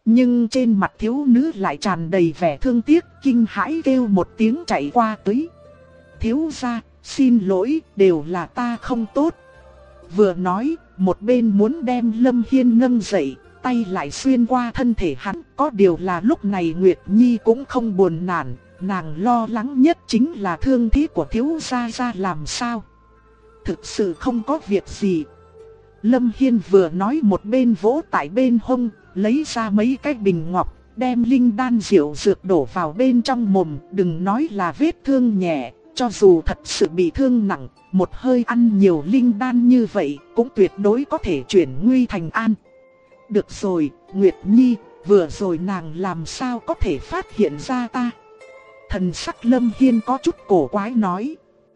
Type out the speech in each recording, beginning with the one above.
Nhưng trên mặt thiếu nữ lại tràn đầy vẻ thương tiếc, kinh hãi kêu một tiếng chạy qua tới. Thiếu gia, xin lỗi, đều là ta không tốt. Vừa nói, một bên muốn đem Lâm Hiên nâng dậy, tay lại xuyên qua thân thể hắn. Có điều là lúc này Nguyệt Nhi cũng không buồn nản, nàng lo lắng nhất chính là thương thế của thiếu gia ra làm sao. Thực sự không có việc gì. Lâm Hiên vừa nói một bên vỗ tại bên hông, lấy ra mấy cái bình ngọc, đem linh đan diệu dược đổ vào bên trong mồm. Đừng nói là vết thương nhẹ, cho dù thật sự bị thương nặng, một hơi ăn nhiều linh đan như vậy cũng tuyệt đối có thể chuyển nguy thành an. Được rồi, Nguyệt Nhi, vừa rồi nàng làm sao có thể phát hiện ra ta? Thần sắc Lâm Hiên có chút cổ quái nói.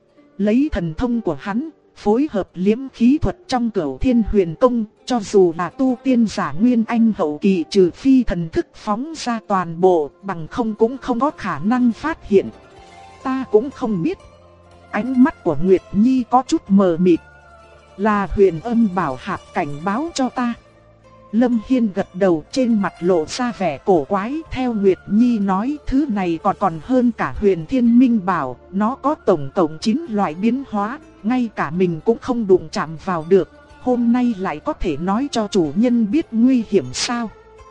Lấy thần thông của hắn, phối hợp liễm khí thuật trong Cửu Thiên Huyền Tông, cho dù là tu tiên giả nguyên anh hậu kỳ, trừ phi thần thức phóng ra toàn bộ, bằng không cũng không có khả năng phát hiện. Ta cũng không biết. Ánh mắt của Nguyệt Nhi có chút mờ mịt. Là Huyền Âm Bảo Hạp cảnh báo cho ta. Lâm Hiên gật đầu, trên mặt lộ ra vẻ cổ quái. Theo Nguyệt Nhi nói, thứ này còn hơn cả Huyền Thiên Minh Bảo. Nó có tổng cộng 9 loại biến hóa, ngay cả mình cũng không đụng chạm vào được. Hôm nay lại có thể nói cho chủ nhân biết nguy hiểm sao?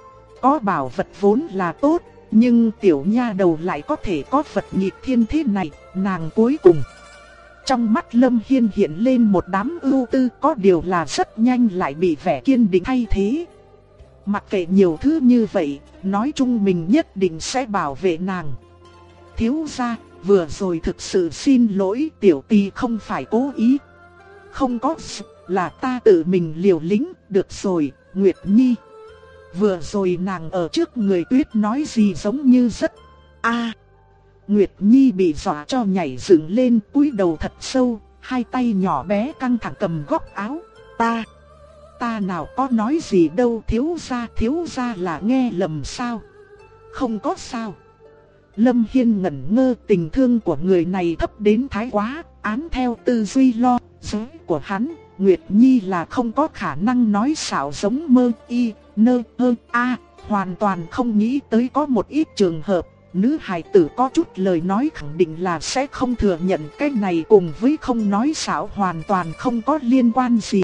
Có bảo vật vốn là tốt, nhưng tiểu nha đầu lại có thể có vật nghịch thiên thế này, nàng cuối cùng. Trong mắt Lâm Hiên hiện lên một đám ưu tư, có điều là rất nhanh lại bị vẻ kiên định thay thế. Mặc kệ nhiều thứ như vậy, nói chung mình nhất định sẽ bảo vệ nàng. Thiếu gia, vừa rồi thực sự xin lỗi, tiểu tỳ không phải cố ý. Không có, là ta tự mình liều lĩnh. Được rồi, Nguyệt Nhi. Vừa rồi nàng ở trước người Tuyết nói gì giống như rất... Nguyệt Nhi bị dọa cho nhảy dựng lên, cúi đầu thật sâu, hai tay nhỏ bé căng thẳng cầm góc áo. Ta nào có nói gì đâu, thiếu gia là nghe lầm sao? Không có sao. Lâm Hiên ngẩn ngơ, tình thương của người này thấp đến thái quá, án theo tư duy lo giới của hắn, Nguyệt Nhi là không có khả năng nói xạo giống mơ y, nơ ơ a, hoàn toàn không nghĩ tới có một ít trường hợp. Nữ hài tử có chút lời nói khẳng định là sẽ không thừa nhận, cái này cùng với không nói xạo hoàn toàn không có liên quan gì.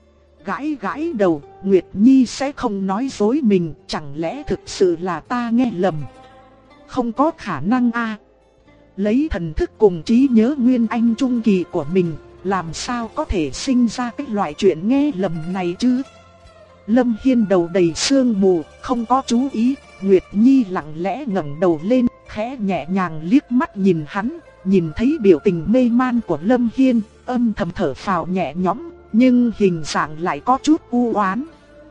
Gãi đầu, Nguyệt Nhi sẽ không nói dối mình, chẳng lẽ thực sự là ta nghe lầm? Không có khả năng a. Lấy thần thức cùng trí nhớ nguyên anh trung kỳ của mình, làm sao có thể sinh ra cái loại chuyện nghe lầm này chứ? Lâm Hiên đầu đầy sương mù, không có chú ý. Nguyệt Nhi lặng lẽ ngẩng đầu lên, khẽ nhẹ nhàng liếc mắt nhìn hắn, nhìn thấy biểu tình mê man của Lâm Hiên, âm thầm thở phào nhẹ nhõm, nhưng hình dạng lại có chút u oán.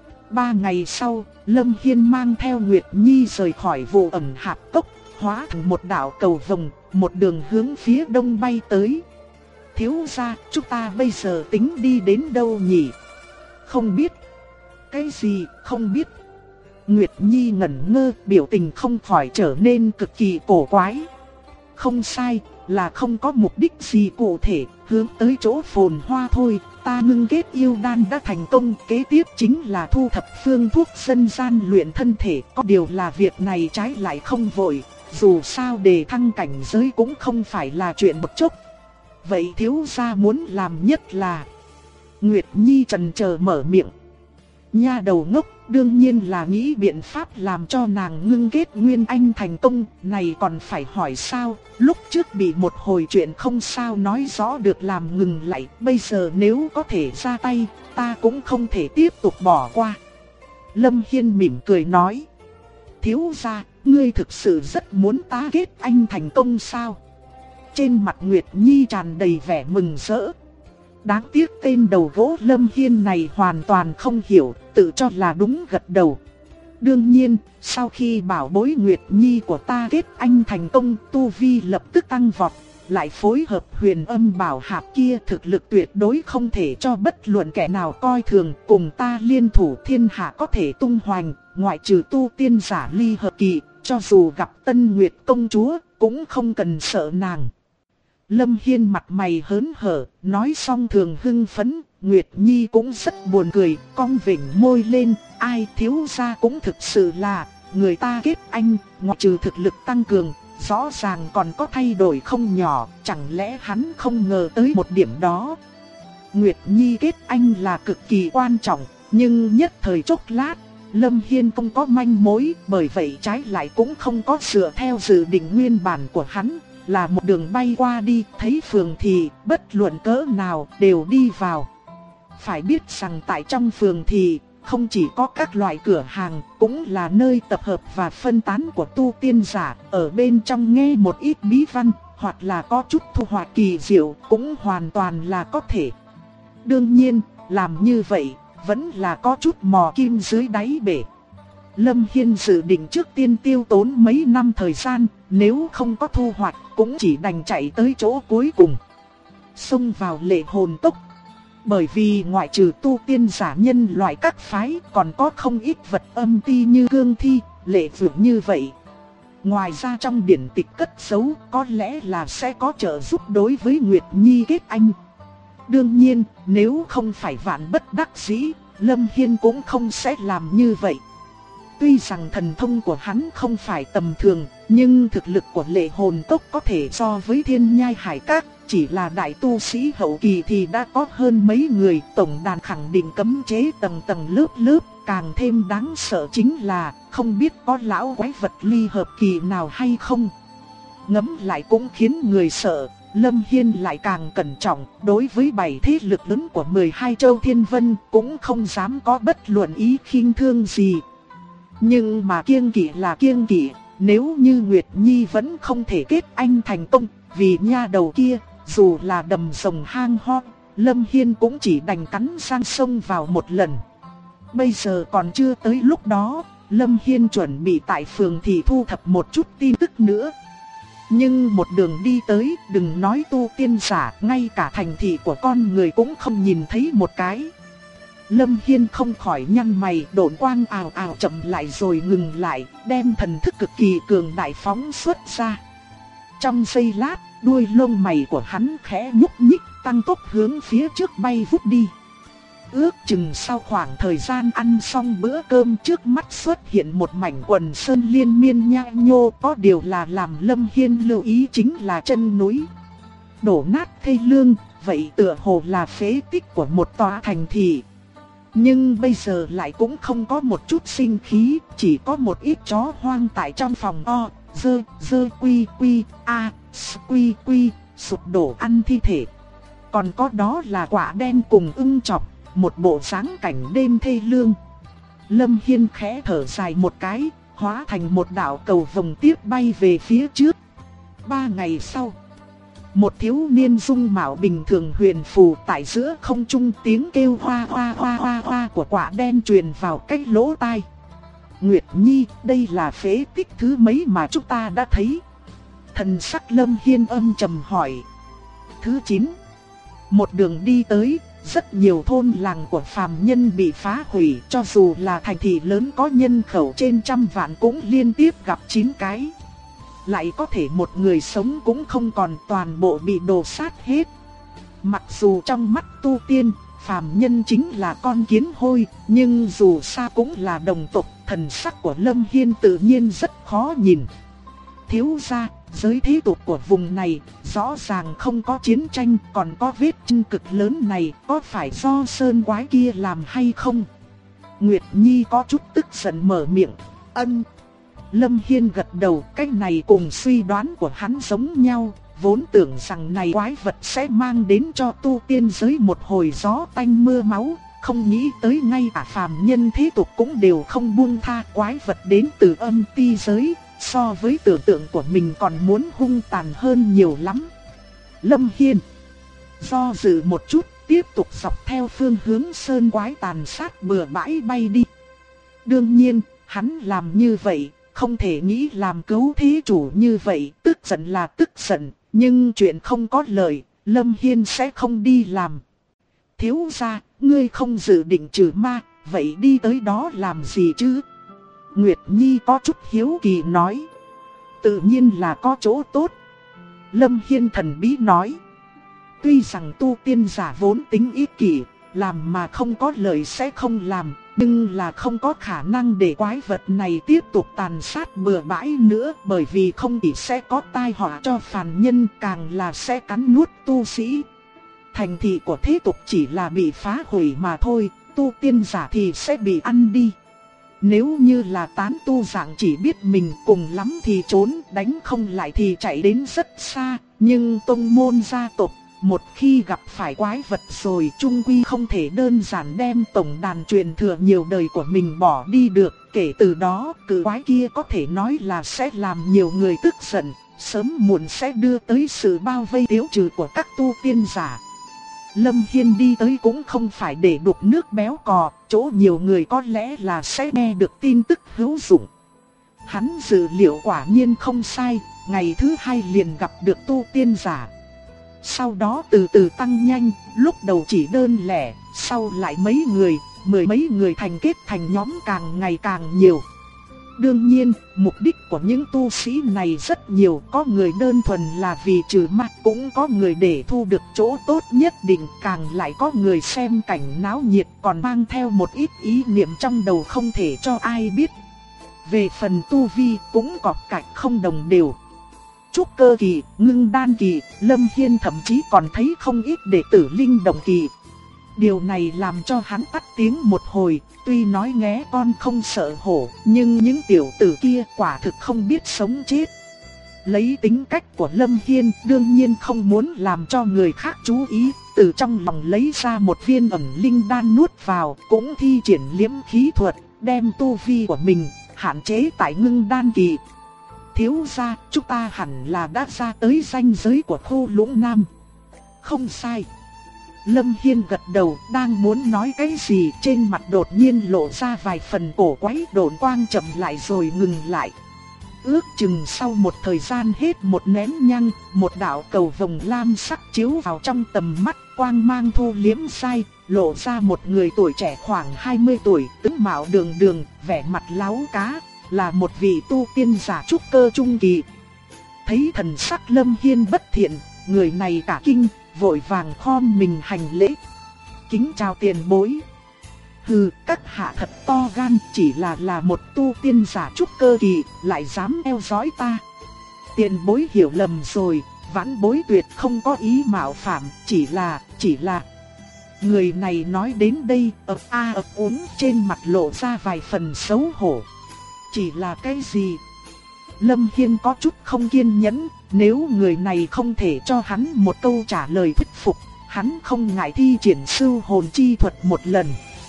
3 ngày sau, Lâm Hiên mang theo Nguyệt Nhi rời khỏi Vụ Ẩn Hạp Cốc, hóa thành một đạo cầu vồng, một đường hướng phía đông bay tới. Thiếu gia, chúng ta bây giờ tính đi đến đâu nhỉ? Không biết. Cái gì, không biết? Nguyệt Nhi ngẩn ngơ, biểu tình không khỏi trở nên cực kỳ cổ quái. Không sai, là không có mục đích gì cụ thể, hướng tới chỗ phồn hoa thôi. Ta ngưng kết yêu đan đã thành công, kế tiếp chính là thu thập phương thuốc dân gian luyện thân thể. Có điều là việc này trái lại không vội, dù sao đề thăng cảnh giới cũng không phải là chuyện bực chốc. Vậy thiếu gia muốn làm nhất là... Nguyệt Nhi chần chờ mở miệng. Nha đầu ngốc, đương nhiên là nghĩ biện pháp làm cho nàng ngưng kết nguyên anh thành công, này còn phải hỏi sao? Lúc trước bị một hồi chuyện không sao nói rõ được làm ngừng lại, bây giờ nếu có thể ra tay, ta cũng không thể tiếp tục bỏ qua. Lâm Hiên mỉm cười nói. Thiếu gia, ngươi thực sự rất muốn ta kết anh thành công sao? Trên mặt Nguyệt Nhi tràn đầy vẻ mừng rỡ. Đáng tiếc tên đầu gỗ Lâm Hiên này hoàn toàn không hiểu, tự cho là đúng gật đầu. Đương nhiên, sau khi bảo bối Nguyệt Nhi của ta kết anh thành công, tu vi lập tức tăng vọt, lại phối hợp Huyền Âm Bảo Hạp kia, thực lực tuyệt đối không thể cho bất luận kẻ nào coi thường. Cùng ta liên thủ thiên hạ có thể tung hoành, ngoại trừ tu tiên giả ly hợp kỳ, cho dù gặp Tân Nguyệt công chúa cũng không cần sợ nàng. Lâm Hiên mặt mày hớn hở, nói xong thường hưng phấn. Nguyệt Nhi cũng rất buồn cười, cong vểnh môi lên. Ai thiếu gia cũng thực sự là, người ta kết anh, ngoại trừ thực lực tăng cường, rõ ràng còn có thay đổi không nhỏ. Chẳng lẽ hắn không ngờ tới một điểm đó. Nguyệt Nhi kết anh là cực kỳ quan trọng, nhưng nhất thời chốc lát, Lâm Hiên không có manh mối, bởi vậy trái lại cũng không có dựa theo dự định nguyên bản của hắn, là một đường bay qua đi, thấy phường thì bất luận cỡ nào đều đi vào. Phải biết rằng tại trong phường thì không chỉ có các loại cửa hàng, cũng là nơi tập hợp và phân tán của tu tiên giả, ở bên trong nghe một ít bí văn, hoặc là có chút thu hoạch kỳ diệu, cũng hoàn toàn là có thể. Đương nhiên, làm như vậy, vẫn là có chút mò kim dưới đáy bể. Lâm Hiên dự định trước tiên tiêu tốn mấy năm thời gian, nếu không có thu hoạch, cũng chỉ đành chạy tới chỗ cuối cùng. Xông vào Lệ Hồn Tốc. Bởi vì ngoại trừ tu tiên giả nhân loại các phái, còn có không ít vật âm ti như cương thi, lệ vượng như vậy. Ngoài ra trong điển tịch cất giấu, có lẽ là sẽ có trợ giúp đối với Nguyệt Nhi kết anh. Đương nhiên, nếu không phải vạn bất đắc dĩ, Lâm Hiên cũng không sẽ làm như vậy. Tuy rằng thần thông của hắn không phải tầm thường, nhưng thực lực của Lệ Hồn Tốc có thể so với Thiên Nhai Hải Các, chỉ là đại tu sĩ hậu kỳ thì đã có hơn mấy người, tổng đàn khẳng định cấm chế tầng tầng lớp lớp, càng thêm đáng sợ chính là không biết có lão quái vật ly hợp kỳ nào hay không. Ngẫm lại cũng khiến người sợ. Lâm Hiên lại càng cẩn trọng, đối với 7 thế lực lớn của 12 châu Thiên Vân cũng không dám có bất luận ý khinh thương gì. Nhưng mà kiêng kỵ là kiêng kỵ, nếu như Nguyệt Nhi vẫn không thể kết anh thành công, vì nha đầu kia, dù là đầm rồng hang ho, Lâm Hiên cũng chỉ đành cắn răng xông vào một lần. Bây giờ còn chưa tới lúc đó, Lâm Hiên chuẩn bị tại phường thì thu thập một chút tin tức nữa. Nhưng một đường đi tới, đừng nói tu tiên giả, ngay cả thành thị của con người cũng không nhìn thấy một cái. Lâm Hiên không khỏi nhăn mày, độn quang ào ào chậm lại rồi ngừng lại, đem thần thức cực kỳ cường đại phóng xuất ra. Trong giây lát, đuôi lông mày của hắn khẽ nhúc nhích, tăng tốc hướng phía trước bay vút đi. Ước chừng sau khoảng thời gian ăn xong bữa cơm, trước mắt xuất hiện một mảnh quần sơn liên miên nhã nhô, có điều là làm Lâm Hiên lưu ý chính là chân núi đổ nát thê lương, vậy tựa hồ là phế tích của một tòa thành thị. Nhưng bây giờ lại cũng không có một chút sinh khí, chỉ có một ít chó hoang tại trong phòng quy quy, sụp đổ ăn thi thể. Còn có đó là quả đen cùng ưng chọc, một bộ dáng cảnh đêm thê lương. Lâm Hiên khẽ thở dài một cái, hóa thành một đạo cầu vồng tiếp bay về phía trước. 3 ngày sau, một thiếu niên dung mạo bình thường huyền phù tại giữa không trung, tiếng kêu hoa hoa hoa hoa hoa của quả đen truyền vào cái lỗ tai. Nguyệt Nhi, đây là phế tích thứ mấy mà chúng ta đã thấy? Thần sắc Lâm Hiên âm trầm hỏi. Thứ 9. Một đường đi tới, rất nhiều thôn làng của phàm nhân bị phá hủy, cho dù là thành thị lớn có nhân khẩu trên 100 vạn cũng liên tiếp gặp 9 cái. Lại có thể một người sống cũng không còn, toàn bộ bị đổ sát hết. Mặc dù trong mắt tu tiên, phàm nhân chính là con kiến hôi, nhưng dù sao cũng là đồng tộc, thần sắc của Lâm Hiên tự nhiên rất khó nhìn. Thiếu gia, giới thế tục của vùng này rõ ràng không có chiến tranh, còn có vết chân cực lớn này, có phải do sơn quái kia làm hay không? Nguyệt Nhi có chút tức giận mở miệng. Lâm Hiên gật đầu, cái này cùng suy đoán của hắn giống nhau, vốn tưởng rằng này quái vật sẽ mang đến cho tu tiên giới một hồi gió tanh mưa máu, không nghĩ tới ngay cả phàm nhân thế tục cũng đều không buông tha, quái vật đến từ âm ti giới, so với tưởng tượng của mình còn muốn hung tàn hơn nhiều lắm. Lâm Hiên do dự một chút, tiếp tục dọc theo phương hướng sơn quái tàn sát bừa bãi bay đi. Đương nhiên, hắn làm như vậy, không thể nghĩ làm cứu thí chủ như vậy, tức giận là tức giận, nhưng chuyện không có lợi, Lâm Hiên sẽ không đi làm. Thiếu gia, ngươi không dự định trừ ma, vậy đi tới đó làm gì chứ? Nguyệt Nhi có chút hiếu kỳ nói. Tự nhiên là có chỗ tốt. Lâm Hiên thần bí nói. Tuy rằng tu tiên giả vốn tính ích kỷ, làm mà không có lợi sẽ không làm, nhưng là không có khả năng để quái vật này tiếp tục tàn sát bừa bãi nữa, bởi vì không chỉ sẽ có tai họa cho phàm nhân, càng là sẽ cắn nuốt tu sĩ. Thành thị của thế tục chỉ là bị phá hủy mà thôi, tu tiên giả thì sẽ bị ăn đi. Nếu như là tán tu dạng chỉ biết mình cùng lắm thì trốn, đánh không lại thì chạy đến rất xa, nhưng tông môn gia tộc một khi gặp phải quái vật rồi chung quy không thể đơn giản đem tổng đàn truyền thừa nhiều đời của mình bỏ đi được. Kể từ đó, cự quái kia có thể nói là sẽ làm nhiều người tức giận, sớm muộn sẽ đưa tới sự bao vây tiêu trừ của các tu tiên giả. Lâm Hiên đi tới cũng không phải để đục nước béo cò, chỗ nhiều người có lẽ là sẽ nghe được tin tức hữu dụng. Hắn dự liệu quả nhiên không sai, ngày thứ hai liền gặp được tu tiên giả. Sau đó từ từ tăng nhanh, lúc đầu chỉ đơn lẻ, sau lại mấy người, mười mấy người thành kết thành nhóm càng ngày càng nhiều. Đương nhiên, mục đích của những tu sĩ này rất nhiều, có người đơn thuần là vì trừ ma, cũng có người để thu được chỗ tốt nhất định, càng lại có người xem cảnh náo nhiệt còn mang theo một ít ý niệm trong đầu không thể cho ai biết. Về phần tu vi cũng cọp cạnh không đồng đều. Trúc cơ kỳ, ngưng đan kỳ, Lâm Hiên thậm chí còn thấy không ít đệ tử linh động kỳ. Điều này làm cho hắn tắt tiếng một hồi, tuy nói nghé con không sợ hổ, nhưng những tiểu tử kia quả thực không biết sống chết. Lấy tính cách của Lâm Hiên đương nhiên không muốn làm cho người khác chú ý, từ trong lòng lấy ra một viên ẩn linh đan nuốt vào, cũng thi triển liễm khí thuật, đem tu vi của mình hạn chế tại ngưng đan kỳ. Thiếu gia, chúng ta hẳn là đã ra tới ranh giới của khu lũng nam. Không sai. Lâm Hiên gật đầu, đang muốn nói cái gì, trên mặt đột nhiên lộ ra vài phần cổ quái, độn quang chậm lại rồi ngừng lại. Ước chừng sau một thời gian hết một nén nhang, một đạo cầu vồng lam sắc chiếu vào trong tầm mắt, quang mang thu liếm sai, lộ ra một người tuổi trẻ khoảng 20 tuổi, tướng mạo đường đường, vẻ mặt láo cá, là một vị tu tiên giả trúc cơ trung kỳ. Thấy thần sắc Lâm Hiên bất thiện, người này cả kinh, vội vàng khom mình hành lễ. Kính chào tiền bối. Hừ, các hạ thật to gan, chỉ là một tu tiên giả trúc cơ kỳ, lại dám theo dõi ta. Tiền bối hiểu lầm rồi, vãn bối tuyệt không có ý mạo phạm, chỉ là... Người này nói đến đây, ấp úng, trên mặt lộ ra vài phần xấu hổ. Chỉ là cái gì? Lâm Hiên có chút không kiên nhẫn, nếu người này không thể cho hắn một câu trả lời thuyết phục, hắn không ngại thi triển sưu hồn chi thuật một lần.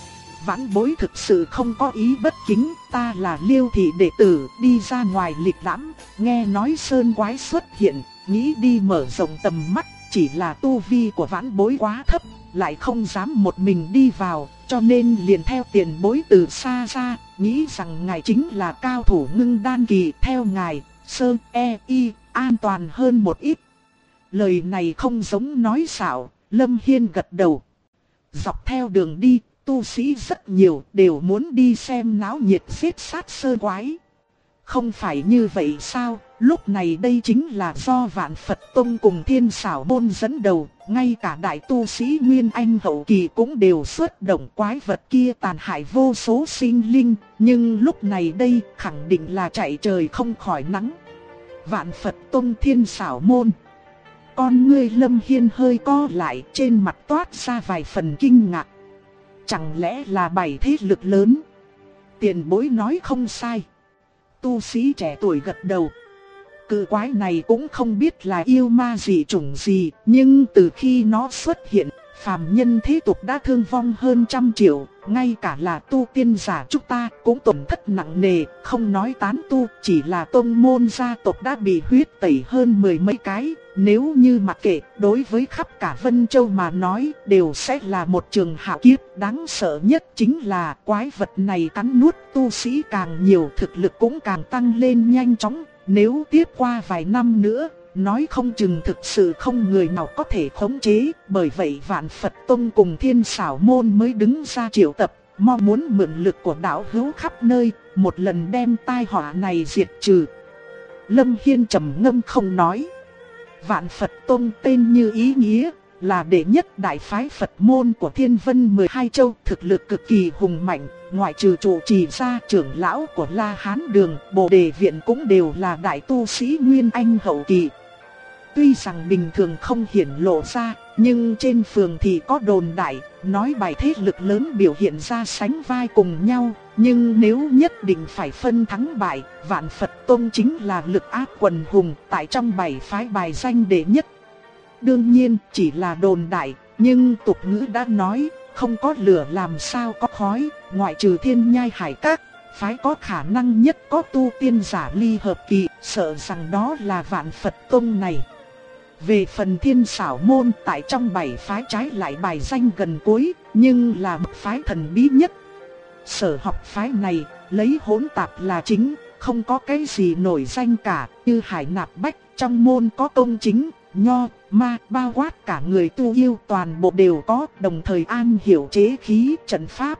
Vãn bối thực sự không có ý bất kính, ta là Liêu thị đệ tử, đi ra ngoài lịch lãm, nghe nói sơn quái xuất hiện, nghĩ đi mở rộng tầm mắt, chỉ là tu vi của vãn bối quá thấp, lại không dám một mình đi vào, cho nên liền theo tiền bối từ xa xa, nghĩ rằng ngài chính là cao thủ ngưng đan kỳ, theo ngài, sơn y an toàn hơn một ít. Lời này không giống nói xạo, Lâm Hiên gật đầu. Dọc theo đường đi, tu sĩ rất nhiều, đều muốn đi xem náo nhiệt giết sát sơn quái. Không phải như vậy sao, lúc này đây chính là do Vạn Phật Tông cùng Thiên Xảo Môn dẫn đầu, ngay cả đại tu sĩ Nguyên Anh hậu kỳ cũng đều xuất động, quái vật kia tàn hại vô số sinh linh, nhưng lúc này đây khẳng định là chạy trời không khỏi nắng. Vạn Phật Tông Thiên Xảo Môn. Con ngươi Lâm Hiên hơi co lại, trên mặt toát ra vài phần kinh ngạc. Chẳng lẽ là bảy thế lực lớn? Tiền bối nói không sai. Tu sĩ trẻ tuổi gật đầu. Cự quái này cũng không biết là yêu ma dị chủng gì, nhưng từ khi nó xuất hiện, phàm nhân thế tục đã thương vong hơn 100 triệu, ngay cả là tu tiên giả chúng ta cũng tổn thất nặng nề, không nói tán tu, chỉ là tông môn gia tộc đã bị huyết tẩy hơn 10 mấy cái, nếu như mặc kệ, đối với khắp cả Vân Châu mà nói, đều sẽ là một trường hạo kiếp. Đáng sợ nhất chính là quái vật này cắn nuốt tu sĩ càng nhiều, thực lực cũng càng tăng lên nhanh chóng, nếu tiếp qua vài năm nữa, nói không chừng thực sự không người nào có thể khống chế, bởi vậy Vạn Phật Tông cùng Thiên Xảo Môn mới đứng ra triệu tập, mong muốn mượn lực của đạo hữu khắp nơi, một lần đem tai họa này diệt trừ. Lâm Hiên trầm ngâm không nói. Vạn Phật Tông tên như ý nghĩa, là đệ nhất đại phái Phật môn của Thiên Vân 12 châu, thực lực cực kỳ hùng mạnh, ngoại trừ trụ trì gia trưởng lão của La Hán Đường, Bồ Đề Viện cũng đều là đại tu sĩ Nguyên Anh hậu kỳ. Tuy rằng bình thường không hiển lộ ra, nhưng trên phường thì có đồn đại, nói bài thế lực lớn biểu hiện ra sánh vai cùng nhau, nhưng nếu nhất định phải phân thắng bại, Vạn Phật Tông chính là lực áp quần hùng tại trong 7 phái bài danh đệ nhất. Đương nhiên chỉ là đồn đại, nhưng tục ngữ đã nói, không có lửa làm sao có khói, ngoại trừ Thiên Nhai Hải Các, phái có khả năng nhất có tu tiên giả ly hợp kỳ, sợ rằng đó là Vạn Phật Tông này. Về phần Thiên Xảo Môn tại trong 7 phái trái lại bài danh gần cuối, nhưng là bậc phái thần bí nhất. Sở học phái này, lấy hỗn tạp là chính, không có cái gì nổi danh cả, như Hải Nạp Bách, trong môn có công chính, nho, ma, bao quát cả người tu yêu toàn bộ đều có, đồng thời am hiểu chế khí, trận pháp.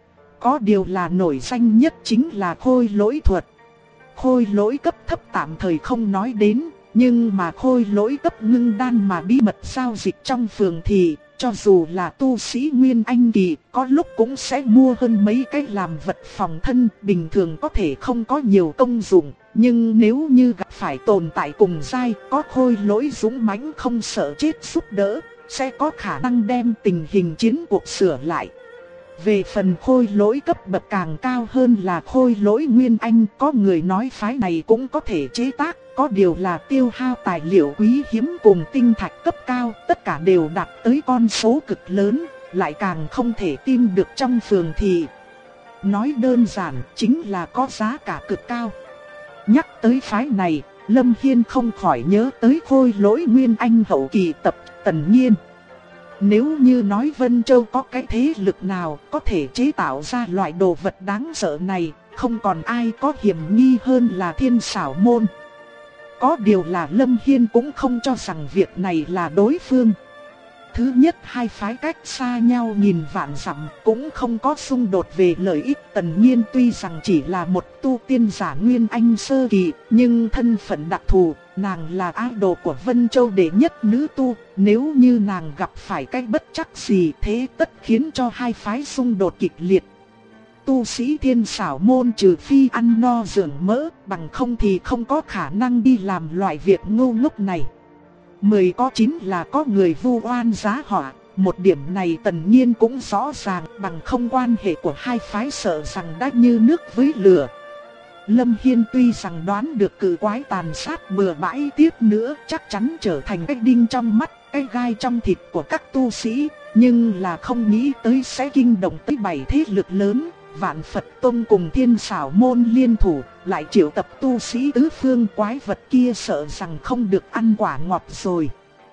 Có điều là nổi danh nhất chính là khôi lỗi thuật. Khôi lỗi cấp thấp tạm thời không nói đến, nhưng mà khôi lỗi cấp ngưng đan mà bí mật giao dịch trong phường thì, cho dù là tu sĩ Nguyên Anh kỳ, có lúc cũng sẽ mua hơn mấy cái làm vật phòng thân, bình thường có thể không có nhiều công dụng. Nhưng nếu như gặp phải tồn tại cùng giai, có khôi lỗi dũng mãnh không sợ chết giúp đỡ, sẽ có khả năng đem tình hình chiến cuộc sửa lại. Về phần khôi lỗi cấp bậc càng cao hơn là khôi lỗi Nguyên Anh, có người nói phái này cũng có thể chế tác, có điều là tiêu hao tài liệu quý hiếm cùng tinh thạch cấp cao, tất cả đều đạt tới con số cực lớn, lại càng không thể tìm được trong phường thì. Nói đơn giản chính là có giá cả cực cao. Nhắc tới phái này, Lâm Hiên không khỏi nhớ tới khôi lỗi Nguyên Anh hậu kỳ tập Tần Nhiên. Nếu như nói Vân Châu có cái thế lực nào có thể chế tạo ra loại đồ vật đáng sợ này, không còn ai có hiểm nghi hơn là Thiên Xảo Môn. Có điều là Lâm Hiên cũng không cho rằng việc này là đối phương. Thứ nhất, hai phái cách xa nhau nghìn vạn dặm, cũng không có xung đột về lợi ích. Tần Nhiên tuy rằng chỉ là một tu tiên giả Nguyên Anh sơ kỳ, nhưng thân phận đặc thù, nàng là idol của Vân Châu đệ nhất nữ tu. Nếu như nàng gặp phải cái bất trắc gì thế tất khiến cho hai phái xung đột kịch liệt. Tu sĩ Thiên Xảo Môn trừ phi ăn no dưỡng mỡ, bằng không thì không có khả năng đi làm loại việc ngu ngốc này. 10 có 9 là có người vu oan giá họa, một điểm này Tần Nhiên cũng rõ ràng, bằng không quan hệ của hai phái sợ rằng đã như nước với lửa. Lâm Hiên tuy rằng đoán được cự quái tàn sát bừa bãi tiếp nữa chắc chắn trở thành cái đinh trong mắt, cái gai trong thịt của các tu sĩ, nhưng là không nghĩ tới sẽ kinh động tới 7 thế lực lớn. Vạn Phật Tông cùng Thiên Xảo Môn liên thủ, lại triệu tập tu sĩ tứ phương, quái vật kia sợ rằng không được ăn quả ngọt rồi.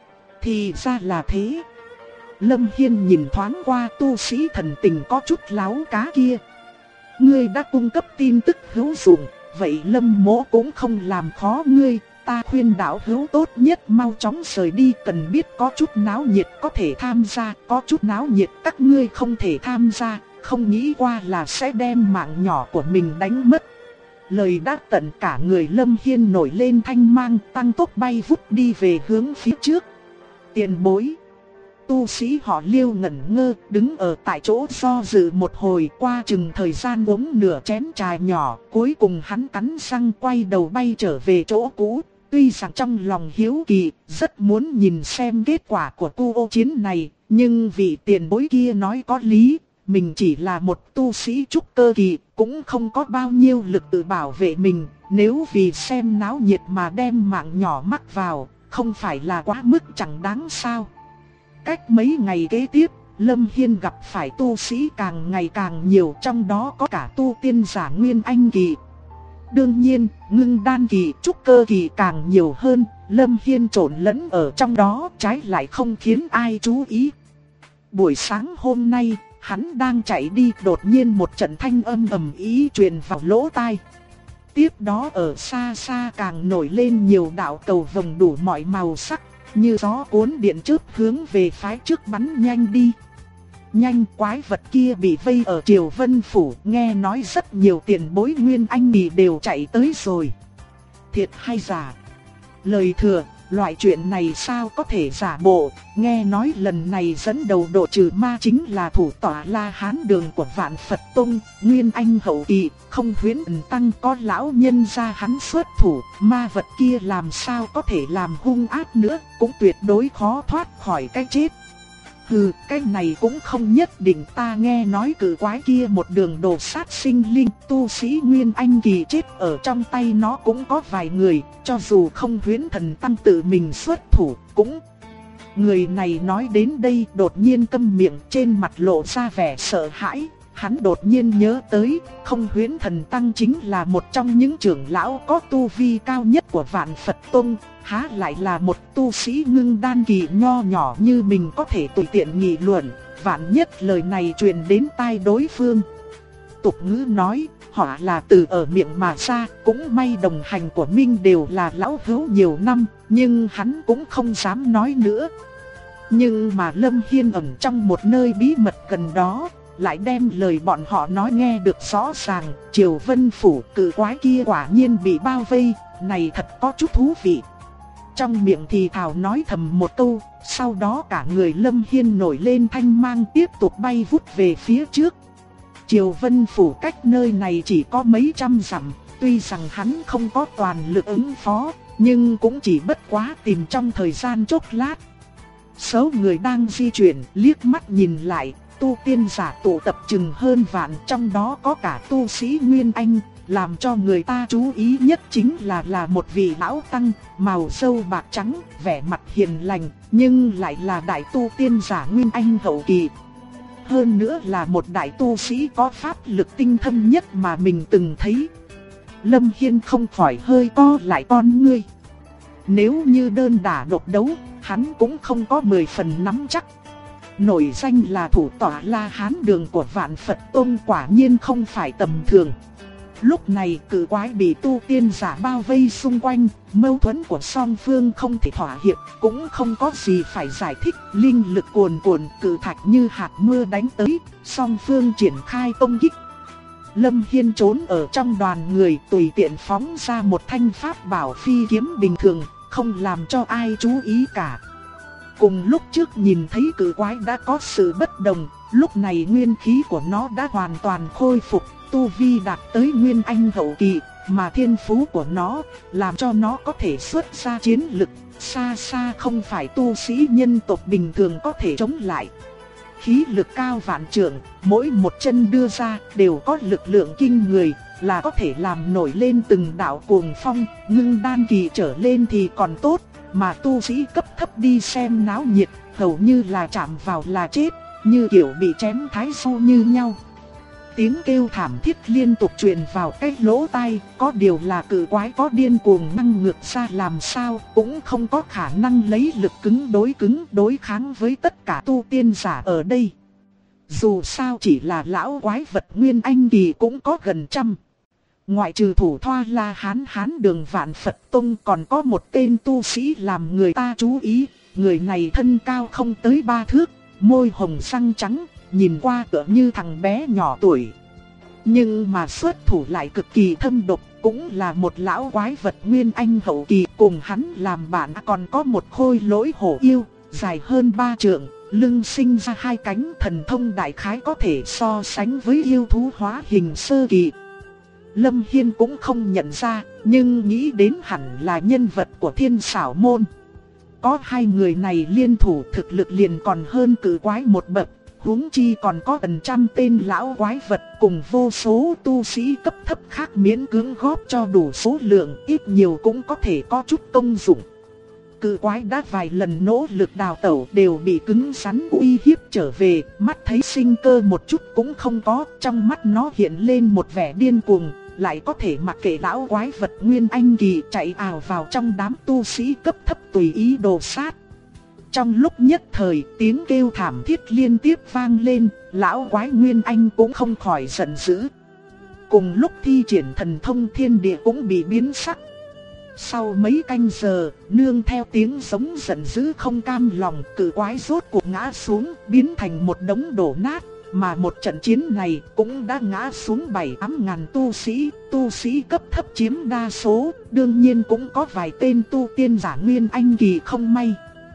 Thì ra là thế. Lâm Hiên nhìn thoáng qua tu sĩ thần tình có chút láo cá kia. Ngươi đã cung cấp tin tức hữu dụng, vậy Lâm Mỗ cũng không làm khó ngươi. Ta khuyên đạo hữu tốt nhất mau chóng rời đi, cần biết có chút náo nhiệt có thể tham gia, có chút náo nhiệt các ngươi không thể tham gia. Không nghĩ qua là sẽ đem mạng nhỏ của mình đánh mất. Lời đã tận, cả người Lâm Hiên nổi lên thanh mang, tăng tốc bay vút đi về hướng phía trước. Tiền bối. Tu sĩ họ Liêu ngẩn ngơ, đứng ở tại chỗ do dự một hồi, qua chừng thời gian uống nửa chén trà nhỏ, cuối cùng hắn cắn răng quay đầu bay trở về chỗ cũ. Tuy rằng trong lòng hiếu kỳ, rất muốn nhìn xem kết quả của cuộc chiến này, nhưng vị tiền bối kia nói có lý. Mình chỉ là một tu sĩ trúc cơ kỳ, cũng không có bao nhiêu lực tự bảo vệ mình. Nếu vì xem náo nhiệt mà đem mạng nhỏ mắc vào, không phải là quá mức chẳng đáng sao. Cách mấy ngày kế tiếp, Lâm Hiên gặp phải tu sĩ càng ngày càng nhiều, trong đó có cả tu tiên giả Nguyên Anh kỳ. Đương nhiên, ngưng đan kỳ, trúc cơ kỳ càng nhiều hơn. Lâm Hiên trộn lẫn ở trong đó, trái lại không khiến ai chú ý. Buổi sáng hôm nay, hắn đang chạy đi, đột nhiên một trận thanh âm ầm ĩ truyền vào lỗ tai. Tiếp đó ở xa xa càng nổi lên nhiều đạo cầu vồng đủ mọi màu sắc, như gió cuốn điện chớp hướng về phái trước bắn nhanh đi. Nhanh, quái vật kia bị vây ở Triều Vân Phủ, nghe nói rất nhiều tiền bối Nguyên Anh kỳ đều chạy tới rồi. Thiệt hay giả? Lời thừa, loại chuyện này sao có thể giả bộ, nghe nói lần này dẫn đầu độ trừ ma chính là thủ tọa La Hán Đường của Vạn Phật Tông, Nguyên Anh hậu kỳ, không Huyễn Ẩn Tăng có lão nhân gia hắn xuất thủ, ma vật kia làm sao có thể làm hung ác nữa, cũng tuyệt đối khó thoát khỏi cái chết. Hừ, cái này cũng không nhất định, ta nghe nói cự quái kia một đường đồ sát sinh linh, tu sĩ Nguyên Anh kỳ chết ở trong tay nó cũng có vài người, cho dù không Huyễn Thần Tăng tự mình xuất thủ, cũng... Người này nói đến đây đột nhiên câm miệng, trên mặt lộ ra vẻ sợ hãi, hắn đột nhiên nhớ tới, không Huyễn Thần Tăng chính là một trong những trưởng lão có tu vi cao nhất của Vạn Phật Tông, há lại là một tu sĩ ngưng đan kỳ nho nhỏ như mình có thể tùy tiện nghị luận, vạn nhất lời này truyền đến tai đối phương. Tục ngữ nói, họ là từ ở miệng mà ra, cũng may đồng hành của Minh đều là lão hữu nhiều năm, nhưng hắn cũng không dám nói nữa. Nhưng mà Lâm Hiên ẩn trong một nơi bí mật gần đó, lại đem lời bọn họ nói nghe được rõ ràng, Triều Vân Phủ cự quái kia quả nhiên bị bao vây, này thật có chút thú vị. Trong miệng thì thào nói thầm một câu, sau đó cả người Lâm Hiên nổi lên thanh mang tiếp tục bay vút về phía trước. Triều Vân Phủ cách nơi này chỉ có mấy trăm dặm, tuy rằng hắn không có toàn lực ứng phó, nhưng cũng chỉ bất quá tìm trong thời gian chốc lát. Số người đang di chuyển liếc mắt nhìn lại, tu tiên giả tụ tập chừng hơn vạn, trong đó có cả tu sĩ Nguyên Anh. Làm cho người ta chú ý nhất chính là một vị lão tăng, màu râu bạc trắng, vẻ mặt hiền lành, nhưng lại là đại tu tiên giả Nguyên Anh hậu kỳ. Hơn nữa là một đại tu sĩ có pháp lực tinh thâm nhất mà mình từng thấy. Lâm Hiên không khỏi hơi co lại con ngươi. Nếu như đơn đả độc đấu, hắn cũng không có 10 phần nắm chắc. Nổi danh là thủ tọa La Hán Đường của Vạn Phật Tông quả nhiên không phải tầm thường. Lúc này cự quái bị tu tiên giả bao vây xung quanh, mâu thuẫn của song phương không thể thỏa hiệp, cũng không có gì phải giải thích, linh lực cuồn cuộn cự thạch như hạt mưa đánh tới, song phương triển khai công kích. Lâm Hiên trốn ở trong đoàn người tùy tiện phóng ra một thanh pháp bảo phi kiếm bình thường, không làm cho ai chú ý cả. Cùng lúc trước nhìn thấy cự quái đã có sự bất đồng, lúc này nguyên khí của nó đã hoàn toàn khôi phục. Tu vi đạt tới Nguyên Anh hậu kỳ, mà thiên phú của nó làm cho nó có thể xuất ra chiến lực, xa xa không phải tu sĩ nhân tộc bình thường có thể chống lại. Khí lực cao vạn trượng, mỗi một chân đưa ra đều có lực lượng kinh người, là có thể làm nổi lên từng đạo cuồng phong, ngưng đan kỳ trở lên thì còn tốt, mà tu sĩ cấp thấp đi xem náo nhiệt, hầu như là chạm vào là chết, như kiểu bị chém thái su như nhau. Tiếng kêu thảm thiết liên tục truyền vào cái lỗ tai, có điều là cự quái có điên cuồng năng ngược ra làm sao, cũng không có khả năng lấy lực cứng đối kháng với tất cả tu tiên giả ở đây. Dù sao chỉ là lão quái vật Nguyên Anh kỳ cũng có gần trăm. Ngoại trừ thủ thoa La Hán Đường Vạn Phật Tông còn có một tên tu sĩ làm người ta chú ý, người này thân cao không tới 3 thước, môi hồng răng trắng, nhìn qua tựa như thằng bé nhỏ tuổi. Nhưng mà xuất thủ lại cực kỳ thâm độc, cũng là một lão quái vật Nguyên Anh hậu kỳ, cùng hắn làm bạn còn có một khôi lỗi hổ yêu, dài hơn 3 trượng, lưng sinh ra 2 cánh, thần thông đại khái có thể so sánh với yêu thú hóa hình sơ kỳ. Lâm Hiên cũng không nhận ra, nhưng nghĩ đến hẳn là nhân vật của Thiên Xảo Môn. Có hai người này liên thủ thực lực liền còn hơn cự quái một bậc, huống chi còn có gần trăm tên lão quái vật cùng vô số tu sĩ cấp thấp khác miễn cưỡng góp cho đủ số lượng, ít nhiều cũng có thể có chút công dụng. Cự quái đã vài lần nỗ lực đào tẩu đều bị cứng rắn uy hiếp trở về, mắt thấy sinh cơ một chút cũng không có, trong mắt nó hiện lên một vẻ điên cuồng, lại có thể mặc kệ lão quái vật Nguyên Anh kỳ chạy ào vào trong đám tu sĩ cấp thấp tùy ý đồ sát. Trong lúc nhất thời tiếng kêu thảm thiết liên tiếp vang lên, lão quái Nguyên Anh cũng không khỏi giận dữ. Cùng lúc thi triển thần thông thiên địa cũng bị biến sắc. Sau mấy canh giờ, nương theo tiếng giống giận dữ không cam lòng, cự quái rốt cuộc ngã xuống, biến thành một đống đổ nát, mà một trận chiến này cũng đã ngã xuống 7-8 ngàn tu sĩ cấp thấp chiếm đa số, đương nhiên cũng có vài tên tu tiên giả Nguyên Anh kỳ không may.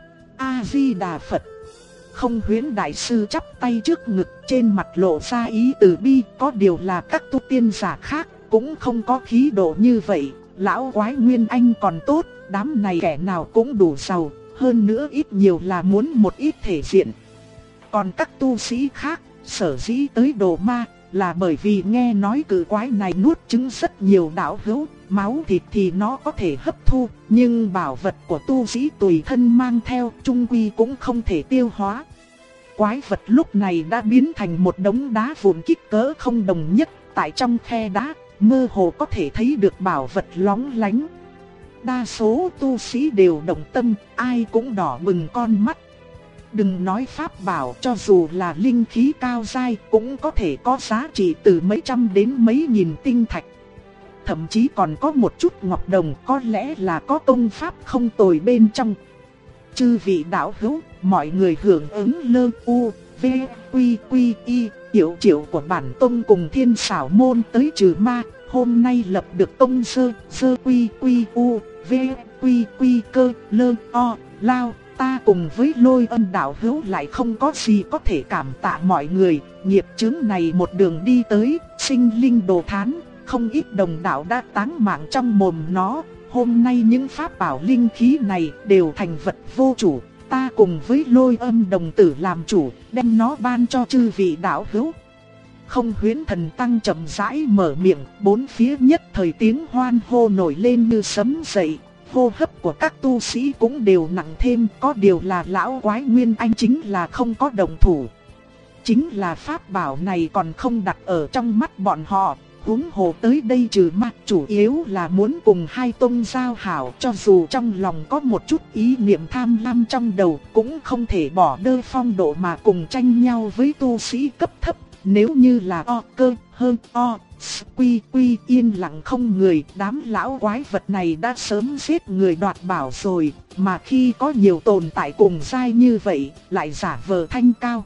A-di-đà Phật. Không Huyễn đại sư chắp tay trước ngực, trên mặt lộ ra ý từ bi, có điều là các tu tiên giả khác cũng không có khí độ như vậy. Lão quái Nguyên Anh còn tốt, đám này kẻ nào cũng đủ giàu, hơn nữa ít nhiều là muốn một ít thể diện. Còn các tu sĩ khác, sở dĩ tới Đồ Ma là bởi vì nghe nói cự quái này nuốt trứng rất nhiều đạo hữu, máu thịt thì nó có thể hấp thu, nhưng bảo vật của tu sĩ tùy thân mang theo chung quy cũng không thể tiêu hóa. Quái vật lúc này đã biến thành một đống đá vụn kích cỡ không đồng nhất, tại trong khe đá, mơ hồ có thể thấy được bảo vật lóng lánh. Đa số tu sĩ đều động tâm, ai cũng đỏ bừng con mắt. Đừng nói pháp bảo, cho dù là linh khí cao dai cũng có thể có giá trị từ mấy trăm đến mấy nghìn tinh thạch. Thậm chí còn có một chút ngọc đồng, có lẽ là có công pháp không tồi bên trong. Chư vị đạo hữu, mọi người hưởng ứng lơ u, v, quy quy y, hiệu triệu của bản tông cùng Thiên Xảo môn tới trừ ma. Hôm nay lập được tông sơ quy quy u, v, quy quy cơ, lơ o, lao. Ta cùng với Lôi Âm đạo hữu lại không có gì có thể cảm tạ mọi người. Nghiệp chướng này một đường đi tới, sinh linh đồ thán, không ít đồng đạo đã táng mạng trong mồm nó. Hôm nay những pháp bảo linh khí này đều thành vật vô chủ. Ta cùng với Lôi Âm đồng tử làm chủ, đem nó ban cho chư vị đạo hữu. Không Huyễn thần tăng chậm rãi mở miệng, bốn phía nhất thời tiếng hoan hô nổi lên như sấm dậy. Hô hấp của các tu sĩ cũng đều nặng thêm, có điều là lão quái Nguyên Anh chính là không có đồng thủ. Chính là pháp bảo này còn không đặt ở trong mắt bọn họ, huống hồ tới đây trừ ma chủ yếu là muốn cùng hai tông giao hảo, cho dù trong lòng có một chút ý niệm tham lam trong đầu cũng không thể bỏ đơ phong độ mà cùng tranh nhau với tu sĩ cấp thấp. Nếu như là o cơ hơn o quy quy yên lặng không người, đám lão quái vật này đã sớm giết người đoạt bảo rồi, mà khi có nhiều tồn tại cùng giai như vậy, lại giả vờ thanh cao.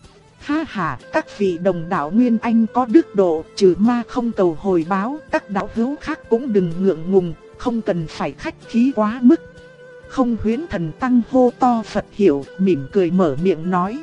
Ha ha, các vị đồng đạo Nguyên Anh có đức độ, trừ ma không cầu hồi báo, các đạo hữu khác cũng đừng ngượng ngùng, không cần phải khách khí quá mức. Không Huyễn thần tăng hô to Phật hiểu, mỉm cười mở miệng nói.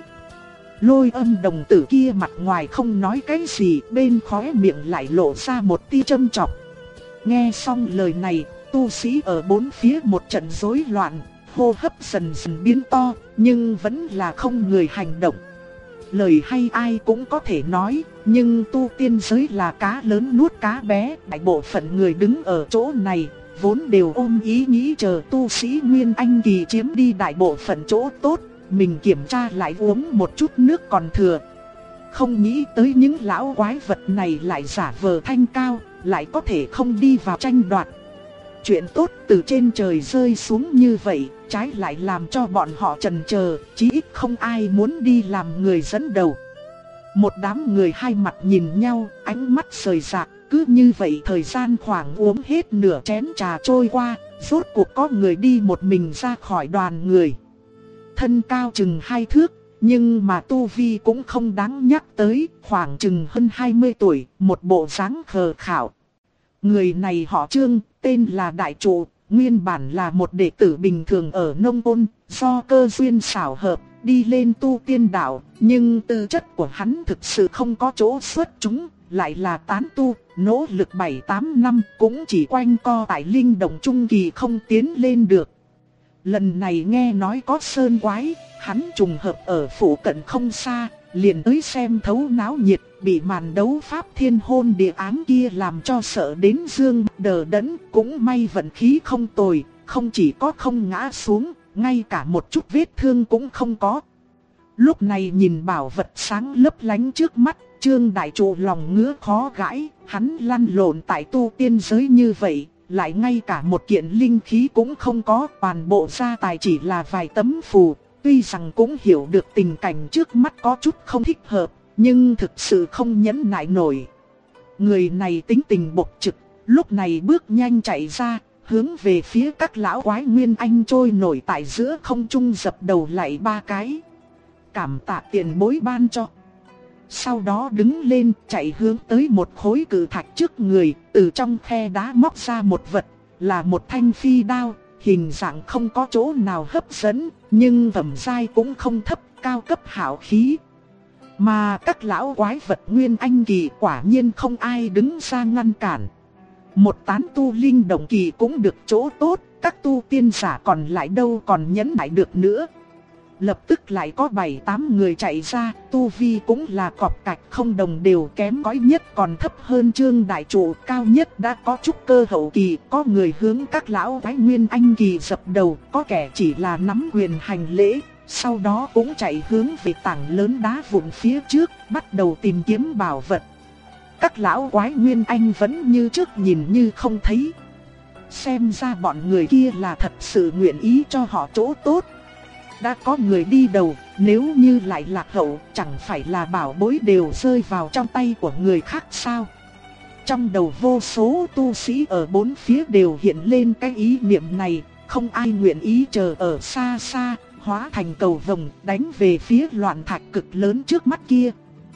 Lôi Âm đồng tử kia mặt ngoài không nói cái gì, bên khóe miệng lại lộ ra một tia châm chọc. Nghe xong lời này, tu sĩ ở bốn phía một trận rối loạn, hô hấp dần dần biến to, nhưng vẫn là không người hành động. Lời hay ai cũng có thể nói, nhưng tu tiên giới là cá lớn nuốt cá bé, đại bộ phận người đứng ở chỗ này vốn đều ôm ý nghĩ chờ tu sĩ Nguyên Anh kỳ chiếm đi đại bộ phận chỗ tốt. Mình kiểm tra lại uống một chút nước còn thừa. Không nghĩ tới những lão quái vật này lại giả vờ thanh cao, lại có thể không đi vào tranh đoạt. Chuyện tốt từ trên trời rơi xuống như vậy, trái lại làm cho bọn họ chần chờ, chí ít không ai muốn đi làm người dẫn đầu. Một đám người hai mặt nhìn nhau, ánh mắt rời rạc, cứ như vậy thời gian khoảng uống hết nửa chén trà trôi qua, rốt cuộc có người đi một mình ra khỏi đoàn người. Thân cao chừng 2 thước, nhưng mà tu vi cũng không đáng nhắc tới, khoảng chừng hơn 20 tuổi, một bộ dáng khờ khảo. Người này họ Trương, tên là Đại Trụ, nguyên bản là một đệ tử bình thường ở nông thôn, do cơ duyên xảo hợp, đi lên tu tiên đạo, nhưng tư chất của hắn thực sự không có chỗ xuất chúng, lại là tán tu, nỗ lực 7-8 năm cũng chỉ quanh co tại linh động trung kỳ không tiến lên được. Lần này nghe nói có sơn quái, hắn trùng hợp ở phủ cận không xa, liền tới xem thấu náo nhiệt, bị màn đấu pháp thiên hôn địa ám kia làm cho sợ đến dương đờ đẫn, cũng may vận khí không tồi, không chỉ có không ngã xuống, ngay cả một chút vết thương cũng không có. Lúc này nhìn bảo vật sáng lấp lánh trước mắt, Trương Đại Trụ lòng ngứa khó gãi, hắn lăn lộn tại tu tiên giới như vậy, lại ngay cả một kiện linh khí cũng không có, toàn bộ gia tài chỉ là vài tấm phù. Tuy rằng cũng hiểu được tình cảnh trước mắt có chút không thích hợp, nhưng thực sự không nhẫn nại nổi. Người này tính tình bộc trực, lúc này bước nhanh chạy ra, hướng về phía các lão quái Nguyên Anh trôi nổi tại giữa không trung dập đầu lạy 3 cái. Cảm tạ tiền bối ban cho. sau đó đứng lên chạy hướng tới một khối cự thạch trước người, từ trong khe đá móc ra một vật, là một thanh phi đao, hình dạng không có chỗ nào hấp dẫn, nhưng phẩm giai cũng không thấp, cao cấp hảo khí. Mà các lão quái vật nguyên anh kỳ quả nhiên không ai đứng ra ngăn cản. Một tán tu linh động kỳ cũng được chỗ tốt, các tu tiên giả còn lại đâu còn nhẫn nại được nữa. Lập tức lại có 7-8 người chạy ra, tu vi cũng là cọp cạch không đồng đều, kém cỏi nhất còn thấp hơn Trương đại trụ, cao nhất đã có trúc cơ hậu kỳ, có người hướng các lão quái nguyên anh kỳ dập đầu, có kẻ chỉ là nắm quyền hành lễ, sau đó cũng chạy hướng về tảng lớn đá vụn phía trước, bắt đầu tìm kiếm bảo vật. Các lão quái nguyên anh vẫn như trước nhìn như không thấy. Xem ra bọn người kia là thật sự nguyện ý cho họ chỗ tốt. Đã có người đi đầu, nếu như lại lạc hậu, chẳng phải là bảo bối đều rơi vào trong tay của người khác sao? Trong đầu vô số tu sĩ ở bốn phía đều hiện lên cái ý niệm này, không ai nguyện ý chờ ở xa xa, hóa thành cầu vồng đánh về phía loạn thạch cực lớn trước mắt kia.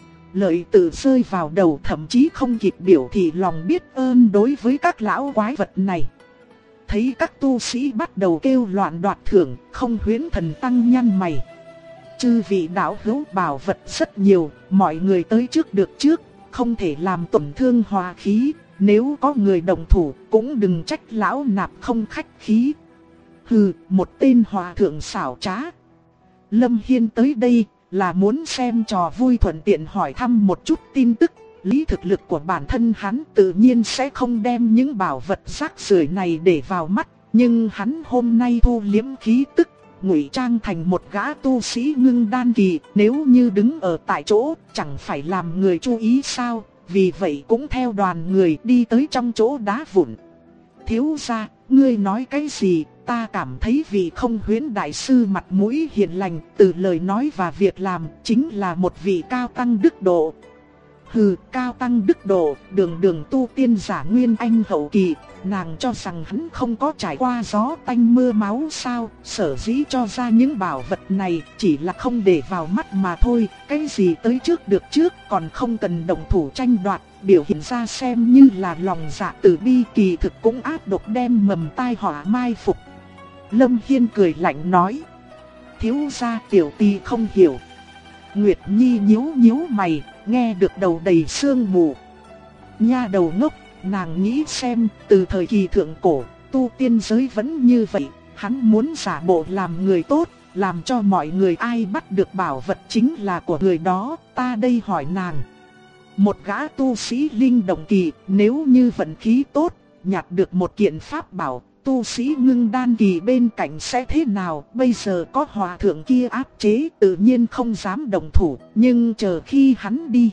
Lợi tự rơi vào đầu, thậm chí không kịp biểu thị lòng biết ơn đối với các lão quái vật này. Thấy các tu sĩ bắt đầu kêu loạn đoạt thưởng, Không Huyễn Thần tăng nhăn mày. Chư vị đạo hữu bảo vật rất nhiều, mọi người tới trước được trước, không thể làm tổn thương hòa khí. Nếu có người đồng thủ cũng đừng trách lão nạp không khách khí. Hừ, một tên hòa thượng xảo trá. Lâm Hiên tới đây là muốn xem trò vui, thuận tiện hỏi thăm một chút tin tức. Lý thực lực của bản thân hắn tự nhiên sẽ không đem những bảo vật rác rưởi này để vào mắt, nhưng hắn hôm nay thu liếm khí tức, ngụy trang thành một gã tu sĩ ngưng đan kỳ, nếu như đứng ở tại chỗ chẳng phải làm người chú ý sao? Vì vậy cũng theo đoàn người đi tới trong chỗ đá vụn. Thiếu gia, ngươi nói cái gì? Ta cảm thấy vị Không Huyễn đại sư mặt mũi hiền lành, từ lời nói và việc làm chính là một vị cao tăng đức độ. Hừ, cao tăng đức độ, đường tu tiên giả nguyên anh hậu kỳ, nàng cho rằng hắn không có trải qua gió tanh mưa máu sao? Sở dĩ cho ra những bảo vật này chỉ là không để vào mắt mà thôi, cái gì tới trước được trước, còn không cần động thủ tranh đoạt, biểu hiện ra xem như là lòng dạ từ bi, kỳ thực cũng ác độc đem mầm tai họa mai phục. Lâm Hiên cười lạnh nói, thiếu gia tiểu tỳ không hiểu. Nguyệt Nhi nhíu nhíu mày, nghe được đầu đầy sương mù. Nha đầu ngốc, nàng nghĩ xem, từ thời kỳ thượng cổ, tu tiên giới vẫn như vậy, hắn muốn giả bộ làm người tốt, làm cho mọi người ai bắt được bảo vật chính là của người đó. Ta đây hỏi nàng, một gã tu sĩ linh động kỳ, nếu như vận khí tốt, nhặt được một kiện pháp bảo, tu sĩ ngưng đan kỳ bên cạnh sẽ thế nào? Bây giờ có hòa thượng kia áp chế, tự nhiên không dám động thủ, nhưng chờ khi hắn đi,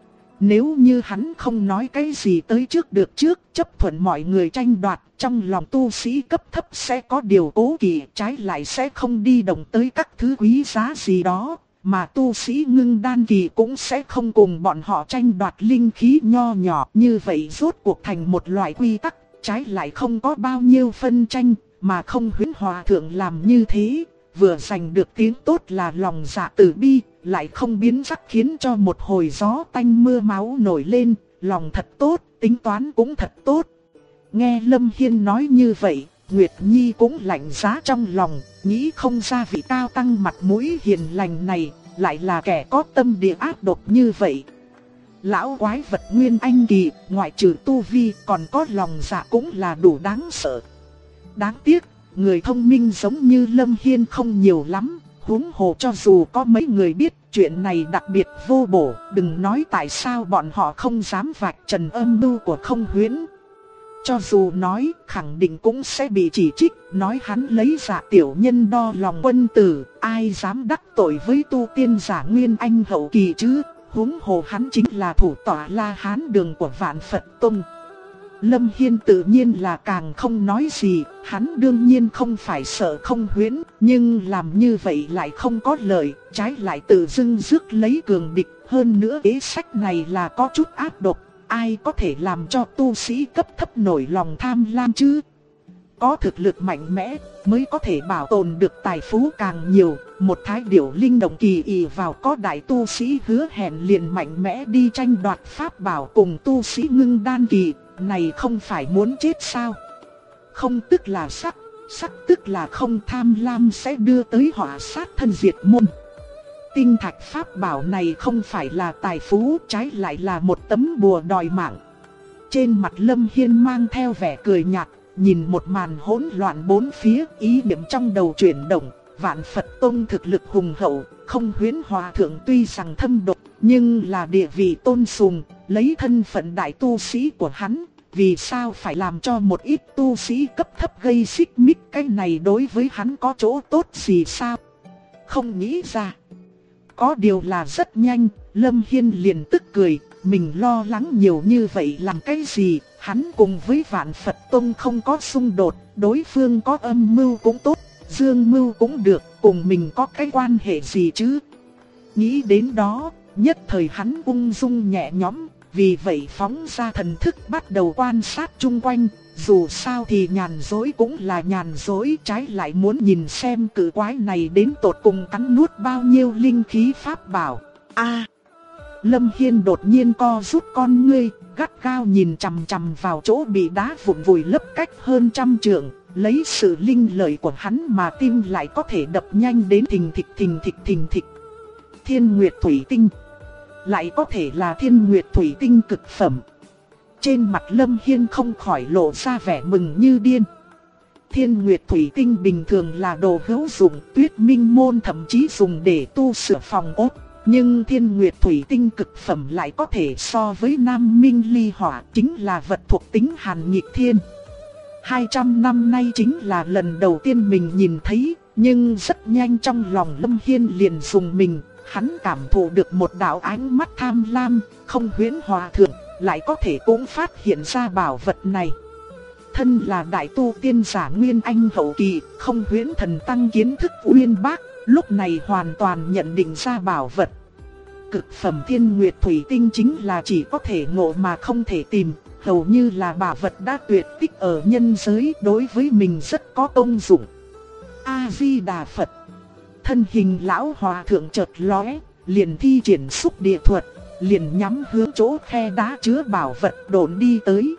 nếu như hắn không nói cái gì tới trước được trước, chấp thuận mọi người tranh đoạt, trong lòng tu sĩ cấp thấp sẽ có điều cố kỵ, trái lại sẽ không đi động tới các thứ quý giá gì đó, mà tu sĩ ngưng đan kỳ cũng sẽ không cùng bọn họ tranh đoạt linh khí nho nhỏ. Như vậy rốt cuộc thành một loại quy tắc, trái lại không có bao nhiêu phân tranh, mà Không Huyễn hòa thượng làm như thế, vừa giành được tiếng tốt là lòng dạ từ bi, lại không biến sắc khiến cho một hồi gió tanh mưa máu nổi lên, lòng thật tốt, tính toán cũng thật tốt. Nghe Lâm Hiên nói như vậy, Nguyệt Nhi cũng lạnh giá trong lòng, nghĩ không ra vị cao tăng mặt mũi hiền lành này, lại là kẻ có tâm địa ác độc như vậy. Lão quái vật nguyên anh kỳ, ngoại trừ tu vi còn có lòng dạ cũng là đủ đáng sợ. Đáng tiếc, người thông minh giống như Lâm Hiên không nhiều lắm, huống hồ cho dù có mấy người biết chuyện này đặc biệt vô bổ, đừng nói tại sao bọn họ không dám vạch trần âm mưu của Không Huyễn. Cho dù nói, khẳng định cũng sẽ bị chỉ trích, nói hắn lấy dạ tiểu nhân đo lòng quân tử, ai dám đắc tội với tu tiên giả nguyên anh hậu kỳ chứ, huống hồ hắn chính là thủ tọa La Hán đường của Vạn Phật Tông. Lâm Hiên tự nhiên là càng không nói gì, hắn đương nhiên không phải sợ Không Huyễn, nhưng làm như vậy lại không có lợi, trái lại tự dưng rước lấy cường địch, hơn nữa kế sách này là có chút ác độc, ai có thể làm cho tu sĩ cấp thấp nổi lòng tham lam chứ. có thực lực mạnh mẽ mới có thể bảo tồn được tài phú càng nhiều. Một thái điểu linh động kỳ ỷ vào có đại tu sĩ hứa hẹn liền mạnh mẽ đi tranh đoạt pháp bảo cùng tu sĩ ngưng đan kỳ, này không phải muốn chết sao? Không tức là sắc, sắc tức là không, tham lam sẽ đưa tới họa sát thân diệt môn. Tinh thạch pháp bảo này không phải là tài phú, trái lại là một tấm bùa đòi mạng. Trên mặt Lâm Hiên mang theo vẻ cười nhạt, nhìn một màn hỗn loạn bốn phía, ý niệm trong đầu chuyển động. Vạn Phật Tông thực lực hùng hậu, không Huyễn Hòa Thượng tuy rằng thâm độc, nhưng là địa vị tôn sùng, lấy thân phận đại tu sĩ của hắn, vì sao phải làm cho một ít tu sĩ cấp thấp gây xích mích, cái này đối với hắn có chỗ tốt gì sao? Không nghĩ ra. Có điều là rất nhanh, Lâm Hiên liền tức cười, mình lo lắng nhiều như vậy làm cái gì, hắn cùng với Vạn Phật Tông không có xung đột, đối phương có âm mưu cũng tốt, dương mưu cũng được, cùng mình có cái quan hệ gì chứ. Nghĩ đến đó, nhất thời hắn ung dung nhẹ nhõm, vì vậy phóng ra thần thức bắt đầu quan sát chung quanh. Dù sao thì nhàn dối cũng là nhàn dối, trái lại muốn nhìn xem cự quái này đến tột cùng cắn nuốt bao nhiêu linh khí pháp bảo. Lâm Hiên đột nhiên co rút con ngươi, gắt gao nhìn chằm chằm vào chỗ bị đá vụn vùi lấp cách hơn 100 trượng. Lấy sự linh lợi của hắn mà tim lại có thể đập nhanh đến thình thịch thình thịch thình thịch. Thiên Nguyệt Thủy Tinh, lại có thể là Thiên Nguyệt Thủy Tinh cực phẩm. Trên mặt Lâm Hiên không khỏi lộ ra vẻ mừng như điên. Thiên Nguyệt Thủy Tinh bình thường là đồ hữu dụng, Tuyết Minh môn thậm chí dùng để tu sửa phòng ốt. Nhưng Thiên Nguyệt Thủy Tinh cực phẩm lại có thể so với Nam Minh Ly Hỏa, chính là vật thuộc tính hàn nghịch thiên. 200 năm nay chính là lần đầu tiên mình nhìn thấy, nhưng rất nhanh trong lòng Lâm Hiên liền dùng mình. Hắn cảm thụ được một đạo ánh mắt tham lam, không Huyễn Hòa Thượng lại có thể cũng phát hiện ra bảo vật này. Thân là đại tu tiên giả Nguyên Anh hậu kỳ, không Huyễn Thần tăng kiến thức uyên bác, lúc này hoàn toàn nhận định ra bảo vật. Cực phẩm Thiên Nguyệt Thủy Tinh chính là chỉ có thể ngộ mà không thể tìm, hầu như là bảo vật đã tuyệt tích ở nhân giới, đối với mình rất có công dụng. A-di-đà Phật. Thân hình lão hòa thượng chợt lóe, liền thi triển xúc địa thuật, liền nhắm hướng chỗ khe đá chứa bảo vật độn đi tới.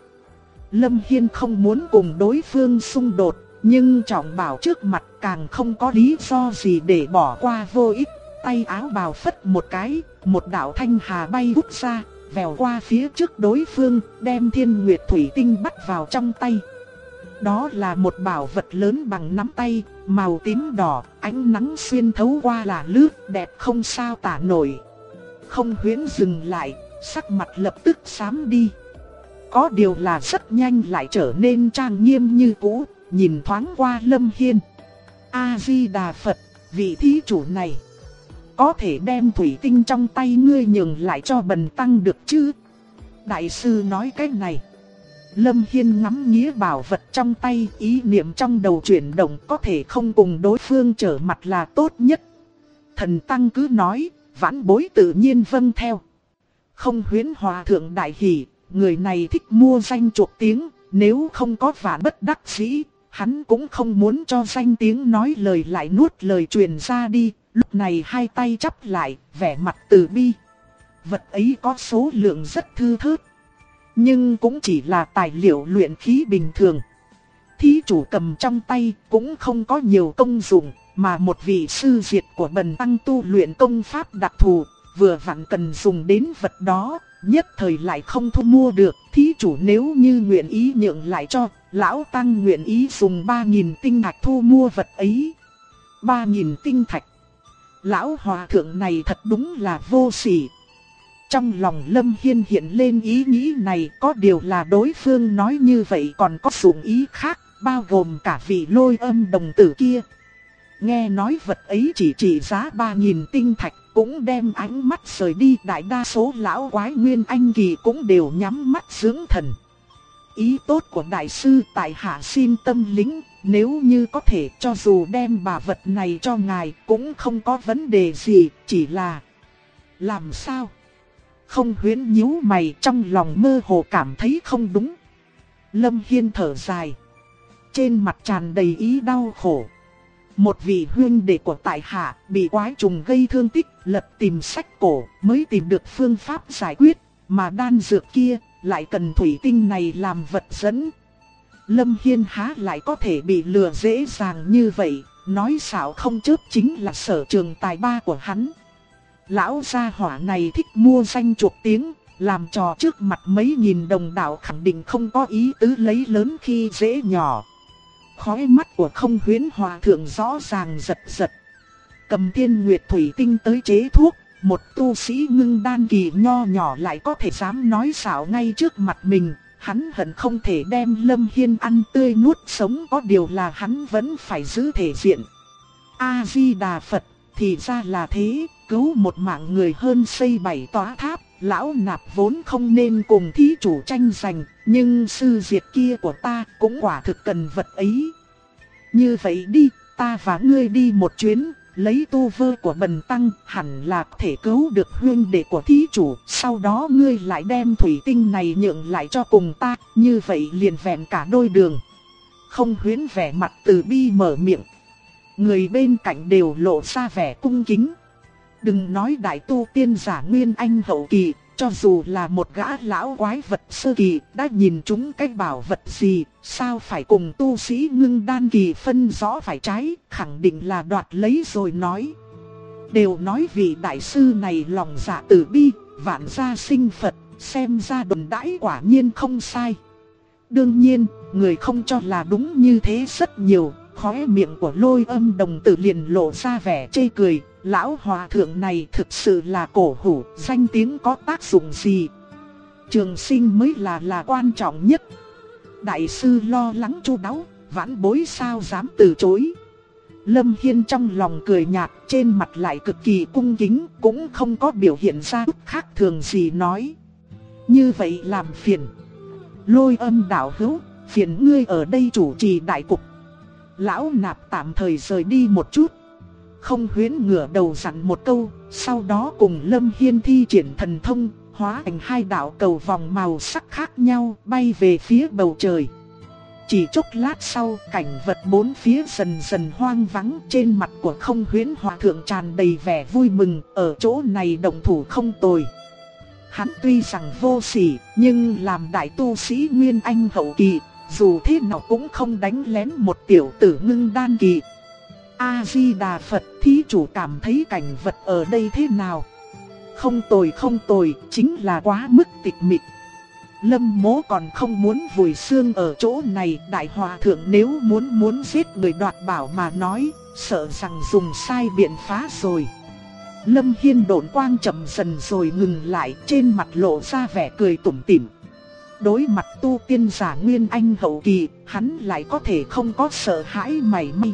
Lâm Hiên không muốn cùng đối phương xung đột, nhưng trọng bảo trước mặt càng không có lý do gì để bỏ qua vô ích. Tay áo bào phất một cái, một đạo thanh hà bay vút ra, vèo qua phía trước đối phương, đem Thiên Nguyệt Thủy Tinh bắt vào trong tay. Đó là một bảo vật lớn bằng nắm tay, màu tím đỏ, ánh nắng xuyên thấu qua là lướt, đẹp không sao tả nổi. Không Huyễn dừng lại, sắc mặt lập tức xám đi. Có điều là rất nhanh lại trở nên trang nghiêm như cũ, nhìn thoáng qua Lâm Hiên. A-di-đà Phật, vị thí chủ này, có thể đem thủy tinh trong tay ngươi nhường lại cho bần tăng được chứ? Đại sư nói cái này. Lâm Hiên ngắm nghía bảo vật trong tay, ý niệm trong đầu chuyển động, có thể không cùng đối phương trở mặt là tốt nhất. Thần tăng cứ nói, vãn bối tự nhiên vâng theo. Không Huyễn Hòa Thượng đại hỉ, người này thích mua danh chuộc tiếng, nếu không có vạn bất đắc dĩ, hắn cũng không muốn cho danh tiếng nói lời lại nuốt lời truyền ra đi. Lúc này hai tay chắp lại, vẻ mặt từ bi. Vật ấy có số lượng rất thưa thớt, nhưng cũng chỉ là tài liệu luyện khí bình thường. Thí chủ cầm trong tay cũng không có nhiều công dụng, mà một vị sư diệt của bần tăng tu luyện công pháp đặc thù, vừa vặn cần dùng đến vật đó, nhất thời lại không thu mua được. Thí chủ nếu như nguyện ý nhượng lại cho, lão tăng nguyện ý dùng 3.000 tinh thạch thu mua vật ấy. 3.000 tinh thạch. Lão hòa thượng này thật đúng là vô sỉ. Trong lòng Lâm Hiên hiện lên ý nghĩ này, có điều là đối phương nói như vậy còn có dụng ý khác, bao gồm cả vị Lôi Âm đồng tử kia. Nghe nói vật ấy chỉ giá 3.000 tinh thạch, cũng đem ánh mắt rời đi. Đại đa số lão quái Nguyên Anh kỳ cũng đều nhắm mắt dưỡng thần. Ý tốt của đại sư tại hạ xin tâm lĩnh, nếu như có thể cho dù đem bảo vật này cho ngài cũng không có vấn đề gì, chỉ là... Làm sao? Không Huyễn nhíu mày, trong lòng mơ hồ cảm thấy không đúng. Lâm Hiên thở dài. trên mặt tràn đầy ý đau khổ. Một vị huynh đệ của tại hạ bị quái trùng gây thương tích, lật tìm sách cổ mới tìm được phương pháp giải quyết, mà đan dược kia lại cần thủy tinh này làm vật dẫn. Lâm Hiên há lại có thể bị lừa dễ dàng như vậy, nói xạo không chớp chính là sở trường tài ba của hắn. Lão gia hỏa này thích mua danh chuộc tiếng, làm trò trước mặt mấy nghìn đồng đạo khẳng định không có ý tứ lấy lớn khi dễ nhỏ. Khói mắt của Không Huyễn Hòa thượng rõ ràng giật giật. Cầm Thiên Nguyệt thủy tinh tới chế thuốc, một tu sĩ ngưng đan kỳ nho nhỏ lại có thể dám nói xạo ngay trước mặt mình. Hắn hận không thể đem Lâm Hiên ăn tươi nuốt sống, có điều là hắn vẫn phải giữ thể diện. A-di-đà Phật, thì ra là thế, cứu một mạng người hơn xây 7 tòa tháp. Lão nạp vốn không nên cùng thí chủ tranh giành, nhưng sư diệt kia của ta cũng quả thực cần vật ấy. Như vậy đi, ta và ngươi đi một chuyến, lấy tu vơ của bần tăng, hẳn là có thể cứu được huynh đệ của thí chủ. Sau đó ngươi lại đem thủy tinh này nhượng lại cho cùng ta, như vậy liền vẹn cả đôi đường. Không Huyễn vẻ mặt từ bi mở miệng. Người bên cạnh đều lộ ra vẻ cung kính. Đừng nói đại tu tiên giả Nguyên Anh hậu kỳ, cho dù là một gã lão quái vật sơ kỳ đã nhìn chúng cái bảo vật gì, sao phải cùng tu sĩ ngưng đan kỳ phân rõ phải trái, khẳng định là đoạt lấy rồi nói. Đều nói vị đại sư này lòng dạ từ bi, vạn gia sinh Phật, xem ra đồn đãi quả nhiên không sai. Đương nhiên, người không cho là đúng như thế rất nhiều, khóe miệng của Lôi Âm đồng tử liền lộ ra vẻ chê cười. Lão hòa thượng này thực sự là cổ hủ, danh tiếng có tác dụng gì? Trường sinh mới là quan trọng nhất. Đại sư lo lắng chu đáo, vãn bối sao dám từ chối. Lâm Hiên trong lòng cười nhạt, trên mặt lại cực kỳ cung kính, cũng không có biểu hiện ra chút khác thường gì nói. Như vậy làm phiền. Lôi Âm đạo hữu, phiền ngươi ở đây chủ trì đại cục. Lão nạp tạm thời rời đi một chút. Không Huyễn ngửa đầu dặn một câu, sau đó cùng Lâm Hiên thi triển thần thông, hóa thành hai đạo cầu vòng màu sắc khác nhau, bay về phía bầu trời. Chỉ chốc lát sau, cảnh vật bốn phía dần dần hoang vắng, trên mặt của Không Huyễn Hòa thượng tràn đầy vẻ vui mừng, ở chỗ này động thủ không tồi. Hắn tuy rằng vô sỉ, nhưng làm đại tu sĩ Nguyên Anh hậu kỳ, dù thế nào cũng không đánh lén một tiểu tử ngưng đan kỳ. A-di-đà Phật, thí chủ cảm thấy cảnh vật ở đây thế nào? Không tồi, chính là quá mức tịch mịch. Lâm Mỗ còn không muốn vùi xương ở chỗ này. Đại hòa thượng nếu muốn giết người đoạt bảo mà nói, sợ rằng dùng sai biện pháp rồi. Lâm Hiên độn quang chậm dần rồi ngừng lại, trên mặt lộ ra vẻ cười tủm tỉm. Đối mặt tu tiên giả Nguyên Anh hậu kỳ, hắn lại có thể không có sợ hãi mảy may.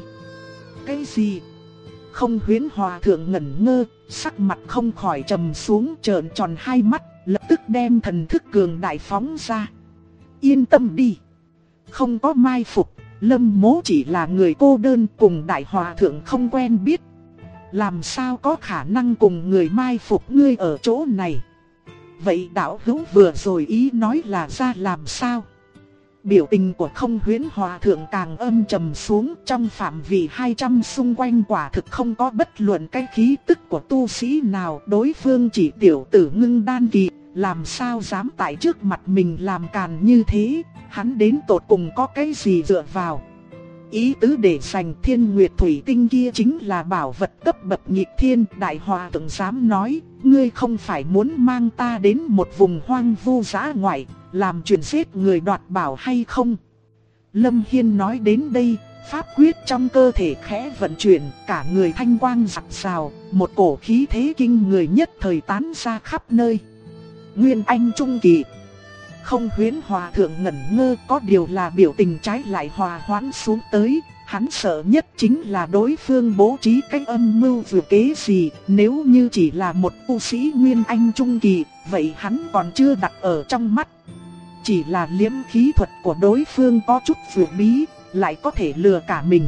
Cái gì? Không Huyễn Hòa thượng ngẩn ngơ, sắc mặt không khỏi trầm xuống, trợn tròn hai mắt, lập tức đem thần thức cường đại phóng ra. Yên tâm đi, không có mai phục, Lâm Mỗ chỉ là người cô đơn, cùng đại hòa thượng không quen biết. Làm sao có khả năng cùng người mai phục ngươi ở chỗ này? Vậy đạo hữu vừa rồi ý nói là ra làm sao? Biểu tình của Không Huyễn Hòa thượng càng âm trầm xuống, trong phạm vi 200 xung quanh quả thực không có bất luận cái khí tức của tu sĩ nào. Đối phương chỉ tiểu tử ngưng đan kỳ, làm sao dám tại trước mặt mình làm càn như thế? Hắn đến tột cùng có cái gì dựa vào? Ý tứ để giành Thiên Nguyệt thủy tinh kia chính là bảo vật cấp bậc nghịch thiên. Đại hòa thượng dám nói, ngươi không phải muốn mang ta đến một vùng hoang vu dã ngoại, làm chuyện giết người đoạt bảo hay không? Lâm Hiên nói đến đây, pháp quyết trong cơ thể khẽ vận chuyển, cả người thanh quang rạng rào, một cổ khí thế kinh người nhất thời tán ra khắp nơi. Nguyên Anh trung kỳ. Không Huyễn Hòa thượng ngẩn ngơ, có điều là biểu tình trái lại hòa hoãn xuống tới. Hắn sợ nhất chính là đối phương bố trí cái âm mưu vừa kế gì. Nếu như chỉ là một tu sĩ Nguyên Anh trung kỳ, vậy hắn còn chưa đặt ở trong mắt. Chỉ là liễm khí thuật của đối phương có chút vừa bí, lại có thể lừa cả mình.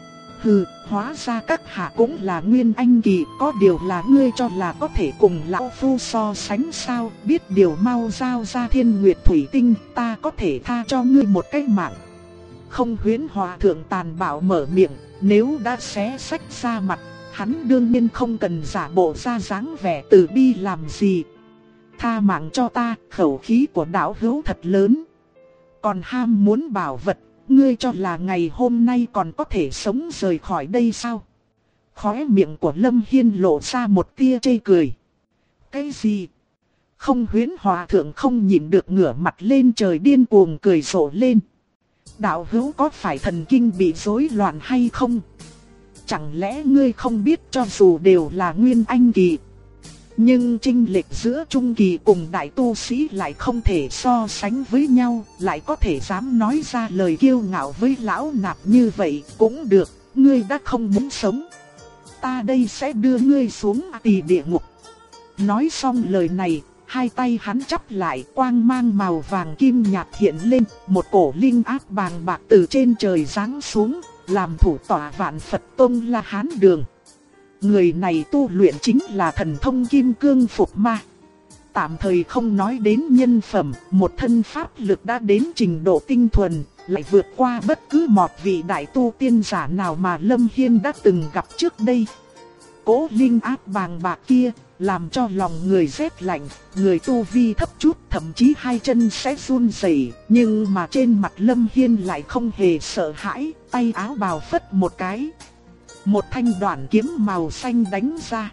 Hừ, hóa ra các hạ cũng là Nguyên Anh kỳ, có điều là ngươi cho là có thể cùng lão phu so sánh sao? Biết điều mau giao ra Thiên Nguyệt thủy tinh, ta có thể tha cho ngươi một cái mạng. Không Huyễn Hòa thượng tàn bạo mở miệng, nếu đã xé sách ra mặt, hắn đương nhiên không cần giả bộ ra dáng vẻ từ bi làm gì. Tha mạng cho ta, khẩu khí của đạo hữu thật lớn. Còn ham muốn bảo vật, ngươi cho là ngày hôm nay còn có thể sống rời khỏi đây sao? Khóe miệng của Lâm Hiên lộ ra một tia chê cười. Cái gì? Không Huyễn Hòa thượng không nhịn được ngửa mặt lên trời điên cuồng cười rộ lên. Đạo hữu có phải thần kinh bị rối loạn hay không? Chẳng lẽ ngươi không biết cho dù đều là nguyên anh kỳ, nhưng chênh lệch giữa trung kỳ cùng đại tu sĩ lại không thể so sánh với nhau, lại có thể dám nói ra lời kiêu ngạo với lão nạp như vậy, cũng được, ngươi đã không muốn sống. Ta đây sẽ đưa ngươi xuống Tỳ địa ngục. Nói xong lời này, hai tay hắn chắp lại, quang mang màu vàng kim nhạt hiện lên, một cổ linh áp bàng bạc từ trên trời giáng xuống, làm thủ tọa Vạn Phật Tông La Hán Đường. Người này tu luyện chính là thần thông kim cương phục ma. Tạm thời không nói đến nhân phẩm, một thân pháp lực đã đến trình độ tinh thuần, lại vượt qua bất cứ một vị đại tu tiên giả nào mà Lâm Hiên đã từng gặp trước đây. Cỗ linh áp bàng bạc kia, làm cho lòng người rét lạnh, người tu vi thấp chút thậm chí hai chân sẽ run rẩy, nhưng mà trên mặt Lâm Hiên lại không hề sợ hãi, tay áo bào phất một cái. Một thanh đoạn kiếm màu xanh đánh ra.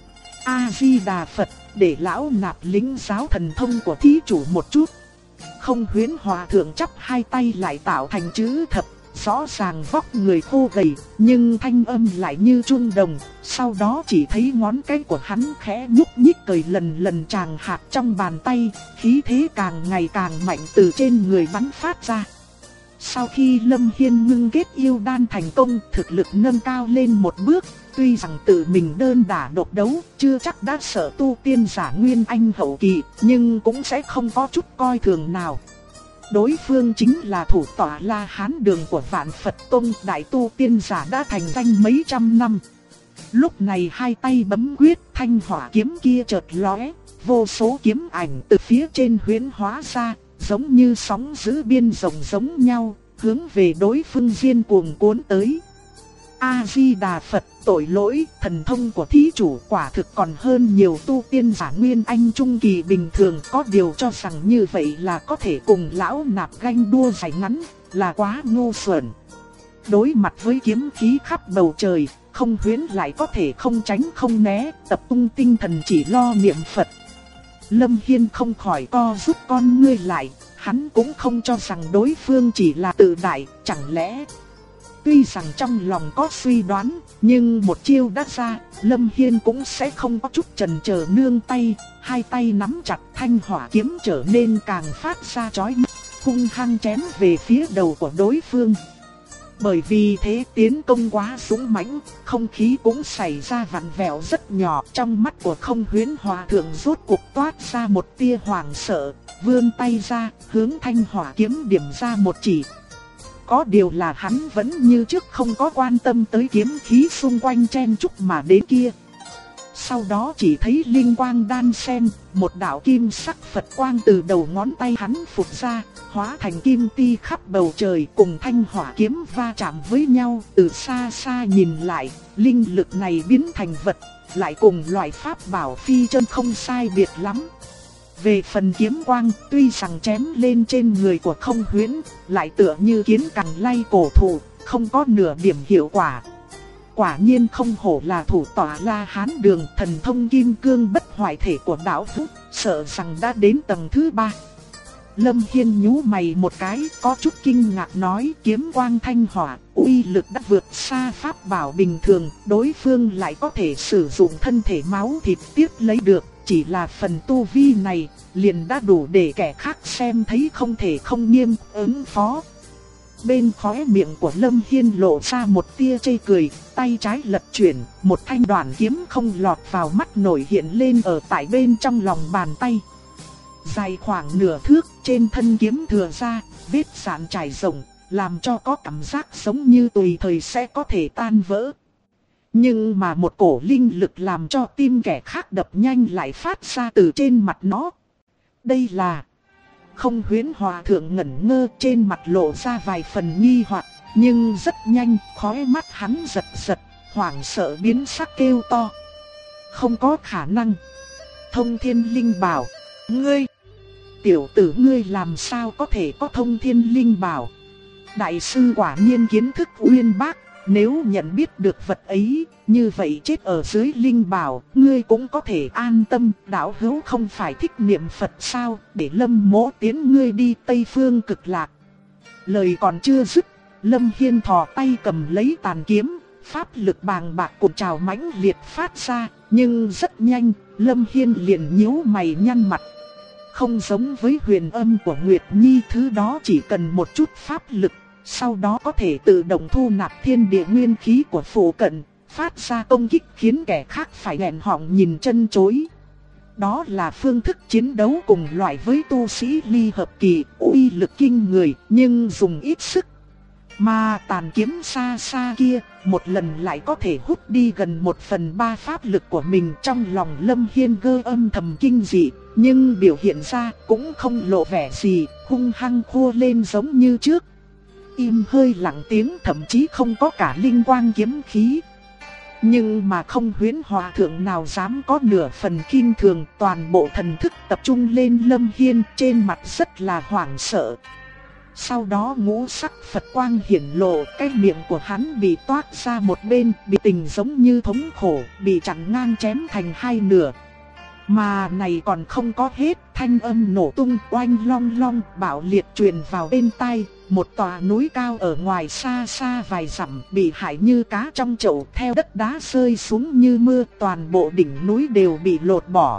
A-di-đà Phật, để lão nạp lĩnh giáo thần thông của thí chủ một chút. Không Huyễn Hòa thượng chắp hai tay lại tạo thành chữ thập, rõ ràng vóc người khô gầy, nhưng thanh âm lại như chuông đồng. Sau đó chỉ thấy ngón cái của hắn khẽ nhúc nhích cười lần lần tràng hạt trong bàn tay, khí thế càng ngày càng mạnh từ trên người bắn phát ra. Sau khi Lâm Hiên ngưng kết yêu đan thành công, thực lực nâng cao lên một bước, tuy rằng tự mình đơn đả độc đấu, chưa chắc đã sợ tu tiên giả nguyên anh hậu kỳ, nhưng cũng sẽ không có chút coi thường nào. Đối phương chính là thủ tọa La Hán Đường của Vạn Phật Tông, đại tu tiên giả đã thành danh mấy trăm năm. Lúc này hai tay bấm quyết, thanh hỏa kiếm kia chợt lóe, vô số kiếm ảnh từ phía trên huyễn hóa ra, giống như sóng dữ biên rộng giống nhau, hướng về đối phương diên cuồng cuốn tới. A-di-đà Phật, tội lỗi, thần thông của thí chủ quả thực còn hơn nhiều tu tiên giả nguyên anh trung kỳ bình thường, có điều cho rằng như vậy là có thể cùng lão nạp ganh đua giành ngắn, là quá ngu xuẩn. Đối mặt với kiếm khí khắp bầu trời, Không Huyễn lại có thể không tránh không né, tập trung tinh thần chỉ lo niệm Phật. Lâm Hiên không khỏi co rút con ngươi lại, hắn cũng không cho rằng đối phương chỉ là tự đại, chẳng lẽ... Tuy rằng trong lòng có suy đoán, nhưng một chiêu đã ra, Lâm Hiên cũng sẽ không có chút chần chờ nương tay, hai tay nắm chặt thanh hỏa kiếm trở nên càng phát ra chói mắt, hung hăng chém về phía đầu của đối phương. Bởi vì thế tiến công quá dũng mãnh, không khí cũng xảy ra vặn vẹo rất nhỏ, trong mắt của Không Huyễn Hòa thượng rốt cuộc toát ra một tia hoảng sợ, vươn tay ra, hướng thanh hỏa kiếm điểm ra một chỉ. Có điều là hắn vẫn như trước không có quan tâm tới kiếm khí xung quanh chen chúc mà đến kia. Sau đó chỉ thấy linh quang đan xen, một đạo kim sắc Phật quang từ đầu ngón tay hắn phụt ra, hóa thành kim ti khắp bầu trời, cùng thanh hỏa kiếm va chạm với nhau. Từ xa xa nhìn lại, linh lực này biến thành vật, lại cùng loại pháp bảo phi chân không sai biệt lắm. Về phần kiếm quang, tuy rằng chém lên trên người của Không Huyễn, lại tựa như kiến cằng lay cổ thụ, không có nửa điểm hiệu quả. Quả nhiên không hổ là thủ tọa La Hán Đường, thần thông kim cương bất hoại thể của đạo hữu, sợ rằng đã đến tầng thứ 3. Lâm Hiên nhíu mày một cái, có chút kinh ngạc nói, kiếm quang thanh hỏa, uy lực đã vượt xa pháp bảo bình thường, đối phương lại có thể sử dụng thân thể máu thịt tiếp lấy được. Chỉ là phần tu vi này, liền đã đủ để kẻ khác xem thấy không thể không nghiêm ứng phó. Bên khóe miệng của Lâm Hiên lộ ra một tia chê cười, tay trái lật chuyển, một thanh đoạn kiếm không lọt vào mắt nổi hiện lên ở tại bên trong lòng bàn tay. Dài khoảng nửa thước, trên thân kiếm thừa ra, vết sạn trải rộng, làm cho có cảm giác giống như tùy thời sẽ có thể tan vỡ. Nhưng mà một cổ linh lực làm cho tim kẻ khác đập nhanh lại phát ra từ trên mặt nó. Đây là Không Huyễn Hòa thượng ngẩn ngơ, trên mặt lộ ra vài phần nghi hoặc, nhưng rất nhanh, khóe mắt hắn giật giật, hoảng sợ biến sắc kêu to. Không có khả năng. Thông Thiên Linh Bảo, ngươi, tiểu tử ngươi làm sao có thể có Thông Thiên Linh Bảo? Đại sư quả nhiên kiến thức uyên bác, nếu nhận biết được vật ấy, như vậy chết ở dưới Linh Bảo, ngươi cũng có thể an tâm. Đạo hữu không phải thích niệm Phật sao, để Lâm Mỗ tiến ngươi đi Tây Phương Cực Lạc. Lời còn chưa dứt, Lâm Hiên thò tay cầm lấy tàn kiếm, pháp lực bàng bạc cuộn trào mãnh liệt phát ra, nhưng rất nhanh, Lâm Hiên liền nhíu mày nhăn mặt. Không giống với huyền âm của Nguyệt Nhi, thứ đó chỉ cần một chút pháp lực, sau đó có thể tự động thu nạp thiên địa nguyên khí của phụ cận, phát ra công kích khiến kẻ khác phải nghẹn họng nhìn chân chối. Đó là phương thức chiến đấu cùng loại với tu sĩ ly hợp kỳ, uy lực kinh người, nhưng dùng ít sức. Mà tàn kiếm xa xa kia, một lần lại có thể hút đi gần 1/3 pháp lực của mình. Trong lòng Lâm Hiên gơ âm thầm kinh dị, nhưng biểu hiện ra cũng không lộ vẻ gì, hung hăng khua lên giống như trước. Im hơi lặng tiếng, thậm chí không có cả linh quang kiếm khí. Nhưng mà Không Huyễn Hòa thượng nào dám có nửa phần kinh thường, toàn bộ thần thức tập trung lên Lâm Hiên, trên mặt rất là hoảng sợ. Sau đó ngũ sắc Phật quang hiển lộ, cái miệng của hắn bị toát ra một bên, bị tình giống như thống khổ, bị chặn ngang chém thành hai nửa. Mà này còn không có hết, thanh âm nổ tung oanh long long bạo liệt truyền vào bên tai. Một tòa núi cao ở ngoài xa xa vài dặm bị hại như cá trong chậu, theo đất đá rơi xuống như mưa, toàn bộ đỉnh núi đều bị lột bỏ.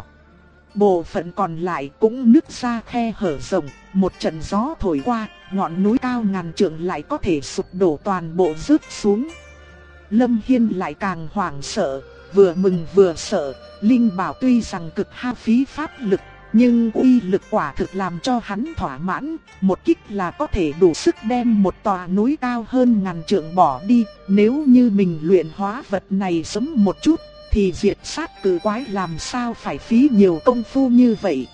Bộ phận còn lại cũng nứt ra khe hở rộng, một trận gió thổi qua, ngọn núi cao ngàn trượng lại có thể sụp đổ toàn bộ rớt xuống. Lâm Hiên lại càng hoảng sợ, vừa mừng vừa sợ. Linh Bảo tuy rằng cực hao phí pháp lực, nhưng uy lực quả thực làm cho hắn thỏa mãn. Một kích là có thể đủ sức đem một tòa núi cao hơn ngàn trượng bỏ đi. Nếu như mình luyện hóa vật này sớm một chút, thì diệt sát cử quái làm sao phải phí nhiều công phu như vậy.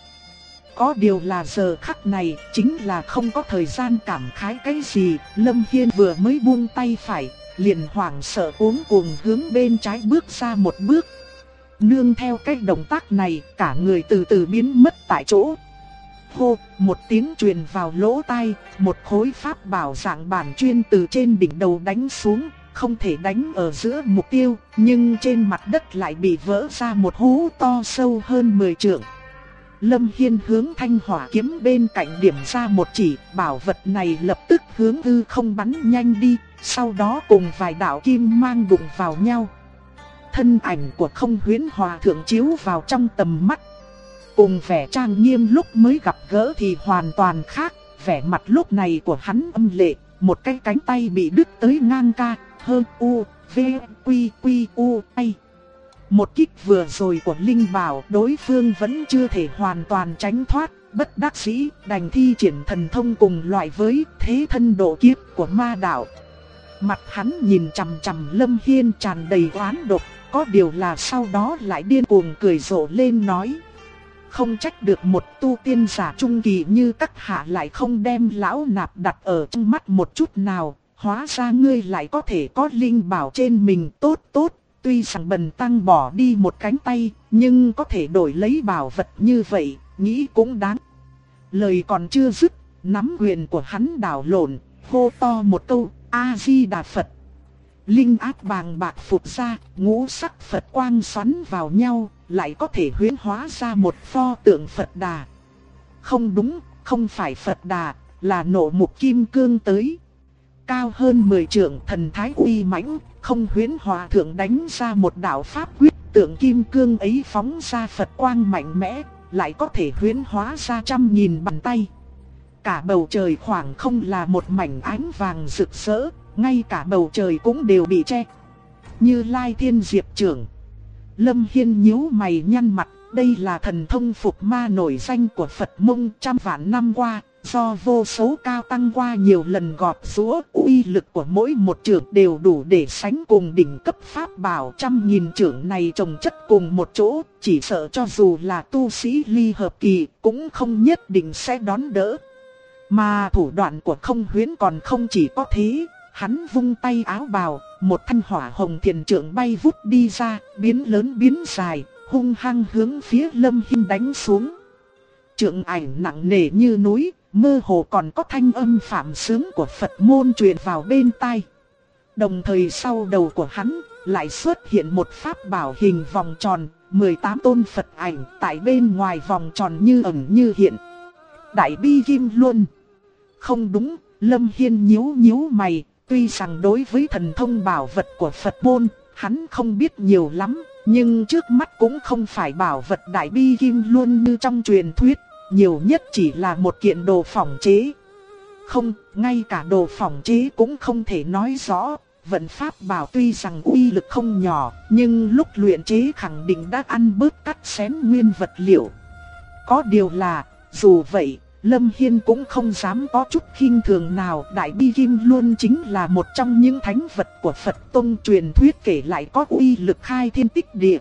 Có điều là giờ khắc này, chính là không có thời gian cảm khái cái gì. Lâm Hiên vừa mới buông tay phải, liền hoảng sợ cuống cuồng hướng bên trái bước ra một bước. Nương theo cái động tác này, cả người từ từ biến mất tại chỗ. Hô, một tiếng truyền vào lỗ tai, một khối pháp bảo dạng bản chuyên từ trên đỉnh đầu đánh xuống, không thể đánh ở giữa mục tiêu, nhưng trên mặt đất lại bị vỡ ra một hố to sâu hơn 10 trượng. Lâm Hiên hướng thanh hỏa kiếm bên cạnh điểm ra một chỉ, bảo vật này lập tức hướng hư không bắn nhanh đi, sau đó cùng vài đạo kim mang đụng vào nhau. Thân ảnh của Không Huyễn Hòa thượng chiếu vào trong tầm mắt. Cùng vẻ trang nghiêm lúc mới gặp gỡ thì hoàn toàn khác, vẻ mặt lúc này của hắn âm lệ, một cái cánh tay bị đứt tới ngang ca, hơn u, v, quy quy u, ay. Một kích vừa rồi của Linh Bảo đối phương vẫn chưa thể hoàn toàn tránh thoát, bất đắc dĩ đành thi triển thần thông cùng loại với thế thân độ kiếp của ma đạo. Mặt hắn nhìn chằm chằm Lâm Hiên tràn đầy oán độc, có điều là sau đó lại điên cuồng cười rộ lên nói. Không trách được một tu tiên giả trung kỳ như các hạ lại không đem lão nạp đặt ở trong mắt một chút nào, hóa ra ngươi lại có thể có linh bảo trên mình. Tốt tốt, tuy rằng bần tăng bỏ đi một cánh tay, nhưng có thể đổi lấy bảo vật như vậy, nghĩ cũng đáng. Lời còn chưa dứt, nắm quyền của hắn đảo lộn, hô to một câu, A-di-đà Phật. Linh áp bàng bạc phụt ra, ngũ sắc Phật quang xoắn vào nhau, lại có thể huyễn hóa ra một pho tượng Phật Đà. Không đúng, không phải Phật Đà, là Nộ Mục Kim Cương tới. Cao hơn 10 trượng, thần thái uy mãnh, Không Huyễn Hòa thượng đánh ra một đạo pháp quyết, tượng kim cương ấy phóng ra Phật quang mạnh mẽ, lại có thể huyễn hóa ra trăm nghìn bàn tay. Cả bầu trời khoảng không là một mảnh ánh vàng rực rỡ, ngay cả bầu trời cũng đều bị che. Như Lai Thiên Diệp trưởng. Lâm Hiên nhíu mày nhăn mặt, đây là thần thông phục ma nổi danh của Phật Mông trăm vạn năm qua, Do vô số cao tăng qua nhiều lần gọt giũa, uy lực của mỗi một chưởng đều đủ để sánh cùng đỉnh cấp pháp bảo. 100.000 chưởng này chồng chất cùng một chỗ, chỉ sợ cho dù là tu sĩ ly hợp kỳ cũng không nhất định sẽ đón đỡ. Mà thủ đoạn của Không Huyễn còn không chỉ có thế, hắn vung tay áo bào, một thanh hỏa hồng thiền trượng bay vút đi ra, biến lớn biến dài, hung hăng hướng phía Lâm Hiên đánh xuống. Trượng ảnh nặng nề như núi, mơ hồ còn có thanh âm phạm sướng của Phật môn truyền vào bên tai. Đồng thời sau đầu của hắn lại xuất hiện một pháp bảo hình vòng tròn, 18 tôn Phật ảnh tại bên ngoài vòng tròn như ẩn như hiện. Đại bi kim luân. Không đúng, Lâm Hiên nhíu nhíu mày, tuy rằng đối với thần thông bảo vật của Phật môn, hắn không biết nhiều lắm, nhưng trước mắt cũng không phải bảo vật đại bi kim luân như trong truyền thuyết, nhiều nhất chỉ là một kiện đồ phỏng chế. Không, ngay cả đồ phỏng chế cũng không thể nói rõ, vận pháp bảo tuy rằng uy lực không nhỏ, nhưng lúc luyện chế khẳng định đã ăn bớt cắt xén nguyên vật liệu. Có điều là, dù vậy, Lâm Hiên cũng không dám có chút khinh thường nào. Đại bi kim luân chính là một trong những thánh vật của Phật tông truyền thuyết kể lại có uy lực khai thiên tích địa.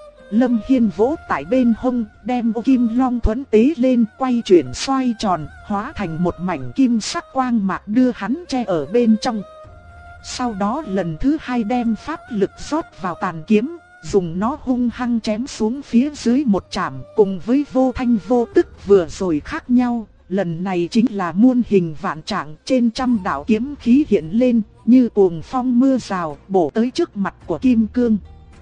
Lâm Hiên vỗ tại bên hông, đem ô kim long thuẫn tế lên, quay chuyển xoay tròn, hóa thành một mảnh kim sắc quang mạc đưa hắn che ở bên trong. Sau đó lần thứ hai đem pháp lực rót vào tàn kiếm, dùng nó hung hăng chém xuống phía dưới một chạm. Cùng với vô thanh vô tức vừa rồi khác nhau, lần này chính là muôn hình vạn trạng, trên trăm đạo kiếm khí hiện lên, như cuồng phong mưa rào bổ tới trước mặt của kim cương.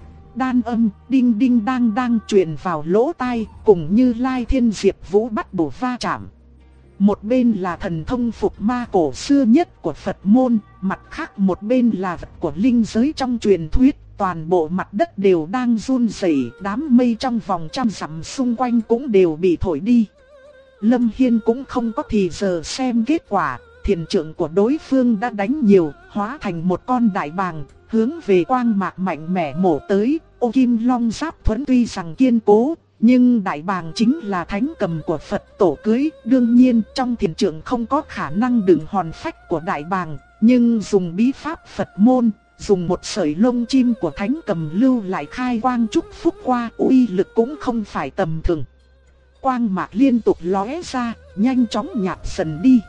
Đan âm đinh đinh đang đang truyền vào lỗ tai, cùng như Lai Thiên Diệp Vũ bắt đầu va chạm. Một bên là thần thông phục ma cổ xưa nhất của Phật môn, mặt khác một bên là vật của linh giới trong truyền thuyết. Toàn bộ mặt đất đều đang run rẩy, đám mây trong vòng trăm dặm xung quanh cũng đều bị thổi đi. Lâm Hiên cũng không có thì giờ xem kết quả, thiền trượng của đối phương đã đánh nhiều, hóa thành một con đại bàng, hướng về quang mạc mạnh mẽ mổ tới. Ô kim long giáp thuẫn tuy rằng kiên cố, nhưng đại bàng chính là thánh cầm của Phật tổ cưới, đương nhiên trong thiền trượng không có khả năng đựng hồn phách của đại bàng, nhưng dùng bí pháp Phật môn, dùng một sợi lông chim của thánh cầm lưu lại khai quang chúc phúc qua, uy lực cũng không phải tầm thường. Quang mạc liên tục lóe ra, nhanh chóng nhạt dần đi.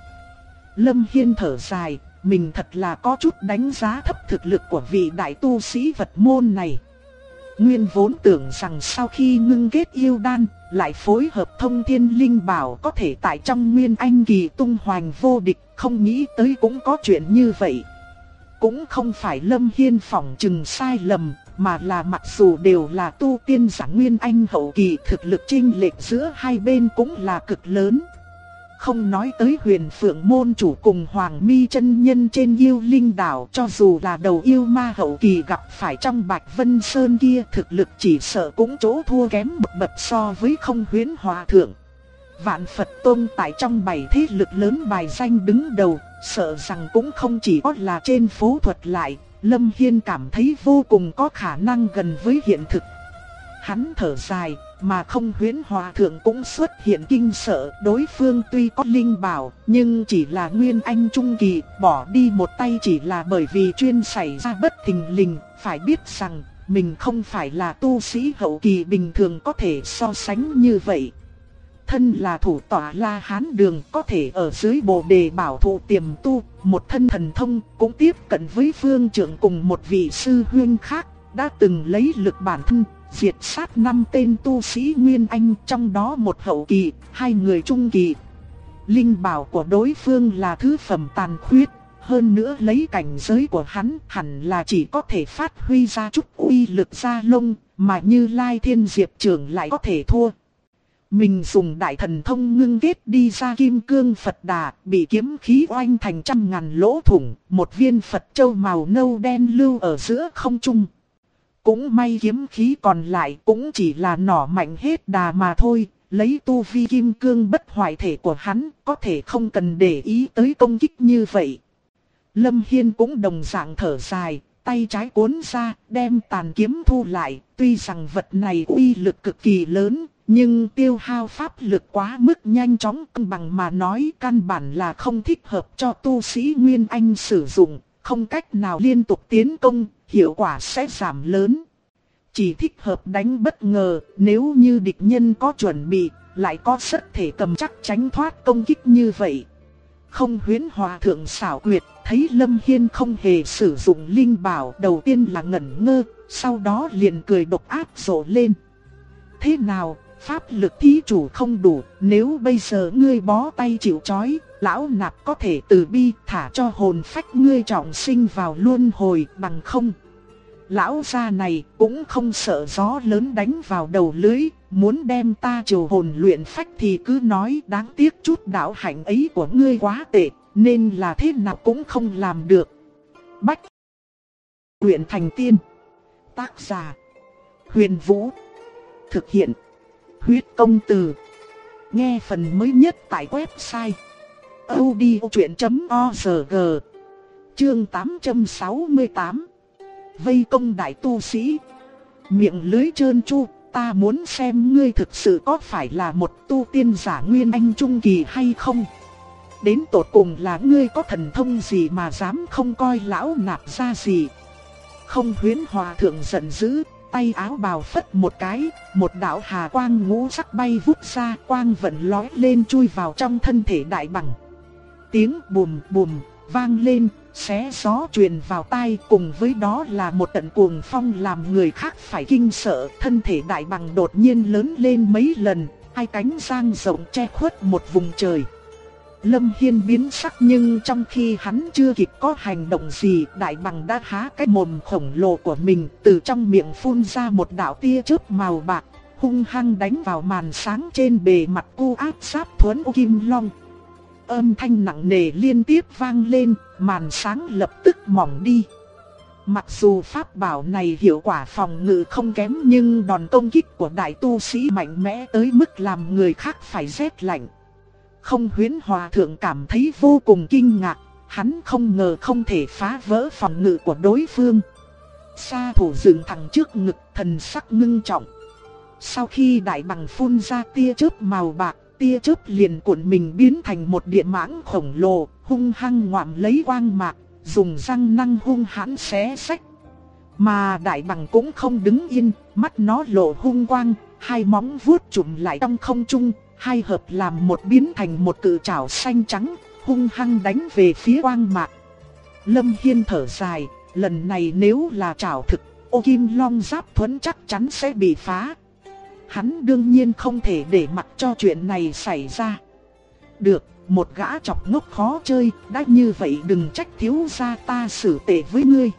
Lâm Hiên thở dài, mình thật là có chút đánh giá thấp thực lực của vị đại tu sĩ Phật môn này. Nguyên vốn tưởng rằng sau khi ngưng kết yêu đan, lại phối hợp thông thiên linh bảo có thể tại trong nguyên anh kỳ tung hoành vô địch, không nghĩ tới cũng có chuyện như vậy. Cũng không phải Lâm Hiên phỏng chừng sai lầm, mà là mặc dù đều là tu tiên giả nguyên anh hậu kỳ, thực lực chênh lệch giữa hai bên cũng là cực lớn. Không nói tới Huyền Phượng môn chủ cùng Hoàng Mi chân nhân trên Yêu Linh đảo, cho dù là đầu yêu ma hậu kỳ gặp phải trong Bạch Vân Sơn kia, thực lực chỉ sợ cũng chỗ thua kém một bậc so với Không Huyễn Hòa thượng. Vạn Phật Tông tại trong 7 thế lực lớn bài danh đứng đầu, sợ rằng cũng không chỉ có là trên phố thuật lại. Lâm Hiên cảm thấy vô cùng có khả năng gần với hiện thực. Hắn thở dài, mà Không Huyễn Hòa thượng cũng xuất hiện kinh sợ. Đối phương tuy có linh bảo, nhưng chỉ là nguyên anh trung kỳ, bỏ đi một tay chỉ là bởi vì chuyên xảy ra bất thình lình. Phải biết rằng, mình không phải là tu sĩ hậu kỳ bình thường có thể so sánh như vậy. Thân là thủ tọa La Hán Đường, có thể ở dưới Bồ Đề bảo thụ tiềm tu, một thân thần thông, cũng tiếp cận với phương trưởng cùng một vị sư huynh khác, đã từng lấy lực bản thân diệt sát 5 tên tu sĩ nguyên anh, trong đó một hậu kỳ, 2 người trung kỳ. Linh bảo của đối phương là thứ phẩm tàn khuyết, hơn nữa lấy cảnh giới của hắn hẳn là chỉ có thể phát huy ra chút uy lực da lông, mà Như Lai Thiên Diệp trưởng lại có thể thua. Mình dùng đại thần thông ngưng kết đi ra kim cương Phật Đà, bị kiếm khí oanh thành trăm ngàn lỗ thủng, một viên Phật châu màu nâu đen lưu ở giữa không trung. Cũng may kiếm khí còn lại cũng chỉ là nỏ mạnh hết đà mà thôi, lấy tu vi kim cương bất hoại thể của hắn, có thể không cần để ý tới công kích như vậy. Lâm Hiên cũng đồng dạng thở dài, tay trái cuốn ra, đem tàn kiếm thu lại, tuy rằng vật này uy lực cực kỳ lớn, Nhưng tiêu hao pháp lực quá mức nhanh chóng, cân bằng mà nói căn bản là không thích hợp cho tu sĩ Nguyên Anh sử dụng, không cách nào liên tục tiến công, hiệu quả sẽ giảm lớn. Chỉ thích hợp đánh bất ngờ, nếu như địch nhân có chuẩn bị, lại có rất thể cầm chắc tránh thoát công kích như vậy. Không Huyễn Hòa thượng xảo quyệt, thấy Lâm Hiên không hề sử dụng linh bảo, đầu tiên là ngẩn ngơ, sau đó liền cười độc ác rộ lên. Thế nào, pháp lực thí chủ không đủ, nếu bây giờ ngươi bó tay chịu trói, lão nạp có thể từ bi thả cho hồn phách ngươi trọng sinh vào luân hồi, bằng không. Lão gia này cũng không sợ gió lớn đánh vào đầu lưới, muốn đem ta triều hồn luyện phách thì cứ nói, đáng tiếc chút đạo hạnh ấy của ngươi quá tệ, nên là thế nào cũng không làm được. Bách luyện thành tiên. Tác giả Huyền Vũ. Thực hiện Huyết Công Từ. Nghe phần mới nhất tại website audiochuyện.org. Chương 868. Vây công đại tu sĩ. Miệng lưới trơn tru, ta muốn xem ngươi thực sự có phải là một tu tiên giả Nguyên Anh trung kỳ hay không. Đến tột cùng là ngươi có thần thông gì mà dám không coi lão nạp ra gì. Không Huyễn Hòa thượng giận dữ, tay áo bào phất một cái, một đạo hà quang ngũ sắc bay vút ra, quang vận lói lên chui vào trong thân thể đại bằng. Tiếng bùm bùm vang lên, xé gió truyền vào tai, cùng với đó là một trận cuồng phong làm người khác phải kinh sợ. Thân thể đại bằng đột nhiên lớn lên mấy lần, hai cánh dang rộng che khuất một vùng trời. Lâm Hiên biến sắc, nhưng trong khi hắn chưa kịp có hành động gì, đại bằng đã há cái mồm khổng lồ của mình, từ trong miệng phun ra một đạo tia chớp màu bạc, hung hăng đánh vào màn sáng trên bề mặt u áp giáp thuẫn ô kim long. Âm thanh nặng nề liên tiếp vang lên, màn sáng lập tức mỏng đi. Mặc dù pháp bảo này hiệu quả phòng ngự không kém, nhưng đòn công kích của đại tu sĩ mạnh mẽ tới mức làm người khác phải rét lạnh. Không Huyễn Hòa thượng cảm thấy vô cùng kinh ngạc, hắn không ngờ không thể phá vỡ phòng ngự của đối phương. Sa thủ dựng thẳng trước ngực, thần sắc ngưng trọng. Sau khi đại bằng phun ra tia chớp màu bạc, tia chớp liền cuộn mình biến thành một địa mãng khổng lồ, hung hăng ngoạm lấy quang mạc, dùng răng nanh hung hãn xé xách. Mà đại bằng cũng không đứng yên, mắt nó lộ hung quang, hai móng vuốt chụm lại trong không trung, hai hợp làm một biến thành một cự trảo xanh trắng, hung hăng đánh về phía quang mạc. Lâm Hiên thở dài, lần này nếu là trảo thực, ô kim long giáp thuẫn chắc chắn sẽ bị phá. Hắn đương nhiên không thể để mặc cho chuyện này xảy ra. Được, một gã chọc ngốc khó chơi, đã như vậy đừng trách thiếu gia ta xử tệ với ngươi.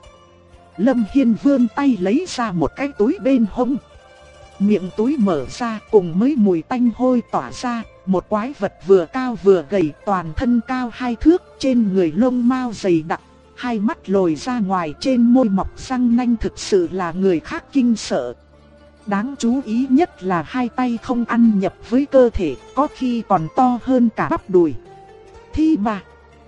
Lâm Hiên vươn tay lấy ra một cái túi bên hông. Miệng túi mở ra, cùng mấy mùi tanh hôi tỏa ra, một quái vật vừa cao vừa gầy, toàn thân cao 2 thước, trên người lông mao dày đặc, hai mắt lồi ra ngoài, trên môi mọc răng nanh, thực sự là người khác kinh sợ. Đáng chú ý nhất là hai tay không ăn nhập với cơ thể, có khi còn to hơn cả bắp đùi. Thi bà,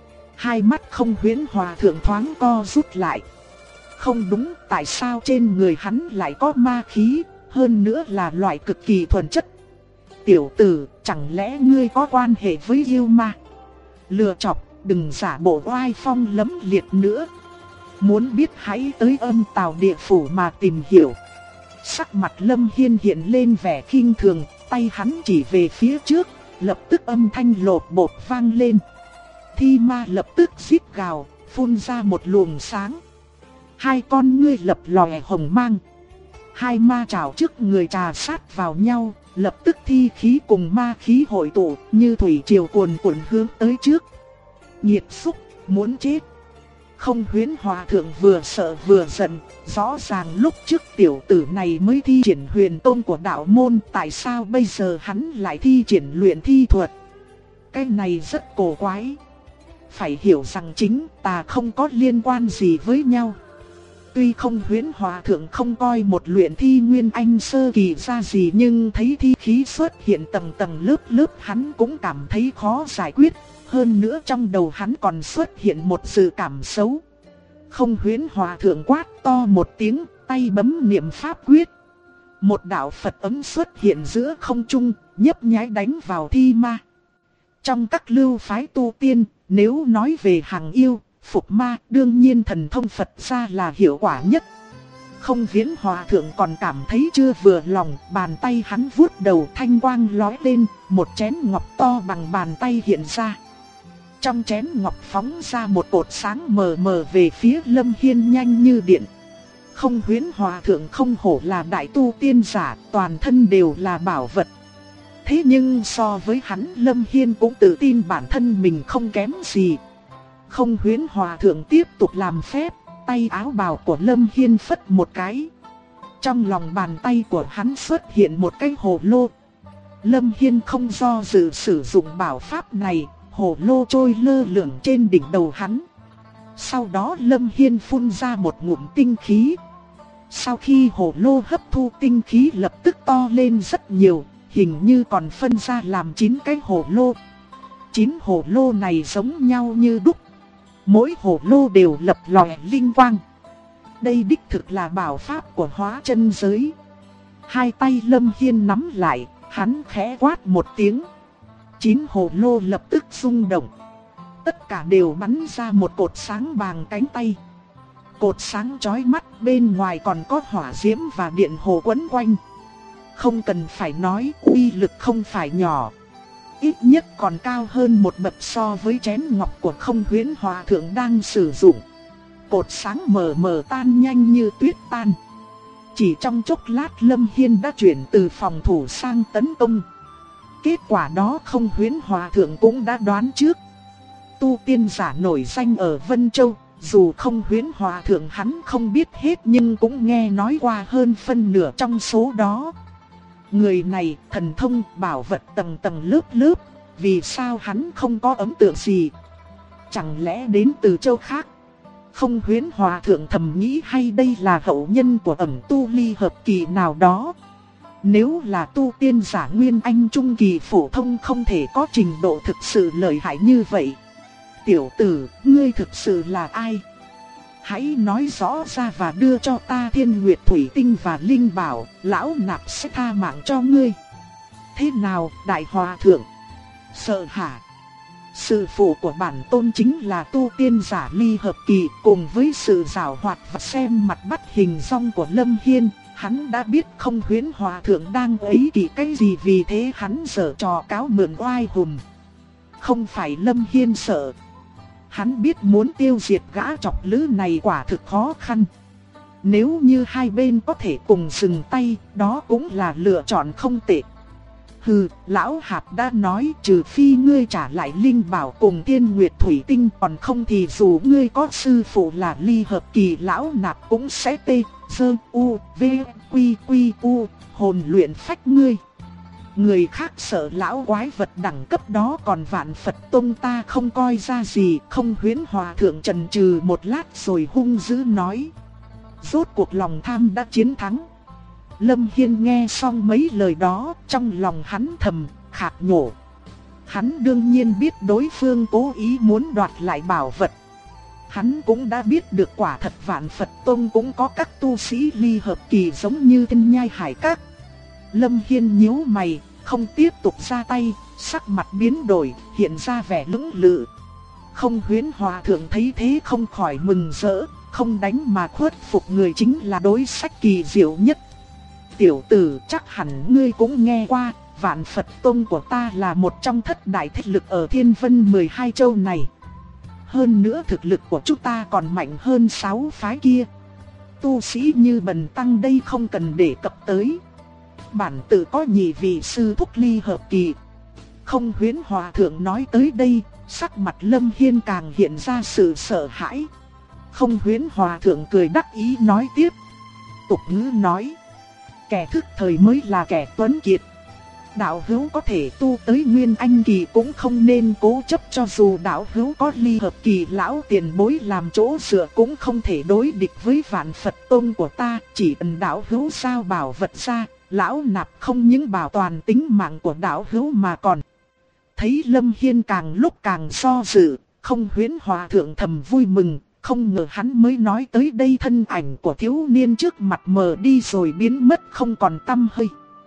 hai mắt Không Huyễn Hòa thượng thoáng co rút lại. Không đúng, tại sao trên người hắn lại có ma khí, hơn nữa là loại cực kỳ thuần chất. Tiểu tử, chẳng lẽ ngươi có quan hệ với yêu ma? Lừa chọc, đừng giả bộ oai phong lẫm liệt nữa. Muốn biết hãy tới Âm Tào Địa Phủ mà tìm hiểu. Sắc mặt Lâm Hiên hiện lên vẻ khinh thường, tay hắn chỉ về phía trước, lập tức âm thanh lột bột vang lên. Thi ma lập tức rít gào, phun ra một luồng sáng. Hai con ngươi lập lòe hồng mang. Hai ma trảo trước người trà sát vào nhau, lập tức thi khí cùng ma khí hội tụ, như thủy triều cuồn cuộn hướng tới trước. Nhiệt xúc, muốn chết. Không Huyễn Hòa thượng vừa sợ vừa giận, rõ ràng lúc trước tiểu tử này mới thi triển huyền tôn của đạo môn, tại sao bây giờ hắn lại thi triển luyện thi thuật? Cái này rất cổ quái. Phải hiểu rằng chính ta không có liên quan gì với nhau. Tuy Không Huyễn Hòa thượng không coi một luyện thi Nguyên Anh sơ kỳ ra gì, nhưng thấy thi khí xuất hiện tầng tầng lớp lớp hắn cũng cảm thấy khó giải quyết. Hơn nữa trong đầu hắn còn xuất hiện một dự cảm xấu. Không Huyễn Hòa thượng quát to một tiếng, tay bấm niệm pháp quyết. Một đạo Phật ấm xuất hiện giữa không trung, nhấp nháy đánh vào thi ma. Trong các lưu phái tu tiên, nếu nói về hàng yêu, phục ma, đương nhiên thần thông Phật gia là hiệu quả nhất. Không Viễn Hòa Thượng còn cảm thấy chưa vừa lòng, bàn tay hắn vuốt đầu thanh quang lóe lên, một chén ngọc to bằng bàn tay hiện ra. Trong chén ngọc phóng ra một cột sáng mờ mờ về phía Lâm Hiên nhanh như điện. Không Huyễn Hòa Thượng không hổ là đại tu tiên giả, toàn thân đều là bảo vật. Thế nhưng so với hắn, Lâm Hiên cũng tự tin bản thân mình không kém gì. Không Huyễn Hòa Thượng tiếp tục làm phép, tay áo bào của Lâm Hiên phất một cái. Trong lòng bàn tay của hắn xuất hiện một cái hồ lô. Lâm Hiên không do dự sử dụng bảo pháp này, hồ lô trôi lơ lửng trên đỉnh đầu hắn. Sau đó Lâm Hiên phun ra một ngụm tinh khí. Sau khi hồ lô hấp thu tinh khí lập tức to lên rất nhiều, hình như còn phân ra làm 9 cái hồ lô. 9 hồ lô này giống nhau như đúc. Mỗi hồ lô đều lập lòe linh quang. Đây đích thực là bảo pháp của hóa chân giới. Hai tay Lâm Hiên nắm lại, hắn khẽ quát một tiếng. 9 hồ lô lập tức rung động. Tất cả đều bắn ra một cột sáng bằng cánh tay. Cột sáng chói mắt, bên ngoài còn có hỏa diễm và điện hồ quấn quanh. Không cần phải nói, uy lực không phải nhỏ. Ít nhất còn cao hơn một bậc so với chén ngọc của Không Huyễn Hòa Thượng đang sử dụng. Cột sáng mờ mờ tan nhanh như tuyết tan. Chỉ trong chốc lát Lâm Hiên đã chuyển từ phòng thủ sang tấn công. Kết quả đó Không Huyễn Hòa Thượng cũng đã đoán trước. Tu tiên giả nổi danh ở Vân Châu, dù Không Huyễn Hòa Thượng hắn không biết hết nhưng cũng nghe nói qua hơn phân nửa trong số đó. Người này thần thông bảo vật tầng tầng lớp lớp, vì sao hắn không có ấn tượng gì? Chẳng lẽ đến từ châu khác? Không Huyễn Hòa Thượng thầm nghĩ, hay đây là hậu nhân của ẩn tu ly hợp kỳ nào đó? Nếu là tu tiên giả Nguyên Anh trung kỳ phổ thông không thể có trình độ thực sự lợi hại như vậy. Tiểu tử, ngươi thực sự là ai? Hãy nói rõ ra và đưa cho ta Thiên Nguyệt Thủy Tinh và Linh Bảo, lão nạp sẽ tha mạng cho ngươi. Thế nào, Đại Hòa Thượng? Sợ hả? Sư phụ của bản tôn chính là tu tiên giả ly hợp kỳ, cùng với sự giảo hoạt và xem mặt bắt hình dong của Lâm Hiên, hắn đã biết Không Huyễn Hòa Thượng đang ấy kỳ cái gì, vì thế hắn giở trò cáo mượn oai hùng. Không phải Lâm Hiên sợ. Hắn biết muốn tiêu diệt gã chọc lữ này quả thực khó khăn. Nếu như hai bên có thể cùng dừng tay, đó cũng là lựa chọn không tệ. Hừ, lão hạp đã nói trừ phi ngươi trả lại Linh Bảo cùng Thiên Nguyệt Thủy Tinh, còn không thì dù ngươi có sư phụ là ly hợp kỳ, lão nạp cũng sẽ tê, sơ, u, v, quy, quy, u, hồn luyện phách ngươi. Người khác sợ lão quái vật đẳng cấp đó, còn Vạn Phật Tông ta không coi ra gì. Không Huyễn Hòa Thượng chần chừ một lát rồi hung dữ nói. Rốt cuộc lòng tham đã chiến thắng. Lâm Hiên nghe xong mấy lời đó, trong lòng hắn thầm, khạc nhổ. Hắn đương nhiên biết đối phương cố ý muốn đoạt lại bảo vật. Hắn cũng đã biết được quả thật Vạn Phật Tông cũng có các tu sĩ ly hợp kỳ giống như Thiên Nhai Hải Các. Lâm Hiên nhíu mày, không tiếp tục ra tay, sắc mặt biến đổi, hiện ra vẻ lưỡng lự. Không Huyễn Hòa Thượng thấy thế không khỏi mừng rỡ, không đánh mà khuất phục người chính là đối sách kỳ diệu nhất. Tiểu tử, chắc hẳn ngươi cũng nghe qua, Vạn Phật Tông của ta là một trong thất đại thế lực ở Thiên Vân 12 châu này. Hơn nữa thực lực của chúng ta còn mạnh hơn 6 phái kia. Tu sĩ như Bần Tăng đây không cần đề cập tới. Bản tự có nhị vị sư thúc ly hợp kỳ. Không Huyễn Hòa Thượng nói tới đây, sắc mặt Lâm Hiên càng hiện ra sự sợ hãi. Không Huyễn Hòa Thượng cười đắc ý nói tiếp. Tục ngữ nói, kẻ thức thời mới là kẻ tuấn kiệt. Đạo hữu có thể tu tới Nguyên Anh kỳ cũng không nên cố chấp, cho dù đạo hữu có ly hợp kỳ lão tiền bối làm chỗ dựa cũng không thể đối địch với Vạn Phật Tông của ta. Chỉ cần đạo hữu sao bảo vật ra, lão nạp không những bảo toàn tính mạng của đạo hữu mà còn. Thấy Lâm Hiên càng lúc càng do dự, Không Huyễn Hòa Thượng thầm vui mừng, Không ngờ hắn mới nói tới đây thân ảnh của thiếu niên trước mặt mờ đi rồi biến mất không còn tăm hơi.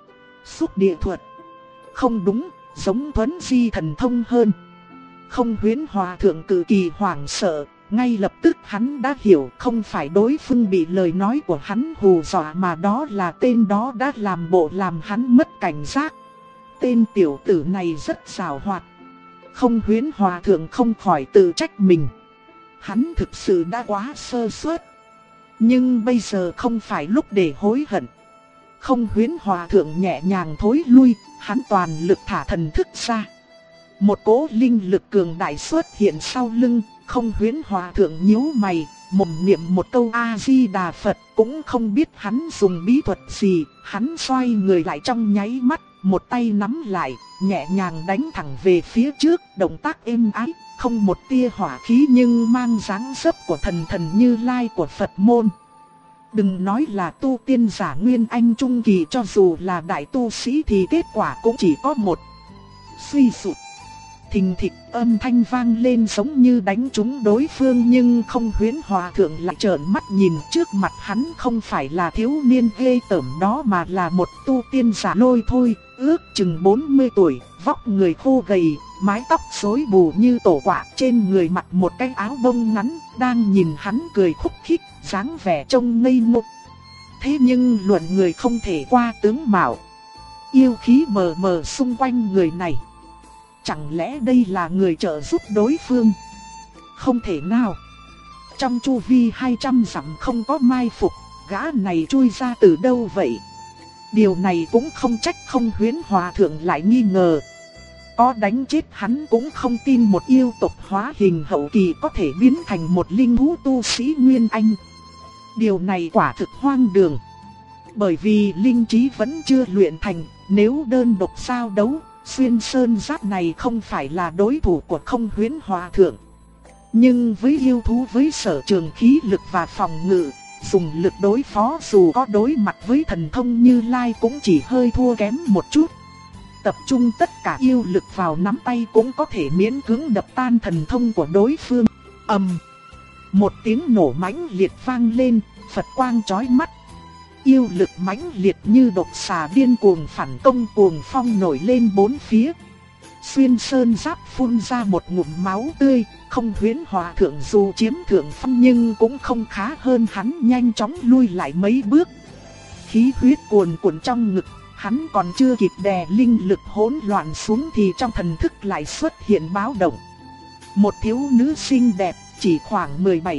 Xúc địa thuật. Không đúng, giống thuấn di thần thông hơn. Không Huyễn Hòa thượng cực kỳ hoảng sợ, ngay lập tức hắn đã hiểu không phải đối phương bị lời nói của hắn hù dọa mà đó là tên đó đã làm bộ làm hắn mất cảnh giác. Tên tiểu tử này rất xảo hoạt. Không Huyễn Hòa thượng không khỏi tự trách mình. Hắn thực sự đã quá sơ suất. Nhưng bây giờ không phải lúc để hối hận. Không Huyễn Hòa thượng nhẹ nhàng thối lui, hắn toàn lực thả thần thức ra. Một cỗ linh lực cường đại xuất hiện sau lưng, Không Huyễn Hòa thượng nhíu mày, mồm niệm một câu A-di-đà Phật, cũng không biết hắn dùng bí thuật gì, hắn xoay người lại trong nháy mắt, một tay nắm lại, nhẹ nhàng đánh thẳng về phía trước, động tác êm ái, không một tia hỏa khí nhưng mang dáng dấp của thần thần Như Lai của Phật môn. Đừng nói là tu tiên giả Nguyên Anh Trung Kỳ, cho dù là đại tu sĩ thì kết quả cũng chỉ có một. Suy sụp. Thình thịch âm thanh vang lên giống như đánh trúng đối phương, nhưng Không Huyễn Hòa thượng lại trợn mắt nhìn, trước mặt hắn không phải là thiếu niên ghê tởm đó mà là một tu tiên giả lôi thôi, ước chừng 40 tuổi, vóc người khô gầy, mái tóc rối bù như tổ quạ, trên người mặc một cái áo bông ngắn, đang nhìn hắn cười khúc khích, dáng vẻ trông ngây ngô. Thế nhưng luận người không thể qua tướng mạo. Yêu khí mờ mờ xung quanh người này. Chẳng lẽ đây là người trợ giúp đối phương? Không thể nào. Trong chu vi 200 dặm không có mai phục, gã này chui ra từ đâu vậy? Điều này cũng không trách Không Huyễn Hòa thượng lại nghi ngờ. Có đánh chết hắn cũng không tin một yêu tộc hóa hình hậu kỳ có thể biến thành một linh thú tu sĩ Nguyên Anh. Điều này quả thực hoang đường. Bởi vì linh trí vẫn chưa luyện thành, nếu đơn độc giao đấu, Xuyên Sơn Giáp này không phải là đối thủ của Không Huyễn Hòa thượng. Nhưng với yêu thú với sở trường khí lực và phòng ngự, dùng lực đối phó dù có đối mặt với thần thông Như Lai cũng chỉ hơi thua kém một chút. Tập trung tất cả yêu lực vào nắm tay cũng có thể miễn cưỡng đập tan thần thông của đối phương. Một tiếng nổ mãnh liệt vang lên, Phật quang chói mắt. Yêu lực mãnh liệt như độc xà điên cuồng phản công, cuồng phong nổi lên bốn phía. Xuyên Sơn Giáp phun ra một ngụm máu tươi, Không Huyễn Hòa thượng dù chiếm thượng phong nhưng cũng không khá hơn hắn, nhanh chóng lui lại mấy bước. Khí huyết cuồn cuộn trong ngực, hắn còn chưa kịp đè linh lực hỗn loạn xuống thì trong thần thức lại xuất hiện báo động. Một thiếu nữ xinh đẹp, chỉ khoảng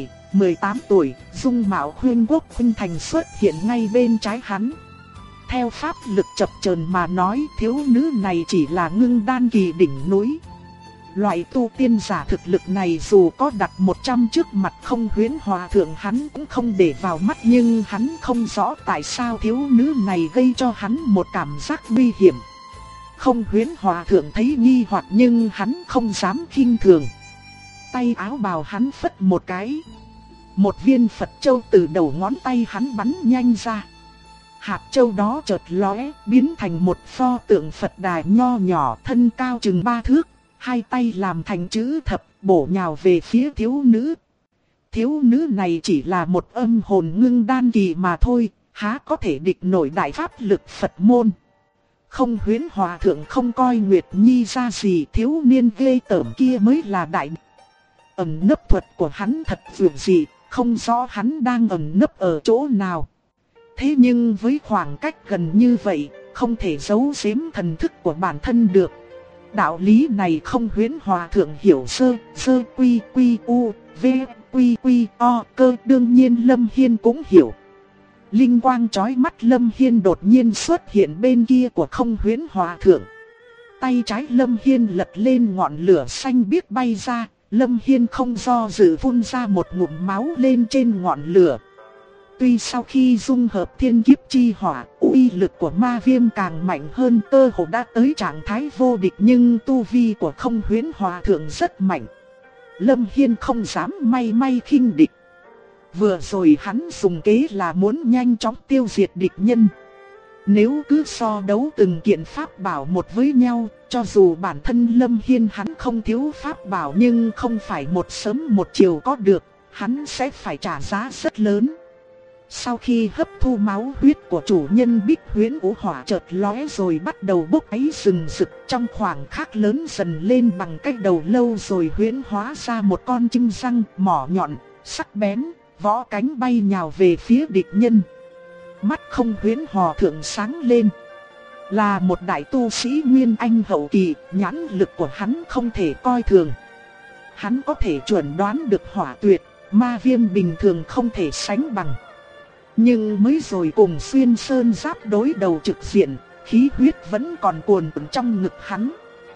17-18 tuổi, dung mạo khuyên quốc khuynh thành xuất hiện ngay bên trái hắn. Theo pháp lực chập chờn mà nói, thiếu nữ này chỉ là ngưng đan kỳ đỉnh núi. Loại tu tiên giả thực lực này dù có đặt 100 trước mặt Không Huyễn Hòa thượng hắn cũng không để vào mắt, nhưng hắn không rõ tại sao thiếu nữ này gây cho hắn một cảm giác nguy hiểm. Không Huyễn Hòa thượng thấy nghi hoặc nhưng hắn không dám khinh thường. Tay áo bào hắn phất một cái. Một viên Phật châu từ đầu ngón tay hắn bắn nhanh ra. Hạt châu đó chợt lóe, biến thành một pho tượng Phật đà nho nhỏ, thân cao chừng 3 thước, hai tay làm thành chữ thập, bổ nhào về phía thiếu nữ. Thiếu nữ này chỉ là một âm hồn ngưng đan kỳ mà thôi, há có thể địch nổi đại pháp lực Phật môn. Không Huyễn Hòa thượng không coi Nguyệt Nhi ra gì, thiếu niên ghê tởm kia mới là đại. Ẩn nấp thuật của hắn thật vượt dị, không rõ hắn đang ẩn nấp ở chỗ nào. Thế nhưng với khoảng cách gần như vậy, không thể giấu giếm thần thức của bản thân được. Đạo lý này Không Huyễn Hòa thượng hiểu sơ quy quy u, v quy quy o cơ, đương nhiên Lâm Hiên cũng hiểu. Linh quang chói mắt Lâm Hiên đột nhiên xuất hiện bên kia của Không Huyễn Hòa thượng. Tay trái Lâm Hiên lật lên, ngọn lửa xanh biếc bay ra. Lâm Hiên không do dự phun ra một ngụm máu lên trên ngọn lửa. Tuy sau khi dung hợp thiên kiếp chi hỏa, uy lực của ma viêm càng mạnh hơn, cơ hồ đã tới trạng thái vô địch, nhưng tu vi của Không Huyễn Hòa thượng rất mạnh. Lâm Hiên không dám may khinh địch. Vừa rồi hắn dùng kế là muốn nhanh chóng tiêu diệt địch nhân. Nếu cứ so đấu từng kiện pháp bảo một với nhau, cho dù bản thân Lâm Hiên hắn không thiếu pháp bảo nhưng không phải một sớm một chiều có được. hắn sẽ phải trả giá rất lớn. Sau khi hấp thu máu huyết của chủ nhân, Bích Huyễn Vũ Hỏa chợt lóe rồi bắt đầu bốc cháy rừng rực, trong khoảng khắc lớn dần lên bằng cái đầu lâu rồi huyễn hóa ra một con chim răng mỏ nhọn, sắc bén, võ cánh bay nhào về phía địch nhân. Mắt Không Huyễn Hòa Thượng sáng lên. Là một đại tu sĩ Nguyên Anh hậu kỳ, nhãn lực của hắn không thể coi thường. Hắn có thể chuẩn đoán được hỏa tuyệt, ma viêm bình thường không thể sánh bằng. Nhưng mới rồi cùng Xuyên Sơn Giáp đối đầu trực diện, khí huyết vẫn còn cuồn cuộn trong ngực hắn.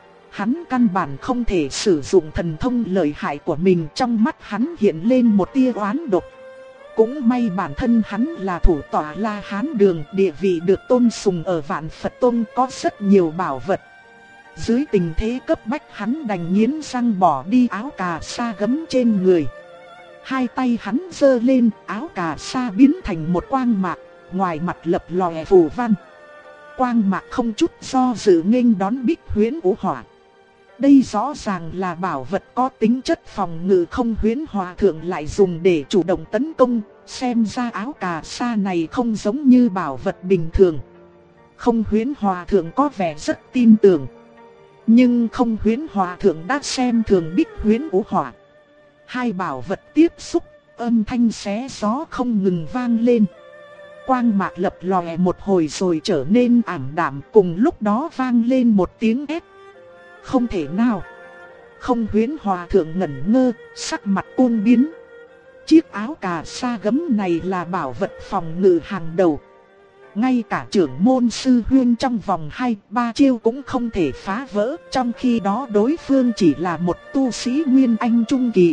Hắn căn bản không thể sử dụng thần thông lợi hại của mình, trong mắt hắn hiện lên một tia oán độc. Cũng may bản thân hắn là thủ tọa La Hán Đường, địa vị được tôn sùng ở Vạn Phật Tông, có rất nhiều bảo vật. Dưới tình thế cấp bách, hắn đành nghiến răng bỏ đi áo cà sa gấm trên người. Hai tay hắn giơ lên, áo cà sa biến thành một quang mạc, ngoài mặt lập lòe phù văn. Quang mạc không chút do dự nghênh đón Bích Huyễn Vũ Hỏa. Đây rõ ràng là bảo vật có tính chất phòng ngự. Không Huyễn Hòa Thượng lại dùng để chủ động tấn công, xem ra áo cà sa này không giống như bảo vật bình thường. Không Huyễn Hòa Thượng có vẻ rất tin tưởng. Nhưng Không Huyễn Hòa Thượng đã xem thường Bích Huyễn Vũ Hỏa. Hai bảo vật tiếp xúc, âm thanh xé gió không ngừng vang lên. Quang mạc lập lòe một hồi rồi trở nên ảm đạm, cùng lúc đó vang lên một tiếng hét. Không thể nào! Không Huyễn Hòa Thượng ngẩn ngơ, sắc mặt cuồng biến. Chiếc áo cà sa gấm này là bảo vật phòng ngự hàng đầu. Ngay cả trưởng môn sư huyên trong vòng 2-3 chiêu cũng không thể phá vỡ, trong khi đó đối phương chỉ là một tu sĩ Nguyên Anh trung kỳ.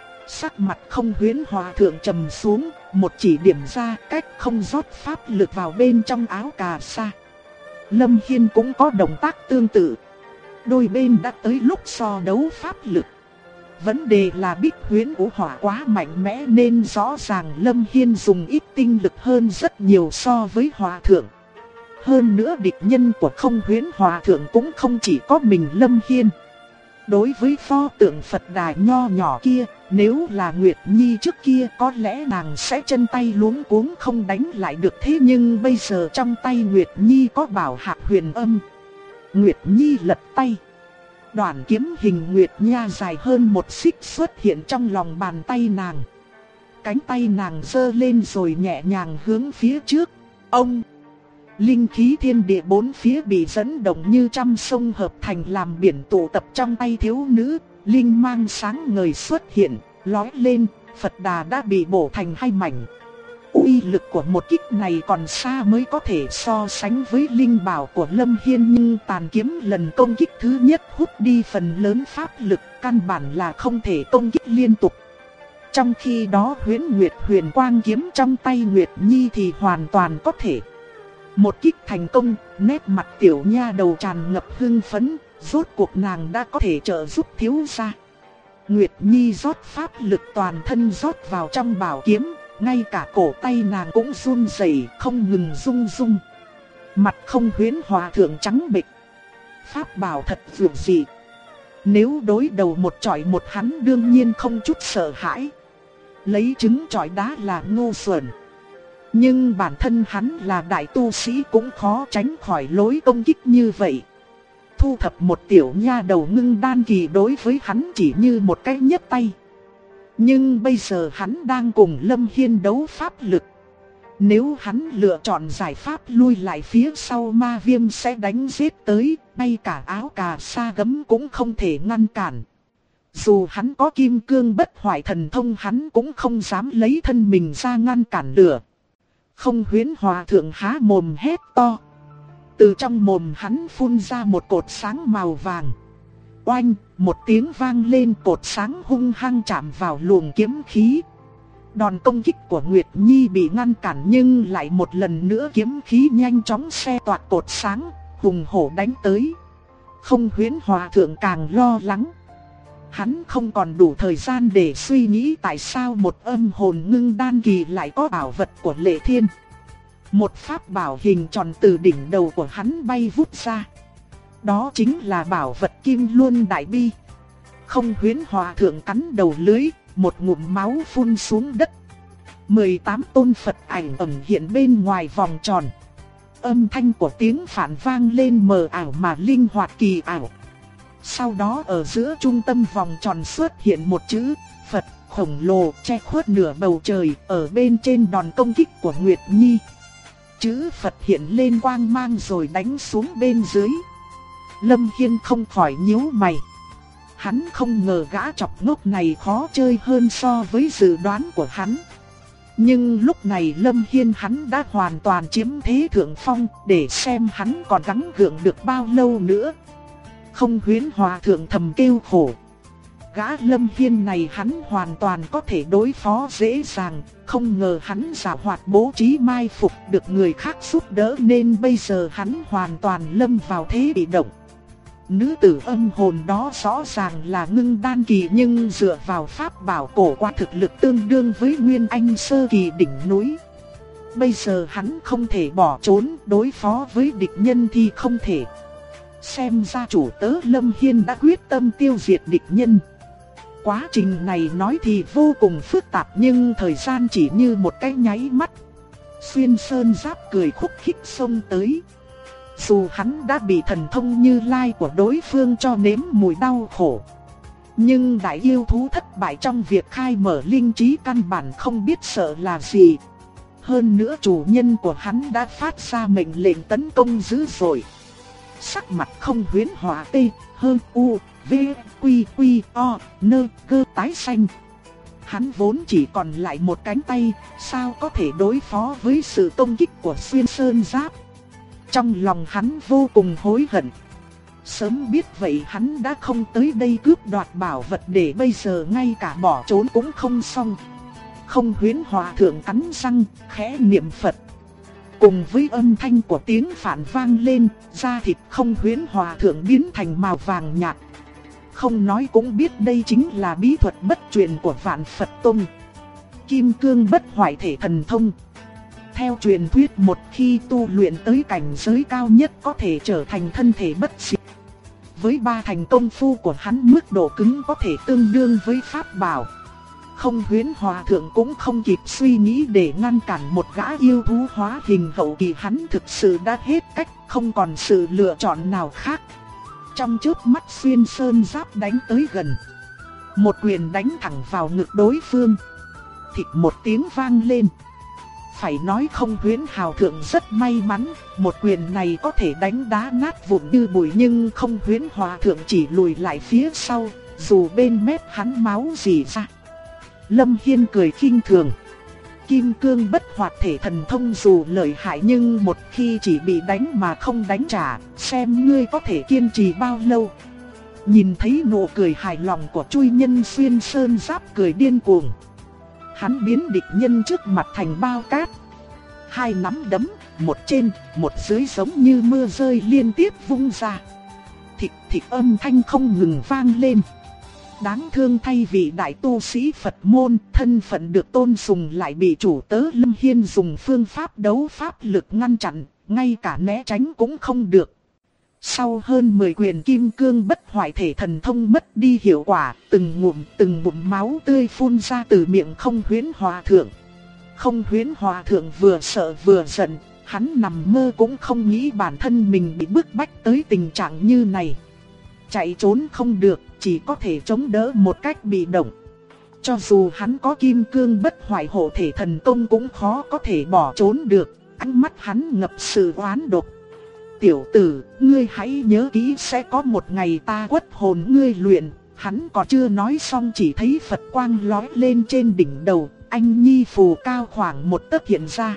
Sắc mặt Không Huyễn Hòa Thượng trầm xuống, một chỉ điểm ra cách không rót pháp lực vào bên trong áo cà sa. Lâm Hiên cũng có động tác tương tự. Đôi bên đã tới lúc so đấu pháp lực. Vấn đề là Bích Huyễn Vũ Hỏa quá mạnh mẽ nên rõ ràng Lâm Hiên dùng ít tinh lực hơn rất nhiều so với Hòa Thượng. Hơn nữa địch nhân của Không Huyễn Hòa Thượng cũng không chỉ có mình Lâm Hiên. Đối với pho tượng Phật đài nho nhỏ kia, nếu là Nguyệt Nhi trước kia có lẽ nàng sẽ chân tay luống cuống không đánh lại được. Thế nhưng bây giờ trong tay Nguyệt Nhi có bảo Hạc Huyền Âm. Nguyệt Nhi lật tay. Đoạn kiếm hình Nguyệt Nha dài hơn một xích xuất hiện trong lòng bàn tay nàng. Cánh tay nàng giơ lên rồi nhẹ nhàng hướng phía trước. Ông! Linh khí thiên địa bốn phía bị dẫn động như trăm sông hợp thành làm biển tụ tập trong tay thiếu nữ. Linh mang sáng ngời xuất hiện, lói lên, Phật đà đã bị bổ thành hai mảnh. Uy lực của một kích này còn xa mới có thể so sánh với linh bảo của Lâm Hiên, nhưng tàn kiếm lần công kích thứ nhất hút đi phần lớn pháp lực, căn bản là không thể công kích liên tục. Trong khi đó Huyễn Nguyệt Huyền Quang kiếm trong tay Nguyệt Nhi thì hoàn toàn có thể. Một kích thành công, nét mặt tiểu nha đầu tràn ngập hưng phấn, rốt cuộc nàng đã có thể trợ giúp thiếu gia. Nguyệt Nhi rót pháp lực toàn thân rót vào trong bảo kiếm. Ngay cả cổ tay nàng cũng run rẩy, không ngừng rung rung. Mặt Không Huyễn Hòa Thượng trắng bệch. Pháp bảo thật dường dị. Nếu đối đầu một chọi một hắn đương nhiên không chút sợ hãi. Lấy trứng chọi đá là ngu xuẩn. Nhưng bản thân hắn là đại tu sĩ cũng khó tránh khỏi lối công kích như vậy. Thu thập một tiểu nha đầu ngưng đan kỳ đối với hắn chỉ như một cái nhấc tay. Nhưng bây giờ hắn đang cùng Lâm Hiên đấu pháp lực. Nếu hắn lựa chọn giải pháp lui lại phía sau, ma viêm sẽ đánh giết tới, ngay cả áo cà sa gấm cũng không thể ngăn cản. Dù hắn có kim cương bất hoại thần thông hắn cũng không dám lấy thân mình ra ngăn cản lửa. Không Huyễn Hòa Thượng há mồm hét to. Từ trong mồm hắn phun ra một cột sáng màu vàng. Oanh, một tiếng vang lên, cột sáng hung hăng chạm vào luồng kiếm khí. Đòn công kích của Nguyệt Nhi bị ngăn cản nhưng lại một lần nữa kiếm khí nhanh chóng xe toạc cột sáng, hùng hổ đánh tới. Không Huyễn Hòa Thượng càng lo lắng. Hắn không còn đủ thời gian để suy nghĩ tại sao một âm hồn ngưng đan kỳ lại có bảo vật của Lệ Thiên. Một pháp bảo hình tròn từ đỉnh đầu của hắn bay vút ra. Đó chính là bảo vật Kim Luân Đại Bi. Không Huyễn Hòa Thượng cắn đầu lưới, một ngụm máu phun xuống đất. 18 tôn Phật ảnh ẩn hiện bên ngoài vòng tròn. Âm thanh của tiếng phản vang lên mờ ảo mà linh hoạt kỳ ảo. Sau đó ở giữa trung tâm vòng tròn xuất hiện một chữ Phật khổng lồ che khuất nửa bầu trời ở bên trên đòn công kích của Nguyệt Nhi. Chữ Phật hiện lên quang mang rồi đánh xuống bên dưới. Lâm Hiên không khỏi nhíu mày. Hắn không ngờ gã chọc ngốc này khó chơi hơn so với dự đoán của hắn. Nhưng lúc này Lâm Hiên hắn đã hoàn toàn chiếm thế thượng phong, để xem hắn còn gắng gượng được bao lâu nữa. Không Huyễn Hòa thượng thầm kêu khổ. Gã Lâm Hiên này hắn hoàn toàn có thể đối phó dễ dàng, không ngờ hắn giả hoạt bố trí mai phục được người khác giúp đỡ nên bây giờ hắn hoàn toàn lâm vào thế bị động. Nữ tử âm hồn đó rõ ràng là ngưng đan kỳ nhưng dựa vào pháp bảo cổ qua thực lực tương đương với Nguyên Anh sơ kỳ đỉnh núi. Bây giờ hắn không thể bỏ trốn, đối phó với địch nhân thì không thể. Xem ra chủ tớ Lâm Hiên đã quyết tâm tiêu diệt địch nhân. Quá trình này nói thì vô cùng phức tạp nhưng thời gian chỉ như một cái nháy mắt. Xuyên Sơn Giáp cười khúc khích xông tới. Dù hắn đã bị thần thông Như Lai của đối phương cho nếm mùi đau khổ, nhưng đại yêu thú thất bại trong việc khai mở linh trí căn bản không biết sợ là gì. Hơn nữa chủ nhân của hắn đã phát ra mệnh lệnh tấn công dữ dội. Sắc mặt Không Huyễn Hòa T, hơn U, V, Quy, Quy, O, Nơ, Cơ tái xanh. Hắn vốn chỉ còn lại một cánh tay, sao có thể đối phó với sự công kích của Xuyên Sơn Giáp. Trong lòng hắn vô cùng hối hận. Sớm biết vậy hắn đã không tới đây cướp đoạt bảo vật để bây giờ ngay cả bỏ trốn cũng không xong. Không Huyễn Hòa thượng cắn răng, khẽ niệm Phật. Cùng với âm thanh của tiếng phản vang lên, da thịt Không Huyễn Hòa thượng biến thành màu vàng nhạt. Không nói cũng biết đây chính là bí thuật bất truyền của Vạn Phật Tông, Kim Cương Bất Hoại Thể Thần Thông. Theo truyền thuyết một khi tu luyện tới cảnh giới cao nhất có thể trở thành thân thể bất diệt. Với ba thành công phu của hắn mức độ cứng có thể tương đương với pháp bảo. Không Huyễn Hòa thượng cũng không kịp suy nghĩ để ngăn cản một gã yêu thú hóa hình hậu kỳ, hắn thực sự đã hết cách, không còn sự lựa chọn nào khác. Trong chớp mắt Xuyên Sơn Giáp đánh tới gần. Một quyền đánh thẳng vào ngực đối phương. Thịt một tiếng vang lên. Phải nói Không Huyễn Hào thượng rất may mắn, một quyền này có thể đánh đá nát vụn như bụi nhưng Không Huyễn Hòa thượng chỉ lùi lại phía sau, dù bên mép hắn máu rỉ ra. Lâm Hiên cười khinh thường. Kim Cương Bất Hoại Thể Thần Thông dù lợi hại nhưng một khi chỉ bị đánh mà không đánh trả, xem ngươi có thể kiên trì bao lâu. Nhìn thấy nụ cười hài lòng của chui nhân Xuyên Sơn Giáp cười điên cuồng. Hắn biến địch nhân trước mặt thành bao cát. Hai nắm đấm, một trên, một dưới giống như mưa rơi liên tiếp vung ra. Thịt thịt âm thanh không ngừng vang lên. Đáng thương thay vì đại tu sĩ Phật môn, thân phận được tôn sùng lại bị chủ tớ Lâm Hiên dùng phương pháp đấu pháp lực ngăn chặn, ngay cả né tránh cũng không được. Sau hơn 10 quyền Kim Cương Bất Hoại Thể Thần Thông mất đi hiệu quả, từng ngụm máu tươi phun ra từ miệng Không Huyễn Hòa thượng. Không Huyễn Hòa thượng vừa sợ vừa giận, hắn nằm mơ cũng không nghĩ bản thân mình bị bức bách tới tình trạng như này. Chạy trốn không được, chỉ có thể chống đỡ một cách bị động. Cho dù hắn có Kim Cương Bất Hoại Hộ Thể Thần Công cũng khó có thể bỏ trốn được, ánh mắt hắn ngập sự oán độc. Tiểu tử, ngươi hãy nhớ kỹ sẽ có một ngày ta quất hồn ngươi luyện. Hắn còn chưa nói xong chỉ thấy Phật quang lóe lên trên đỉnh đầu, anh Nhi Phù cao khoảng một tấc hiện ra.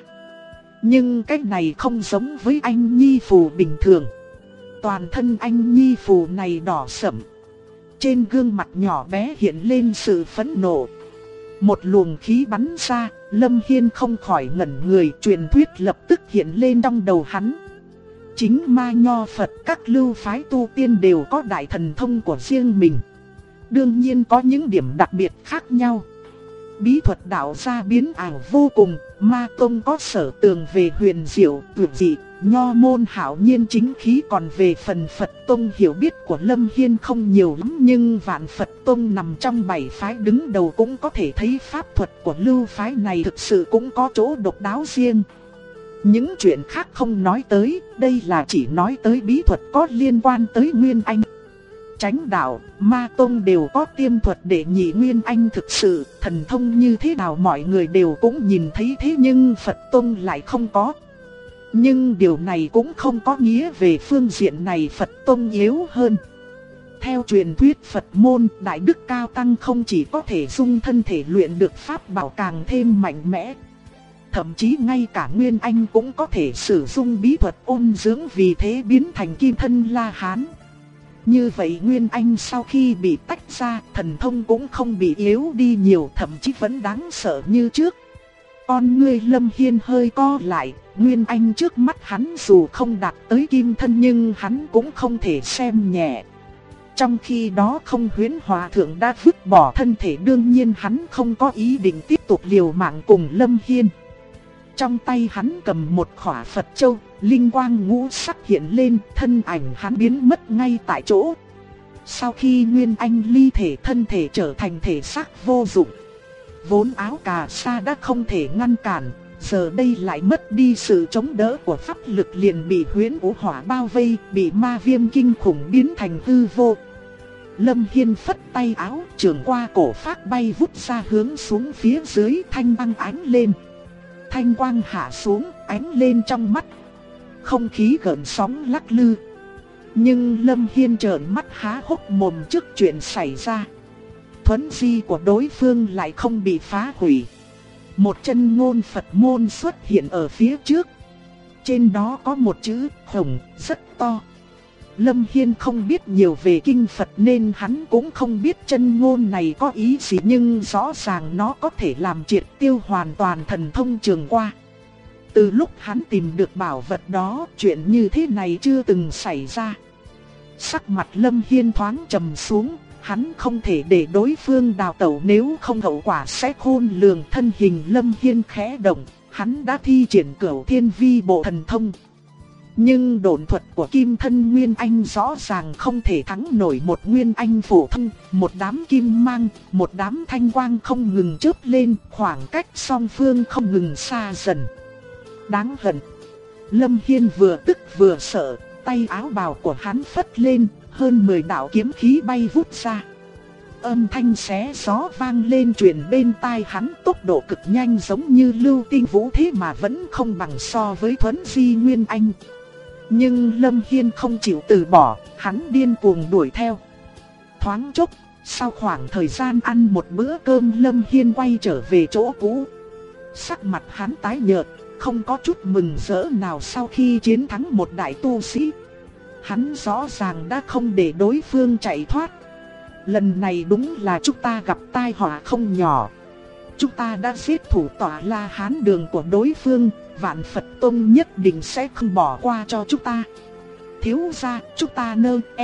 Nhưng cái này không giống với anh Nhi Phù bình thường. Toàn thân anh Nhi Phù này đỏ sẫm. Trên gương mặt nhỏ bé hiện lên sự phẫn nộ. Một luồng khí bắn ra, Lâm Hiên không khỏi ngẩn người, truyền thuyết lập tức hiện lên trong đầu hắn. Chính Ma Nho Phật các lưu phái tu tiên đều có đại thần thông của riêng mình. Đương nhiên có những điểm đặc biệt khác nhau. bí thuật đạo gia biến ảo vô cùng, Ma Tông có sở tường về huyền diệu, tuyệt dị, Nho môn hảo nhiên chính khí. Còn về phần Phật Tông, hiểu biết của Lâm Hiên không nhiều lắm, nhưng Vạn Phật Tông nằm trong 7 phái đứng đầu, cũng có thể thấy pháp thuật của lưu phái này thực sự cũng có chỗ độc đáo riêng. Những chuyện khác không nói tới, đây là chỉ nói tới bí thuật có liên quan tới Nguyên Anh. Chánh đạo, Ma Tông đều có tiêm thuật để nhị Nguyên Anh thực sự, thần thông như thế nào mọi người đều cũng nhìn thấy, thế nhưng Phật Tông lại không có. Nhưng điều này cũng không có nghĩa về phương diện này Phật Tông yếu hơn. Theo truyền thuyết Phật môn, Đại Đức Cao Tăng không chỉ có thể dung thân thể luyện được pháp bảo càng thêm mạnh mẽ, thậm chí ngay cả Nguyên Anh cũng có thể sử dụng bí thuật ôn dưỡng, vì thế biến thành kim thân La Hán. Như vậy Nguyên Anh sau khi bị tách ra, thần thông cũng không bị yếu đi nhiều, thậm chí vẫn đáng sợ như trước. Con ngươi Lâm Hiên hơi co lại, Nguyên Anh trước mắt hắn dù không đạt tới kim thân nhưng hắn cũng không thể xem nhẹ. Trong khi đó Không Huyễn Hòa Thượng đã vứt bỏ thân thể, đương nhiên hắn không có ý định tiếp tục liều mạng cùng Lâm Hiên. Trong tay hắn cầm một khỏa Phật Châu, linh quang ngũ sắc hiện lên, thân ảnh hắn biến mất ngay tại chỗ. Sau khi Nguyên Anh ly thể, thân thể trở thành thể xác vô dụng. Vốn áo cà sa đã không thể ngăn cản, giờ đây lại mất đi sự chống đỡ của pháp lực, liền bị huyễn vũ hỏa bao vây, bị ma viêm kinh khủng biến thành hư vô. Lâm Hiên phất tay áo, trường qua cổ phát bay vút ra hướng xuống phía dưới, thanh băng ánh lên. Thanh quang hạ xuống, ánh lên trong mắt. Không khí gợn sóng lắc lư. Nhưng Lâm Hiên trợn mắt há hốc mồm trước chuyện xảy ra. Thuấn di của đối phương lại không bị phá hủy. Một chân ngôn Phật môn xuất hiện ở phía trước. Trên đó có một chữ Hồng rất to. Lâm Hiên không biết nhiều về kinh Phật nên hắn cũng không biết chân ngôn này có ý gì, nhưng rõ ràng nó có thể làm triệt tiêu hoàn toàn thần thông trường qua. Từ lúc hắn tìm được bảo vật đó, chuyện như thế này chưa từng xảy ra. Sắc mặt Lâm Hiên thoáng trầm xuống, hắn không thể để đối phương đào tẩu, nếu không hậu quả sẽ khôn lường. Thân hình Lâm Hiên khẽ động, hắn đã thi triển Cửu Thiên Vi Bộ thần thông. Nhưng độn thuật của Kim Thân Nguyên Anh rõ ràng không thể thắng nổi một Nguyên Anh phổ thông. Một đám kim mang, một đám thanh quang không ngừng chớp lên, khoảng cách song phương không ngừng xa dần. Đáng hận. Lâm Hiên vừa tức vừa sợ, tay áo bào của hắn phất lên, hơn 10 đạo kiếm khí bay vút ra. Âm thanh xé gió vang lên truyền bên tai hắn, tốc độ cực nhanh giống như lưu tinh vũ, thế mà vẫn không bằng so với thuấn di Nguyên Anh. Nhưng Lâm Hiên không chịu từ bỏ, hắn điên cuồng đuổi theo. Thoáng chốc, sau khoảng thời gian ăn một bữa cơm, Lâm Hiên quay trở về chỗ cũ. Sắc mặt hắn tái nhợt, không có chút mừng rỡ nào sau khi chiến thắng một đại tu sĩ. Hắn rõ ràng đã không để đối phương chạy thoát. Lần này đúng là chúng ta gặp tai họa không nhỏ. Chúng ta đã giết thủ tọa La Hán Đường của đối phương, Vạn Phật Tông nhất định sẽ không bỏ qua cho chúng ta. Thiếu gia, chúng ta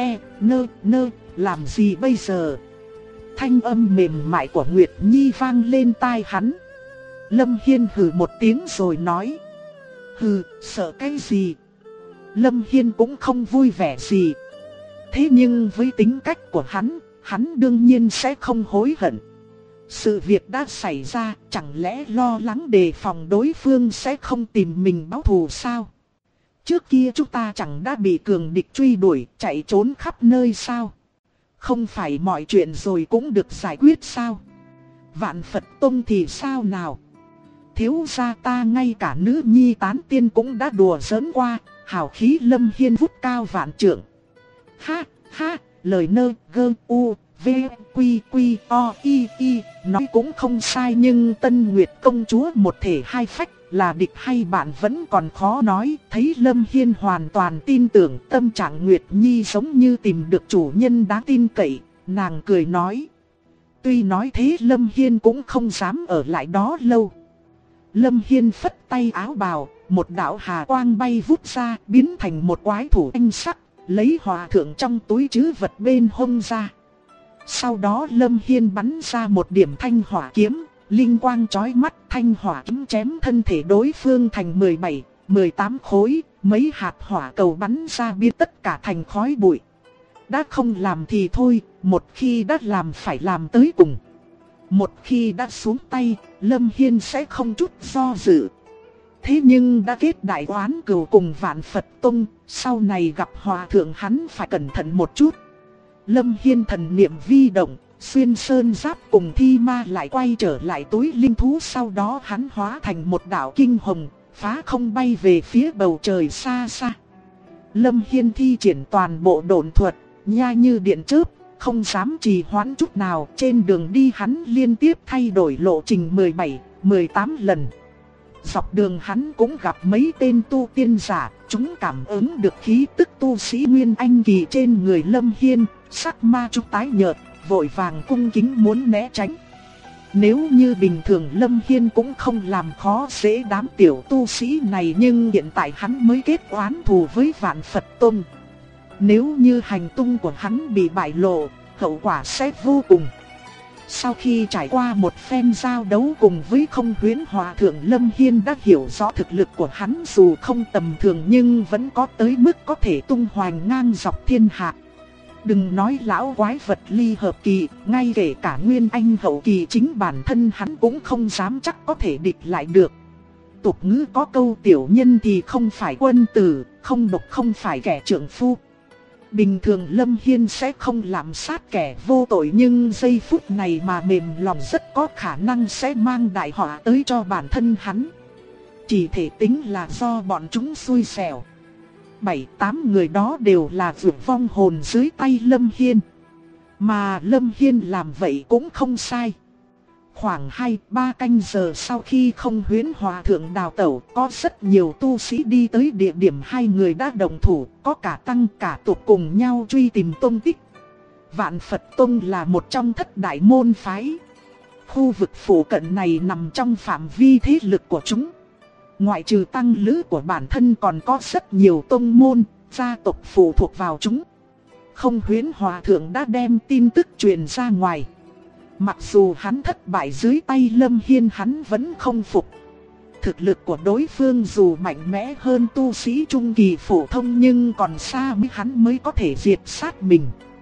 làm gì bây giờ? Thanh âm mềm mại của Nguyệt Nhi vang lên tai hắn. Lâm Hiên hừ một tiếng rồi nói: hừ, sợ cái gì? Lâm Hiên cũng không vui vẻ gì. Thế nhưng với tính cách của hắn đương nhiên sẽ không hối hận. Sự việc đã xảy ra, chẳng lẽ lo lắng đề phòng đối phương sẽ không tìm mình báo thù sao? Trước kia chúng ta chẳng đã bị cường địch truy đuổi, chạy trốn khắp nơi sao? Không phải mọi chuyện rồi cũng được giải quyết sao? Vạn Phật Tông thì sao nào? Thiếu gia ta ngay cả nữ nhi tán tiên cũng đã đùa giỡn qua. Hào khí Lâm Hiên vút cao vạn trượng. Ha ha, lời nơ gơ u v quy quy o i i nói cũng không sai, nhưng Tân Nguyệt công chúa một thể hai phách, là địch hay bạn vẫn còn khó nói. Thấy Lâm Hiên hoàn toàn tin tưởng, tâm trạng Nguyệt Nhi giống như tìm được chủ nhân đáng tin cậy, nàng cười nói. Tuy nói thế Lâm Hiên cũng không dám ở lại đó lâu. Lâm Hiên phất tay áo bào, một đạo hà quang bay vút ra, biến thành một quái thủ anh sắc, lấy hòa thượng trong túi trữ vật bên hông ra. Sau đó Lâm Hiên bắn ra một điểm thanh hỏa kiếm, linh quang chói mắt, thanh hỏa kiếm chém thân thể đối phương thành 17, 18 khối, mấy hạt hỏa cầu bắn ra biến tất cả thành khói bụi. Đã không làm thì thôi, một khi đã làm phải làm tới cùng. Một khi đã xuống tay, Lâm Hiên sẽ không chút do dự. Thế nhưng đã kết đại oán cừu cùng Vạn Phật Tông, sau này gặp hòa thượng hắn phải cẩn thận một chút. Lâm Hiên thần niệm vi động, xuyên sơn giáp cùng thi ma lại quay trở lại túi linh thú. Sau đó hắn hóa thành một đạo kinh hồng, phá không bay về phía bầu trời xa xa. Lâm Hiên thi triển toàn bộ độn thuật, nhanh như điện chớp, không dám trì hoãn chút nào. Trên đường đi hắn liên tiếp thay đổi lộ trình 17, 18 lần. Dọc đường hắn cũng gặp mấy tên tu tiên giả, chúng cảm ứng được khí tức tu sĩ Nguyên Anh kỳ trên người Lâm Hiên, sắc ma chúng tái nhợt, vội vàng cung kính muốn né tránh. Nếu như bình thường Lâm Hiên cũng không làm khó dễ đám tiểu tu sĩ này, nhưng hiện tại hắn mới kết oán thù với Vạn Phật Tông. Nếu như hành tung của hắn bị bại lộ, hậu quả sẽ vô cùng. Sau khi trải qua một phen giao đấu cùng với Không Huyễn Hòa Thượng, Lâm Hiên đã hiểu rõ thực lực của hắn dù không tầm thường nhưng vẫn có tới mức có thể tung hoành ngang dọc thiên hạ. Đừng nói lão quái vật ly hợp kỳ, ngay kể cả Nguyên Anh hậu kỳ chính bản thân hắn cũng không dám chắc có thể địch lại được. Tục ngữ có câu tiểu nhân thì không phải quân tử, không độc không phải kẻ trượng phu. Bình thường Lâm Hiên sẽ không lạm sát kẻ vô tội, nhưng giây phút này mà mềm lòng rất có khả năng sẽ mang đại họa tới cho bản thân hắn. Chỉ thể tính là do bọn chúng xui xẻo. 7-8 người đó đều là vượt vong hồn dưới tay Lâm Hiên. Mà Lâm Hiên làm vậy cũng không sai. Khoảng 2-3 canh giờ sau khi Không Huyễn Hòa Thượng đào tẩu, có rất nhiều tu sĩ đi tới địa điểm hai người đã đồng thủ, có cả tăng cả tục cùng nhau truy tìm tung tích. Vạn Phật Tông là một trong thất đại môn phái. Khu vực phụ cận này nằm trong phạm vi thế lực của chúng. Ngoại trừ tăng lữ của bản thân còn có rất nhiều tông môn, gia tộc phụ thuộc vào chúng. Không Huyễn Hòa Thượng đã đem tin tức truyền ra ngoài. Mặc dù hắn thất bại dưới tay Lâm Hiên, hắn vẫn không phục. Thực lực của đối phương dù mạnh mẽ hơn tu sĩ trung kỳ phổ thông nhưng còn xa mới hắn mới có thể diệt sát mình.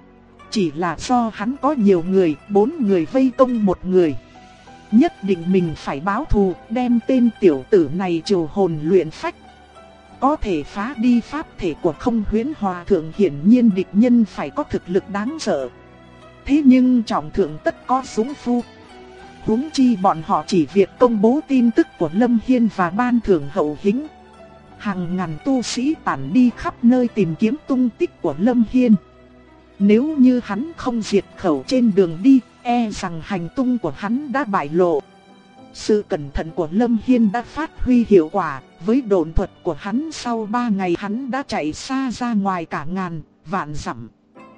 Chỉ là do hắn có nhiều người, 4 người vây công một người. Nhất định mình phải báo thù, đem tên tiểu tử này trừ hồn luyện phách. Có thể phá đi pháp thể của Không Huyễn Hòa Thượng, hiển nhiên địch nhân phải có thực lực đáng sợ. Thế nhưng trọng thượng tất có súng phu. Huống chi bọn họ chỉ việc công bố tin tức của Lâm Hiên và ban thưởng hậu hĩnh. Hàng ngàn tu sĩ tản đi khắp nơi tìm kiếm tung tích của Lâm Hiên. Nếu như hắn không diệt khẩu trên đường đi, e rằng hành tung của hắn đã bại lộ. Sự cẩn thận của Lâm Hiên đã phát huy hiệu quả. Với độn thuật của hắn, sau 3 ngày hắn đã chạy xa ra ngoài cả ngàn, vạn dặm.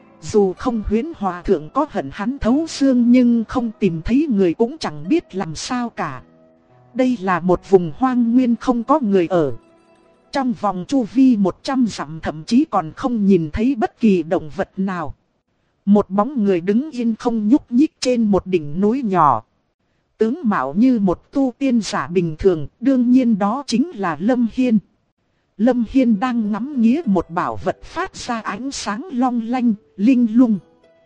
Dù Không Huyễn Hòa Thượng có hận hắn thấu xương nhưng không tìm thấy người cũng chẳng biết làm sao cả. Đây là một vùng hoang nguyên không có người ở. Trong vòng chu vi 100 dặm thậm chí còn không nhìn thấy bất kỳ động vật nào. Một bóng người đứng yên không nhúc nhích trên một đỉnh núi nhỏ. Tướng mạo như một tu tiên giả bình thường, đương nhiên đó chính là Lâm Hiên. Lâm Hiên đang ngắm nghía một bảo vật phát ra ánh sáng long lanh, linh lung.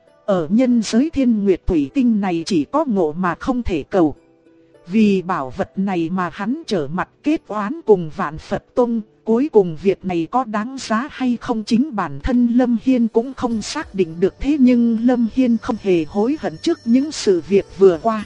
Ở nhân giới thiên nguyệt thủy tinh này chỉ có ngộ mà không thể cầu. Vì bảo vật này mà hắn trở mặt kết oán cùng Vạn Phật Tông. Cuối cùng việc này có đáng giá hay không chính bản thân Lâm Hiên cũng không xác định được. Thế nhưng Lâm Hiên không hề hối hận trước những sự việc vừa qua.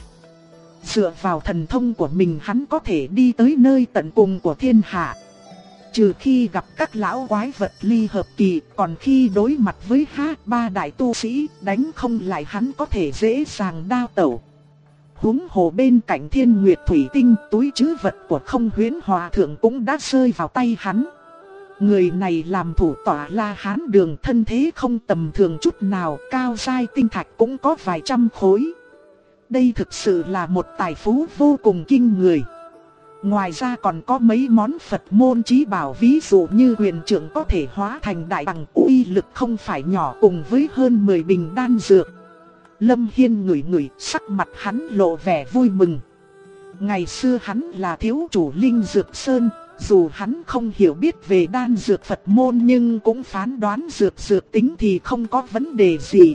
Dựa vào thần thông của mình, hắn có thể đi tới nơi tận cùng của thiên hạ. Trừ khi gặp các lão quái vật ly hợp kỳ, còn khi đối mặt với 3 đại tu sĩ, đánh không lại hắn có thể dễ dàng đao tẩu. Huống hồ bên cạnh thiên nguyệt thủy tinh, túi trữ vật của Không Huyễn Hòa Thượng cũng đã rơi vào tay hắn. Người này làm thủ tọa La Hán Đường, thân thế không tầm thường chút nào, cao giai tinh thạch cũng có vài trăm khối. Đây thực sự là một tài phú vô cùng kinh người. Ngoài ra còn có mấy món Phật môn chí bảo, ví dụ như huyền trượng có thể hóa thành đại bằng, uy lực không phải nhỏ, cùng với hơn 10 bình đan dược. Lâm Hiên ngửi ngửi, sắc mặt hắn lộ vẻ vui mừng. Ngày xưa hắn là thiếu chủ Linh Dược Sơn, dù hắn không hiểu biết về đan dược Phật môn nhưng cũng phán đoán dược tính thì không có vấn đề gì.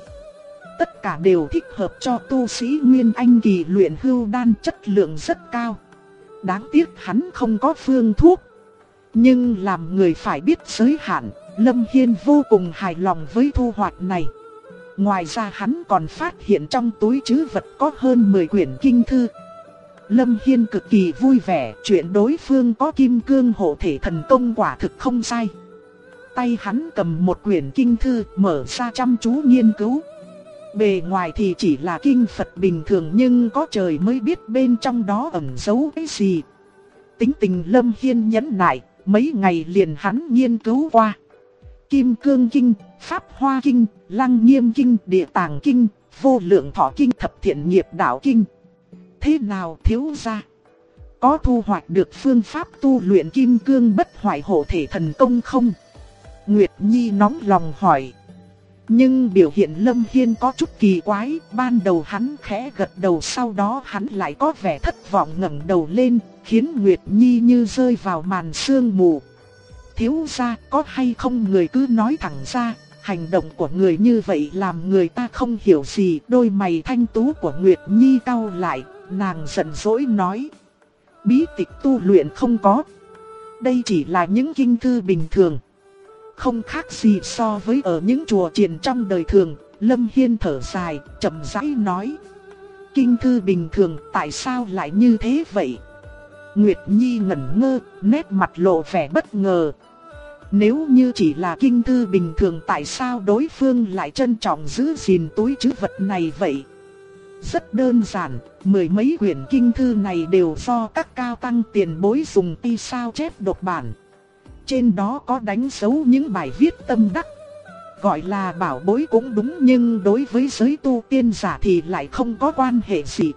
Tất cả đều thích hợp cho tu sĩ Nguyên Anh kỳ luyện hưu đan, chất lượng rất cao. Đáng tiếc hắn không có phương thuốc. Nhưng làm người phải biết giới hạn, Lâm Hiên vô cùng hài lòng với thu hoạch này. Ngoài ra hắn còn phát hiện trong túi trữ vật có hơn 10 quyển kinh thư. Lâm Hiên cực kỳ vui vẻ, chuyện đối phương có kim cương hộ thể thần công quả thực không sai. Tay hắn cầm một quyển kinh thư mở ra chăm chú nghiên cứu. Bề ngoài thì chỉ là kinh Phật bình thường nhưng có trời mới biết bên trong đó ẩn giấu cái gì. Tính tình Lâm Hiên nhẫn nại, mấy ngày liền hắn nghiên cứu qua. Kim Cương Kinh, Pháp Hoa Kinh, Lăng Nghiêm Kinh, Địa Tạng Kinh, Vô Lượng Thọ Kinh, Thập Thiện Nghiệp Đạo Kinh. Thế nào thiếu gia? Có thu hoạch được phương pháp tu luyện Kim Cương bất hoại hộ thể thần công không? Nguyệt Nhi nóng lòng hỏi. Nhưng biểu hiện Lâm Hiên có chút kỳ quái, ban đầu hắn khẽ gật đầu, sau đó hắn lại có vẻ thất vọng ngẩng đầu lên, khiến Nguyệt Nhi như rơi vào màn sương mù. Thiếu gia, có hay không người cứ nói thẳng ra, hành động của người như vậy làm người ta không hiểu gì. Đôi mày thanh tú của Nguyệt Nhi cau lại, nàng giận dỗi nói. Bí tịch tu luyện không có. Đây chỉ là những kinh thư bình thường, không khác gì so với ở những chùa chiền trong đời thường. Lâm Hiên thở dài, chậm rãi nói. Kinh thư bình thường tại sao lại như thế vậy? Nguyệt Nhi ngẩn ngơ, nét mặt lộ vẻ bất ngờ. Nếu như chỉ là kinh thư bình thường tại sao đối phương lại trân trọng giữ gìn túi trữ vật này vậy? Rất đơn giản, mười mấy quyển kinh thư này đều do các cao tăng tiền bối dùng tay sao chép độc bản. Trên đó có đánh dấu những bài viết tâm đắc. Gọi là bảo bối cũng đúng, nhưng đối với giới tu tiên giả thì lại không có quan hệ gì.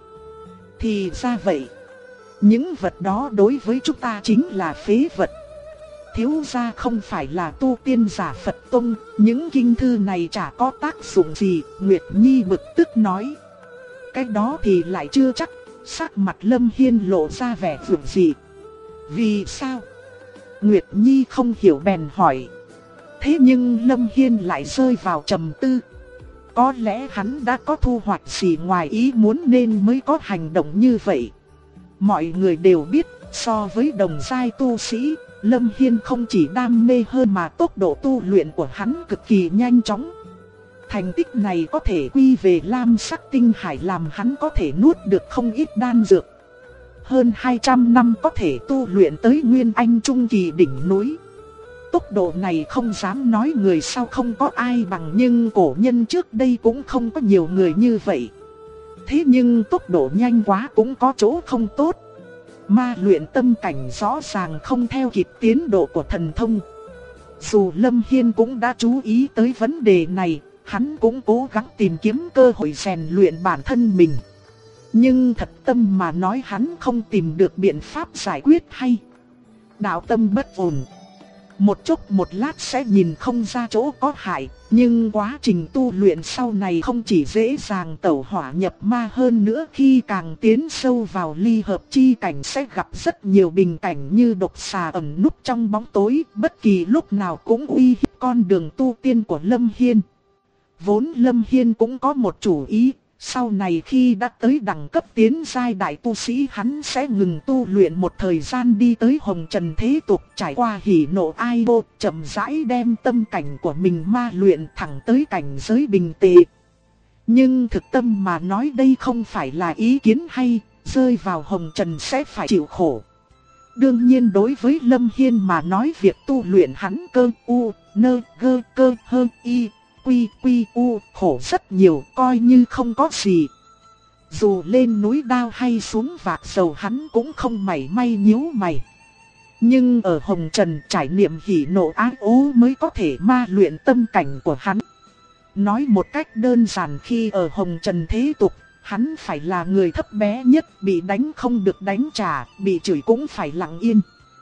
Thì ra vậy, những vật đó đối với chúng ta chính là phế vật. Thiếu gia không phải là tu tiên giả Phật tông, những kinh thư này chả có tác dụng gì. Nguyệt Nhi bực tức nói. Cái đó thì lại chưa chắc. Sắc mặt Lâm Hiên lộ ra vẻ vượng dị. Vì sao? Nguyệt Nhi không hiểu bèn hỏi. Thế nhưng Lâm Hiên lại rơi vào trầm tư. Có lẽ hắn đã có thu hoạch gì ngoài ý muốn nên mới có hành động như vậy. Mọi người đều biết, so với đồng giai tu sĩ, Lâm Hiên không chỉ đam mê hơn mà tốc độ tu luyện của hắn cực kỳ nhanh chóng. Thành tích này có thể quy về lam sắc tinh hải làm hắn có thể nuốt được không ít đan dược. Hơn 200 năm có thể tu luyện tới Nguyên Anh Trung Kỳ đỉnh núi. Tốc độ này không dám nói người sau không có ai bằng, nhưng cổ nhân trước đây cũng không có nhiều người như vậy. Thế nhưng tốc độ nhanh quá cũng có chỗ không tốt. Ma luyện tâm cảnh rõ ràng không theo kịp tiến độ của thần thông. Dù Lâm Hiên cũng đã chú ý tới vấn đề này, hắn cũng cố gắng tìm kiếm cơ hội rèn luyện bản thân mình. Nhưng thật tâm mà nói hắn không tìm được biện pháp giải quyết hay. Đạo tâm bất ổn. Một chốc một lát sẽ nhìn không ra chỗ có hại, nhưng quá trình tu luyện sau này không chỉ dễ dàng tẩu hỏa nhập ma, hơn nữa khi càng tiến sâu vào ly hợp chi cảnh sẽ gặp rất nhiều bình cảnh như độc xà ẩn núp trong bóng tối, bất kỳ lúc nào cũng uy hiếp con đường tu tiên của Lâm Hiên. Vốn Lâm Hiên cũng có một chủ ý. Sau này khi đã tới đẳng cấp tiến giai đại tu sĩ, hắn sẽ ngừng tu luyện một thời gian, đi tới hồng trần thế tục, trải qua hỉ nộ ai vô, chậm rãi đem tâm cảnh của mình ma luyện thẳng tới cảnh giới bình tề. Nhưng thực tâm mà nói đây không phải là ý kiến hay, rơi vào hồng trần sẽ phải chịu khổ. Đương nhiên đối với Lâm Hiên mà nói, việc tu luyện hắn cơ u, nơ gơ cơ hơn y. Quy u khổ rất nhiều, coi như không có gì. Dù lên núi đao hay xuống vạc dầu hắn cũng không mảy may nhíu mày. Nhưng ở hồng trần trải nghiệm hỉ nộ ái ố mới có thể ma luyện tâm cảnh của hắn. Nói một cách đơn giản, khi ở hồng trần thế tục, hắn phải là người thấp bé nhất, bị đánh không được đánh trả, bị chửi cũng phải lặng yên.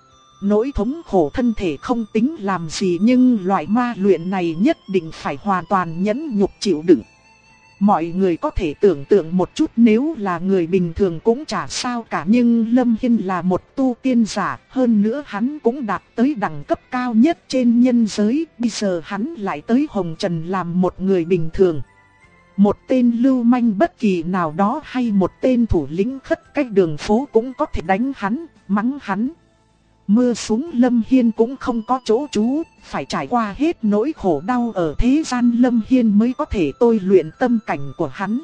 Nỗi thống khổ thân thể không tính làm gì, nhưng loại ma luyện này nhất định phải hoàn toàn nhẫn nhục chịu đựng. Mọi người có thể tưởng tượng một chút, nếu là người bình thường cũng chả sao cả, nhưng Lâm Hiên là một tu tiên giả, hơn nữa hắn cũng đạt tới đẳng cấp cao nhất trên nhân giới, bây giờ hắn lại tới Hồng Trần làm một người bình thường. Một tên lưu manh bất kỳ nào đó hay một tên thủ lĩnh khất cách đường phố cũng có thể đánh hắn, mắng hắn. Mưa xuống Lâm Hiên cũng không có chỗ trú, phải trải qua hết nỗi khổ đau ở thế gian Lâm Hiên mới có thể tôi luyện tâm cảnh của hắn.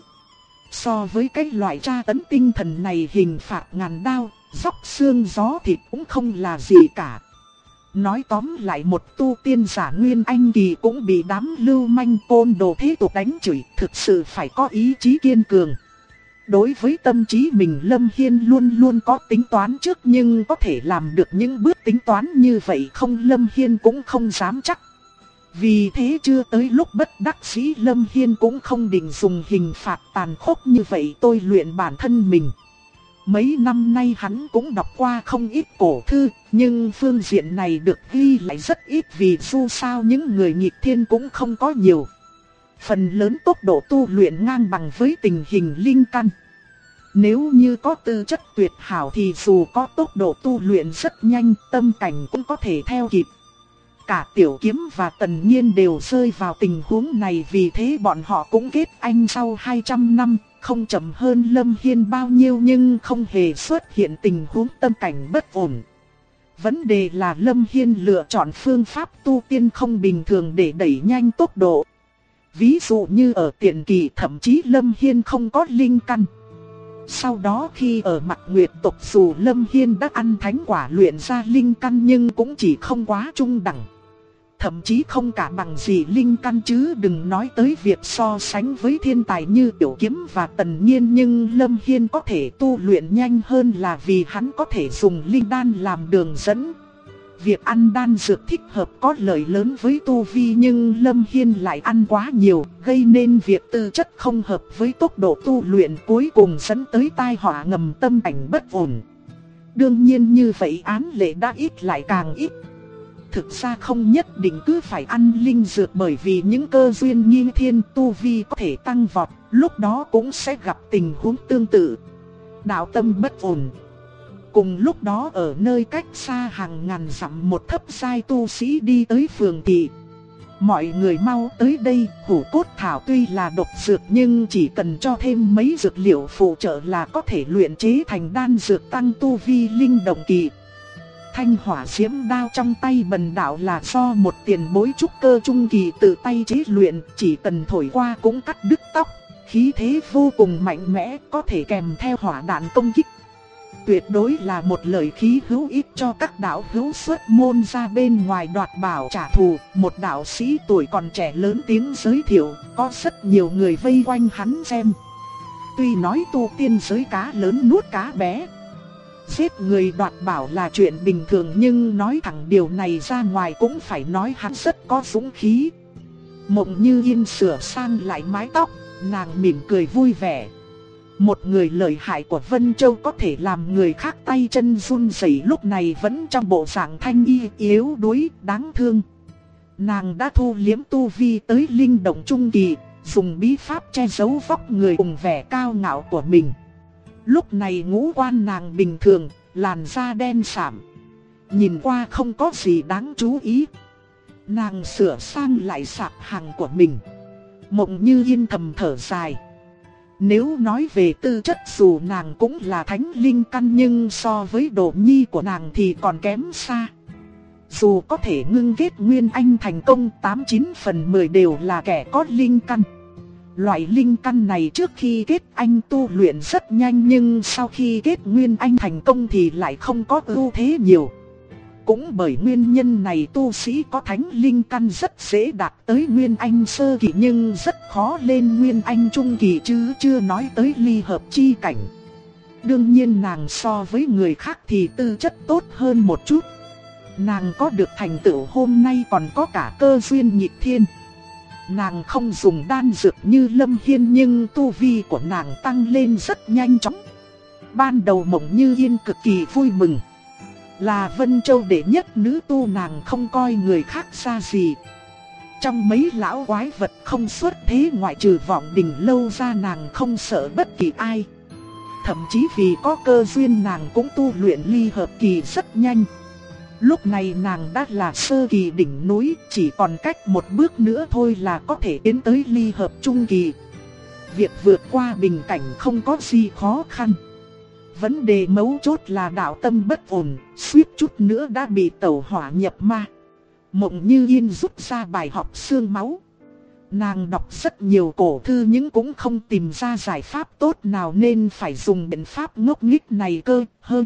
So với cái loại tra tấn tinh thần này, hình phạt ngàn đao, róc xương gió thịt cũng không là gì cả. Nói tóm lại, một tu tiên giả Nguyên Anh kỳ cũng bị đám lưu manh côn đồ thế tục đánh chửi, thực sự phải có ý chí kiên cường. Đối với tâm trí mình, Lâm Hiên luôn luôn có tính toán trước, nhưng có thể làm được những bước tính toán như vậy không, Lâm Hiên cũng không dám chắc. Vì thế chưa tới lúc bất đắc dĩ, Lâm Hiên cũng không định dùng hình phạt tàn khốc như vậy tôi luyện bản thân mình. Mấy năm nay hắn cũng đọc qua không ít cổ thư, nhưng phương diện này được ghi lại rất ít, vì dù sao những người nghịch thiên cũng không có nhiều. Phần lớn tốc độ tu luyện ngang bằng với tình hình linh căn. Nếu như có tư chất tuyệt hảo thì dù có tốc độ tu luyện rất nhanh, tâm cảnh cũng có thể theo kịp. Cả Tiểu Kiếm và Tần Nhiên đều rơi vào tình huống này, vì thế bọn họ cũng kết anh sau 200 năm, không chậm hơn Lâm Hiên bao nhiêu nhưng không hề xuất hiện tình huống tâm cảnh bất ổn. Vấn đề là Lâm Hiên lựa chọn phương pháp tu tiên không bình thường để đẩy nhanh tốc độ. Ví dụ như ở tiền kỳ thậm chí Lâm Hiên không có linh căn. Sau đó khi ở Mạc Nguyệt tộc, dù Lâm Hiên đã ăn thánh quả luyện ra linh căn nhưng cũng chỉ không quá trung đẳng. Thậm chí không cả bằng gì linh căn, chứ đừng nói tới việc so sánh với thiên tài như Tiểu Kiếm và Tần Nhiên. Nhưng Lâm Hiên có thể tu luyện nhanh hơn là vì hắn có thể dùng linh đan làm đường dẫn. Việc ăn đan dược thích hợp có lợi lớn với tu vi, nhưng Lâm Hiên lại ăn quá nhiều, gây nên việc tư chất không hợp với tốc độ tu luyện, cuối cùng dẫn tới tai họa ngầm, tâm cảnh bất ổn. Đương nhiên như vậy án lệ đã ít lại càng ít. Thực ra không nhất định cứ phải ăn linh dược, bởi vì những cơ duyên nghịch thiên tu vi có thể tăng vọt, lúc đó cũng sẽ gặp tình huống tương tự. Đạo tâm bất ổn. Cùng lúc đó ở nơi cách xa hàng ngàn dặm, một thấp giai tu sĩ đi tới phường thị. Mọi người mau tới đây, hủ cốt thảo tuy là độc dược nhưng chỉ cần cho thêm mấy dược liệu phụ trợ là có thể luyện chế thành đan dược tăng tu vi linh động kỳ. Thanh hỏa diễm đao trong tay Bần đạo là do một tiền bối trúc cơ trung kỳ tự tay chế luyện, chỉ cần thổi qua cũng cắt đứt tóc, khí thế vô cùng mạnh mẽ, có thể kèm theo hỏa đạn công kích. Tuyệt đối là một lợi khí hữu ích cho các đạo hữu xuất môn ra bên ngoài đoạt bảo trả thù. Một đạo sĩ tuổi còn trẻ lớn tiếng giới thiệu, có rất nhiều người vây quanh hắn xem. Tuy nói tu tiên giới cá lớn nuốt cá bé, giết người đoạt bảo là chuyện bình thường, nhưng nói thẳng điều này ra ngoài cũng phải nói hắn rất có dũng khí. Mộng Như Yên sửa sang lại mái tóc, nàng mỉm cười vui vẻ. Một người lợi hại của Vân Châu có thể làm người khác tay chân run rẩy, lúc này vẫn trong bộ dạng thanh y yếu đuối đáng thương. Nàng đã thu liếm tu vi tới linh động trung kỳ, dùng bí pháp che giấu vóc người cùng vẻ cao ngạo của mình. Lúc này ngũ quan nàng bình thường, làn da đen sạm, nhìn qua không có gì đáng chú ý. Nàng sửa sang lại sạp hàng của mình. Mộng Như Yên thầm thở dài. Nếu nói về tư chất, dù nàng cũng là thánh linh căn nhưng so với Đồ Nhi của nàng thì còn kém xa. Dù có thể ngưng kết Nguyên Anh thành công, 89 phần 10 đều là kẻ có linh căn. Loại linh căn này trước khi kết anh tu luyện rất nhanh, nhưng sau khi kết Nguyên Anh thành công thì lại không có ưu thế nhiều. Cũng bởi nguyên nhân này, tu sĩ có thánh linh căn rất dễ đạt tới Nguyên Anh sơ kỳ nhưng rất khó lên Nguyên Anh trung kỳ, chứ chưa nói tới ly hợp chi cảnh. Đương nhiên nàng so với người khác thì tư chất tốt hơn một chút. Nàng có được thành tựu hôm nay còn có cả cơ duyên nghịch thiên. Nàng không dùng đan dược như Lâm Hiên nhưng tu vi của nàng tăng lên rất nhanh chóng. Ban đầu Mộng Như Yên cực kỳ vui mừng. Là Vân Châu đệ nhất nữ tu, nàng không coi người khác ra gì. Trong mấy lão quái vật không xuất thế ngoại trừ Vọng Đình Lâu ra, nàng không sợ bất kỳ ai. Thậm chí vì có cơ duyên nàng cũng tu luyện ly hợp kỳ rất nhanh. Lúc này nàng đã là sơ kỳ đỉnh núi, chỉ còn cách một bước nữa thôi là có thể tiến tới ly hợp trung kỳ. Việc vượt qua bình cảnh không có gì khó khăn. Vấn đề mấu chốt là đạo tâm bất ổn, suýt chút nữa đã bị tẩu hỏa nhập ma. Mộng Như Yên rút ra bài học xương máu. Nàng đọc rất nhiều cổ thư nhưng cũng không tìm ra giải pháp tốt nào nên phải dùng biện pháp ngốc nghếch này cơ. Hơn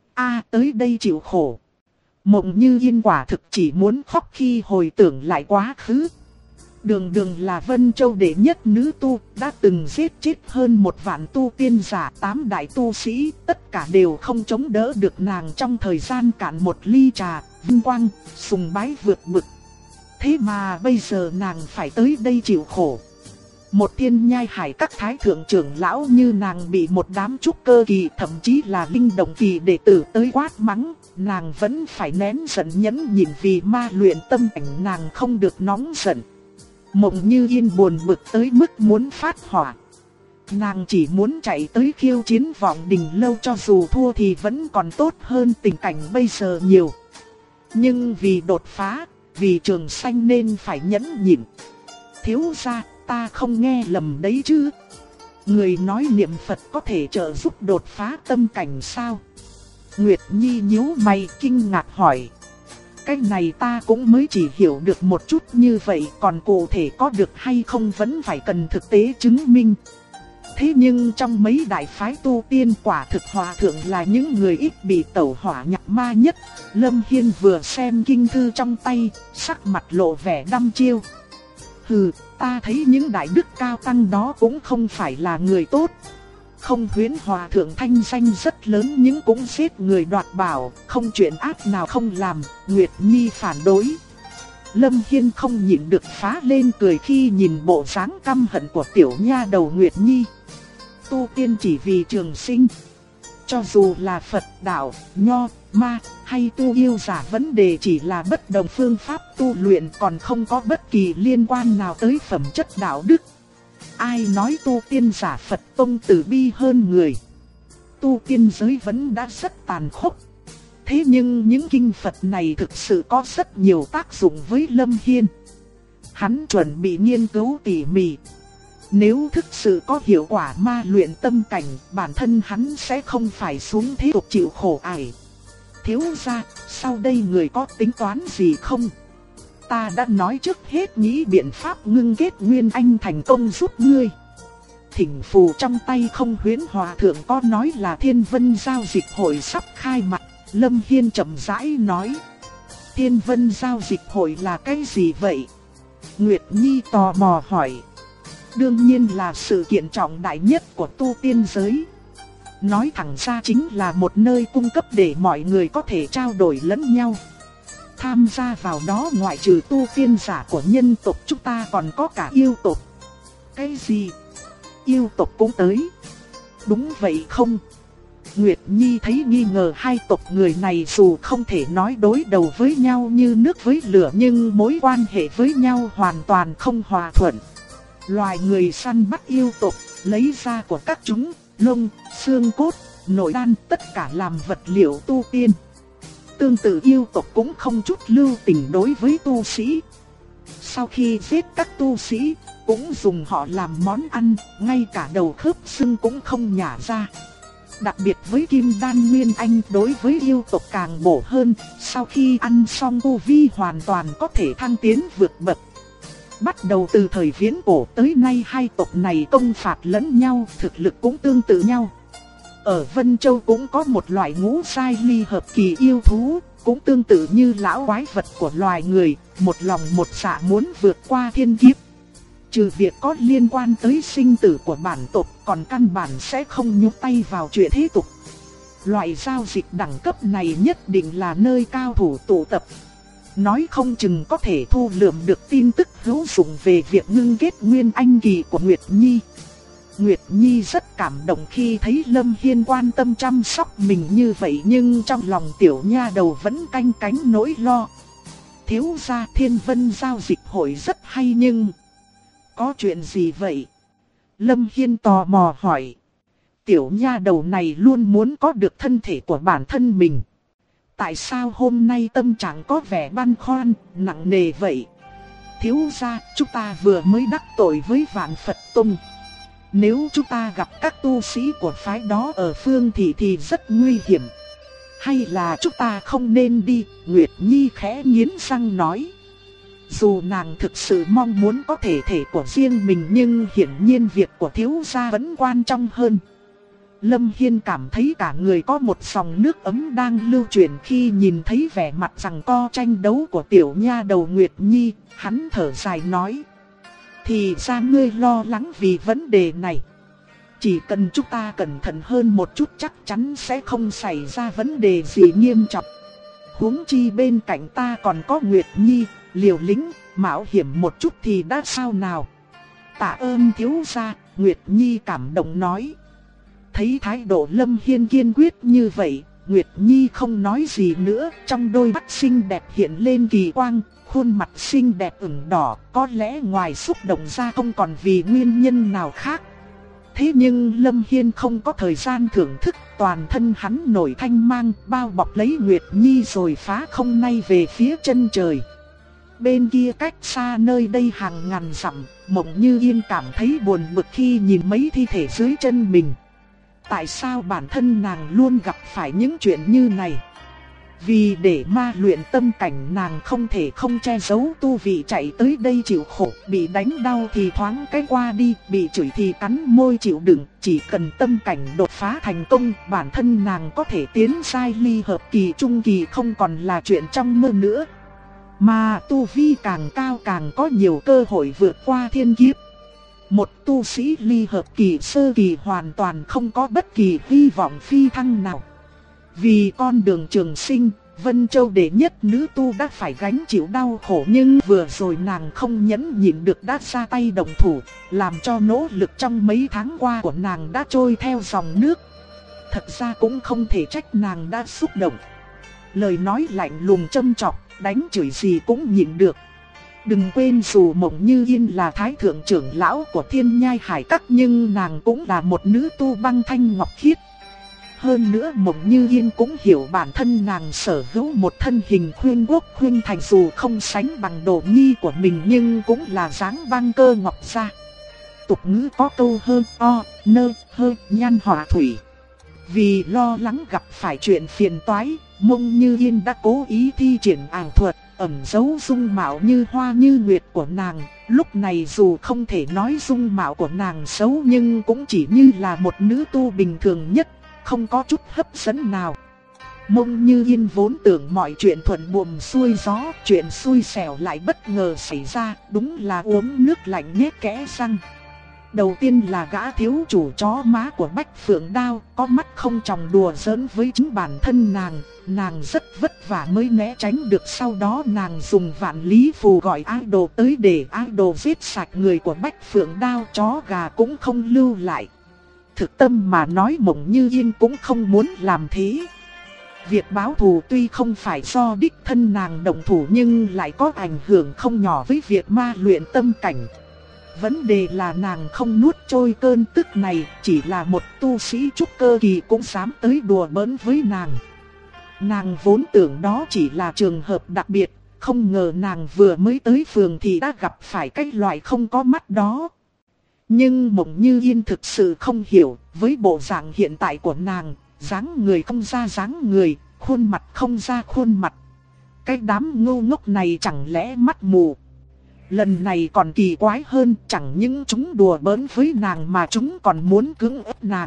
tới đây chịu khổ. Mộng Như Yên quả thực chỉ muốn khóc khi hồi tưởng lại quá khứ. Đường Đường là Vân Châu đệ nhất nữ tu, đã từng giết chết hơn 1 vạn tu tiên giả, 8 đại tu sĩ, tất cả đều không chống đỡ được nàng trong thời gian cạn một ly trà, vinh quang, sùng bái vượt bực. Thế mà bây giờ nàng phải tới đây chịu khổ. Một Thiên Nhai Hải các thái thượng trưởng lão như nàng bị một đám trúc cơ kỳ, thậm chí là linh động kỳ đệ tử tới quát mắng, nàng vẫn phải nén giận nhẫn nhịn vì ma luyện tâm cảnh nàng không được nóng giận. Mộng Như Yên buồn bực tới mức muốn phát hỏa. Nàng chỉ muốn chạy tới khiêu chiến Vọng Đình Lâu, cho dù thua thì vẫn còn tốt hơn tình cảnh bây giờ nhiều. Nhưng vì đột phá, vì trường sanh nên phải nhẫn nhịn. Thiếu gia, ta không nghe lầm đấy chứ? Người nói niệm Phật có thể trợ giúp đột phá tâm cảnh sao? Nguyệt Nhi nhíu mày kinh ngạc hỏi. Cái này ta cũng mới chỉ hiểu được một chút như vậy, còn cụ thể có được hay không vẫn phải cần thực tế chứng minh. Thế nhưng trong mấy đại phái tu tiên quả thực hòa thượng là những người ít bị tẩu hỏa nhập ma nhất. Lâm Hiên vừa xem kinh thư trong tay, sắc mặt lộ vẻ đăm chiêu. Hừ, ta thấy những đại đức cao tăng đó cũng không phải là người tốt. Không, Huyễn hòa thượng thanh danh rất lớn nhưng cũng giết người đoạt bảo, không chuyện ác nào không làm. Nguyệt Nhi phản đối. Lâm Hiên không nhịn được phá lên cười khi nhìn bộ dáng căm hận của tiểu nha đầu Nguyệt Nhi. Tu tiên chỉ vì trường sinh. Cho dù là Phật đạo, Nho, Ma hay tu yêu giả, vấn đề chỉ là bất đồng phương pháp tu luyện, còn không có bất kỳ liên quan nào tới phẩm chất đạo đức. Ai nói tu tiên giả Phật tông từ bi hơn người? Tu tiên giới vẫn đã rất tàn khốc. Thế nhưng những kinh Phật này thực sự có rất nhiều tác dụng với Lâm Hiên. Hắn chuẩn bị nghiên cứu tỉ mỉ. Nếu thực sự có hiệu quả ma luyện tâm cảnh, bản thân hắn sẽ không phải xuống thế tục chịu khổ ải. Thiếu gia, sau đây người có tính toán gì không? Ta đã nói trước hết nghĩ biện pháp ngưng kết Nguyên Anh thành công giúp ngươi. Thỉnh phù trong tay không, Huyễn hòa thượng có nói là Thiên Vân giao dịch hội sắp khai mạc. Lâm Hiên chậm rãi nói. Thiên Vân giao dịch hội là cái gì vậy? Nguyệt Nhi tò mò hỏi. Đương nhiên là sự kiện trọng đại nhất của tu tiên giới. Nói thẳng ra chính là một nơi cung cấp để mọi người có thể trao đổi lẫn nhau. Tham gia vào đó ngoại trừ tu tiên giả của nhân tộc chúng ta còn có cả yêu tộc. Cái gì? Yêu tộc cũng tới? Đúng vậy không? Nguyệt Nhi thấy nghi ngờ hai tộc người này dù không thể nói đối đầu với nhau như nước với lửa, nhưng mối quan hệ với nhau hoàn toàn không hòa thuận. Loài người săn bắt yêu tộc, lấy da của các chúng, lông, xương cốt, nội đan tất cả làm vật liệu tu tiên. Tương tự yêu tộc cũng không chút lưu tình đối với tu sĩ. Sau khi giết các tu sĩ, cũng dùng họ làm món ăn, ngay cả đầu khớp xương cũng không nhả ra. Đặc biệt với kim đan nguyên anh đối với yêu tộc càng bổ hơn, sau khi ăn xong tu vi hoàn toàn có thể thăng tiến vượt bậc. Bắt đầu từ thời viễn cổ tới nay hai tộc này công phạt lẫn nhau, thực lực cũng tương tự nhau. Ở Vân Châu cũng có một loại ngũ giai ly hợp kỳ yêu thú, cũng tương tự như lão quái vật của loài người, một lòng một dạ muốn vượt qua thiên kiếp. Trừ việc có liên quan tới sinh tử của bản tộc, còn căn bản sẽ không nhúng tay vào chuyện thế tục. Loại giao dịch đẳng cấp này nhất định là nơi cao thủ tụ tập. Nói không chừng có thể thu lượm được tin tức hữu dụng về việc ngưng kết Nguyên Anh kỳ của Nguyệt Nhi. Nguyệt Nhi rất cảm động khi thấy Lâm Hiên quan tâm chăm sóc mình như vậy, nhưng trong lòng tiểu nha đầu vẫn canh cánh nỗi lo. thiếu gia Thiên Vân giao dịch hội rất hay nhưng... Có chuyện gì vậy? Lâm Hiên tò mò hỏi. Tiểu nha đầu này luôn muốn có được thân thể của bản thân mình. Tại sao hôm nay tâm trạng có vẻ băn khoăn, nặng nề vậy? Thiếu gia, chúng ta vừa mới đắc tội với Vạn Phật Tông. Nếu chúng ta gặp các tu sĩ của phái đó ở phương thị thì rất nguy hiểm. Hay là chúng ta không nên đi? Nguyệt Nhi khẽ nghiến răng nói. Dù nàng thực sự mong muốn có thể của riêng mình nhưng hiển nhiên việc của thiếu gia vẫn quan trọng hơn. Lâm Hiên cảm thấy cả người có một dòng nước ấm đang lưu chuyển khi nhìn thấy vẻ mặt giằng co tranh đấu của tiểu nha đầu Nguyệt Nhi, hắn thở dài nói. Thì ra ngươi lo lắng vì vấn đề này. Chỉ cần chúng ta cẩn thận hơn một chút chắc chắn sẽ không xảy ra vấn đề gì nghiêm trọng. Huống chi bên cạnh ta còn có Nguyệt Nhi, liều lĩnh, mạo hiểm một chút thì đã sao nào. Tạ ơn thiếu gia, Nguyệt Nhi cảm động nói. Thấy thái độ Lâm Hiên kiên quyết như vậy, Nguyệt Nhi không nói gì nữa, trong đôi mắt xinh đẹp hiện lên kỳ quang, khuôn mặt xinh đẹp ửng đỏ, có lẽ ngoài xúc động ra không còn vì nguyên nhân nào khác. Thế nhưng Lâm Hiên không có thời gian thưởng thức, toàn thân hắn nổi thanh mang, bao bọc lấy Nguyệt Nhi rồi phá không nay về phía chân trời. Bên kia cách xa nơi đây hàng ngàn dặm, Mộng Như Yên cảm thấy buồn bực khi nhìn mấy thi thể dưới chân mình. Tại sao bản thân nàng luôn gặp phải những chuyện như này? Vì để ma luyện tâm cảnh nàng không thể không che giấu tu vị chạy tới đây chịu khổ, bị đánh đau thì thoáng cái qua đi, bị chửi thì cắn môi chịu đựng, chỉ cần tâm cảnh đột phá thành công, bản thân nàng có thể tiến giai ly hợp kỳ trung kỳ không còn là chuyện trong mơ nữa. Mà tu vi càng cao càng có nhiều cơ hội vượt qua thiên kiếp. Một tu sĩ ly hợp kỳ sơ kỳ hoàn toàn không có bất kỳ hy vọng phi thăng nào. Vì con đường trường sinh, Vân Châu đệ nhất nữ tu đã phải gánh chịu đau khổ nhưng vừa rồi nàng không nhẫn nhịn được đã ra tay động thủ, làm cho nỗ lực trong mấy tháng qua của nàng đã trôi theo dòng nước. Thật ra cũng không thể trách nàng đã xúc động. Lời nói lạnh lùng châm chọc, đánh chửi gì cũng nhịn được. Đừng quên dù Mộng Như Yên là thái thượng trưởng lão của Thiên Nhai Hải Các nhưng nàng cũng là một nữ tu băng thanh ngọc khiết. Hơn nữa Mộng Như Yên cũng hiểu bản thân nàng sở hữu một thân hình khuyên quốc khuyên thành, dù không sánh bằng Đồ Nhi của mình nhưng cũng là dáng băng cơ ngọc da. Tục ngữ có câu hơn o, nơ, hơ, nhan họa thủy. Vì lo lắng gặp phải chuyện phiền toái, Mộng Như Yên đã cố ý thi triển ảo thuật, ẩn giấu dung mạo như hoa như nguyệt của nàng. Lúc này dù không thể nói dung mạo của nàng xấu nhưng cũng chỉ như là một nữ tu bình thường nhất, không có chút hấp dẫn nào. Mộng Như Yên vốn tưởng mọi chuyện thuận buồm xuôi gió, chuyện xui xẻo lại bất ngờ xảy ra, đúng là uống nước lạnh nhét kẽ răng. Đầu tiên là gã thiếu chủ chó má của Bách Phượng Đao, có mắt không tròng đùa giỡn với chính bản thân nàng rất vất vả mới né tránh được. Sau đó nàng dùng vạn lý phù gọi idol tới để idol giết sạch người của Bách Phượng Đao, chó gà cũng không lưu lại. Thực tâm mà nói Mộng Như Yên cũng không muốn làm thế. Việc báo thù tuy không phải do đích thân nàng động thủ nhưng lại có ảnh hưởng không nhỏ với việc ma luyện tâm cảnh. Vấn đề là nàng không nuốt trôi cơn tức này, chỉ là một tu sĩ trúc cơ kỳ cũng dám tới đùa bỡn với nàng. Nàng vốn tưởng đó chỉ là trường hợp đặc biệt, không ngờ nàng vừa mới tới phường thì đã gặp phải cái loại không có mắt đó. Nhưng Mộng Như Yên thực sự không hiểu, với bộ dạng hiện tại của nàng, dáng người không ra dáng người, khuôn mặt không ra khuôn mặt. Cái đám ngu ngốc này chẳng lẽ mắt mù? Lần này còn kỳ quái hơn, chẳng những chúng đùa bỡn với nàng mà chúng còn muốn cưỡng ép nàng.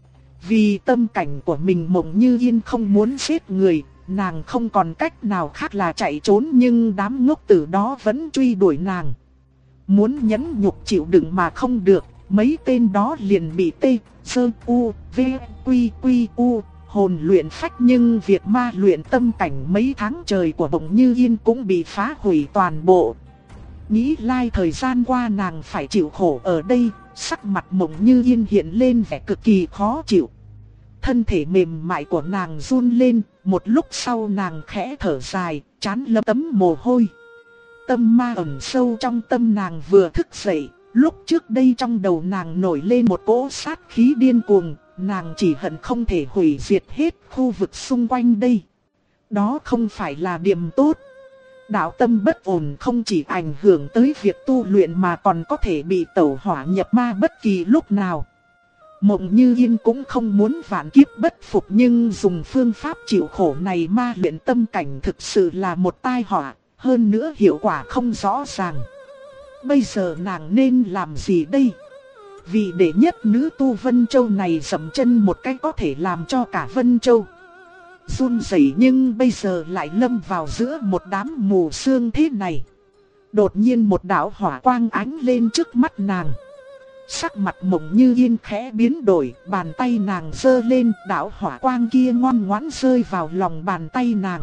Vì tâm cảnh của mình Mộng Như Yên không muốn giết người, nàng không còn cách nào khác là chạy trốn nhưng đám ngốc tử đó vẫn truy đuổi nàng. Muốn nhẫn nhục chịu đựng mà không được, mấy tên đó liền bị tê, sơ, u, v, quy, quy, u, hồn luyện phách. Nhưng việc ma luyện tâm cảnh mấy tháng trời của Mộng Như Yên cũng bị phá hủy toàn bộ. Nghĩ lại thời gian qua nàng phải chịu khổ ở đây, sắc mặt Mộng Như Yên hiện lên vẻ cực kỳ khó chịu. Thân thể mềm mại của nàng run lên, một lúc sau nàng khẽ thở dài, trán lấm tấm mồ hôi. Tâm ma ẩn sâu trong tâm nàng vừa thức dậy, lúc trước đây trong đầu nàng nổi lên một cỗ sát khí điên cuồng, nàng chỉ hận không thể hủy diệt hết khu vực xung quanh đây. Đó không phải là điểm tốt. Đạo tâm bất ổn không chỉ ảnh hưởng tới việc tu luyện mà còn có thể bị tẩu hỏa nhập ma bất kỳ lúc nào. Mộng Như Yên cũng không muốn vạn kiếp bất phục, nhưng dùng phương pháp chịu khổ này ma luyện tâm cảnh thực sự là một tai họa, hơn nữa hiệu quả không rõ ràng. Bây giờ nàng nên làm gì đây? Vị đệ nhất nữ tu Vân Châu này dậm chân một cách có thể làm cho cả Vân Châu run rẩy, nhưng bây giờ lại lâm vào giữa một đám mù sương thế này. Đột nhiên một đạo hỏa quang ánh lên trước mắt nàng. Sắc mặt Mộng Như Yên khẽ biến đổi, bàn tay nàng giơ lên, đạo hỏa quang kia ngoan ngoãn rơi vào lòng bàn tay nàng.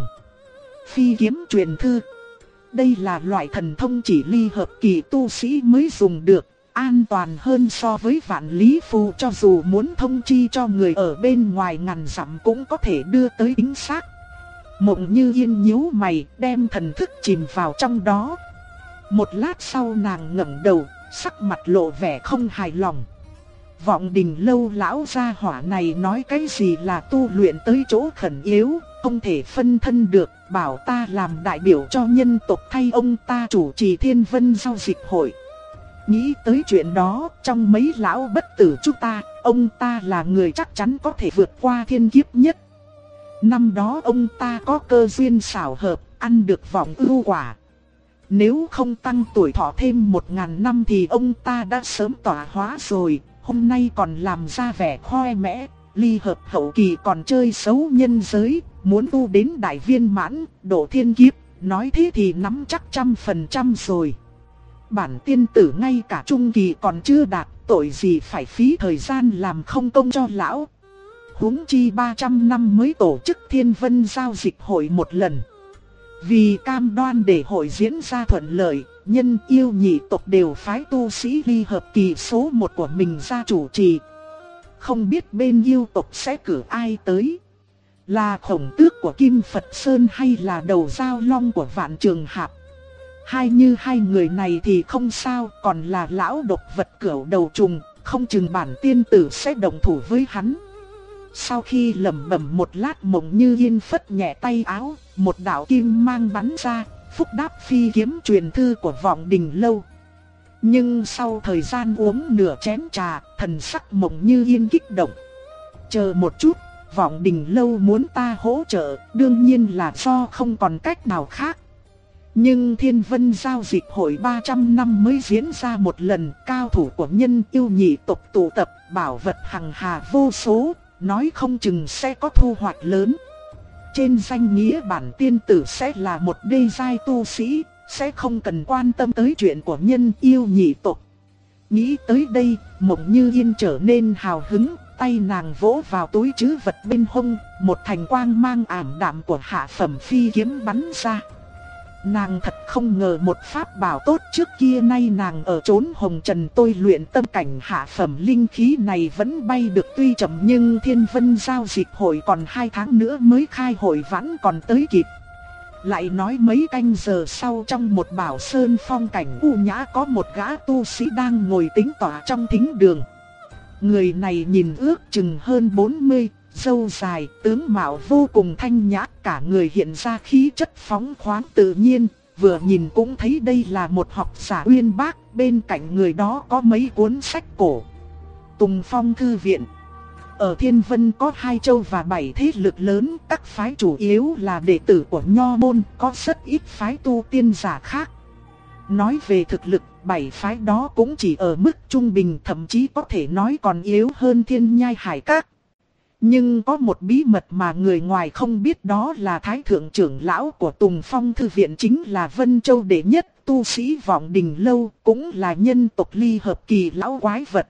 Phi kiếm truyền thư. Đây là loại thần thông chỉ ly hợp kỳ tu sĩ mới dùng được, an toàn hơn so với vạn lý phù, cho dù muốn thông chi cho người ở bên ngoài ngàn dặm cũng có thể đưa tới chính xác. Mộng Như Yên nhíu mày, đem thần thức chìm vào trong đó. Một lát sau nàng ngẩng đầu, sắc mặt lộ vẻ không hài lòng. Vọng Đình Lâu lão gia hỏa này nói cái gì là tu luyện tới chỗ khẩn yếu, không thể phân thân được, bảo ta làm đại biểu cho nhân tộc thay ông ta chủ trì Thiên Vân giao dịch hội. Nghĩ tới chuyện đó, trong mấy lão bất tử chúng ta, ông ta là người chắc chắn có thể vượt qua thiên kiếp nhất. Năm đó ông ta có cơ duyên xảo hợp, ăn được vọng ưu quả. Nếu không tăng tuổi thọ thêm 1000 năm thì ông ta đã sớm tỏa hóa rồi, hôm nay còn làm ra vẻ khoe mẽ, ly hợp hậu kỳ còn chơi xấu nhân giới, muốn tu đến đại viên mãn, độ thiên kiếp, nói thế thì nắm chắc 100% rồi. Bản tiên tử ngay cả trung kỳ còn chưa đạt, tội gì phải phí thời gian làm không công cho lão. Huống chi 300 năm mới tổ chức Thiên Vân giao dịch hội một lần. Vì cam đoan để hội diễn ra thuận lợi, nhân yêu nhị tộc đều phái tu sĩ ly hợp kỳ số 1 của mình ra chủ trì. Không biết bên yêu tộc sẽ cử ai tới? Là Khổng Tước của Kim Phật Sơn hay là Đầu Giao Long của Vạn Trường Hạp? Hai người này thì không sao, còn là lão độc vật cửu đầu trùng, không chừng bản tiên tử sẽ đồng thủ với hắn. Sau khi lẩm bẩm một lát, Mộng Như Yên phất nhẹ tay áo, một đạo kim mang bắn ra, phúc đáp phi kiếm truyền thư của Vọng Đình Lâu. Nhưng sau thời gian uống nửa chén trà, thần sắc Mộng Như Yên kích động. Chờ một chút, Vọng Đình Lâu muốn ta hỗ trợ, đương nhiên là do không còn cách nào khác. Nhưng Thiên Vân giao dịch hội 300 năm mới diễn ra một lần, cao thủ của nhân yêu nhị tộc tụ tập, bảo vật hằng hà vô số, nói không chừng sẽ có thu hoạch lớn. Trên danh nghĩa bản tiên tử sẽ là một đê giai tu sĩ, sẽ không cần quan tâm tới chuyện của nhân yêu nhị tộc. Nghĩ tới đây, Mộng Như Yên trở nên hào hứng, tay nàng vỗ vào túi trữ vật bên hông, một thành quang mang ảm đạm của hạ phẩm phi kiếm bắn ra. Nàng thật không ngờ một pháp bảo tốt trước kia nay nàng ở chốn hồng trần tôi luyện tâm cảnh hạ phẩm linh khí này vẫn bay được, tuy chậm nhưng Thiên Vân giao dịch hội còn 2 tháng nữa mới khai hội vẫn còn tới kịp. Lại nói mấy canh giờ sau, trong một bảo sơn phong cảnh u nhã có một gã tu sĩ đang ngồi tĩnh tọa trong thính đường. Người này nhìn ước chừng hơn 40, râu dài, tướng mạo vô cùng thanh nhã, cả người hiện ra khí chất phóng khoáng tự nhiên, vừa nhìn cũng thấy đây là một học giả uyên bác, bên cạnh người đó có mấy cuốn sách cổ. Tùng Phong Thư Viện. Ở Thiên Vân có 2 châu và 7 thế lực lớn, các phái chủ yếu là đệ tử của Nho môn, có rất ít phái tu tiên giả khác. Nói về thực lực, 7 phái đó cũng chỉ ở mức trung bình, thậm chí có thể nói còn yếu hơn Thiên Nhai Hải Các. Nhưng có một bí mật mà người ngoài không biết, đó là Thái thượng trưởng lão của Tùng Phong Thư Viện chính là Vân Châu đệ nhất tu sĩ Vọng Đình Lâu, cũng là nhân tộc ly hợp kỳ lão quái vật.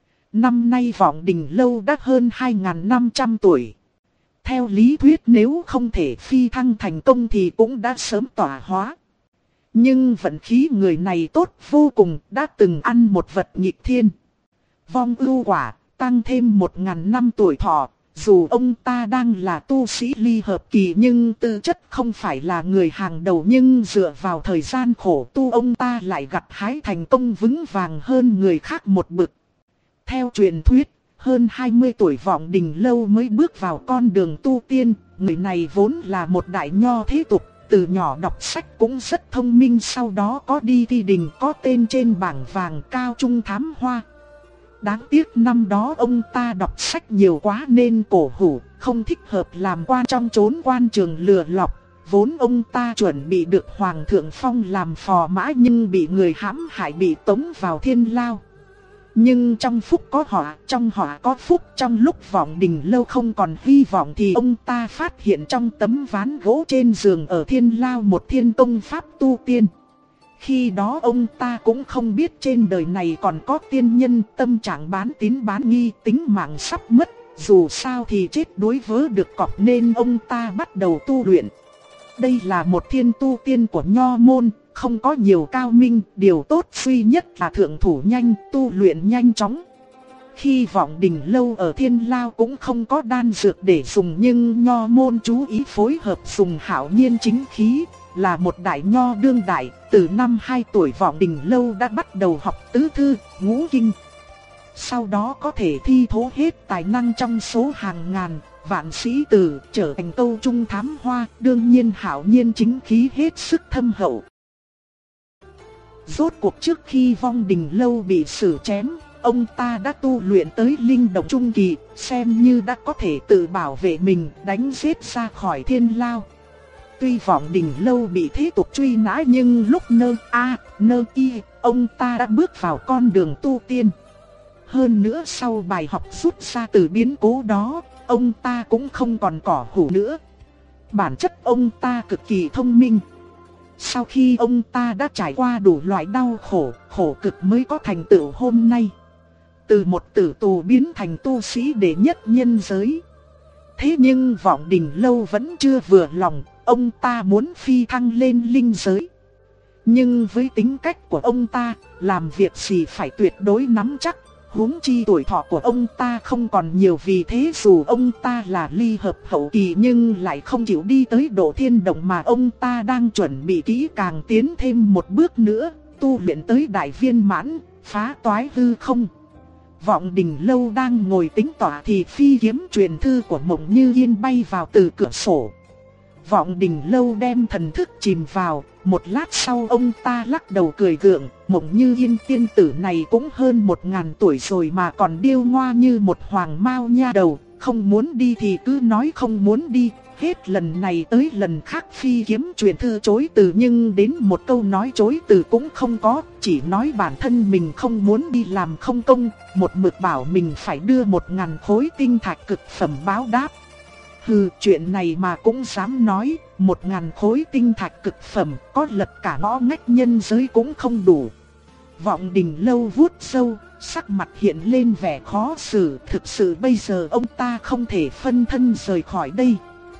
Năm nay Vọng Đình Lâu đã hơn 2500 tuổi. Theo lý thuyết nếu không thể phi thăng thành công thì cũng đã sớm tỏa hóa. Nhưng vận khí người này tốt vô cùng, đã từng ăn một vật nghịch thiên. Vong ưu quả, tăng thêm 1000 năm tuổi thọ, Dù ông ta đang là tu sĩ ly hợp kỳ nhưng tư chất không phải là người hàng đầu, nhưng dựa vào thời gian khổ tu ông ta lại gặt hái thành công vững vàng hơn người khác một bậc. Theo truyền thuyết, hơn 20 tuổi Vọng Đình Lâu mới bước vào con đường tu tiên. Người này vốn là một đại nho thế tục, từ nhỏ đọc sách cũng rất thông minh, sau đó có đi thi đình, có tên trên bảng vàng cao trung thám hoa. Đáng tiếc năm đó ông ta đọc sách nhiều quá nên cổ hủ, không thích hợp làm quan trong chốn quan trường lừa lọc. Vốn ông ta chuẩn bị được Hoàng thượng phong làm phò mã nhưng bị người hãm hại, bị tống vào thiên lao. Nhưng trong phúc có họa, trong họa có phúc. Trong lúc Vọng Đình Lâu không còn hy vọng thì ông ta phát hiện trong tấm ván gỗ trên giường ở thiên lao một thiên công pháp tu tiên. Khi đó ông ta cũng không biết trên đời này còn có tiên nhân, tâm trạng bán tín bán nghi, tính mạng sắp mất. Dù sao thì chết đuối vớ được cọp nên ông ta bắt đầu tu luyện. Đây là một thiên tu tiên của nho môn, không có nhiều cao minh, điều tốt duy nhất là thượng thủ nhanh, tu luyện nhanh chóng. Khi Vọng Đình Lâu ở thiên lao cũng không có đan dược để dùng, nhưng nho môn chú ý phối hợp dùng hạo nhiên chính khí, là một đại nho đương đại. Từ năm 2 tuổi Vọng Đình Lâu đã bắt đầu học tứ thư, ngũ kinh. Sau đó có thể thi thố hết tài năng trong số hàng ngàn vạn sĩ tử, trở thành câu trung thám hoa. Đương nhiên hạo nhiên chính khí hết sức thâm hậu. Rốt cuộc trước khi Vong Đình Lâu bị xử chém, ông ta đã tu luyện tới linh động trung kỳ, xem như đã có thể tự bảo vệ mình, đánh giết ra khỏi thiên lao. Tuy Vọng Đình Lâu bị thế tục truy nã nhưng lúc nơ y, ông ta đã bước vào con đường tu tiên. Hơn nữa sau bài học rút ra từ biến cố đó, ông ta cũng không còn cỏ hủ nữa. Bản chất ông ta cực kỳ thông minh. Sau khi ông ta đã trải qua đủ loại đau khổ, khổ cực mới có thành tựu hôm nay. Từ một tử tù biến thành tu sĩ đệ nhất nhân giới. Thế nhưng Vọng Đình Lâu vẫn chưa vừa lòng, ông ta muốn phi thăng lên linh giới. Nhưng với tính cách của ông ta, làm việc gì phải tuyệt đối nắm chắc. Huống chi tuổi thọ của ông ta không còn nhiều, vì thế dù ông ta là ly hợp hậu kỳ nhưng lại không chịu đi tới độ thiên động mà ông ta đang chuẩn bị kỹ càng tiến thêm một bước nữa, tu luyện tới đại viên mãn, phá toái hư không. Vọng Đình Lâu đang ngồi tính tọa thì phi kiếm truyền thư của Mộng Như Yên bay vào từ cửa sổ. Vọng Đình Lâu đem thần thức chìm vào, một lát sau ông ta lắc đầu cười gượng. Mộng Như Yên tiên tử này cũng hơn 1000 tuổi rồi mà còn điêu ngoa như một hoàng mao nha đầu, không muốn đi thì cứ nói không muốn đi. Hết lần này tới lần khác phi kiếm truyền thư chối từ, nhưng đến một câu nói chối từ cũng không có, chỉ nói bản thân mình không muốn đi làm không công, một mực bảo mình phải đưa 1000 khối tinh thạch cực phẩm báo đáp. Hừ, chuyện này mà cũng dám nói, 1000 khối tinh thạch cực phẩm, có lật cả ngõ ngách nhân giới cũng không đủ. Vọng Đình Lâu vuốt râu, sắc mặt hiện lên vẻ khó xử, thực sự bây giờ ông ta không thể phân thân rời khỏi đây.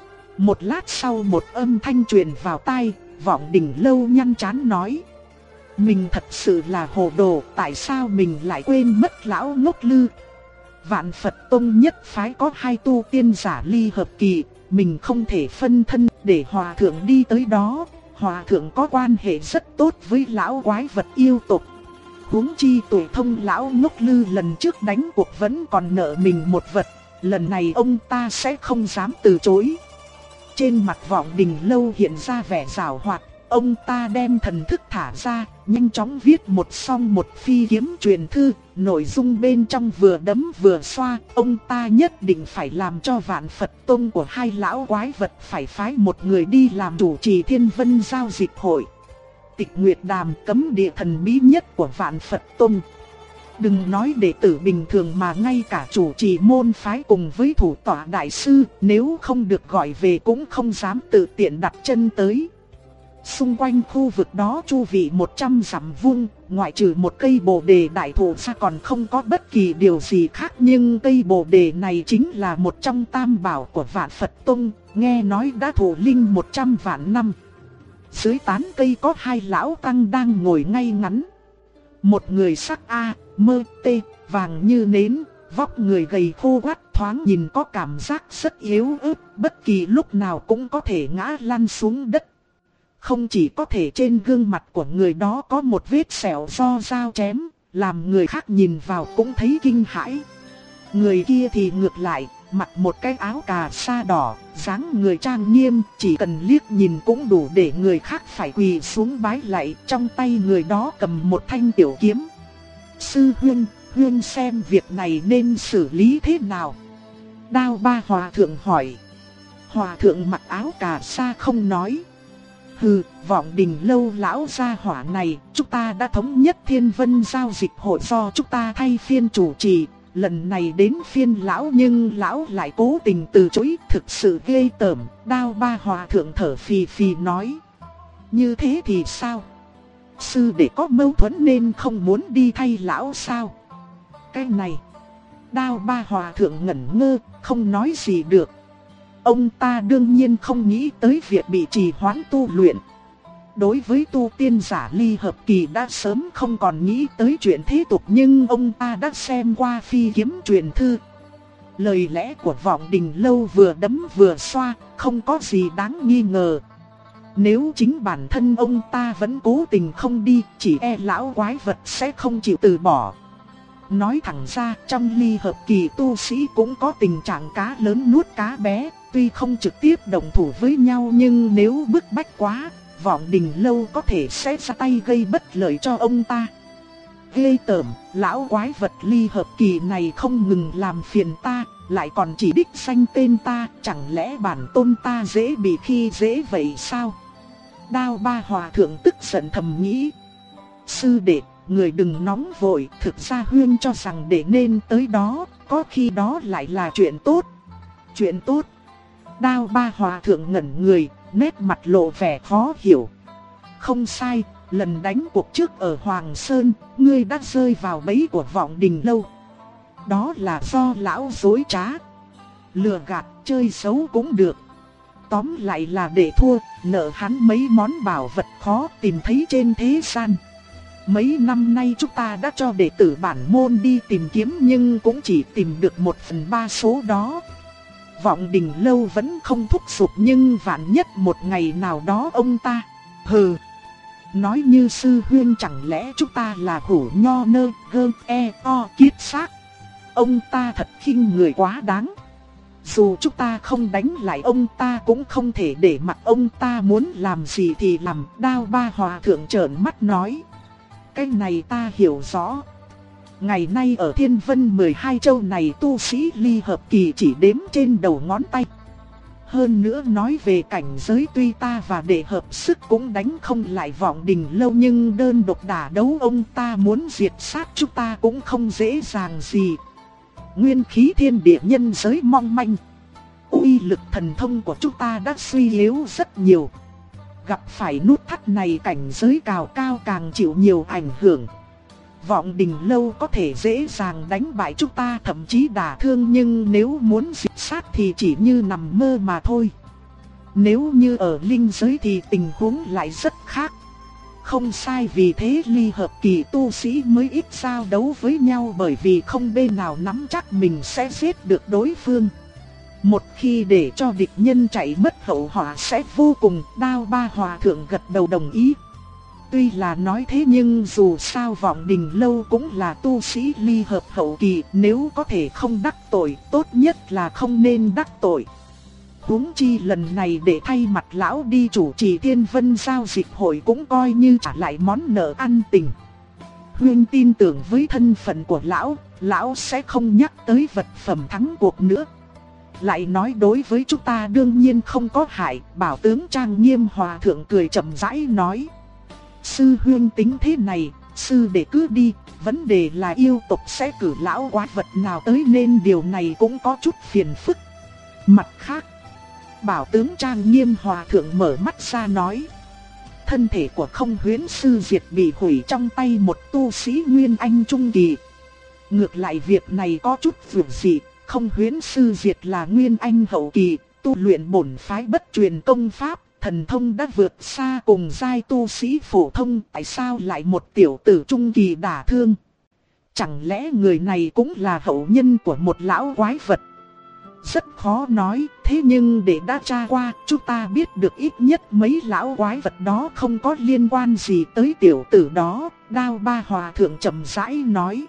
Một lát sau một âm thanh truyền vào tai, Vọng Đình Lâu nhăn trán nói: mình thật sự là hồ đồ, tại sao mình lại quên mất lão ngốc lư. Vạn Phật Tông nhất phái có 2 tu tiên giả ly hợp kỳ, mình không thể phân thân để Hòa Thượng đi tới đó. Hòa Thượng có quan hệ rất tốt với lão quái vật yêu tộc. Huống chi tuổi thông lão ngốc lư lần trước đánh cuộc vẫn còn nợ mình một vật, lần này ông ta sẽ không dám từ chối. Trên mặt Vọng Đình Lâu hiện ra vẻ giảo hoạt, ông ta đem thần thức thả ra, nhanh chóng viết một phi kiếm truyền thư, nội dung bên trong vừa đấm vừa xoa, ông ta nhất định phải làm cho Vạn Phật Tông của 2 lão quái vật phải phái một người đi làm chủ trì Thiên Vân giao dịch hội. Tịch Nguyệt Đàm, cấm địa thần bí nhất của Vạn Phật Tông. Đừng nói đệ tử bình thường mà ngay cả chủ trì môn phái cùng với thủ tọa đại sư, nếu không được gọi về cũng không dám tự tiện đặt chân tới. Xung quanh khu vực đó chu vi 100 dặm vuông, ngoại trừ một cây bồ đề đại thụ ra còn không có bất kỳ điều gì khác, nhưng cây bồ đề này chính là một trong tam bảo của Vạn Phật Tông, nghe nói đã thụ linh 100 vạn năm. Dưới tán cây có 2 lão tăng đang ngồi ngay ngắn. Một người sắc mơ vàng như nến, vóc người gầy khô quắt, thoáng nhìn có cảm giác rất yếu ớt, bất kỳ lúc nào cũng có thể ngã lăn xuống đất. Không chỉ có thể trên gương mặt của người đó có một vết sẹo do dao chém, làm người khác nhìn vào cũng thấy kinh hãi. Người kia thì ngược lại, mặc một cái áo cà sa đỏ, dáng người trang nghiêm, chỉ cần liếc nhìn cũng đủ để người khác phải quỳ xuống bái lạy. Trong tay người đó cầm một thanh tiểu kiếm. Sư huynh, huynh xem việc này nên xử lý thế nào? Đao Ba Hòa thượng hỏi. Hòa thượng mặc áo cà sa không nói. Hừ, Vọng Đình Lâu lão gia hỏa này, chúng ta đã thống nhất Thiên Vân giao dịch hội do chúng ta thay phiên chủ trì. Lần này đến phiên lão nhưng lão lại cố tình từ chối, thực sự ghê tởm. Đao Ba Hòa thượng thở phì phì nói. Như thế thì sao? Sư đệ có mâu thuẫn nên không muốn đi thay lão sao? Cái này, Đao Ba Hòa thượng ngẩn ngơ, không nói gì được. Ông ta đương nhiên không nghĩ tới việc bị trì hoãn tu luyện. Đối với tu tiên giả ly hợp kỳ đã sớm không còn nghĩ tới chuyện thế tục, nhưng ông ta đã xem qua phi kiếm truyền thư. Lời lẽ của Vọng Đình Lâu vừa đấm vừa xoa, không có gì đáng nghi ngờ. Nếu chính bản thân ông ta vẫn cố tình không đi, chỉ e lão quái vật sẽ không chịu từ bỏ. Nói thẳng ra, trong ly hợp kỳ tu sĩ cũng có tình trạng cá lớn nuốt cá bé. Tuy không trực tiếp đồng thủ với nhau nhưng nếu bức bách quá, Vọng Đình Lâu có thể sẽ ra tay gây bất lợi cho ông ta. Ghê tởm, lão quái vật ly hợp kỳ này không ngừng làm phiền ta, lại còn chỉ đích danh tên ta, chẳng lẽ bản tôn ta dễ bị khi dễ vậy sao? Đao Ba Hòa thượng tức giận thầm nghĩ. Sư đệ, người đừng nóng vội, thực ra huyên cho rằng để nên tới đó, có khi đó lại là chuyện tốt. Chuyện tốt? Đao Ba Hòa thượng ngẩn người, nét mặt lộ vẻ khó hiểu. Không sai, lần đánh cuộc trước ở Hoàng Sơn, ngươi đã rơi vào bẫy của Vọng Đình Lâu. Đó là do lão dối trá, lừa gạt, chơi xấu cũng được. Tóm lại là để thua, nợ hắn mấy món bảo vật khó tìm thấy trên thế gian. Mấy năm nay chúng ta đã cho đệ tử bản môn đi tìm kiếm nhưng cũng chỉ tìm được 1/3 số đó. Vọng Đình Lâu vẫn không thúc giục nhưng vạn nhất một ngày nào đó ông ta, hừ, nói như sư huyên chẳng lẽ chúng ta là hủ nho nơ gơ e o kiết xác. Ông ta thật khinh người quá đáng. Dù chúng ta không đánh lại ông ta cũng không thể để mặc ông ta muốn làm gì thì làm. Đao Ba Hòa thượng trợn mắt nói. Cái này ta hiểu rõ. Ngày nay ở Thiên Vân 12 châu này tu sĩ ly hợp kỳ chỉ đếm trên đầu ngón tay. Hơn nữa nói về cảnh giới tuy ta và đệ hợp sức cũng đánh không lại Vọng Đình Lâu, nhưng đơn độc đả đấu ông ta muốn diệt sát chúng ta cũng không dễ dàng gì. Nguyên khí thiên địa nhân giới mong manh, uy lực thần thông của chúng ta đã suy yếu rất nhiều. Gặp phải nút thắt này cảnh giới cao càng chịu nhiều ảnh hưởng. Vọng Đình Lâu có thể dễ dàng đánh bại chúng ta, thậm chí đả thương, nhưng nếu muốn diệt sát thì chỉ như nằm mơ mà thôi. Nếu như ở linh giới thì tình huống lại rất khác. Không sai, vì thế ly hợp kỳ tu sĩ mới ít giao đấu với nhau, bởi vì không bên nào nắm chắc mình sẽ giết được đối phương. Một khi để cho địch nhân chạy mất hậu họa sẽ vô cùng. Đao Ba Hòa thượng gật đầu đồng ý. Tuy là nói thế nhưng dù sao Vọng Đình Lâu cũng là tu sĩ ly hợp hậu kỳ, nếu có thể không đắc tội, tốt nhất là không nên đắc tội. Huống chi lần này để thay mặt lão đi chủ trì Thiên Vân giao dịch hội cũng coi như trả lại món nợ ăn tình. Huyên tin tưởng với thân phận của lão sẽ không nhắc tới vật phẩm thắng cuộc nữa. Lại nói đối với chúng ta đương nhiên không có hại. Bảo tướng trang nghiêm hòa thượng cười chậm rãi nói. Sư huyên tính thế này, sư đệ cứ đi, vấn đề là yêu tộc sẽ cử lão quái vật nào tới nên điều này cũng có chút phiền phức. Mặt khác, bảo tướng trang nghiêm hòa thượng mở mắt ra nói. Thân thể của Không Huyễn sư diệt bị hủy trong tay một tu sĩ Nguyên Anh trung kỳ. Ngược lại việc này có chút vượt dị, Không Huyễn sư diệt là Nguyên Anh hậu kỳ, tu luyện bổn phái bất truyền công pháp, thần thông đã vượt xa cùng giai tu sĩ phổ thông, tại sao lại một tiểu tử trung kỳ đả thương? Chẳng lẽ người này cũng là hậu nhân của một lão quái vật? rất khó nói, thế nhưng để đã tra qua, chúng ta biết được ít nhất mấy lão quái vật đó không có liên quan gì tới tiểu tử đó. Đao Ba Hòa Thượng chậm rãi nói.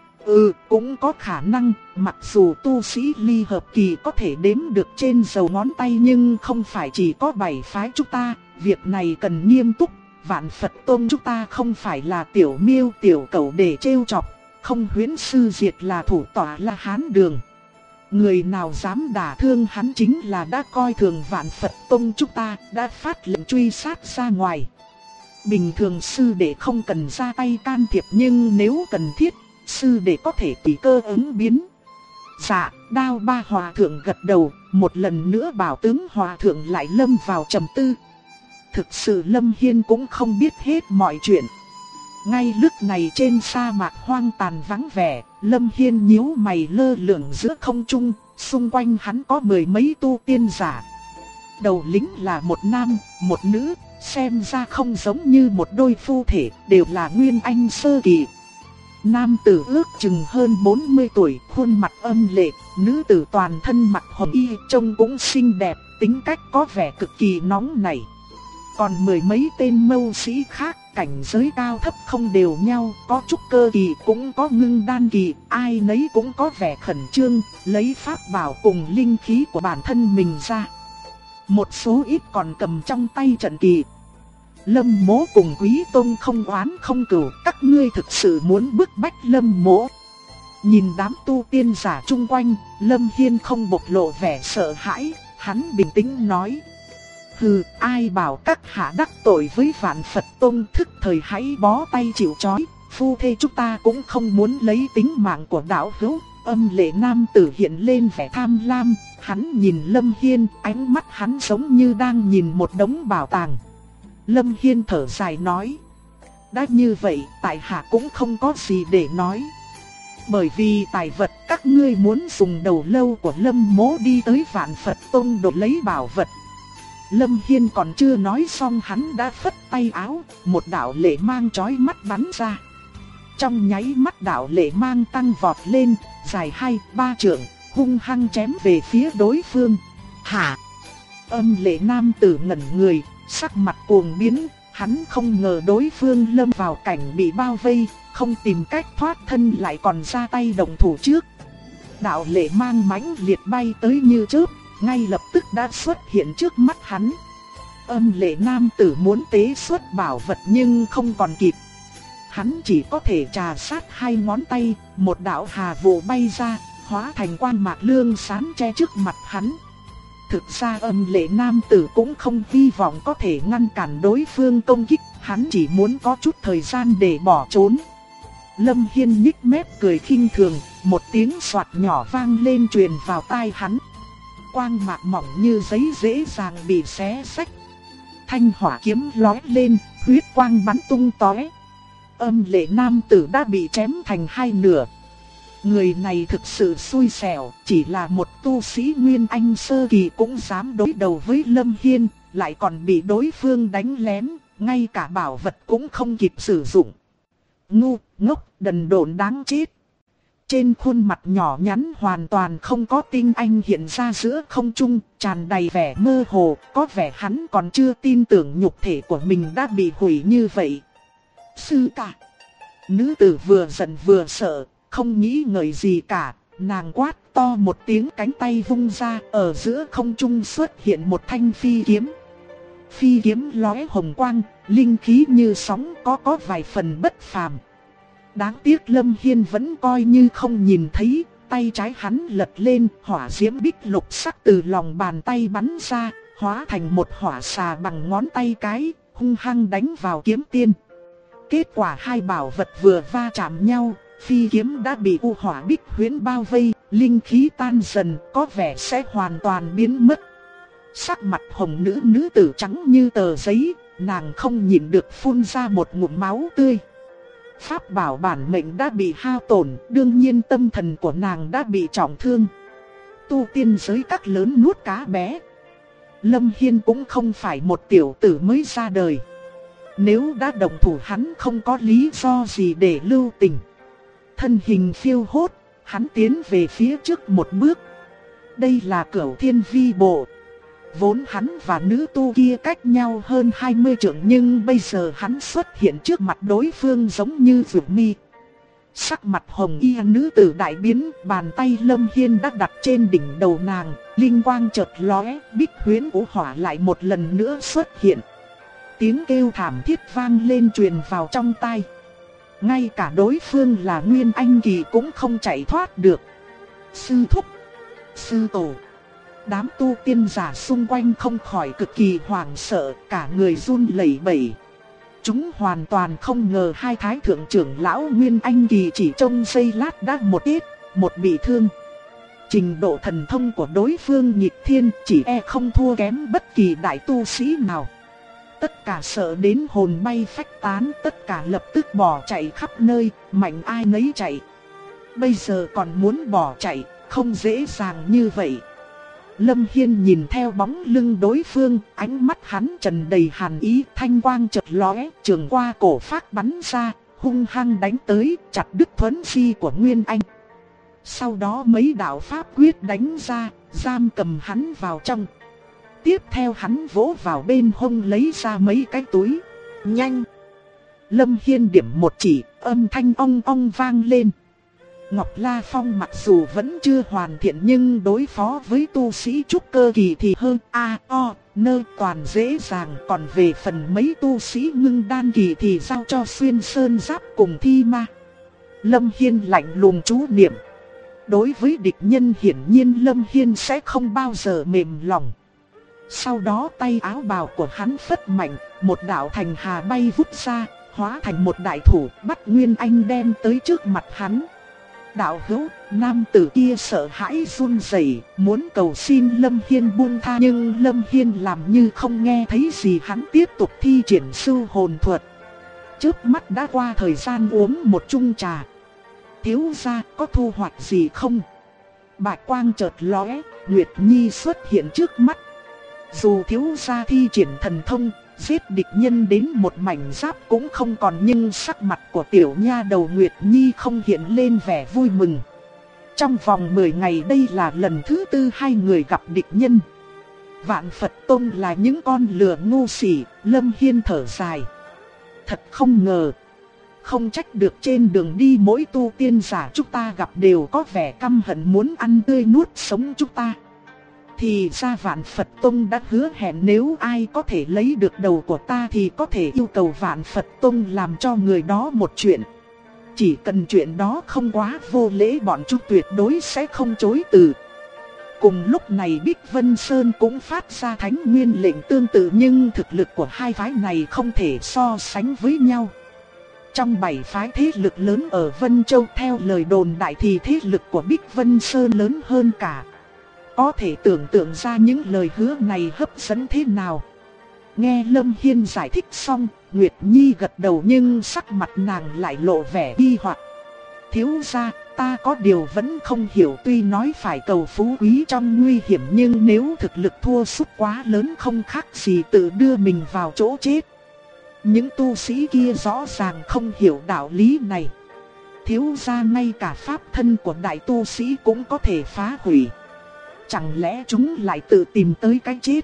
Cũng có khả năng, mặc dù tu sĩ ly hợp kỳ có thể đếm được trên đầu ngón tay nhưng không phải chỉ có 7 phái chúng ta, việc này cần nghiêm túc. Vạn Phật Tông chúng ta không phải là tiểu miêu tiểu cẩu để trêu chọc, không huyễn sư diệt là thủ tọa La Hán Đường. Người nào dám đả thương hắn chính là đã coi thường Vạn Phật Tông chúng ta, đã phát lệnh truy sát ra ngoài. Bình thường sư đệ không cần ra tay can thiệp, nhưng nếu cần thiết, sư đệ có thể tùy cơ ứng biến. Dạ, Đao Ba Hòa Thượng gật đầu, một lần nữa bảo tướng Hòa Thượng lại lâm vào trầm tư. Thực sự Lâm Hiên cũng không biết hết mọi chuyện. Ngay lúc này trên sa mạc hoang tàn vắng vẻ, Lâm Hiên nhíu mày lơ lửng giữa không trung, xung quanh hắn có mười mấy tu tiên giả. Đầu lính là một nam, một nữ, xem ra không giống như một đôi phu thể, đều là nguyên anh sơ kỳ. Nam tử ước chừng hơn 40 tuổi, khuôn mặt âm lệ, nữ tử toàn thân mặc hồng y, trông cũng xinh đẹp, tính cách có vẻ cực kỳ nóng nảy. Còn mười mấy tên mâu sĩ khác, cảnh giới cao thấp không đều nhau, có trúc cơ kỳ cũng có ngưng đan kỳ, ai nấy cũng có vẻ khẩn trương, lấy pháp bảo cùng linh khí của bản thân mình ra. Một số ít còn cầm trong tay trận kỳ. Lâm Mỗ cùng Quý Tông không oán không cừu, các ngươi thực sự muốn bức bách Lâm Mỗ. Nhìn đám tu tiên giả chung quanh, Lâm Hiên không bộc lộ vẻ sợ hãi, hắn bình tĩnh nói. Ai bảo các hạ đắc tội với Vạn Phật Tông, thức thời hãy bó tay chịu trói, phu thê chúng ta cũng không muốn lấy tính mạng của đạo hữu. Âm lệ nam tử hiện lên vẻ tham lam, hắn nhìn Lâm Hiên, ánh mắt hắn giống như đang nhìn một đống bảo tàng. Lâm Hiên thở dài nói. Đã như vậy, tại hạ cũng không có gì để nói. Bởi vì tài vật các ngươi muốn dùng đầu lâu của Lâm Mỗ đi tới Vạn Phật Tông đổi lấy bảo vật. Lâm Hiên còn chưa nói xong hắn đã phất tay áo, một đạo lệ mang chói mắt bắn ra. Trong nháy mắt đạo lệ mang tăng vọt lên, dài 2-3 trượng, hung hăng chém về phía đối phương. Hả? Âm lệ nam tử ngẩn người, sắc mặt cuồng biến, hắn không ngờ đối phương lâm vào cảnh bị bao vây, không tìm cách thoát thân lại còn ra tay động thủ trước. Đạo lệ mang mãnh liệt bay tới như chớp, ngay lập tức đã xuất hiện trước mắt hắn. Âm lệ nam tử muốn tế xuất bảo vật nhưng không còn kịp. Hắn chỉ có thể trà sát hai ngón tay, một đạo hà vụ bay ra, hóa thành quan mạc lương sán che trước mặt hắn. Thực ra âm lệ nam tử cũng không hy vọng có thể ngăn cản đối phương công kích, hắn chỉ muốn có chút thời gian để bỏ trốn. Lâm Hiên nhích mép cười khinh thường, một tiếng xoạt nhỏ vang lên truyền vào tai hắn. Quang mạc mỏng như giấy dễ dàng bị xé xách. Thanh hỏa kiếm lóe lên, huyết quang bắn tung tóe. Âm lệ nam tử đã bị chém thành hai nửa. Người này thực sự xui xẻo, chỉ là một tu sĩ nguyên anh sơ kỳ cũng dám đối đầu với Lâm Hiên, lại còn bị đối phương đánh lén, ngay cả bảo vật cũng không kịp sử dụng. Ngu, ngốc, đần độn đáng chết. Trên khuôn mặt nhỏ nhắn hoàn toàn không có tinh anh hiện ra giữa không trung, tràn đầy vẻ mơ hồ, có vẻ hắn còn chưa tin tưởng nhục thể của mình đã bị hủy như vậy. Sư cả. Nữ tử vừa giận vừa sợ, không nghĩ ngợi gì cả, nàng quát to một tiếng, cánh tay vung ra, ở giữa không trung xuất hiện một thanh phi kiếm. Phi kiếm lóe hồng quang, linh khí như sóng, có vài phần bất phàm. Đáng tiếc Lâm Hiên vẫn coi như không nhìn thấy, tay trái hắn lật lên, hỏa diễm bích lục sắc từ lòng bàn tay bắn ra, hóa thành một hỏa xà bằng ngón tay cái, hung hăng đánh vào kiếm tiên. Kết quả hai bảo vật vừa va chạm nhau, phi kiếm đã bị u hỏa bích huyễn bao vây, linh khí tan dần, có vẻ sẽ hoàn toàn biến mất. Sắc mặt hồng nữ tử trắng như tờ giấy, nàng không nhịn được phun ra một ngụm máu tươi. Pháp bảo bản mệnh đã bị hao tổn, đương nhiên tâm thần của nàng đã bị trọng thương. Tu tiên giới các lớn nuốt cá bé. Lâm Hiên cũng không phải một tiểu tử mới ra đời. Nếu đã động thủ hắn không có lý do gì để lưu tình. Thân hình phiêu hốt, hắn tiến về phía trước một bước. đây là Cửu Thiên Vi Bộ. Vốn hắn và nữ tu kia cách nhau hơn 20 trượng, nhưng bây giờ hắn xuất hiện trước mặt đối phương giống như vượt mi. Sắc mặt hồng y nữ tử đại biến, bàn tay Lâm Hiên đã đặt trên đỉnh đầu nàng, linh quang chợt lóe, bích huyễn vũ hỏa lại một lần nữa xuất hiện. Tiếng kêu thảm thiết vang lên truyền vào trong tai. Ngay cả đối phương là Nguyên Anh Kỳ cũng không chạy thoát được. Sư thúc, sư tổ. Đám tu tiên giả xung quanh không khỏi cực kỳ hoảng sợ, cả người run lẩy bẩy. Chúng hoàn toàn không ngờ hai thái thượng trưởng lão Nguyên Anh Kỳ chỉ trong giây lát đã một ít, một bị thương. Trình độ thần thông của đối phương nghịch thiên, chỉ e không thua kém bất kỳ đại tu sĩ nào. Tất cả sợ đến hồn bay phách tán, tất cả lập tức bỏ chạy khắp nơi, mạnh ai nấy chạy. Bây giờ còn muốn bỏ chạy, không dễ dàng như vậy. Lâm Hiên nhìn theo bóng lưng đối phương, ánh mắt hắn tràn đầy hàn ý, thanh quang chợt lóe, trường qua cổ phát bắn ra, hung hăng đánh tới, chặt đứt thuấn di của Nguyên Anh. Sau đó mấy đạo pháp quyết đánh ra, giam cầm hắn vào trong. Tiếp theo hắn vỗ vào bên hông lấy ra mấy cái túi. Nhanh! Lâm Hiên điểm một chỉ, âm thanh ong ong vang lên. Ngọc La Phong mặc dù vẫn chưa hoàn thiện nhưng đối phó với tu sĩ trúc cơ kỳ thì hơn toàn dễ dàng. Còn về phần mấy tu sĩ ngưng đan kỳ thì giao cho Xuyên Sơn Giáp cùng Thi Ma. Lâm Hiên lạnh lùng chú niệm. Đối với địch nhân hiển nhiên Lâm Hiên sẽ không bao giờ mềm lòng. Sau đó tay áo bào của hắn phất mạnh, một đạo thành hà bay vút ra, hóa thành một đại thủ bắt Nguyên Anh đem tới trước mặt hắn. Đạo hữu, nam tử kia sợ hãi run rẩy, muốn cầu xin Lâm Hiên buông tha, nhưng Lâm Hiên làm như không nghe thấy gì, hắn tiếp tục thi triển sư hồn thuật. Chớp mắt đã qua thời gian uống một chung trà. Thiếu gia có thu hoạch gì không? Bạch quang chợt lóe, Nguyệt Nhi xuất hiện trước mắt. Dù thiếu gia thi triển thần thông, giết địch nhân đến một mảnh giáp cũng không còn, nhưng sắc mặt của tiểu nha đầu Nguyệt Nhi không hiện lên vẻ vui mừng. Trong vòng 10 ngày đây là lần thứ tư hai người gặp địch nhân. Vạn Phật Tông là những con lừa ngu xuẩn, Lâm Hiên thở dài. Thật không ngờ, không trách được trên đường đi mỗi tu tiên giả chúng ta gặp đều có vẻ căm hận muốn ăn tươi nuốt sống chúng ta. Thì ra Vạn Phật Tông đã hứa hẹn nếu ai có thể lấy được đầu của ta thì có thể yêu cầu Vạn Phật Tông làm cho người đó một chuyện. Chỉ cần chuyện đó không quá vô lễ, bọn chúng tuyệt đối sẽ không chối từ. Cùng lúc này Bích Vân Sơn cũng phát ra thánh nguyên lệnh tương tự, nhưng thực lực của hai phái này không thể so sánh với nhau. Trong 7 phái thế lực lớn ở Vân Châu, theo lời đồn đại thì thế lực của Bích Vân Sơn lớn hơn cả. Có thể tưởng tượng ra những lời hứa này hấp dẫn thế nào. Nghe Lâm Hiên giải thích xong, Nguyệt Nhi gật đầu nhưng sắc mặt nàng lại lộ vẻ nghi hoặc. Thiếu gia, ta có điều vẫn không hiểu, tuy nói phải cầu phú quý trong nguy hiểm nhưng nếu thực lực thua sút quá lớn không khác gì tự đưa mình vào chỗ chết. Những tu sĩ kia rõ ràng không hiểu đạo lý này. Thiếu gia ngay cả pháp thân của đại tu sĩ cũng có thể phá hủy. Chẳng lẽ chúng lại tự tìm tới cái chết?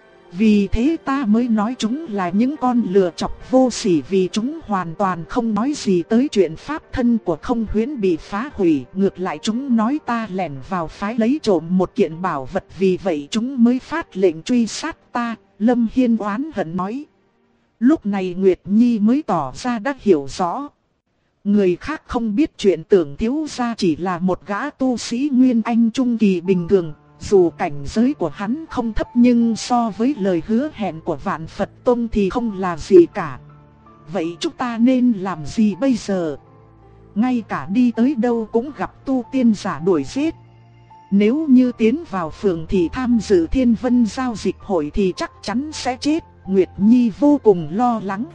Vì thế ta mới nói chúng là những con lừa chọc vô sỉ, vì chúng hoàn toàn không nói gì tới chuyện pháp thân của Không Huyễn bị phá hủy. Ngược lại chúng nói ta lẻn vào phái lấy trộm một kiện bảo vật, vì vậy chúng mới phát lệnh truy sát ta. Lâm Hiên oán hận nói. Lúc này Nguyệt Nhi mới tỏ ra đã hiểu rõ. Người khác không biết chuyện, tưởng thiếu gia chỉ là một gã tu sĩ Nguyên Anh trung kỳ bình thường. Dù cảnh giới của hắn không thấp nhưng so với lời hứa hẹn của Vạn Phật Tông thì không là gì cả. Vậy chúng ta nên làm gì bây giờ? Ngay cả đi tới đâu cũng gặp tu tiên giả đuổi giết. Nếu như tiến vào phường thì tham dự Thiên Vân giao dịch hội thì chắc chắn sẽ chết. Nguyệt Nhi vô cùng lo lắng.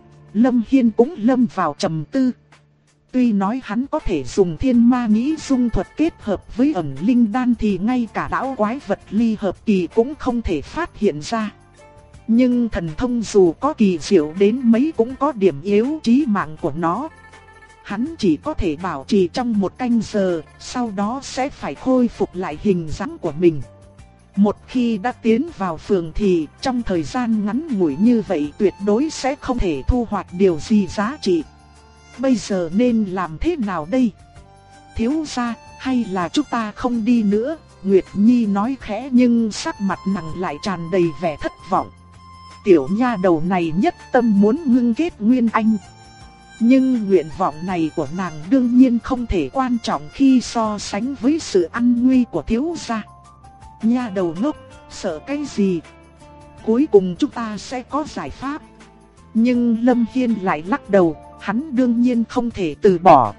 Lâm Hiên cũng lâm vào trầm tư. Tuy nói hắn có thể dùng Thiên Ma Nghĩ Dung thuật kết hợp với ẩn linh đan thì ngay cả lão quái vật ly hợp kỳ cũng không thể phát hiện ra. Nhưng thần thông dù có kỳ diệu đến mấy cũng có điểm yếu chí mạng của nó. hắn chỉ có thể bảo trì trong 1 canh giờ, sau đó sẽ phải khôi phục lại hình dáng của mình. Một khi đã tiến vào phường thì trong thời gian ngắn ngủi như vậy tuyệt đối sẽ không thể thu hoạch điều gì giá trị. Bây giờ nên làm thế nào đây? Thiếu gia, hay là chúng ta không đi nữa? Nguyệt Nhi nói khẽ nhưng sắc mặt nàng lại tràn đầy vẻ thất vọng. Tiểu nha đầu này nhất tâm muốn ngưng kết Nguyên Anh. Nhưng nguyện vọng này của nàng đương nhiên không thể quan trọng khi so sánh với sự an nguy của thiếu gia. Nha đầu ngốc, sợ cái gì? Cuối cùng chúng ta sẽ có giải pháp. Nhưng Lâm Hiên lại lắc đầu, hắn đương nhiên không thể từ bỏ.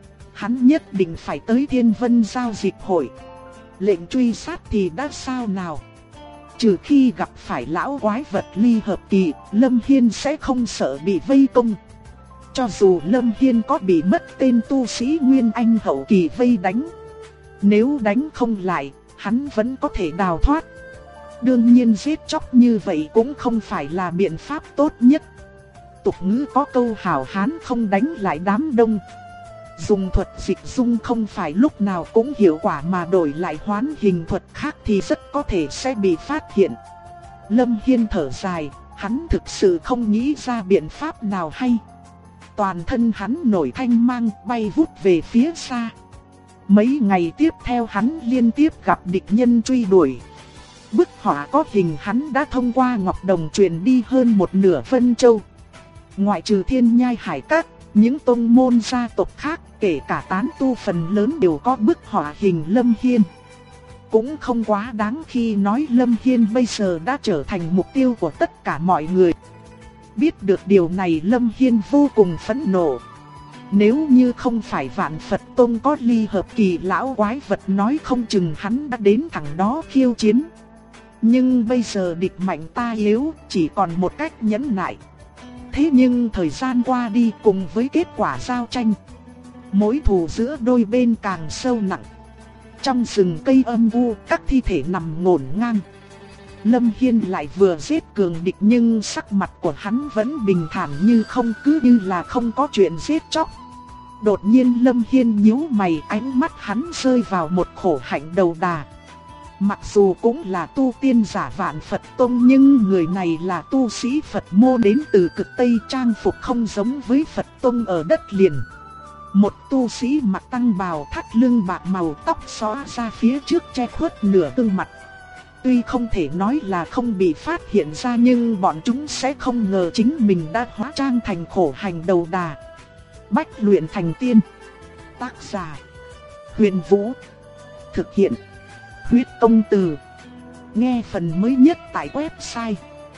Hắn nhất định phải tới Thiên Vân Giao Dịch Hội. Lệnh truy sát thì đã sao nào? Trừ khi gặp phải lão quái vật ly hợp kỳ, Lâm Hiên sẽ không sợ bị vây công. Cho dù Lâm Hiên có bị mất tên tu sĩ Nguyên Anh hậu kỳ vây đánh, nếu đánh không lại, hắn vẫn có thể đào thoát. Đương nhiên giết chóc như vậy cũng không phải là biện pháp tốt nhất. Tục ngữ có câu hảo hán không đánh lại đám đông. Dùng thuật dịch dung không phải lúc nào cũng hiệu quả, mà đổi lại hoán hình thuật khác thì rất có thể sẽ bị phát hiện. Lâm Hiên thở dài, hắn thực sự không nghĩ ra biện pháp nào hay. Toàn thân hắn nổi thanh mang bay vút về phía xa. Mấy ngày tiếp theo hắn liên tiếp gặp địch nhân truy đuổi. Bức họa có hình hắn đã thông qua Ngọc Đồng truyền đi hơn một nửa Vân Châu. Ngoại trừ Thiên Nhai Hải Các, những tông môn gia tộc khác kể cả tán tu phần lớn đều có bức họa hình Lâm Hiên. Cũng không quá đáng khi nói Lâm Hiên bây giờ đã trở thành mục tiêu của tất cả mọi người. Biết được điều này Lâm Hiên vô cùng phẫn nộ. Nếu như không phải Vạn Phật Tông có ly hợp kỳ lão quái vật, nói không chừng hắn đã đến thẳng đó khiêu chiến. Nhưng bây giờ địch mạnh ta yếu, chỉ còn một cách nhẫn nại. Thế nhưng thời gian qua đi cùng với kết quả giao tranh, mối thù giữa đôi bên càng sâu nặng. Trong rừng cây âm u, các thi thể nằm ngổn ngang. Lâm Hiên lại vừa giết cường địch nhưng sắc mặt của hắn vẫn bình thản như không, cứ như là không có chuyện giết chóc. Đột nhiên Lâm Hiên nhíu mày, ánh mắt hắn rơi vào một khổ hạnh đầu đà. Mặc dù cũng là tu tiên giả Vạn Phật Tông nhưng người này là tu sĩ Phật môn đến từ cực Tây, trang phục không giống với Phật Tông ở đất liền. Một tu sĩ mặc tăng bào thắt lưng bạc màu, tóc xõa ra phía trước che khuất nửa gương mặt. Tuy không thể nói là không bị phát hiện ra nhưng bọn chúng sẽ không ngờ chính mình đã hóa trang thành khổ hành đầu đà. Bách luyện thành tiên. Tác giả: Huyền Vũ. Thực hiện: Huyết Công Từ. Nghe phần mới nhất tại website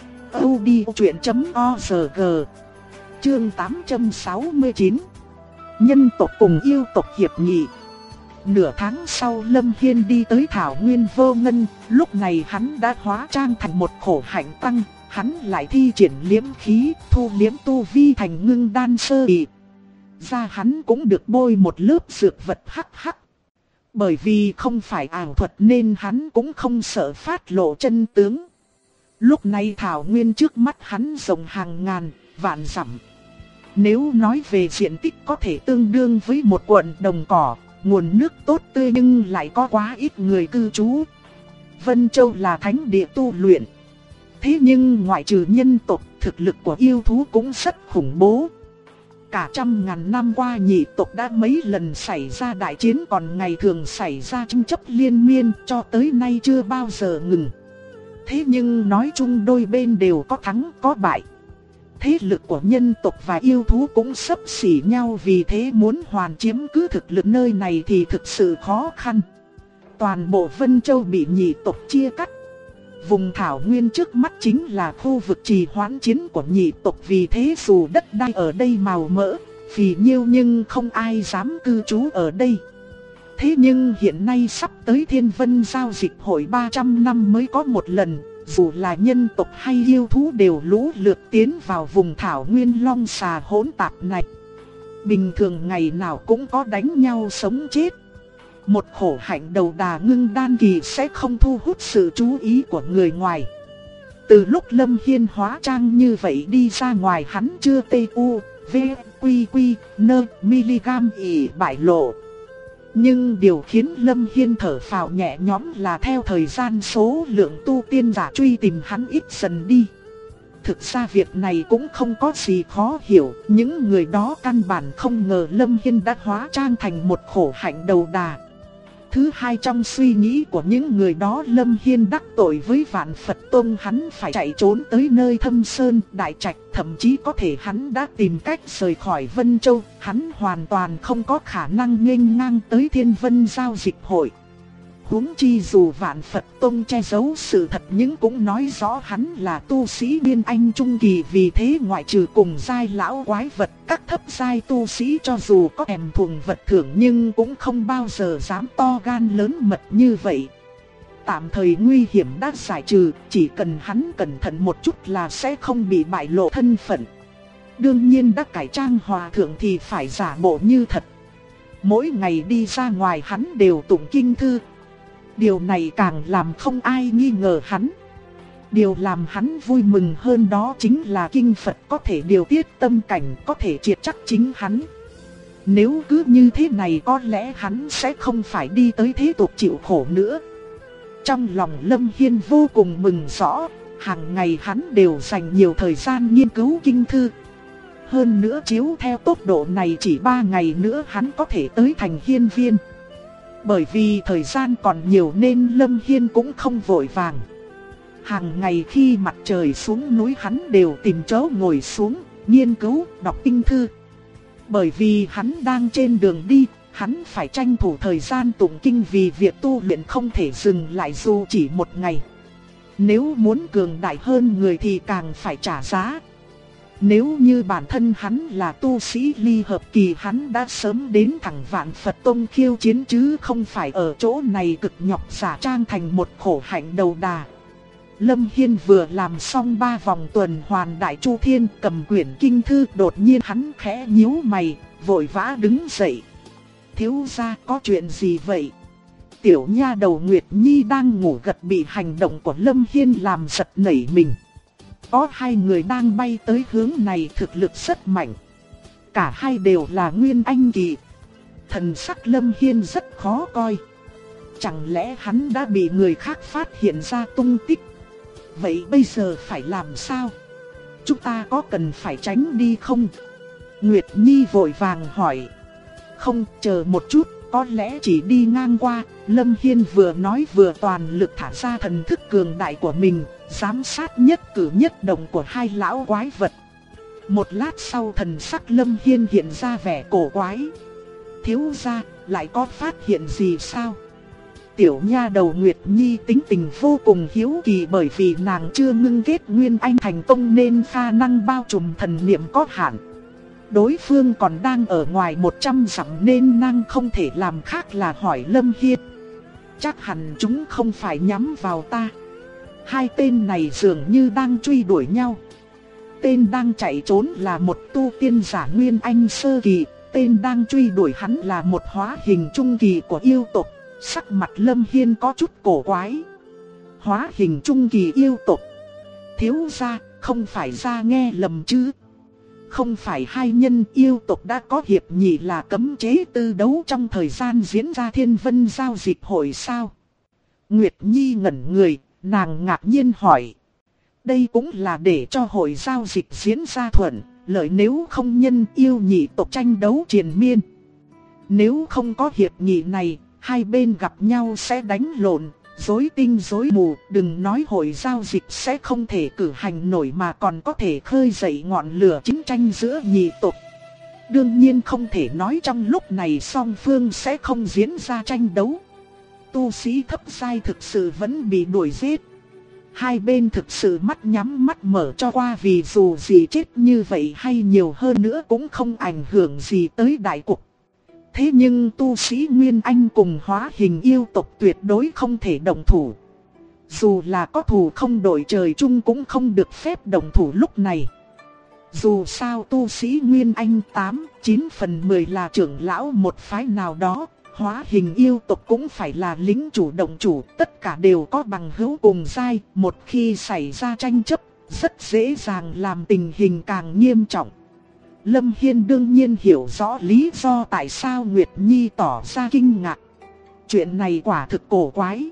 audiochuyện.org. Chương 869. Nhân tộc cùng yêu tộc hiệp nghị. Nửa tháng sau Lâm Hiên đi tới Thảo Nguyên Vô Ngân, lúc này hắn đã hóa trang thành một khổ hạnh tăng, hắn lại thi triển liễm khí, thu liễm tu vi thành ngưng đan sơ kỳ. Da hắn cũng được bôi một lớp dược vật hắc hắc. Bởi vì không phải ảo thuật nên hắn cũng không sợ phát lộ chân tướng. Lúc này Thảo Nguyên trước mắt hắn rộng hàng ngàn, vạn dặm. Nếu nói về diện tích có thể tương đương với một quận đồng cỏ, nguồn nước tốt tươi nhưng lại có quá ít người cư trú. Vân Châu là thánh địa tu luyện. Thế nhưng ngoại trừ nhân tộc, thực lực của yêu thú cũng rất khủng bố. Cả 100.000 năm qua nhị tộc đã mấy lần xảy ra đại chiến, còn ngày thường xảy ra tranh chấp liên miên, cho tới nay chưa bao giờ ngừng. Thế nhưng nói chung đôi bên đều có thắng có bại. Thế lực của nhân tộc và yêu thú cũng xấp xỉ nhau, vì thế muốn hoàn chiếm cứ thực lực nơi này thì thực sự khó khăn. Toàn bộ Vân Châu bị nhị tộc chia cắt. Vùng thảo nguyên trước mắt chính là khu vực trì hoãn chiến của nhị tộc, vì thế dù đất đai ở đây màu mỡ, phì nhiêu nhưng không ai dám cư trú ở đây. Thế nhưng hiện nay sắp tới Thiên Vân Giao Dịch Hội 300 năm mới có một lần, dù là nhân tộc hay yêu thú đều lũ lượt tiến vào vùng thảo nguyên long xà hỗn tạp này. Bình thường ngày nào cũng có đánh nhau sống chết. Một khổ hạnh đầu đà ngưng đan kỳ sẽ không thu hút sự chú ý của người ngoài. Từ lúc Lâm Hiên hóa trang như vậy đi ra ngoài, hắn chưa tê u, V, Quy Quy, Nơ, Miligam ỉ bại lộ. Nhưng điều khiến Lâm Hiên thở phào nhẹ nhõm là theo thời gian số lượng tu tiên giả truy tìm hắn ít dần đi. Thực ra việc này cũng không có gì khó hiểu, những người đó căn bản không ngờ Lâm Hiên đã hóa trang thành một khổ hạnh đầu đà. Thứ hai, trong suy nghĩ của những người đó, Lâm Hiên đắc tội với Vạn Phật Tông, hắn phải chạy trốn tới nơi Thâm Sơn, Đại Trạch, thậm chí có thể hắn đã tìm cách rời khỏi Vân Châu, hắn hoàn toàn không có khả năng nghênh ngang tới Thiên Vân Giao Dịch Hội. Huống chi dù Vạn Phật Tông che giấu sự thật nhưng cũng nói rõ hắn là tu sĩ Nguyên Anh Trung Kỳ, vì thế ngoại trừ cùng giai lão quái vật, các thấp giai tu sĩ cho dù có thèm thuồng vật thưởng nhưng cũng không bao giờ dám to gan lớn mật như vậy. Tạm thời nguy hiểm đã giải trừ, chỉ cần hắn cẩn thận một chút là sẽ không bị bại lộ thân phận. Đương nhiên đã cải trang hòa thượng thì phải giả bộ như thật. Mỗi ngày đi ra ngoài hắn đều tụng kinh thư. Điều này càng làm không ai nghi ngờ hắn. Điều làm hắn vui mừng hơn đó chính là kinh Phật có thể điều tiết tâm cảnh, có thể triệt chắc chính hắn. Nếu cứ như thế này có lẽ hắn sẽ không phải đi tới thế tục chịu khổ nữa. Trong lòng Lâm Hiên vô cùng mừng rõ, hàng ngày hắn đều dành nhiều thời gian nghiên cứu kinh thư. Hơn nữa chiếu theo tốc độ này chỉ 3 ngày nữa hắn có thể tới thành Hiên Viên. Bởi vì thời gian còn nhiều nên Lâm Hiên cũng không vội vàng. Hàng ngày khi mặt trời xuống núi hắn đều tìm chỗ ngồi xuống, nghiên cứu, đọc kinh thư. Bởi vì hắn đang trên đường đi, hắn phải tranh thủ thời gian tụng kinh vì việc tu luyện không thể dừng lại dù chỉ một ngày. Nếu muốn cường đại hơn người thì càng phải trả giá. Nếu như bản thân hắn là tu sĩ ly hợp kỳ, hắn đã sớm đến thẳng Vạn Phật Tông khiêu chiến chứ không phải ở chỗ này cực nhọc giả trang thành một khổ hạnh đầu đà. Lâm Hiên vừa làm xong 3 vòng tuần hoàn Đại Chu Thiên, cầm quyển kinh thư, đột nhiên hắn khẽ nhíu mày, vội vã đứng dậy. Thiếu gia, có chuyện gì vậy? Tiểu nha đầu Nguyệt Nhi đang ngủ gật bị hành động của Lâm Hiên làm giật nảy mình. Có 2 người đang bay tới hướng này, thực lực rất mạnh. Cả hai đều là Nguyên Anh kỳ. Thần sắc Lâm Hiên rất khó coi. Chẳng lẽ hắn đã bị người khác phát hiện ra tung tích? Vậy bây giờ phải làm sao? Chúng ta có cần phải tránh đi không? Nguyệt Nhi vội vàng hỏi. Không, chờ một chút, có lẽ chỉ đi ngang qua. Lâm Hiên vừa nói vừa toàn lực thả ra thần thức cường đại của mình, giám sát nhất cử nhất động của 2 lão quái vật. Một lát sau thần sắc Lâm Hiên hiện ra vẻ cổ quái. Thiếu gia, lại có phát hiện gì sao? Tiểu nha đầu Nguyệt Nhi tính tình vô cùng hiếu kỳ, bởi vì nàng chưa ngưng kết Nguyên Anh thành công nên khả năng bao trùm thần niệm có hạn. Đối phương còn đang ở ngoài 100 dặm nên nàng không thể làm khác là hỏi Lâm Hiên. Chắc hẳn chúng không phải nhắm vào ta. 2 tên này dường như đang truy đuổi nhau. Tên đang chạy trốn là một tu tiên giả Nguyên Anh sơ kỳ, tên đang truy đuổi hắn là một hóa hình trung kỳ của yêu tộc. Sắc mặt Lâm Hiên có chút cổ quái. Hóa hình trung kỳ yêu tộc? Thiếu gia, không phải gia nghe lầm chứ? Không phải 2 nhân yêu tộc đã có hiệp nghị là cấm chế tư đấu trong thời gian diễn ra Thiên Vân Giao Dịch Hội sao? Nguyệt Nhi ngẩn người, nàng ngạc nhiên hỏi. Đây cũng là để cho hội giao dịch diễn ra thuận lợi, nếu không nhân yêu nhị tộc tranh đấu triền miên. Nếu không có hiệp nghị này, 2 bên gặp nhau sẽ đánh lộn, rối tinh rối mù, đừng nói hội giao dịch sẽ không thể cử hành nổi mà còn có thể khơi dậy ngọn lửa chiến tranh giữa nhị tộc. Đương nhiên không thể nói trong lúc này song phương sẽ không diễn ra tranh đấu. Tu sĩ thấp giai thực sự vẫn bị đuổi giết. 2 bên thực sự mắt nhắm mắt mở cho qua, vì dù gì chết như vậy hay nhiều hơn nữa cũng không ảnh hưởng gì tới đại cục. Thế nhưng tu sĩ Nguyên Anh cùng hóa hình yêu tộc tuyệt đối không thể đồng thủ. Dù là có thù không đội trời chung cũng không được phép đồng thủ lúc này. Dù sao tu sĩ Nguyên Anh 8-9 phần 10 là trưởng lão một phái nào đó, hóa hình yêu tộc cũng phải là lính chủ động chủ, tất cả đều có bằng hữu cùng giai, một khi xảy ra tranh chấp, rất dễ dàng làm tình hình càng nghiêm trọng. Lâm Hiên đương nhiên hiểu rõ lý do tại sao Nguyệt Nhi tỏ ra kinh ngạc. Chuyện này quả thực cổ quái.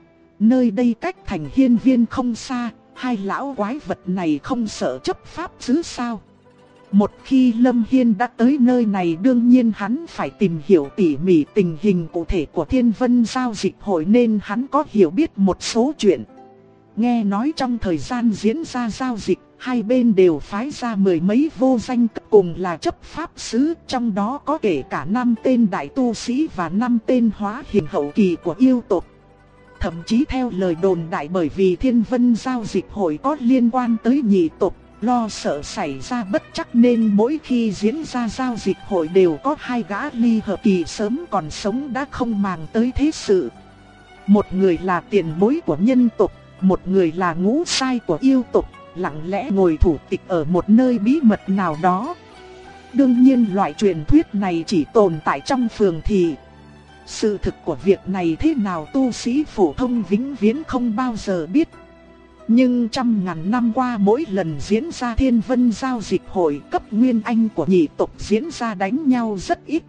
Nơi đây cách thành hiên viên không xa, hai lão quái vật này không sợ chấp pháp chứ sao? Một khi Lâm Hiên đã tới nơi này đương nhiên hắn phải tìm hiểu tỉ mỉ tình hình cụ thể của Thiên Vân Giao Dịch Hội nên hắn có hiểu biết một số chuyện. Nghe nói trong thời gian diễn ra giao dịch, hai bên đều phái ra mười mấy vô danh cấp cùng là chấp pháp sứ, trong đó có kể cả 5 tên đại tu sĩ và 5 tên hóa hình hậu kỳ của yêu tộc. Thậm chí theo lời đồn đại bởi vì Thiên Vân Giao Dịch Hội có liên quan tới nhị tộc, lo sợ xảy ra bất trắc nên mỗi khi diễn ra giao dịch hội đều có hai gã ly hợp kỳ sớm còn sống đã không màng tới thế sự. Một người là tiền bối của nhân tộc, một người là ngũ sai của yêu tộc, lặng lẽ ngồi thủ tịch ở một nơi bí mật nào đó. Đương nhiên loại truyền thuyết này chỉ tồn tại trong phường thị. Sự thực của việc này thế nào tu sĩ phổ thông vĩnh viễn không bao giờ biết. Nhưng trăm ngàn năm qua mỗi lần diễn ra Thiên Vân Giao Dịch Hội, cấp nguyên anh của nhị tộc diễn ra đánh nhau rất ít.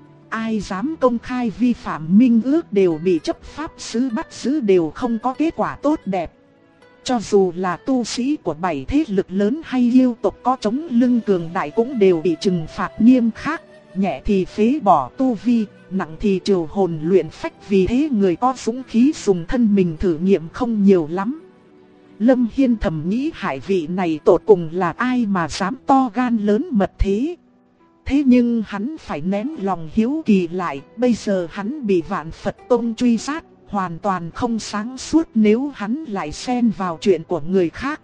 Ai dám công khai vi phạm minh ước đều bị chấp pháp sứ bắt giữ, đều không có kết quả tốt đẹp. Cho dù là tu sĩ của 7 thế lực lớn hay yêu tộc có chống lưng cường đại cũng đều bị trừng phạt nghiêm khắc, nhẹ thì phế bỏ tu vi, nặng thì trừ hồn luyện phách, vì thế người có dũng khí dùng thân mình thử nghiệm không nhiều lắm. Lâm Hiên thầm nghĩ hải vị này tột cùng là ai mà dám to gan lớn mật thế. Thế nhưng hắn phải nén lòng hiếu kỳ lại, bây giờ hắn bị Vạn Phật Tông truy sát, hoàn toàn không sáng suốt nếu hắn lại xen vào chuyện của người khác.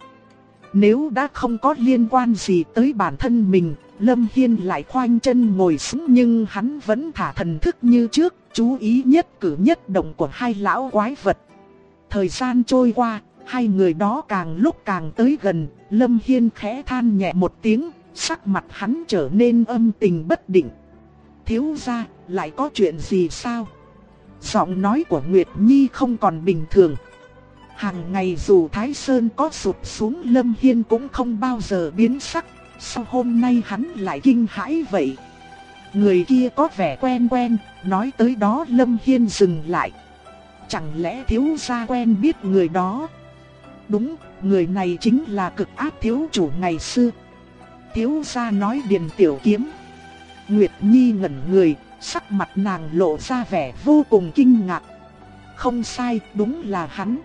Nếu đã không có liên quan gì tới bản thân mình, Lâm Hiên lại khoanh chân ngồi xuống, nhưng hắn vẫn thả thần thức như trước, chú ý nhất cử nhất động của hai lão quái vật. Thời gian trôi qua, hai người đó càng lúc càng tới gần, Lâm Hiên khẽ than nhẹ một tiếng, sắc mặt hắn trở nên âm tình bất định. Thiếu gia, lại có chuyện gì sao? Giọng nói của Nguyệt Nhi không còn bình thường. Hàng ngày dù Thái Sơn có sụp xuống, Lâm Hiên cũng không bao giờ biến sắc. Sao hôm nay hắn lại kinh hãi vậy? Người kia có vẻ quen quen, nói tới đó Lâm Hiên dừng lại. Chẳng lẽ thiếu gia quen biết người đó? Đúng, người này chính là Cực Ác thiếu chủ ngày xưa. Thiếu gia nói Điền Tiểu Kiếm. Nguyệt Nhi ngẩn người, sắc mặt nàng lộ ra vẻ vô cùng kinh ngạc. Không sai, đúng là hắn.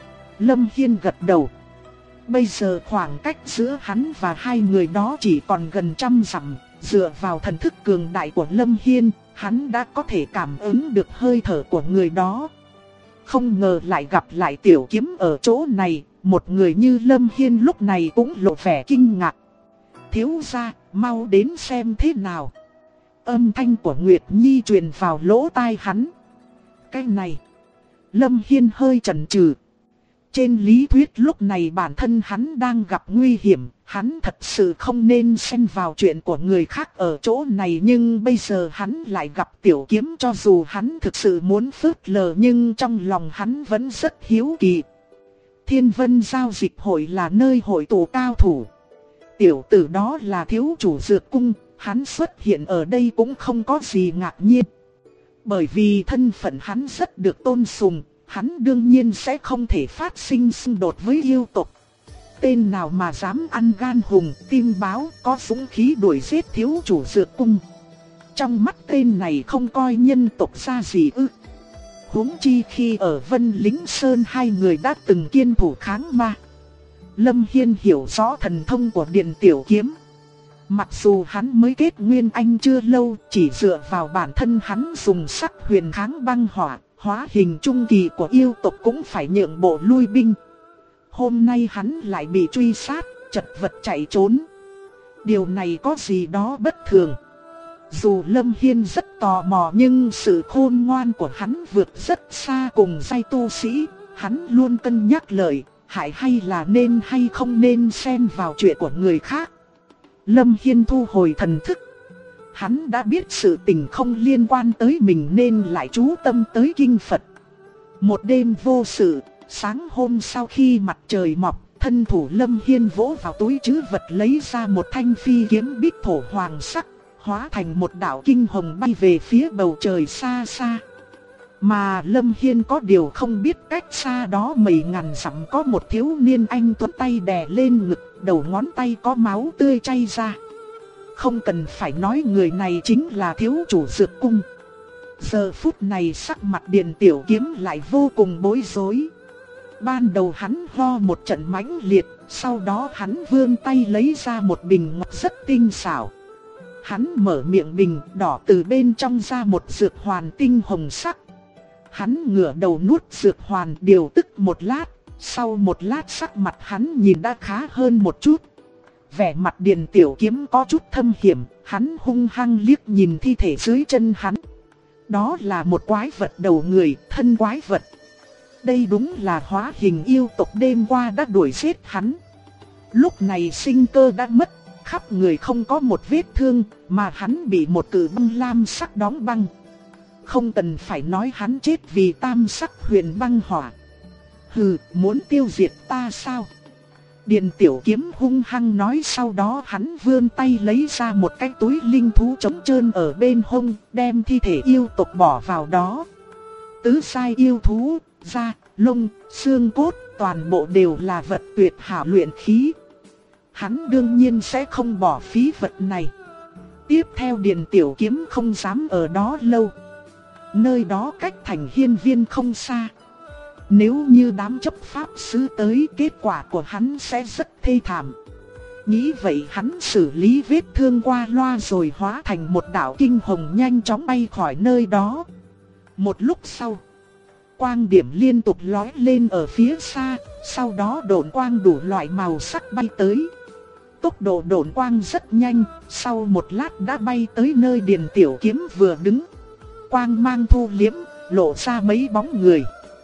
Lâm Hiên gật đầu. Bây giờ khoảng cách giữa hắn và hai người đó chỉ còn gần 100 dặm. Dựa vào thần thức cường đại của Lâm Hiên, hắn đã có thể cảm ứng được hơi thở của người đó. Không ngờ lại gặp lại Tiểu Kiếm ở chỗ này. Một người như Lâm Hiên lúc này cũng lộ vẻ kinh ngạc. Thiếu gia, mau đến xem thế nào. Âm thanh của Nguyệt Nhi truyền vào lỗ tai hắn. Cái này, Lâm Hiên hơi chần chừ. Trên lý thuyết lúc này bản thân hắn đang gặp nguy hiểm, hắn thật sự không nên xen vào chuyện của người khác ở chỗ này, nhưng bây giờ hắn lại gặp Tiểu Kiếm, cho dù hắn thực sự muốn phớt lờ nhưng trong lòng hắn vẫn rất hiếu kỳ. Thiên Vân Giao Dịch Hội là nơi hội tụ cao thủ. Tiểu tử đó là thiếu chủ dược cung, hắn xuất hiện ở đây cũng không có gì ngạc nhiên. Bởi vì thân phận hắn rất được tôn sùng, hắn đương nhiên sẽ không thể phát sinh xung đột với yêu tộc. Tên nào mà dám ăn gan hùng, tim báo, có dũng khí đuổi giết thiếu chủ dược cung. Trong mắt tên này không coi nhân tộc ra gì ư. Huống chi khi ở Vân Lính Sơn hai người đã từng kiên thủ kháng ma. Lâm Hiên hiểu rõ thần thông của Điền Tiểu Kiếm. Mặc dù hắn mới kết nguyên anh chưa lâu, chỉ dựa vào bản thân hắn dùng sắc huyền kháng băng hỏa, hóa hình trung kỳ của yêu tộc cũng phải nhượng bộ lui binh. Hôm nay hắn lại bị truy sát, chật vật chạy trốn. Điều này có gì đó bất thường. Dù Lâm Hiên rất tò mò nhưng sự khôn ngoan của hắn vượt rất xa cùng giai tu sĩ. Hắn luôn cân nhắc lợi hại hay là nên hay không nên xen vào chuyện của người khác. Lâm Hiên thu hồi thần thức. Hắn đã biết sự tình không liên quan tới mình nên lại chú tâm tới kinh Phật. Một đêm vô sự, sáng hôm sau khi mặt trời mọc, Thân thủ Lâm Hiên vỗ vào túi trữ vật lấy ra một thanh phi kiếm bích thổ hoàng sắc, hóa thành một đạo kinh hồng bay về phía bầu trời xa xa. Mà Lâm Hiên có điều không biết cách xa đó mấy ngàn dặm có một thiếu niên anh tuấn tay đè lên ngực, đầu ngón tay có máu tươi chảy ra. Không cần phải nói người này chính là thiếu chủ dược cung. Giờ phút này sắc mặt Điền Tiểu Kiếm lại vô cùng bối rối. Ban đầu hắn ho một trận mãnh liệt, sau đó hắn vươn tay lấy ra một bình ngọc rất tinh xảo. Hắn mở miệng bình, đỏ từ bên trong ra một dược hoàn tinh hồng sắc. Hắn ngửa đầu nuốt dược hoàn, điều tức một lát, sau một lát sắc mặt hắn nhìn đã khá hơn một chút. Vẻ mặt Điền Tiểu Kiếm có chút thâm hiểm, hắn hung hăng liếc nhìn thi thể dưới chân hắn. Đó là một quái vật đầu người, thân quái vật. Đây đúng là hóa hình yêu tộc đêm qua đã đuổi giết hắn. Lúc này sinh cơ đã mất, khắp người không có một vết thương, mà hắn bị một cự băng lam sắc đóng băng. Không cần phải nói hắn chết vì tam sắc huyền băng hỏa. Hừ, muốn tiêu diệt ta sao? Điền Tiểu Kiếm hung hăng nói, sau đó hắn vươn tay lấy ra một cái túi linh thú trống trơn ở bên hông, đem thi thể yêu tộc bỏ vào đó. Tứ sai yêu thú, da, lông, xương cốt, toàn bộ đều là vật tuyệt hảo luyện khí. Hắn đương nhiên sẽ không bỏ phí vật này. Tiếp theo Điền Tiểu Kiếm không dám ở đó lâu. Nơi đó cách thành hiên viên không xa. Nếu như đám chấp pháp sứ tới, kết quả của hắn sẽ rất thê thảm. Nghĩ vậy hắn xử lý vết thương qua loa rồi hóa thành một đạo kinh hồng nhanh chóng bay khỏi nơi đó. Một lúc sau, quang điểm liên tục lóe lên ở phía xa, sau đó độn quang đủ loại màu sắc bay tới. Tốc độ độn quang rất nhanh, sau một lát đã bay tới nơi Điền Tiểu Kiếm vừa đứng. Quang mang thu liếm, lộ ra mấy bóng người.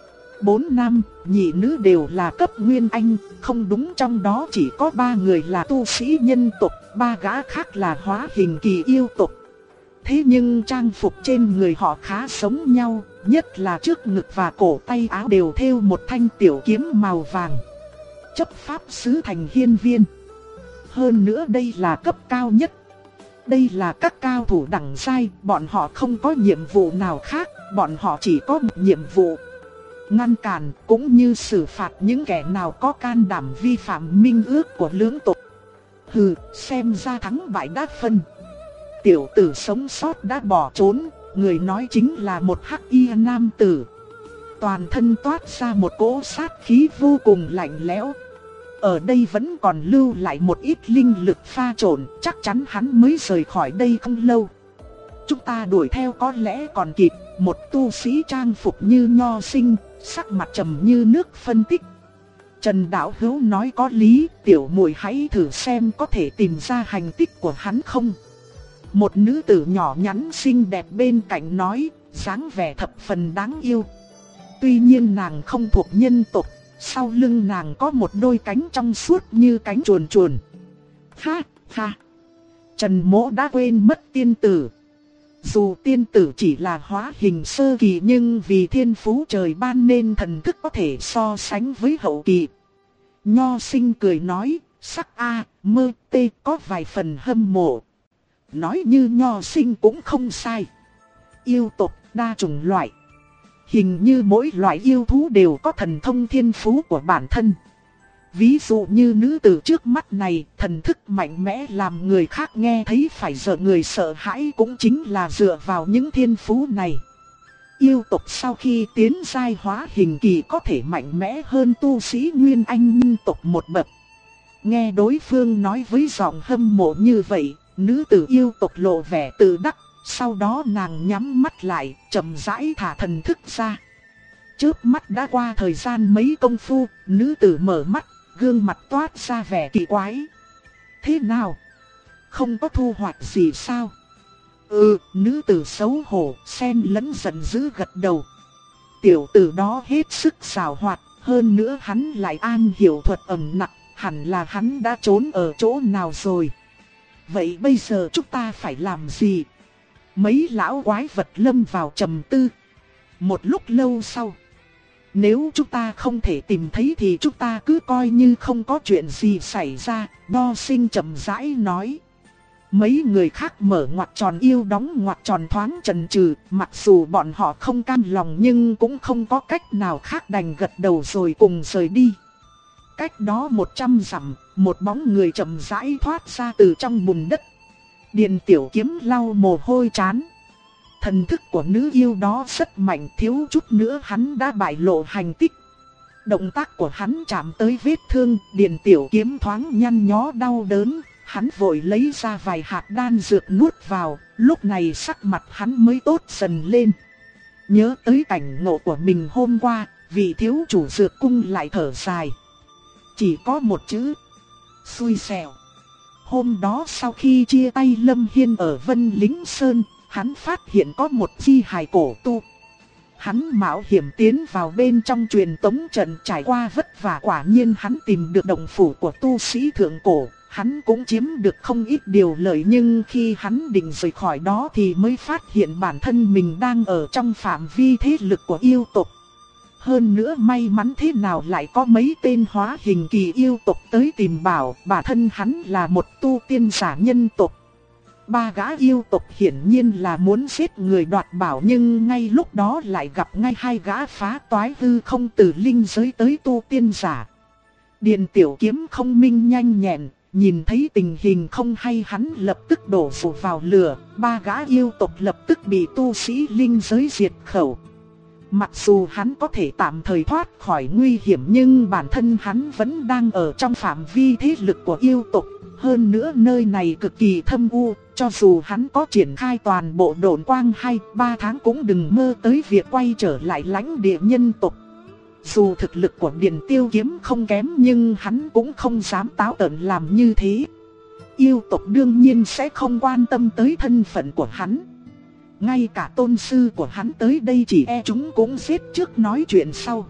4 nam, nhị nữ đều là cấp nguyên anh, không đúng, trong đó chỉ có 3 người là tu sĩ nhân tộc, 3 gã khác là hóa hình kỳ yêu tộc. Thế nhưng trang phục trên người họ khá giống nhau, nhất là trước ngực và cổ tay áo đều thêu một thanh tiểu kiếm màu vàng. Chấp pháp sứ thành hiên viên. Hơn nữa đây là cấp cao nhất. Đây là các cao thủ đẳng giai, bọn họ không có nhiệm vụ nào khác, bọn họ chỉ có một nhiệm vụ: ngăn cản cũng như xử phạt những kẻ nào có can đảm vi phạm minh ước của lưỡng tộc. Hừ, xem ra thắng bại đã phân. Tiểu tử sống sót đã bỏ trốn, người nói chính là một hắc y nam tử. Toàn thân toát ra một cỗ sát khí vô cùng lạnh lẽo. Ở đây vẫn còn lưu lại một ít linh lực pha trộn, chắc chắn hắn mới rời khỏi đây không lâu. Chúng ta đuổi theo có lẽ còn kịp. Một tu sĩ trang phục như nho sinh, sắc mặt trầm như nước phân tích. Trần Đạo Hữu nói có lý, tiểu muội hãy thử xem có thể tìm ra hành tích của hắn không. Một nữ tử nhỏ nhắn xinh đẹp bên cạnh nói, dáng vẻ thập phần đáng yêu. Tuy nhiên nàng không thuộc nhân tộc, sau lưng nàng có một đôi cánh trong suốt như cánh chuồn chuồn. Ha ha, Trần Mỗ đã quên mất tiên tử. Dù tiên tử chỉ là hóa hình sơ kỳ, nhưng vì thiên phú trời ban nên thần thức có thể so sánh với hậu kỳ. Nho sinh cười nói, sắc A, mơ tê có vài phần hâm mộ. Nói như nho sinh cũng không sai. Yêu tộc đa chủng loại. Hình như mỗi loại yêu thú đều có thần thông thiên phú của bản thân. Ví dụ như nữ tử trước mắt này, thần thức mạnh mẽ làm người khác nghe thấy phải sợ người sợ hãi, cũng chính là dựa vào những thiên phú này. Yêu tộc sau khi tiến giai hóa hình kỳ có thể mạnh mẽ hơn tu sĩ nguyên anh nhân tộc một bậc. Nghe đối phương nói với giọng hâm mộ như vậy, nữ tử yêu tộc lộ vẻ tự đắc, sau đó nàng nhắm mắt lại, chậm rãi thả thần thức ra. Chớp mắt đã qua thời gian mấy công phu, nữ tử mở mắt, gương mặt toát ra vẻ kỳ quái. Thế nào? Không có thu hoạch gì sao? Nữ tử xấu hổ, xen lẫn giận dữ gật đầu. Tiểu tử đó hết sức xảo hoạt, hơn nữa hắn lại am hiểu thuật ẩn nặc, hẳn là hắn đã trốn ở chỗ nào rồi. Vậy bây giờ chúng ta phải làm gì? Mấy lão quái vật lâm vào trầm tư. Một lúc lâu sau, Nếu chúng ta không thể tìm thấy thì chúng ta cứ coi như không có chuyện gì xảy ra, Nho Sinh chậm rãi nói. Mấy người khác mở ngoặc tròn yêu đóng ngoặc tròn thoáng chần chừ, mặc dù bọn họ không cam lòng nhưng cũng không có cách nào khác, đành gật đầu rồi cùng rời đi. Cách đó 100 dặm, một bóng người chậm rãi thoát ra từ trong bùn đất. Điền Tiểu Kiếm lau mồ hôi trán. Thần thức của nữ yêu đó rất mạnh, thiếu chút nữa hắn đã bại lộ hành tích. Động tác của hắn chạm tới vết thương, Điền Tiểu Kiếm thoáng nhăn nhó đau đớn. Hắn vội lấy ra vài hạt đan dược nuốt vào, lúc này sắc mặt hắn mới tốt dần lên. Nhớ tới cảnh ngộ của mình hôm qua, vị thiếu chủ dược cung lại thở dài. Chỉ có một chữ: xui xẻo. Hôm đó sau khi chia tay Lâm Hiên ở Vân Lính Sơn, hắn phát hiện có một di hài cổ tu. Hắn mạo hiểm tiến vào bên trong truyền tống trận, trải qua vất vả, quả nhiên hắn tìm được động phủ của tu sĩ thượng cổ. Hắn cũng chiếm được không ít điều lợi, nhưng khi hắn định rời khỏi đó thì mới phát hiện bản thân mình đang ở trong phạm vi thế lực của yêu tộc. Hơn nữa may mắn thế nào lại có mấy tên hóa hình kỳ yêu tộc tới tìm bảo, bản thân hắn là một tu tiên giả nhân tộc. Ba gã yêu tộc hiển nhiên là muốn giết người đoạt bảo, nhưng ngay lúc đó lại gặp ngay hai gã phá toái hư không từ linh giới tới tu tiên giả. Điền Tiểu Kiếm không minh nhanh nhẹn, nhìn thấy tình hình không hay hắn lập tức đổ phủ vào lửa, ba gã yêu tộc lập tức bị tu sĩ linh giới diệt khẩu. Mặc dù hắn có thể tạm thời thoát khỏi nguy hiểm nhưng bản thân hắn vẫn đang ở trong phạm vi thế lực của yêu tộc. Hơn nữa nơi này cực kỳ thâm u, cho dù hắn có triển khai toàn bộ độn quang 2-3 tháng cũng đừng mơ tới việc quay trở lại lãnh địa nhân tộc. Dù thực lực của Điền Tiêu Kiếm không kém nhưng hắn cũng không dám táo tợn làm như thế. Yêu tộc đương nhiên sẽ không quan tâm tới thân phận của hắn. Ngay cả tôn sư của hắn tới đây chỉ e chúng cũng giết trước nói chuyện sau.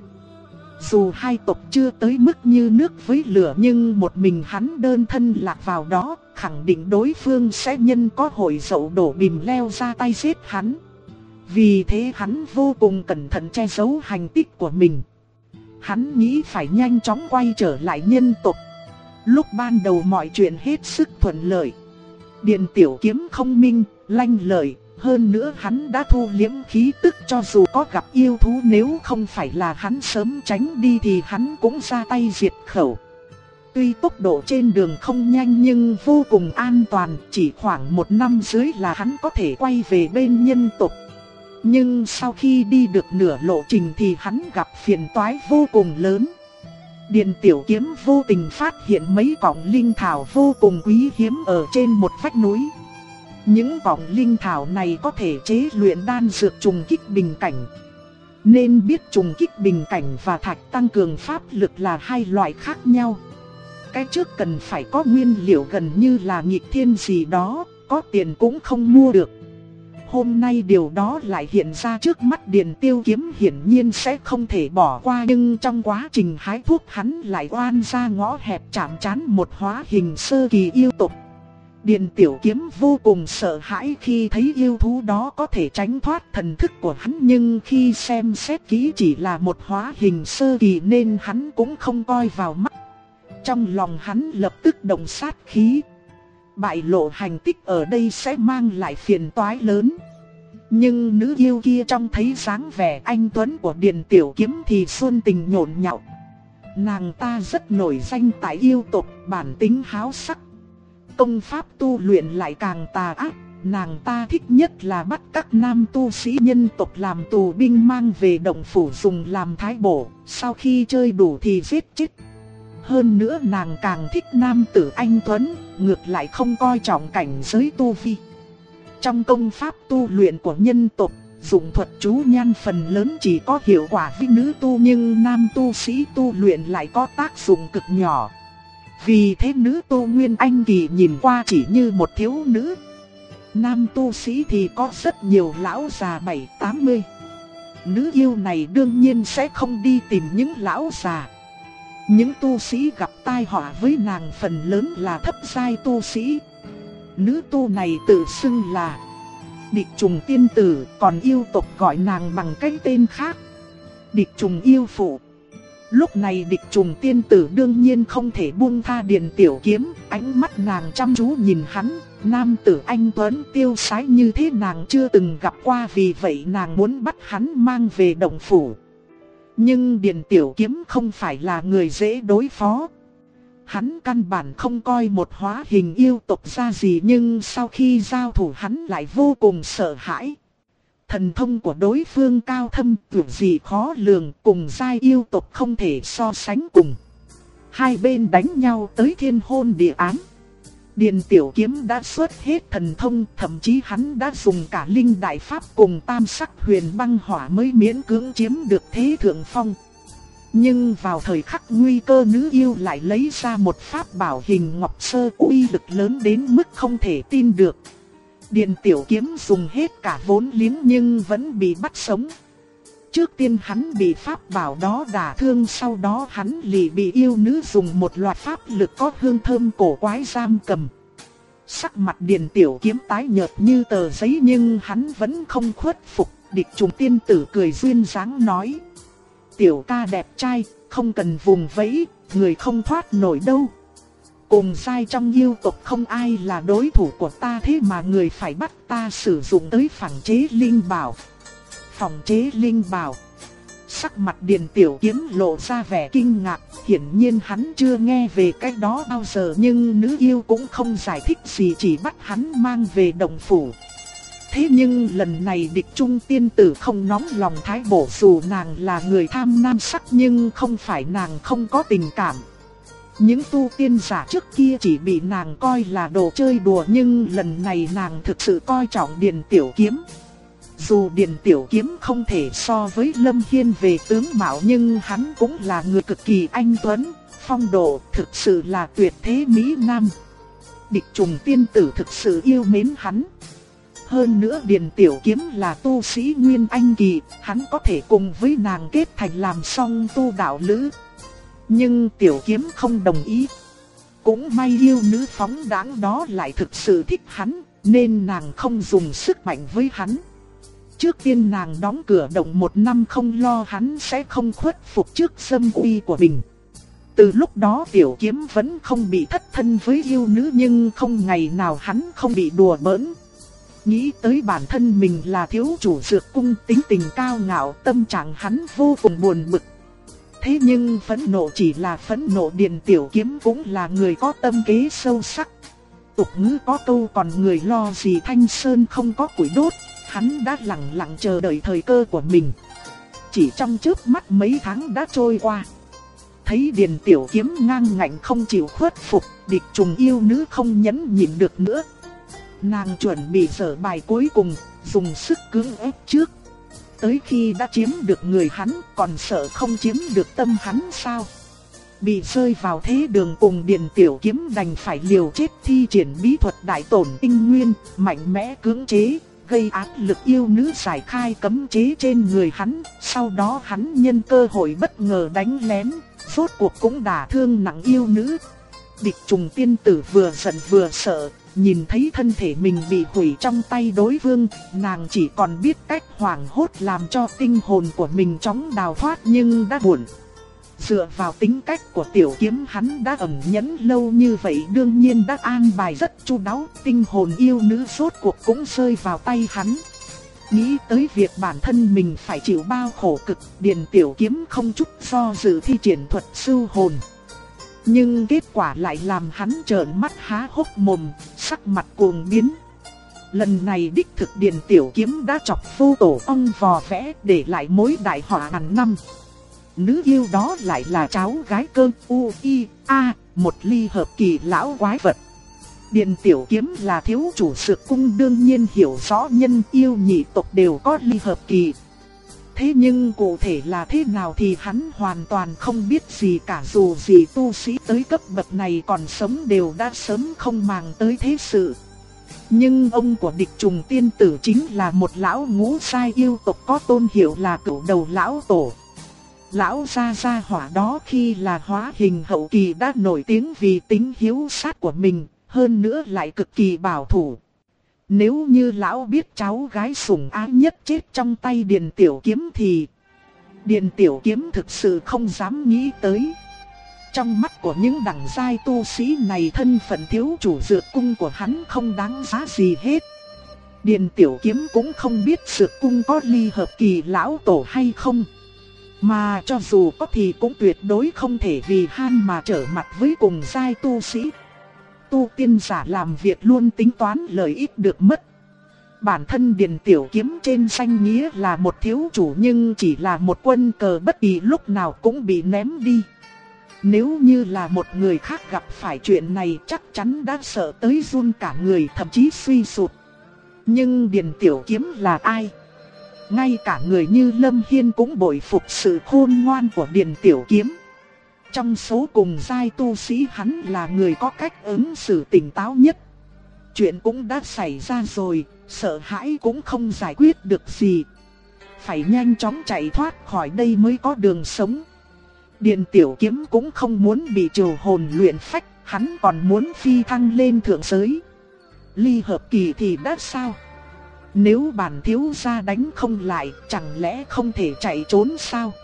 Dù hai tộc chưa tới mức như nước với lửa nhưng một mình hắn đơn thân lạc vào đó, khẳng định đối phương sẽ nhân có hội dậu đổ bìm leo ra tay giết hắn. Vì thế hắn vô cùng cẩn thận che giấu hành tích của mình. Hắn nghĩ phải nhanh chóng quay trở lại nhân tộc. Lúc ban đầu mọi chuyện hết sức thuận lợi. Điền Tiểu Kiếm không minh, lanh lợi. Hơn nữa hắn đã thu liễm khí tức, cho dù có gặp yêu thú nếu không phải là hắn sớm tránh đi thì hắn cũng ra tay diệt khẩu. Tuy tốc độ trên đường không nhanh nhưng vô cùng an toàn, chỉ khoảng 1 năm dưới là hắn có thể quay về bên nhân tộc. Nhưng sau khi đi được nửa lộ trình thì hắn gặp phiền toái vô cùng lớn. Điền Tiểu Kiếm vô tình phát hiện mấy cọng linh thảo vô cùng quý hiếm ở trên một vách núi. Những cọng linh thảo này có thể chế luyện đan dược trùng kích bình cảnh. Nên biết trùng kích bình cảnh và thạch tăng cường pháp lực là hai loại khác nhau. Cái trước cần phải có nguyên liệu gần như là nghịch thiên gì đó, có tiền cũng không mua được. Hôm nay điều đó lại hiện ra trước mắt Điền Tiêu Kiếm, hiển nhiên sẽ không thể bỏ qua. Nhưng trong quá trình hái thuốc hắn lại oan ra ngõ hẹp chạm trán một hóa hình sơ kỳ yêu tộc. Điền Tiểu Kiếm vô cùng sợ hãi khi thấy yêu thú đó có thể tránh thoát thần thức của hắn, nhưng khi xem xét kỹ chỉ là một hóa hình sơ kỳ nên hắn cũng không coi vào mắt. Trong lòng hắn lập tức động sát khí. Bại lộ hành tích ở đây sẽ mang lại phiền toái lớn. Nhưng nữ yêu kia trông thấy dáng vẻ anh tuấn của Điền Tiểu Kiếm thì xuân tình nhộn nhạo. Nàng ta rất nổi danh tại yêu tộc, bản tính háo sắc. Công pháp tu luyện lại càng tà ác, nàng ta thích nhất là bắt các nam tu sĩ nhân tộc làm tù binh mang về động phủ dùng làm thái bổ, sau khi chơi đủ thì giết chết. Hơn nữa nàng càng thích nam tử anh tuấn, ngược lại không coi trọng cảnh giới tu vi. Trong công pháp tu luyện của nhân tộc, dụng thuật chú nhan phần lớn chỉ có hiệu quả với nữ tu, nhưng nam tu sĩ tu luyện lại có tác dụng cực nhỏ. Vì thế nữ tu Nguyên Anh kỳ nhìn qua chỉ như một thiếu nữ. Nam tu sĩ thì có rất nhiều lão già 7-80. Nữ yêu này đương nhiên sẽ không đi tìm những lão già. Những tu sĩ gặp tai họa với nàng phần lớn là thấp giai tu sĩ. Nữ tu này tự xưng là Địch Trùng Tiên Tử, còn yêu tộc gọi nàng bằng cái tên khác. Địch trùng yêu phụ. Lúc này địch trùng tiên tử đương nhiên không thể buông tha Điền Tiểu Kiếm, ánh mắt nàng chăm chú nhìn hắn, nam tử anh tuấn tiêu sái như thế nàng chưa từng gặp qua, vì vậy nàng muốn bắt hắn mang về động phủ. Nhưng Điền Tiểu Kiếm không phải là người dễ đối phó. Hắn căn bản không coi một hóa hình yêu tộc ra gì, nhưng sau khi giao thủ hắn lại vô cùng sợ hãi. Thần thông của đối phương cao thâm, tuyệt gì khó lường, cùng giai yêu tộc không thể so sánh cùng. Hai bên đánh nhau tới thiên hôn địa ám. Điền Tiểu Kiếm đã xuất hết thần thông, thậm chí hắn đã dùng cả linh đại pháp cùng tam sắc huyền băng hỏa mới miễn cưỡng chiếm được thế thượng phong. Nhưng vào thời khắc nguy cơ, nữ yêu lại lấy ra một pháp bảo hình ngọc sơ, uy lực lớn đến mức không thể tin được. Điền Tiểu Kiếm dùng hết cả vốn liếng nhưng vẫn bị bắt sống. Trước tiên hắn bị pháp bảo đó đả thương, sau đó hắn lại bị yêu nữ dùng một loại pháp lực có hương thơm cổ quái giam cầm. Sắc mặt Điền Tiểu Kiếm tái nhợt như tờ giấy nhưng hắn vẫn không khuất phục. Địch trùng tiên tử cười duyên dáng nói: Tiểu ca đẹp trai, không cần vùng vẫy, người không thoát nổi đâu. Cùng giai trong yêu tộc không ai là đối thủ của ta, thế mà người phải bắt ta sử dụng tới phẳng chế linh bảo. Phòng chế linh bảo. Sắc mặt Điền Tiểu Kiếm lộ ra vẻ kinh ngạc, hiển nhiên hắn chưa nghe về cái đó bao giờ, nhưng nữ yêu cũng không giải thích gì, chỉ bắt hắn mang về động phủ. Thế nhưng lần này địch trung tiên tử không nóng lòng thái bổ, dù nàng là người tham nam sắc nhưng không phải nàng không có tình cảm. Những tu tiên giả trước kia chỉ bị nàng coi là đồ chơi đùa, nhưng lần này nàng thực sự coi trọng Điền Tiểu Kiếm. Dù Điền Tiểu Kiếm không thể so với Lâm Hiên về tướng mạo, nhưng hắn cũng là người cực kỳ anh tuấn, phong độ, thực sự là tuyệt thế mỹ nam. Địch trùng tiên tử thực sự yêu mến hắn. Hơn nữa Điền Tiểu Kiếm là tu sĩ Nguyên Anh kỳ, hắn có thể cùng với nàng kết thành làm song tu đạo lữ. Nhưng Tiểu Kiếm không đồng ý. Cũng may yêu nữ phóng đãng đó lại thực sự thích hắn, nên nàng không dùng sức mạnh với hắn. Trước tiên nàng đóng cửa động 1 năm, không lo hắn sẽ không khuất phục trước dâm uy của mình. Từ lúc đó Tiểu Kiếm vẫn không bị thất thân với yêu nữ, nhưng không ngày nào hắn không bị đùa bỡn. Nghĩ tới bản thân mình là thiếu chủ dược cung, tính tình cao ngạo, tâm trạng hắn vô cùng buồn bực. Thế nhưng phẫn nộ chỉ là phẫn nộ, Điền Tiểu Kiếm cũng là người có tâm kế sâu sắc. Tục ngữ có câu còn người lo gì Thanh Sơn không có củi đốt, hắn đã lặng lặng chờ đợi thời cơ của mình. Chỉ trong chớp mắt mấy tháng đã trôi qua. Thấy Điền Tiểu Kiếm ngang ngạnh không chịu khuất phục, địch trùng yêu nữ không nhẫn nhịn được nữa. Nàng chuẩn bị dở bài cuối cùng, dùng sức cưỡng ép trước. Tới khi đã chiếm được người hắn, còn sợ không chiếm được tâm hắn sao? Bị rơi vào thế đường cùng, Điền Tiểu Kiếm đành phải liều chết thi triển bí thuật đại tổn tinh nguyên, mạnh mẽ cưỡng chế, gây áp lực yêu nữ giải khai cấm chế trên người hắn. Sau đó hắn nhân cơ hội bất ngờ đánh lén, rốt cuộc cũng đả thương nặng yêu nữ. Địch trùng tiên tử vừa giận vừa sợ. Nhìn thấy thân thể mình bị hủy trong tay đối phương, nàng chỉ còn biết cách hoảng hốt làm cho tinh hồn của mình chóng đào thoát, nhưng đã muộn. Dựa vào tính cách của Tiểu Kiếm, hắn đã ẩn nhẫn lâu như vậy, đương nhiên đã an bài rất chu đáo, tinh hồn yêu nữ rốt cuộc cũng rơi vào tay hắn. Nghĩ tới việc bản thân mình phải chịu bao khổ cực, Điền Tiểu Kiếm không chút do dự thi triển thuật sưu hồn. Nhưng kết quả lại làm hắn trợn mắt há hốc mồm, sắc mặt cuồng biến. Lần này đích thực Điền Tiểu Kiếm đã chọc vô tổ ong vò vẽ, để lại mối đại họa ngàn năm. Nữ yêu đó lại là cháu gái Cơ U-I-A, một ly hợp kỳ lão quái vật. Điền Tiểu Kiếm là thiếu chủ dược cung, đương nhiên hiểu rõ nhân yêu nhị tộc đều có ly hợp kỳ. Thế nhưng cụ thể là thế nào thì hắn hoàn toàn không biết gì cả, dù gì tu sĩ tới cấp bậc này còn sống đều đã sớm không màng tới thế sự. Nhưng ông của địch trùng tiên tử chính là một lão ngũ sai yêu tộc có tôn hiệu là Cửu Đầu Lão Tổ. Lão gia hỏa đó khi là hóa hình hậu kỳ đã nổi tiếng vì tính hiếu sát của mình, hơn nữa lại cực kỳ bảo thủ. Nếu như lão biết cháu gái sủng ái nhất chết trong tay Điền Tiểu Kiếm thì Điền Tiểu Kiếm thực sự không dám nghĩ tới. Trong mắt của những đẳng giai tu sĩ này, thân phận thiếu chủ dược cung của hắn không đáng giá gì hết. Điền Tiểu Kiếm cũng không biết dược cung có ly hợp kỳ lão tổ hay không. Mà cho dù có thì cũng tuyệt đối không thể vì han mà trở mặt với cùng giai tu sĩ. Tu tiên giả làm việc luôn tính toán lợi ích được mất. Bản thân Điền Tiểu Kiếm trên danh nghĩa là một thiếu chủ, nhưng chỉ là một quân cờ bất kỳ lúc nào cũng bị ném đi. Nếu như là một người khác gặp phải chuyện này chắc chắn đã sợ tới run cả người, thậm chí suy sụp. Nhưng Điền Tiểu Kiếm là ai? Ngay cả người như Lâm Hiên cũng bội phục sự khôn ngoan của Điền Tiểu Kiếm. Trong số cùng giai tu sĩ, hắn là người có cách ứng xử tỉnh táo nhất. Chuyện cũng đã xảy ra rồi, sợ hãi cũng không giải quyết được gì. Phải nhanh chóng chạy thoát khỏi đây mới có đường sống. Điền Tiểu Kiếm cũng không muốn bị trừ hồn luyện phách, hắn còn muốn phi thăng lên thượng giới. Ly hợp kỳ thì đã sao? Nếu bản thiếu gia đánh không lại, chẳng lẽ không thể chạy trốn sao?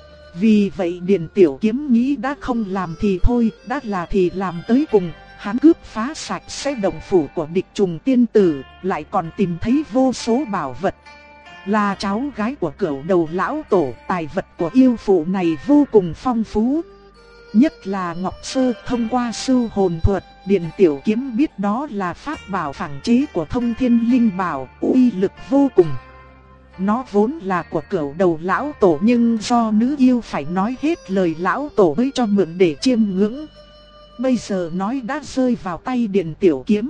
Vì vậy Điền Tiểu Kiếm nghĩ đã không làm thì thôi, đã là thì làm tới cùng. Hắn cướp phá sạch sẽ động phủ của địch trùng tiên tử, lại còn tìm thấy vô số bảo vật. Là cháu gái của Cửu Đầu lão tổ, tài vật của yêu phụ này vô cùng phong phú. Nhất là Ngọc Sơ, thông qua sưu hồn thuật, Điền Tiểu Kiếm biết đó là pháp bảo phản chế của Thông Thiên Linh Bảo, uy lực vô cùng. Nó vốn là của Cửu Đầu lão tổ, nhưng do nữ yêu phải nói hết lời lão tổ mới cho mượn để chiêm ngưỡng. Bây giờ nói đã rơi vào tay Điền Tiểu Kiếm,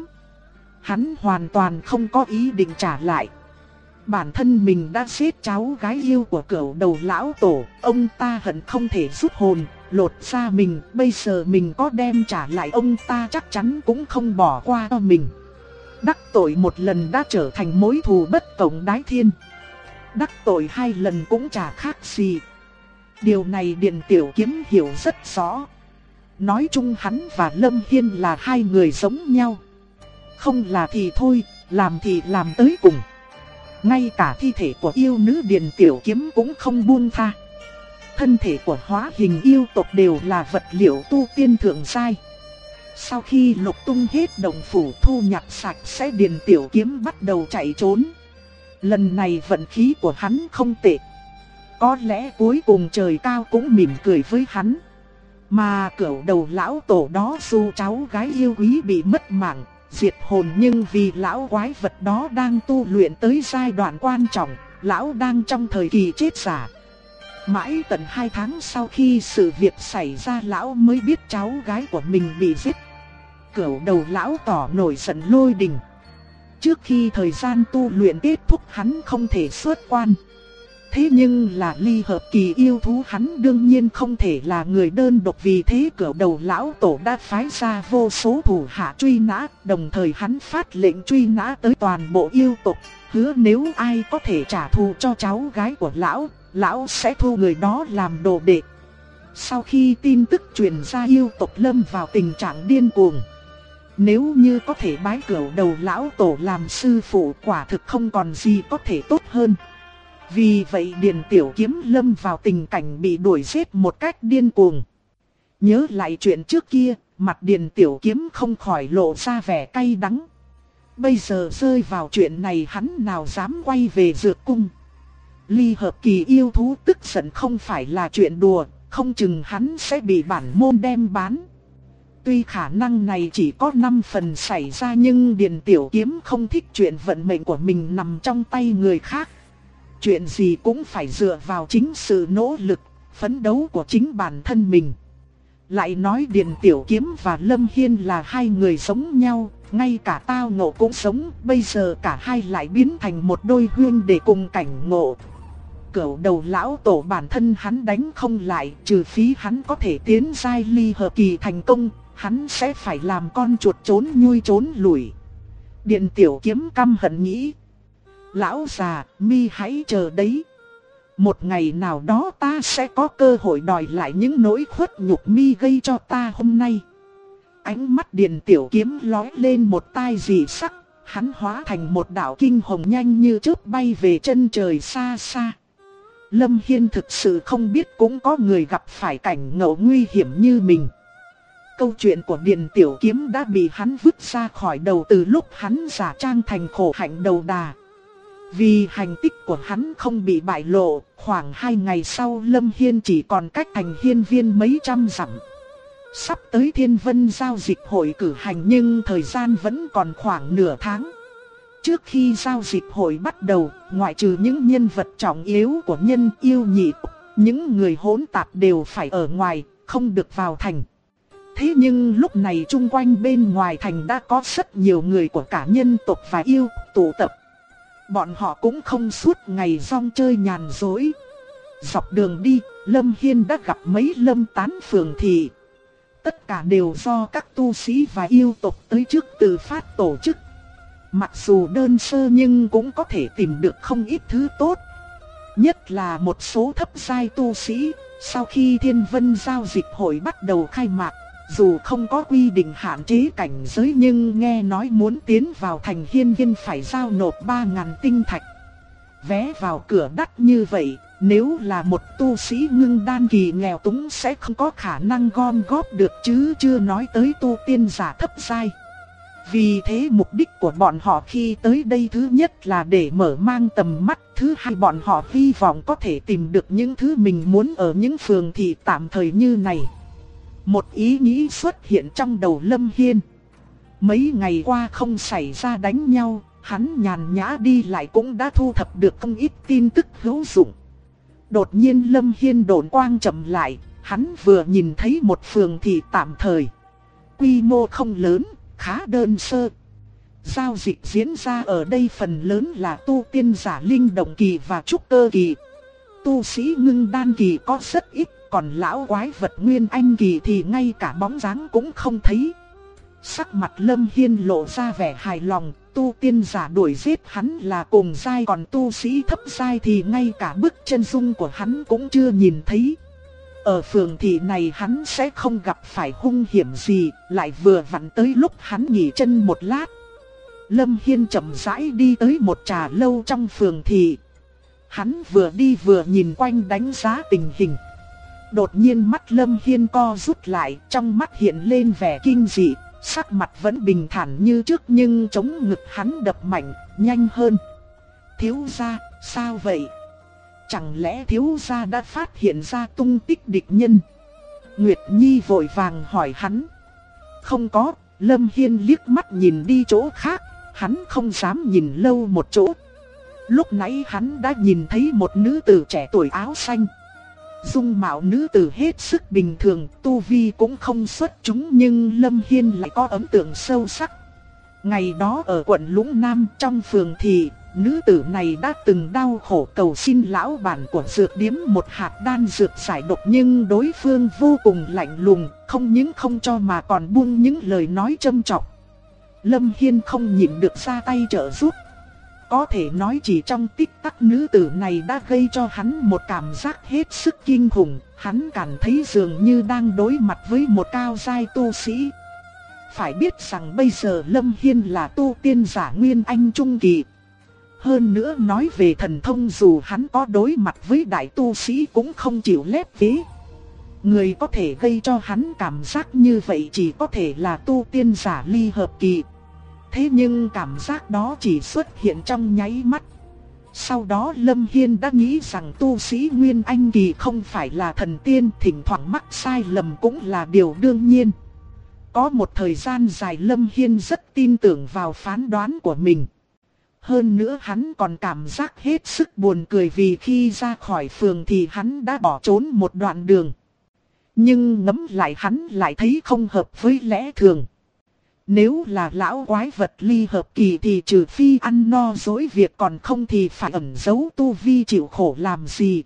hắn hoàn toàn không có ý định trả lại. Bản thân mình đã giết cháu gái yêu của Cửu Đầu lão tổ, ông ta hận không thể rút hồn, lột ra mình. Bây giờ mình có đem trả lại ông ta chắc chắn cũng không bỏ qua cho mình. Đắc tội một lần đã trở thành mối thù bất cộng đái thiên, đắc tội 2 lần cũng chả khác gì. Điều này Điền Tiểu Kiếm hiểu rất rõ. Nói chung hắn và Lâm Hiên là 2 người giống nhau. Không là thì thôi, làm thì làm tới cùng. Ngay cả thi thể của yêu nữ Điền Tiểu Kiếm cũng không buông tha. Thân thể của hóa hình yêu tộc đều là vật liệu tu tiên thượng giai. Sau khi lục tung hết động phủ, thu nhặt sạch sẽ, Điền Tiểu Kiếm bắt đầu chạy trốn. Lần này vận khí của hắn không tệ. Có lẽ cuối cùng trời cao cũng mỉm cười với hắn. Mà Cửu Đầu lão tổ đó dù cháu gái yêu quý bị mất mạng, diệt hồn, nhưng vì lão quái vật đó đang tu luyện tới giai đoạn quan trọng, lão đang trong thời kỳ chết giả. Mãi tận 2 tháng sau khi sự việc xảy ra, lão mới biết cháu gái của mình bị giết. Cửu Đầu lão tỏ nổi giận lôi đình. Trước khi thời gian tu luyện kết thúc, hắn không thể xuất quan. Thế nhưng là ly hợp kỳ yêu thú, hắn đương nhiên không thể là người đơn độc. Vì thế Cửu Đầu lão tổ đã phái ra vô số thủ hạ truy nã. Đồng thời hắn phát lệnh truy nã tới toàn bộ yêu tộc, hứa nếu ai có thể trả thù cho cháu gái của lão, lão sẽ thu người đó làm đồ đệ. Sau khi tin tức truyền ra, yêu tộc lâm vào tình trạng điên cuồng. Nếu như có thể bái Cửu Đầu lão tổ làm sư phụ, quả thực không còn gì có thể tốt hơn. Vì vậy Điền Tiểu Kiếm lâm vào tình cảnh bị đuổi giết một cách điên cuồng. Nhớ lại chuyện trước kia, mặt Điền Tiểu Kiếm không khỏi lộ ra vẻ cay đắng. Bây giờ rơi vào chuyện này, hắn nào dám quay về dược cung. Ly hợp kỳ yêu thú tức giận không phải là chuyện đùa, không chừng hắn sẽ bị bản môn đem bán. Tuy khả năng này chỉ có 5 phần xảy ra, nhưng Điền Tiểu Kiếm không thích chuyện vận mệnh của mình nằm trong tay người khác. Chuyện gì cũng phải dựa vào chính sự nỗ lực, phấn đấu của chính bản thân mình. Lại nói Điền Tiểu Kiếm và Lâm Hiên là 2 người giống nhau, ngay cả tao ngộ cũng giống. Bây giờ cả hai lại biến thành một đôi huynh đệ cùng cảnh ngộ. Cửu Đầu lão tổ bản thân hắn đánh không lại, trừ phí hắn có thể tiến giai ly hợp kỳ thành công, hắn sẽ phải làm con chuột trốn nhui trốn lủi. Điền Tiểu Kiếm căm hận nghĩ. Lão già, mi hãy chờ đấy. Một ngày nào đó ta sẽ có cơ hội đòi lại những nỗi khuất nhục mi gây cho ta hôm nay. Ánh mắt Điền Tiểu Kiếm lóe lên một tai dị sắc, hắn hóa thành một đạo kinh hồng nhanh như chớp bay về chân trời xa xa. Lâm Hiên thực sự không biết cũng có người gặp phải cảnh ngộ nguy hiểm như mình. Câu chuyện của Điền Tiểu Kiếm đã bị hắn vứt ra khỏi đầu từ lúc hắn giả trang thành khổ hạnh đầu đà. Vì hành tích của hắn không bị bại lộ, khoảng 2 ngày sau Lâm Hiên chỉ còn cách thành hiên viên mấy trăm dặm. Sắp tới Thiên Vân giao dịch hội cử hành nhưng thời gian vẫn còn khoảng nửa tháng. Trước khi giao dịch hội bắt đầu, ngoại trừ những nhân vật trọng yếu của nhân yêu nhị, những người hỗn tạp đều phải ở ngoài, không được vào thành. Thế nhưng lúc này chung quanh bên ngoài thành đã có rất nhiều người của cả nhân tộc và yêu tụ tập. Bọn họ cũng không suốt ngày rong chơi nhàn dối. Dọc đường đi, Lâm Hiên đã gặp mấy lâm tán phường thị. Tất cả đều do các tu sĩ và yêu tộc tới trước tự phát tổ chức. Mặc dù đơn sơ nhưng cũng có thể tìm được không ít thứ tốt. Nhất là một số thấp giai tu sĩ, sau khi Thiên Vân giao dịch hội bắt đầu khai mạc, dù không có quy định hạn chế cảnh giới nhưng nghe nói muốn tiến vào thành hiên viên phải giao nộp 3.000 tinh thạch. Vé vào cửa đắt như vậy, nếu là một tu sĩ ngưng đan kỳ nghèo túng sẽ không có khả năng gom góp được, chứ chưa nói tới tu tiên giả thấp giai. Vì thế mục đích của bọn họ khi tới đây thứ nhất là để mở mang tầm mắt, thứ hai bọn họ hy vọng có thể tìm được những thứ mình muốn ở những phường thị tạm thời như này. Một ý nghĩ xuất hiện trong đầu Lâm Hiên. Mấy ngày qua không xảy ra đánh nhau, hắn nhàn nhã đi lại cũng đã thu thập được không ít tin tức hữu dụng. Đột nhiên Lâm Hiên độn quang chậm lại, hắn vừa nhìn thấy một phường thị tạm thời. Quy mô không lớn, khá đơn sơ. Giao dịch diễn ra ở đây phần lớn là tu tiên giả linh động kỳ và trúc cơ kỳ. Tu sĩ ngưng đan kỳ có rất ít, còn lão quái vật nguyên anh kỳ thì ngay cả bóng dáng cũng không thấy. Sắc mặt Lâm Hiên lộ ra vẻ hài lòng, tu tiên giả đuổi giết hắn là cùng giai, còn tu sĩ thấp giai thì ngay cả bức chân dung của hắn cũng chưa nhìn thấy. Ở phường thị này hắn sẽ không gặp phải hung hiểm gì, lại vừa vặn tới lúc hắn nghỉ chân một lát. Lâm Hiên chậm rãi đi tới một trà lâu trong phường thị. Hắn vừa đi vừa nhìn quanh đánh giá tình hình. Đột nhiên mắt Lâm Hiên co rút lại, trong mắt hiện lên vẻ kinh dị, sắc mặt vẫn bình thản như trước nhưng chống ngực hắn đập mạnh, nhanh hơn. Thiếu gia, sao vậy? Chẳng lẽ thiếu gia đã phát hiện ra tung tích địch nhân? Nguyệt Nhi vội vàng hỏi hắn. Không có, Lâm Hiên liếc mắt nhìn đi chỗ khác, hắn không dám nhìn lâu một chỗ. Lúc nãy hắn đã nhìn thấy một nữ tử trẻ tuổi áo xanh. Dung mạo nữ tử hết sức bình thường, tu vi cũng không xuất chúng nhưng Lâm Hiên lại có ấn tượng sâu sắc. Ngày đó ở quận Lũng Nam trong phường thị, nữ tử này đã từng đau khổ cầu xin lão bản của dược điếm một hạt đan dược giải độc nhưng đối phương vô cùng lạnh lùng, không những không cho mà còn buông những lời nói châm chọc. Lâm Hiên không nhịn được ra tay trợ giúp. Có thể nói chỉ trong tích tắc nữ tử này đã gây cho hắn một cảm giác hết sức kinh khủng, hắn cảm thấy dường như đang đối mặt với một cao giai tu sĩ. Phải biết rằng bây giờ Lâm Hiên là tu tiên giả nguyên anh trung kỳ. Hơn nữa nói về thần thông dù hắn có đối mặt với đại tu sĩ cũng không chịu lép vế. Người có thể gây cho hắn cảm giác như vậy chỉ có thể là tu tiên giả ly hợp kỳ. Thế nhưng cảm giác đó chỉ xuất hiện trong nháy mắt. Sau đó Lâm Hiên đã nghĩ rằng tu sĩ Nguyên Anh kỳ không phải là thần tiên, thỉnh thoảng mắc sai lầm cũng là điều đương nhiên. Có một thời gian dài Lâm Hiên rất tin tưởng vào phán đoán của mình. Hơn nữa hắn còn cảm giác hết sức buồn cười vì khi ra khỏi phường thì hắn đã bỏ trốn một đoạn đường. Nhưng ngẫm lại hắn lại thấy không hợp với lẽ thường. Nếu là lão quái vật ly hợp kỳ thì trừ phi ăn no dối việc, còn không thì phải ẩn giấu tu vi chịu khổ làm gì.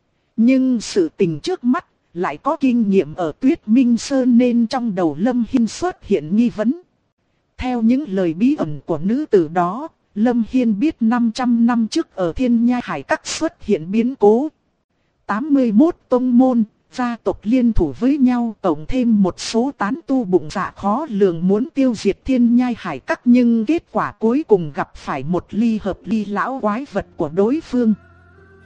Nhưng sự tình trước mắt lại có kinh nghiệm ở Tuyết Minh Sơn nên trong đầu Lâm Hiên xuất hiện nghi vấn. Theo những lời bí ẩn của nữ tử đó, Lâm Hiên biết 500 năm trước ở Thiên Nhai Hải Các xuất hiện biến cố. 81 tông môn, gia tộc liên thủ với nhau, tổng thêm một số tán tu bụng dạ khó lường muốn tiêu diệt Thiên Nhai Hải Các, nhưng kết quả cuối cùng gặp phải một ly hợp ly lão quái vật của đối phương.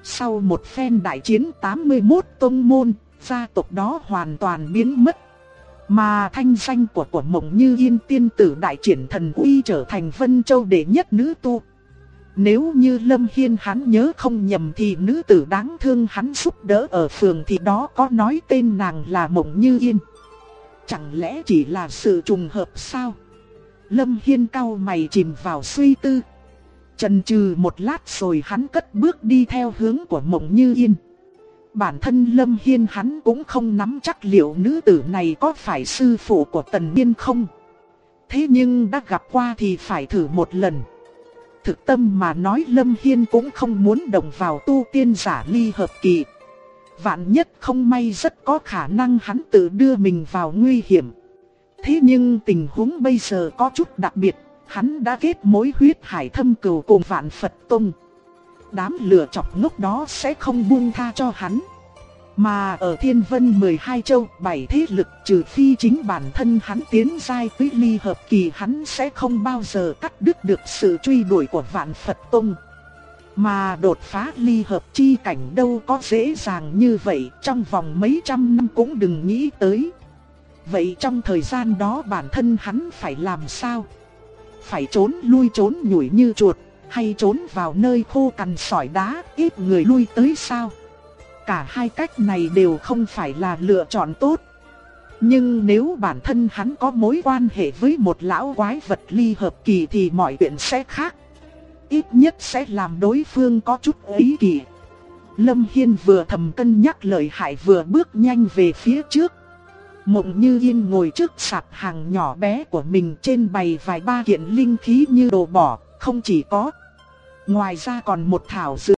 Sau một phen đại chiến 81 tông môn, gia tộc đó hoàn toàn biến mất. Mà thanh danh của Mộng Như Yên tiên tử đại triển thần uy trở thành Vân Châu đệ nhất nữ tu. Nếu như Lâm Hiên hắn nhớ không nhầm thì nữ tử đáng thương hắn giúp đỡ ở phường thì đó có nói tên nàng là Mộng Như Yên. Chẳng lẽ chỉ là sự trùng hợp sao? Lâm Hiên cau mày chìm vào suy tư. Chần chừ một lát rồi hắn cất bước đi theo hướng của Mộng Như Yên. Bản thân Lâm Hiên hắn cũng không nắm chắc liệu nữ tử này có phải sư phụ của Tần Biên không. Thế nhưng đã gặp qua thì phải thử một lần. Thực tâm mà nói Lâm Hiên cũng không muốn động vào tu tiên giả ly hợp kỳ. Vạn nhất không may rất có khả năng hắn tự đưa mình vào nguy hiểm. Thế nhưng tình huống bây giờ có chút đặc biệt. Hắn đã kết mối huyết hải thâm cừu cùng Vạn Phật Tông. Đám lừa chọc ngốc đó sẽ không buông tha cho hắn. Mà ở Thiên Vân 12 châu 7 thế lực, trừ phi chính bản thân hắn tiến giai tới ly hợp kỳ, hắn sẽ không bao giờ cắt đứt được sự truy đuổi của Vạn Phật Tông. Mà đột phá ly hợp chi cảnh đâu có dễ dàng như vậy, trong vòng mấy trăm năm cũng đừng nghĩ tới. Vậy trong thời gian đó bản thân hắn phải làm sao? Phải trốn lui trốn nhủi như chuột, hay trốn vào nơi khô cằn sỏi đá, ít người lui tới sao? Cả hai cách này đều không phải là lựa chọn tốt. Nhưng nếu bản thân hắn có mối quan hệ với một lão quái vật ly hợp kỳ thì mọi chuyện sẽ khác. Ít nhất sẽ làm đối phương có chút ý kỳ. Lâm Hiên vừa thầm cân nhắc lời hại vừa bước nhanh về phía trước. Mộng Như Yên ngồi trước sạp hàng nhỏ bé của mình, trên bày vài ba kiện linh khí như đồ bỏ, không chỉ có. Ngoài ra còn một thảo dược,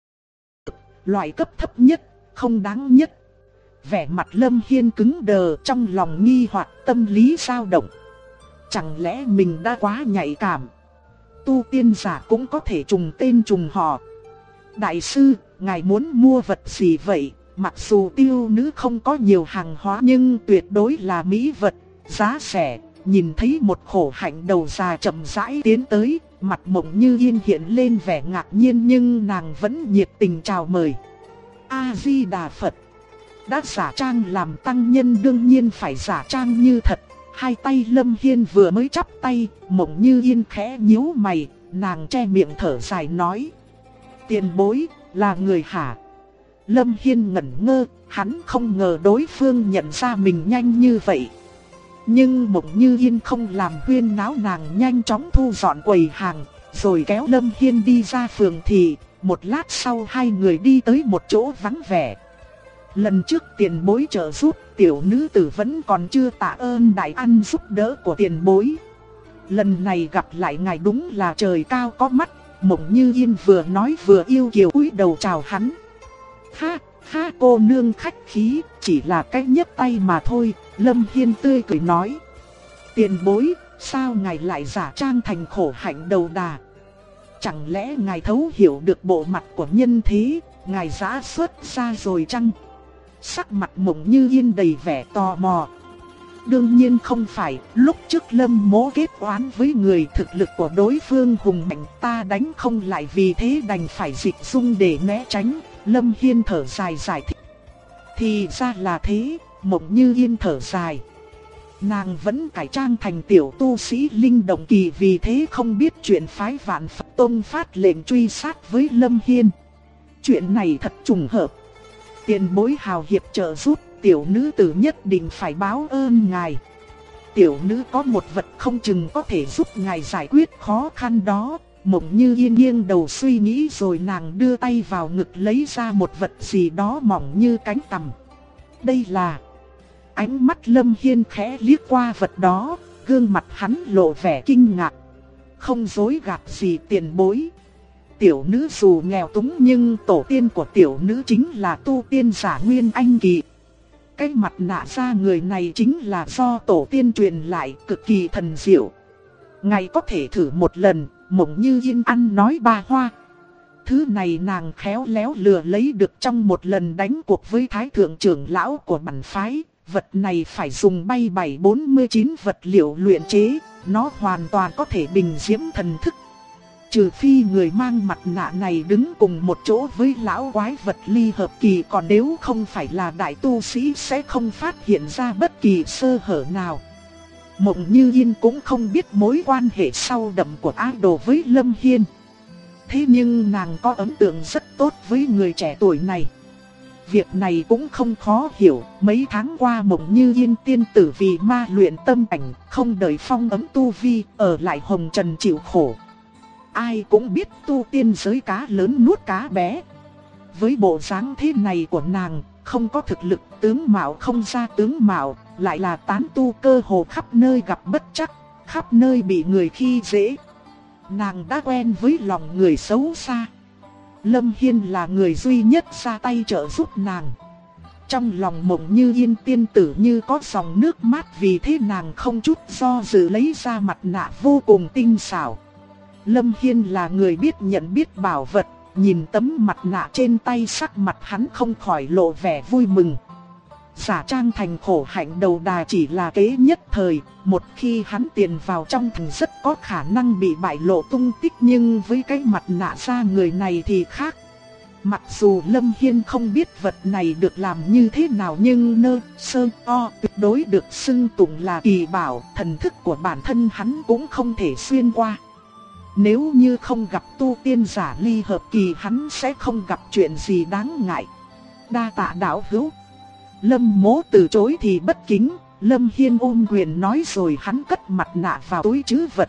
loại cấp thấp nhất, không đáng nhất. Vẻ mặt Lâm Hiên cứng đờ, trong lòng nghi hoặc, tâm lý dao động. Chẳng lẽ mình đã quá nhạy cảm? Tu tiên giả cũng có thể trùng tên trùng họ. Đại sư, ngài muốn mua vật gì vậy? Mặc dù Tiêu nữ không có nhiều hàng hóa nhưng tuyệt đối là mỹ vật, giá rẻ. Nhìn thấy một khổ hạnh đầu già chậm rãi tiến tới, mặt Mộng Như Yên hiện lên vẻ ngạc nhiên nhưng nàng vẫn nhiệt tình chào mời. A-di-đà Phật. Đã giả trang làm tăng nhân đương nhiên phải giả trang như thật. Hai tay Lâm Hiên vừa mới chắp tay, Mộng Như Yên khẽ nhíu mày, nàng che miệng thở dài nói: tiền bối, là người hả? Lâm Hiên ngẩn ngơ, hắn không ngờ đối phương nhận ra mình nhanh như vậy. Nhưng Mộng Như Yên không làm huyên náo, nàng nhanh chóng thu dọn quầy hàng, rồi kéo Lâm Hiên đi ra phường thị. Một lát sau hai người đi tới một chỗ vắng vẻ. Lần trước tiền bối trợ giúp, tiểu nữ tử vẫn còn chưa tạ ơn đại ân giúp đỡ của tiền bối. Lần này gặp lại ngài đúng là trời cao có mắt. Mộng Như Yên vừa nói vừa yêu kiều cúi đầu chào hắn. Ha, ha, cô nương khách khí, chỉ là cái nhấc tay mà thôi. Lâm Hiên tươi cười nói: tiền bối, sao ngài lại giả trang thành khổ hạnh đầu đà? Chẳng lẽ ngài thấu hiểu được bộ mặt của nhân thế, ngài giã xuất ra rồi chăng? Sắc mặt Mộng Như Yên đầy vẻ tò mò. Đương nhiên không phải, lúc trước Lâm Mỗ kết oán với người, thực lực của đối phương hùng mạnh, ta đánh không lại, vì thế đành phải dịch dung để né tránh. Lâm Hiên thở dài giải thích. Thì ra là thế. Mộng Như Yên thở dài. Nàng vẫn cải trang thành tiểu tu sĩ linh động kỳ, vì thế không biết chuyện phái Vạn Phật Tông phát lệnh truy sát với Lâm Hiên. Chuyện này thật trùng hợp. Tiền bối hào hiệp trợ giúp, tiểu nữ tử nhất định phải báo ơn ngài. Tiểu nữ có một vật không chừng có thể giúp ngài giải quyết khó khăn đó. Mộng Như Yên nghiêng đầu suy nghĩ rồi nàng đưa tay vào ngực lấy ra một vật gì đó mỏng như cánh tằm. Đây là... Ánh mắt Lâm Hiên khẽ liếc qua vật đó, gương mặt hắn lộ vẻ kinh ngạc. Không dối gạt gì tiền bối. Tiểu nữ dù nghèo túng nhưng tổ tiên của tiểu nữ chính là tu tiên giả Nguyên Anh kỳ. Cái mặt nạ da người này chính là do tổ tiên truyền lại, cực kỳ thần diệu. Ngài có thể thử một lần. Mộng Như Yên ăn nói ba hoa. Thứ này nàng khéo léo lừa lấy được trong một lần đánh cuộc với thái thượng trưởng lão của bản phái. Vật này phải dùng bay 749 vật liệu luyện chế, nó hoàn toàn có thể bình diễm thần thức. Trừ phi người mang mặt nạ này đứng cùng một chỗ với lão quái vật ly hợp kỳ, còn nếu không phải là đại tu sĩ sẽ không phát hiện ra bất kỳ sơ hở nào. Mộng Như Yên cũng không biết mối quan hệ sâu đậm của idol với Lâm Hiên. Thế nhưng nàng có ấn tượng rất tốt với người trẻ tuổi này. Việc này cũng không khó hiểu, mấy tháng qua Mộng Như Yên tiên tử vì ma luyện tâm cảnh, không đợi phong ấm tu vi, ở lại hồng trần chịu khổ. Ai cũng biết tu tiên giới cá lớn nuốt cá bé. Với bộ dáng thế này của nàng, không có thực lực, tướng mạo không ra tướng mạo, lại là tán tu cơ hồ khắp nơi gặp bất trắc, khắp nơi bị người khi dễ. Nàng đã quen với lòng người xấu xa. Lâm Hiên là người duy nhất ra tay trợ giúp nàng. Trong lòng Mộng Như Yên tiên tử như có dòng nước mát, vì thế nàng không chút do dự lấy ra mặt nạ vô cùng tinh xảo. Lâm Hiên là người biết nhận biết bảo vật, nhìn tấm mặt nạ trên tay sắc mặt hắn không khỏi lộ vẻ vui mừng. Giả trang thành khổ hạnh đầu đà chỉ là kế nhất thời, một khi hắn tiền vào trong thành rất có khả năng bị bại lộ tung tích, nhưng với cái mặt nạ da người này thì khác. Mặc dù Lâm Hiên không biết vật này được làm như thế nào, nhưng tuyệt đối được xưng tụng là kỳ bảo, thần thức của bản thân hắn cũng không thể xuyên qua. Nếu như không gặp tu tiên giả ly hợp kỳ, hắn sẽ không gặp chuyện gì đáng ngại. Đa tạ đạo hữu. Lâm Mỗ từ chối thì bất kính. Lâm Hiên ôm quyền nói rồi hắn cất mặt nạ vào túi trữ vật.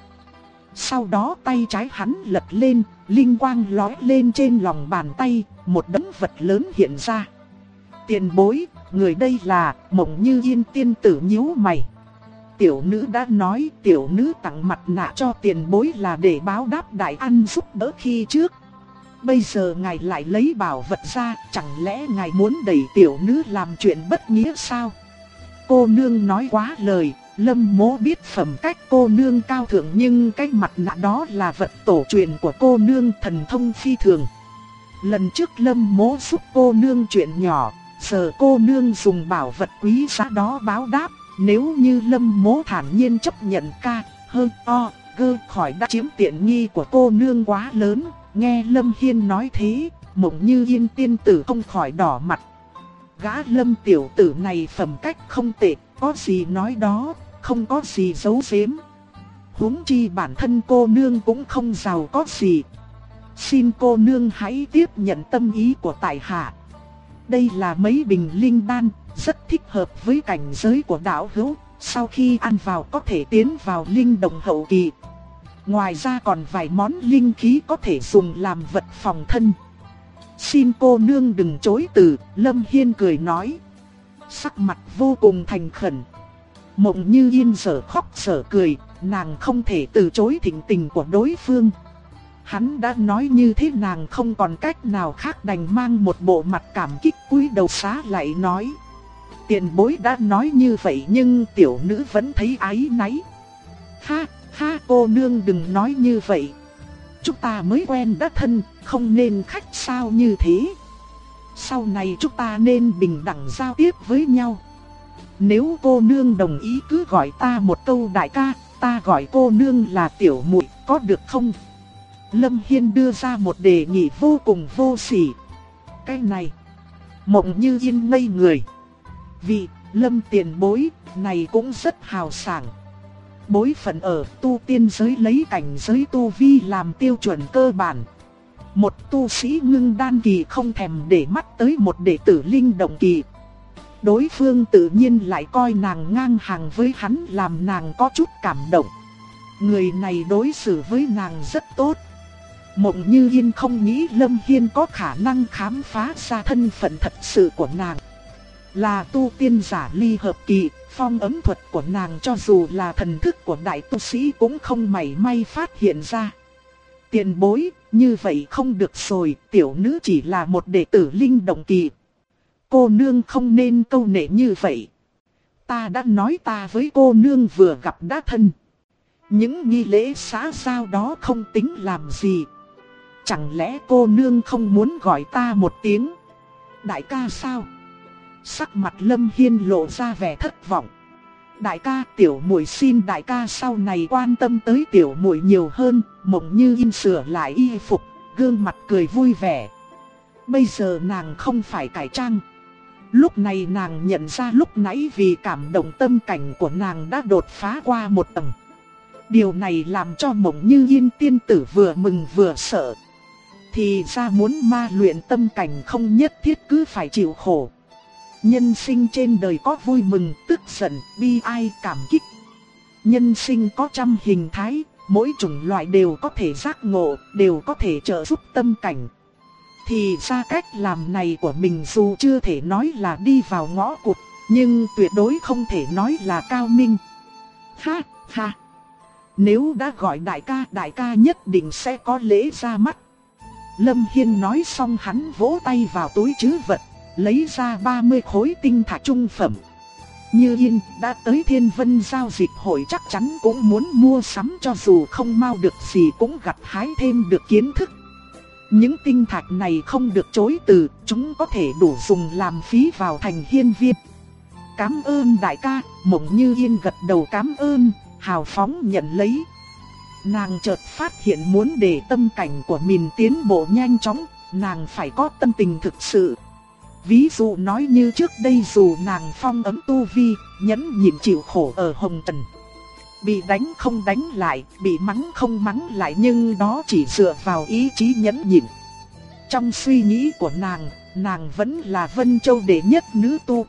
Sau đó tay trái hắn lật lên, linh quang lóe lên trên lòng bàn tay, một đống vật lớn hiện ra. Tiền bối, người đây là Mộng Như Yên tiên tử nhíu mày. Tiểu nữ đã nói tiểu nữ tặng mặt nạ cho tiền bối là để báo đáp đại ân giúp đỡ khi trước. Bây giờ ngài lại lấy bảo vật ra, chẳng lẽ ngài muốn đẩy tiểu nữ làm chuyện bất nghĩa sao? Cô nương nói quá lời, Lâm Mỗ biết phẩm cách cô nương cao thượng, nhưng cái mặt nạ đó là vật tổ truyền của cô nương, thần thông phi thường. Lần trước Lâm Mỗ giúp cô nương chuyện nhỏ, giờ cô nương dùng bảo vật quý giá đó báo đáp. Nếu như Lâm Mỗ thản nhiên chấp nhận khỏi đã chiếm tiện nghi của cô nương quá lớn. Nghe Lâm Hiên nói thế, Mộng Như Yên tiên tử không khỏi đỏ mặt. Gã Lâm tiểu tử này phẩm cách không tệ, có gì nói đó, không có gì giấu giếm. Huống chi bản thân cô nương cũng không giàu có gì. Xin cô nương hãy tiếp nhận tâm ý của tại hạ. Đây là mấy bình linh đan, rất thích hợp với cảnh giới của đạo hữu, sau khi ăn vào có thể tiến vào linh đồng hậu kỳ. Ngoài ra còn vài món linh khí có thể dùng làm vật phòng thân. Xin cô nương đừng chối từ, Lâm Hiên cười nói. Sắc mặt vô cùng thành khẩn. Mộng Như Yên sở khóc sở cười, nàng không thể từ chối thỉnh tình của đối phương. Hắn đã nói như thế, nàng không còn cách nào khác đành mang một bộ mặt cảm kích cúi đầu xá lại nói. Tiền bối đã nói như vậy nhưng tiểu nữ vẫn thấy áy náy. Ha, cô nương đừng nói như vậy. Chúng ta mới quen đã thân, không nên khách sao như thế. Sau này chúng ta nên bình đẳng giao tiếp với nhau. Nếu cô nương đồng ý cứ gọi ta một câu đại ca, ta gọi cô nương là tiểu muội, có được không? Lâm Hiên đưa ra một đề nghị vô cùng vô sỉ. Cái này, Mộng Như Yên ngây người. Vì Lâm tiền bối này cũng rất hào sảng. Bối phận ở tu tiên giới lấy cảnh giới tu vi làm tiêu chuẩn cơ bản. Một tu sĩ ngưng đan kỳ không thèm để mắt tới một đệ tử linh động kỳ. Đối phương tự nhiên lại coi nàng ngang hàng với hắn, làm nàng có chút cảm động. Người này đối xử với nàng rất tốt. Mộng Như Yên không nghĩ Lâm Hiên có khả năng khám phá ra thân phận thật sự của nàng. Là tu tiên giả ly hợp kỳ, phong ấn thuật của nàng cho dù là thần thức của đại tu sĩ cũng không mảy may phát hiện ra. Tiền bối, như vậy không được rồi, tiểu nữ chỉ là một đệ tử linh động kỳ. Cô nương không nên câu nệ như vậy. Ta đã nói ta với cô nương vừa gặp đã thân. Những nghi lễ xã giao đó không tính làm gì. Chẳng lẽ cô nương không muốn gọi ta một tiếng đại ca sao? Sắc mặt Lâm Hiên lộ ra vẻ thất vọng. đại ca, tiểu muội xin đại ca sau này quan tâm tới tiểu muội nhiều hơn. Mộng Như Yên sửa lại y phục, gương mặt cười vui vẻ. Bây giờ nàng không phải cải trang. Lúc này nàng nhận ra lúc nãy vì cảm động tâm cảnh của nàng đã đột phá qua một tầng. Điều này làm cho Mộng Như Yên tiên tử vừa mừng vừa sợ. Thì ra muốn ma luyện tâm cảnh không nhất thiết cứ phải chịu khổ. Nhân sinh trên đời có vui mừng, tức giận, bi ai, cảm kích. Nhân sinh có trăm hình thái, mỗi chủng loại đều có thể giác ngộ, đều có thể trợ giúp tâm cảnh. Thì ra cách làm này của mình dù chưa thể nói là đi vào ngõ cụt, nhưng tuyệt đối không thể nói là cao minh. Ha ha! Nếu đã gọi đại ca nhất định sẽ có lễ ra mắt. Lâm Hiên nói xong hắn vỗ tay vào túi trữ vật, lấy ra 30 khối tinh thạch trung phẩm. Như Yên đã tới Thiên Vân giao dịch hội chắc chắn cũng muốn mua sắm, cho dù không mau được gì cũng gặt hái thêm được kiến thức. Những tinh thạch này không được chối từ, chúng có thể đủ dùng làm phí vào thành hiên viên. Cảm ơn đại ca. Mộng Như Yên gật đầu cảm ơn, hào phóng nhận lấy. Nàng chợt phát hiện muốn để tâm cảnh của mình tiến bộ nhanh chóng, nàng phải có tâm tình thực sự. Ví dụ nói như trước đây, dù nàng phong ấm tu vi, nhẫn nhịn chịu khổ ở hồng trần, bị đánh không đánh lại, bị mắng không mắng lại, nhưng đó chỉ dựa vào ý chí nhẫn nhịn. Trong suy nghĩ của nàng vẫn là Vân Châu đệ nhất nữ tu.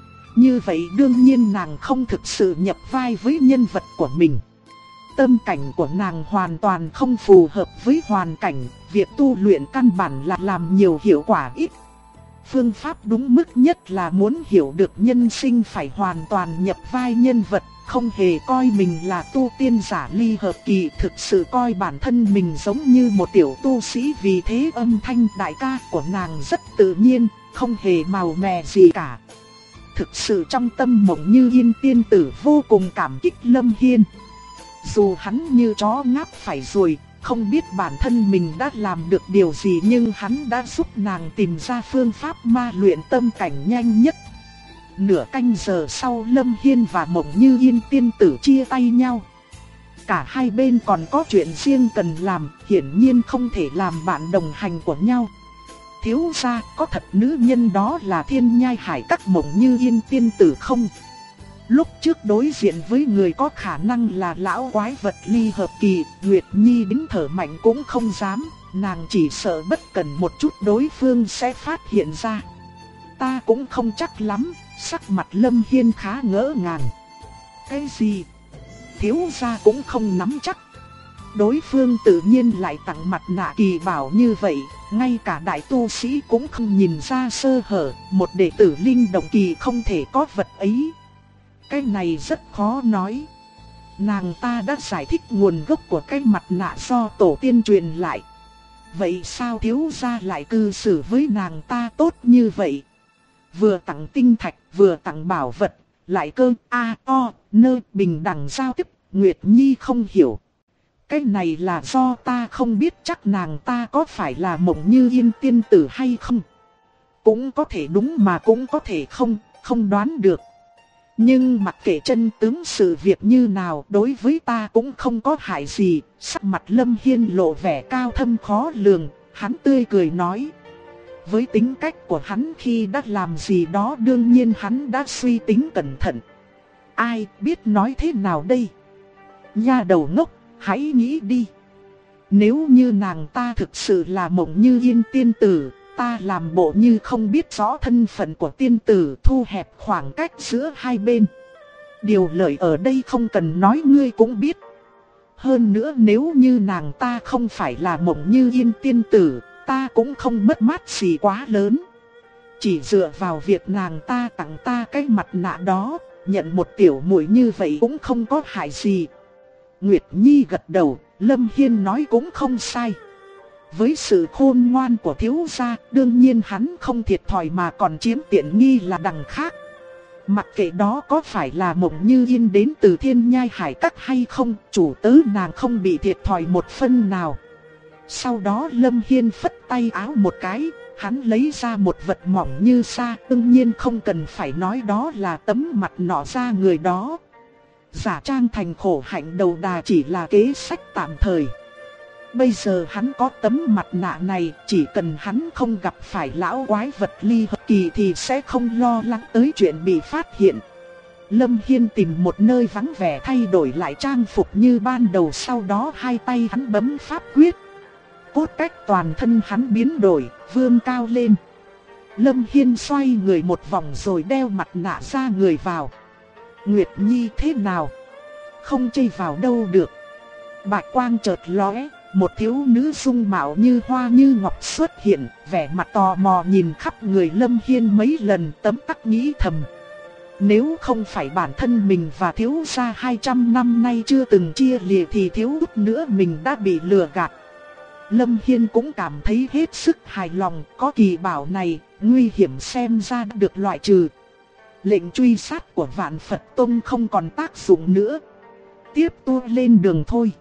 Như vậy đương nhiên nàng không thực sự nhập vai với nhân vật của mình. Tâm cảnh của nàng hoàn toàn không phù hợp với hoàn cảnh, việc tu luyện căn bản là làm nhiều hiệu quả ít. Phương pháp đúng mức nhất là muốn hiểu được nhân sinh phải hoàn toàn nhập vai nhân vật, không hề coi mình là tu tiên giả ly hợp kỳ, thực sự coi bản thân mình giống như một tiểu tu sĩ. Vì thế âm thanh đại ca của nàng rất tự nhiên, không hề màu mè gì cả. Thực sự trong tâm Mộng Như Yên tiên tử vô cùng cảm kích Lâm Hiên. Dù hắn như chó ngáp phải ruồi, không biết bản thân mình đã làm được điều gì, nhưng hắn đã giúp nàng tìm ra phương pháp ma luyện tâm cảnh nhanh nhất. Nửa canh giờ sau, Lâm Hiên và Mộng Như Yên tiên tử chia tay nhau. Cả hai bên còn có chuyện riêng cần làm, hiển nhiên không thể làm bạn đồng hành của nhau. Thiếu gia, có thật nữ nhân đó là Thiên Nhai Hải Các Mộng Như Yên tiên tử không? Lúc trước đối diện với người có khả năng là lão quái vật ly hợp kỳ, Nguyệt Nhi đến thở mạnh cũng không dám, nàng chỉ sợ bất cần một chút đối phương sẽ phát hiện ra. Ta cũng không chắc lắm. Sắc mặt Lâm Hiên khá ngỡ ngàng. Cái gì? Thiếu gia cũng không nắm chắc. Đối phương tự nhiên lại tặng mặt nạ kỳ bảo như vậy, ngay cả đại tu sĩ cũng không nhìn ra sơ hở, một đệ tử linh động kỳ không thể có vật ấy. Cái này rất khó nói. Nàng ta đã giải thích nguồn gốc của cái mặt nạ do tổ tiên truyền lại. Vậy sao thiếu gia lại cư xử với nàng ta tốt như vậy? Vừa tặng tinh thạch, vừa tặng bảo vật, lại cơ bình đẳng giao tiếp. Nguyệt Nhi không hiểu. Cái này là do ta không biết chắc nàng ta có phải là Mộng Như Yên tiên tử hay không. Cũng có thể đúng mà cũng có thể không đoán được. Nhưng mặc kệ chân tướng sự việc như nào, đối với ta cũng không có hại gì. Sắc mặt Lâm Hiên lộ vẻ cao thâm khó lường, hắn tươi cười nói. Với tính cách của hắn khi đã làm gì đó đương nhiên hắn đã suy tính cẩn thận. Ai biết nói thế nào đây? Nha đầu ngốc, hãy nghĩ đi. Nếu như nàng ta thực sự là Mộng Như Yên tiên tử, ta làm bộ như không biết rõ thân phận của tiên tử, thu hẹp khoảng cách giữa hai bên. Điều lợi ở đây không cần nói ngươi cũng biết. Hơn nữa nếu như nàng ta không phải là Mộng Như Yên tiên tử, ta cũng không mất mát gì quá lớn. Chỉ dựa vào việc nàng ta tặng ta cái mặt nạ đó, nhận một tiểu muội như vậy cũng không có hại gì. Nguyệt Nhi gật đầu, Lâm Hiên nói cũng không sai. Với sự khôn ngoan của thiếu gia, đương nhiên hắn không thiệt thòi mà còn chiếm tiện nghi là đằng khác. Mặc kệ đó có phải là Mộng Như Yên đến từ Thiên Nhai Hải Các hay không, chủ tớ nàng không bị thiệt thòi một phân nào. Sau đó Lâm Hiên phất tay áo một cái, hắn lấy ra một vật mỏng như sa, đương nhiên không cần phải nói đó là tấm mặt nạ da người đó. Giả trang thành khổ hạnh đầu đà chỉ là kế sách tạm thời. Bây giờ hắn có tấm mặt nạ này, chỉ cần hắn không gặp phải lão quái vật ly hợp kỳ thì sẽ không lo lắng tới chuyện bị phát hiện. Lâm Hiên tìm một nơi vắng vẻ thay đổi lại trang phục như ban đầu, sau đó hai tay hắn bấm pháp quyết. Cốt cách toàn thân hắn biến đổi, vươn cao lên. Lâm Hiên xoay người một vòng rồi đeo mặt nạ ra người vào. Nguyệt Nhi thế nào? Không chui vào đâu được. Bạch quang chợt lóe, một thiếu nữ dung mạo như hoa như ngọc xuất hiện, vẻ mặt tò mò nhìn khắp người Lâm Hiên mấy lần, tấm tắc nghĩ thầm. Nếu không phải bản thân mình và thiếu gia 200 năm nay chưa từng chia lìa thì thiếu chút nữa mình đã bị lừa gạt. Lâm Hiên cũng cảm thấy hết sức hài lòng, có kỳ bảo này, nguy hiểm xem ra đã được loại trừ. Lệnh truy sát của Vạn Phật Tông không còn tác dụng nữa. Tiếp tục lên đường thôi.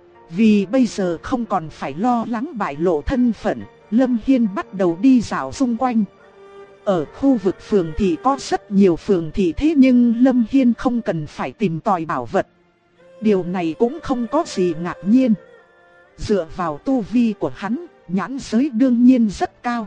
Vì bây giờ không còn phải lo lắng bại lộ thân phận, Lâm Hiên bắt đầu đi dạo xung quanh. Ở khu vực phường thị có rất nhiều phường thị, thế nhưng Lâm Hiên không cần phải tìm tòi bảo vật. Điều này cũng không có gì ngạc nhiên. Dựa vào tu vi của hắn, nhãn giới đương nhiên rất cao.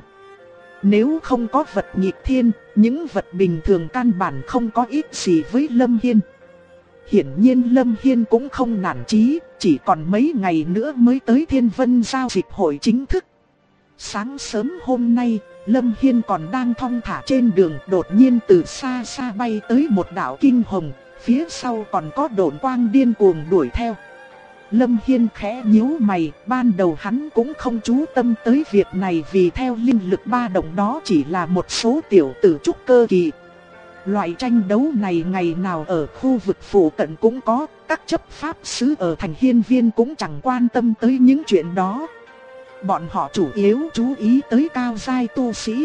Nếu không có vật nghịch thiên, những vật bình thường căn bản không có ích gì với Lâm Hiên. Hiển nhiên Lâm Hiên cũng không nản chí, chỉ còn mấy ngày nữa mới tới Thiên Vân giao dịch hội chính thức. Sáng sớm hôm nay, Lâm Hiên còn đang thong thả trên đường, đột nhiên từ xa xa bay tới một đạo kinh hồng, phía sau còn có độn quang điên cuồng đuổi theo. Lâm Hiên khẽ nhíu mày, ban đầu hắn cũng không chú tâm tới việc này vì theo linh lực ba động đó chỉ là một số tiểu tử trúc cơ kỳ. Loại tranh đấu này ngày nào ở khu vực phụ cận cũng có, các chấp pháp sứ ở thành Hiên Viên cũng chẳng quan tâm tới những chuyện đó. Bọn họ chủ yếu chú ý tới cao giai tu sĩ.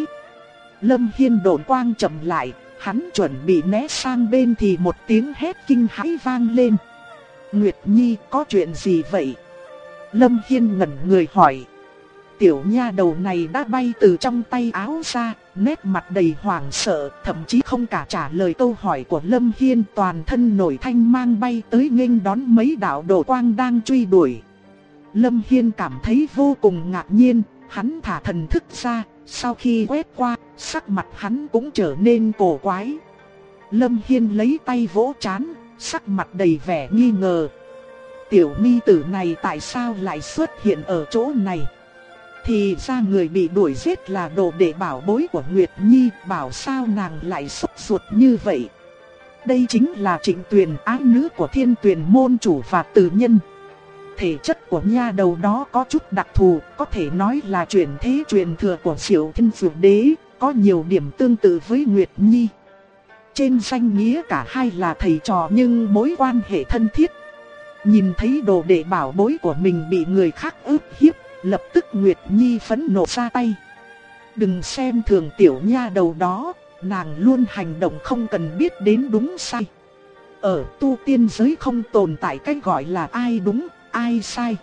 Lâm Hiên độn quang chậm lại, hắn chuẩn bị né sang bên thì một tiếng hét kinh hãi vang lên. Nguyệt Nhi, có chuyện gì vậy? Lâm Hiên ngẩn người hỏi. Tiểu nha đầu này đã bay từ trong tay áo ra, nét mặt đầy hoảng sợ, thậm chí không cả trả lời câu hỏi của Lâm Hiên, toàn thân nổi thanh mang bay tới nghênh đón mấy đạo độ quang đang truy đuổi. Lâm Hiên cảm thấy vô cùng ngạc nhiên, hắn thả thần thức ra, sau khi quét qua, sắc mặt hắn cũng trở nên cổ quái. Lâm Hiên lấy tay vỗ trán, sắc mặt đầy vẻ nghi ngờ. Tiểu ni tử này tại sao lại xuất hiện ở chỗ này? Thì ra người bị đuổi giết là đồ đệ bảo bối của Nguyệt Nhi, bảo sao nàng lại sốt ruột như vậy? Đây chính là Trịnh Tuyền, ái nữ của Thiên Tuyền môn chủ và Từ Nhân. Thể chất của nha đầu đó có chút đặc thù, có thể nói là truyền thế truyền thừa của Diệu Thiên Dược Đế, có nhiều điểm tương tự với Nguyệt Nhi. Trên danh nghĩa cả hai là thầy trò nhưng mối quan hệ thân thiết. Nhìn thấy đồ đệ bảo bối của mình bị người khác ức hiếp, lập tức Nguyệt Nhi phẫn nộ ra tay. Đừng xem thường tiểu nha đầu đó, nàng luôn hành động không cần biết đến đúng sai. Ở tu tiên giới không tồn tại cái gọi là ai đúng, ai sai.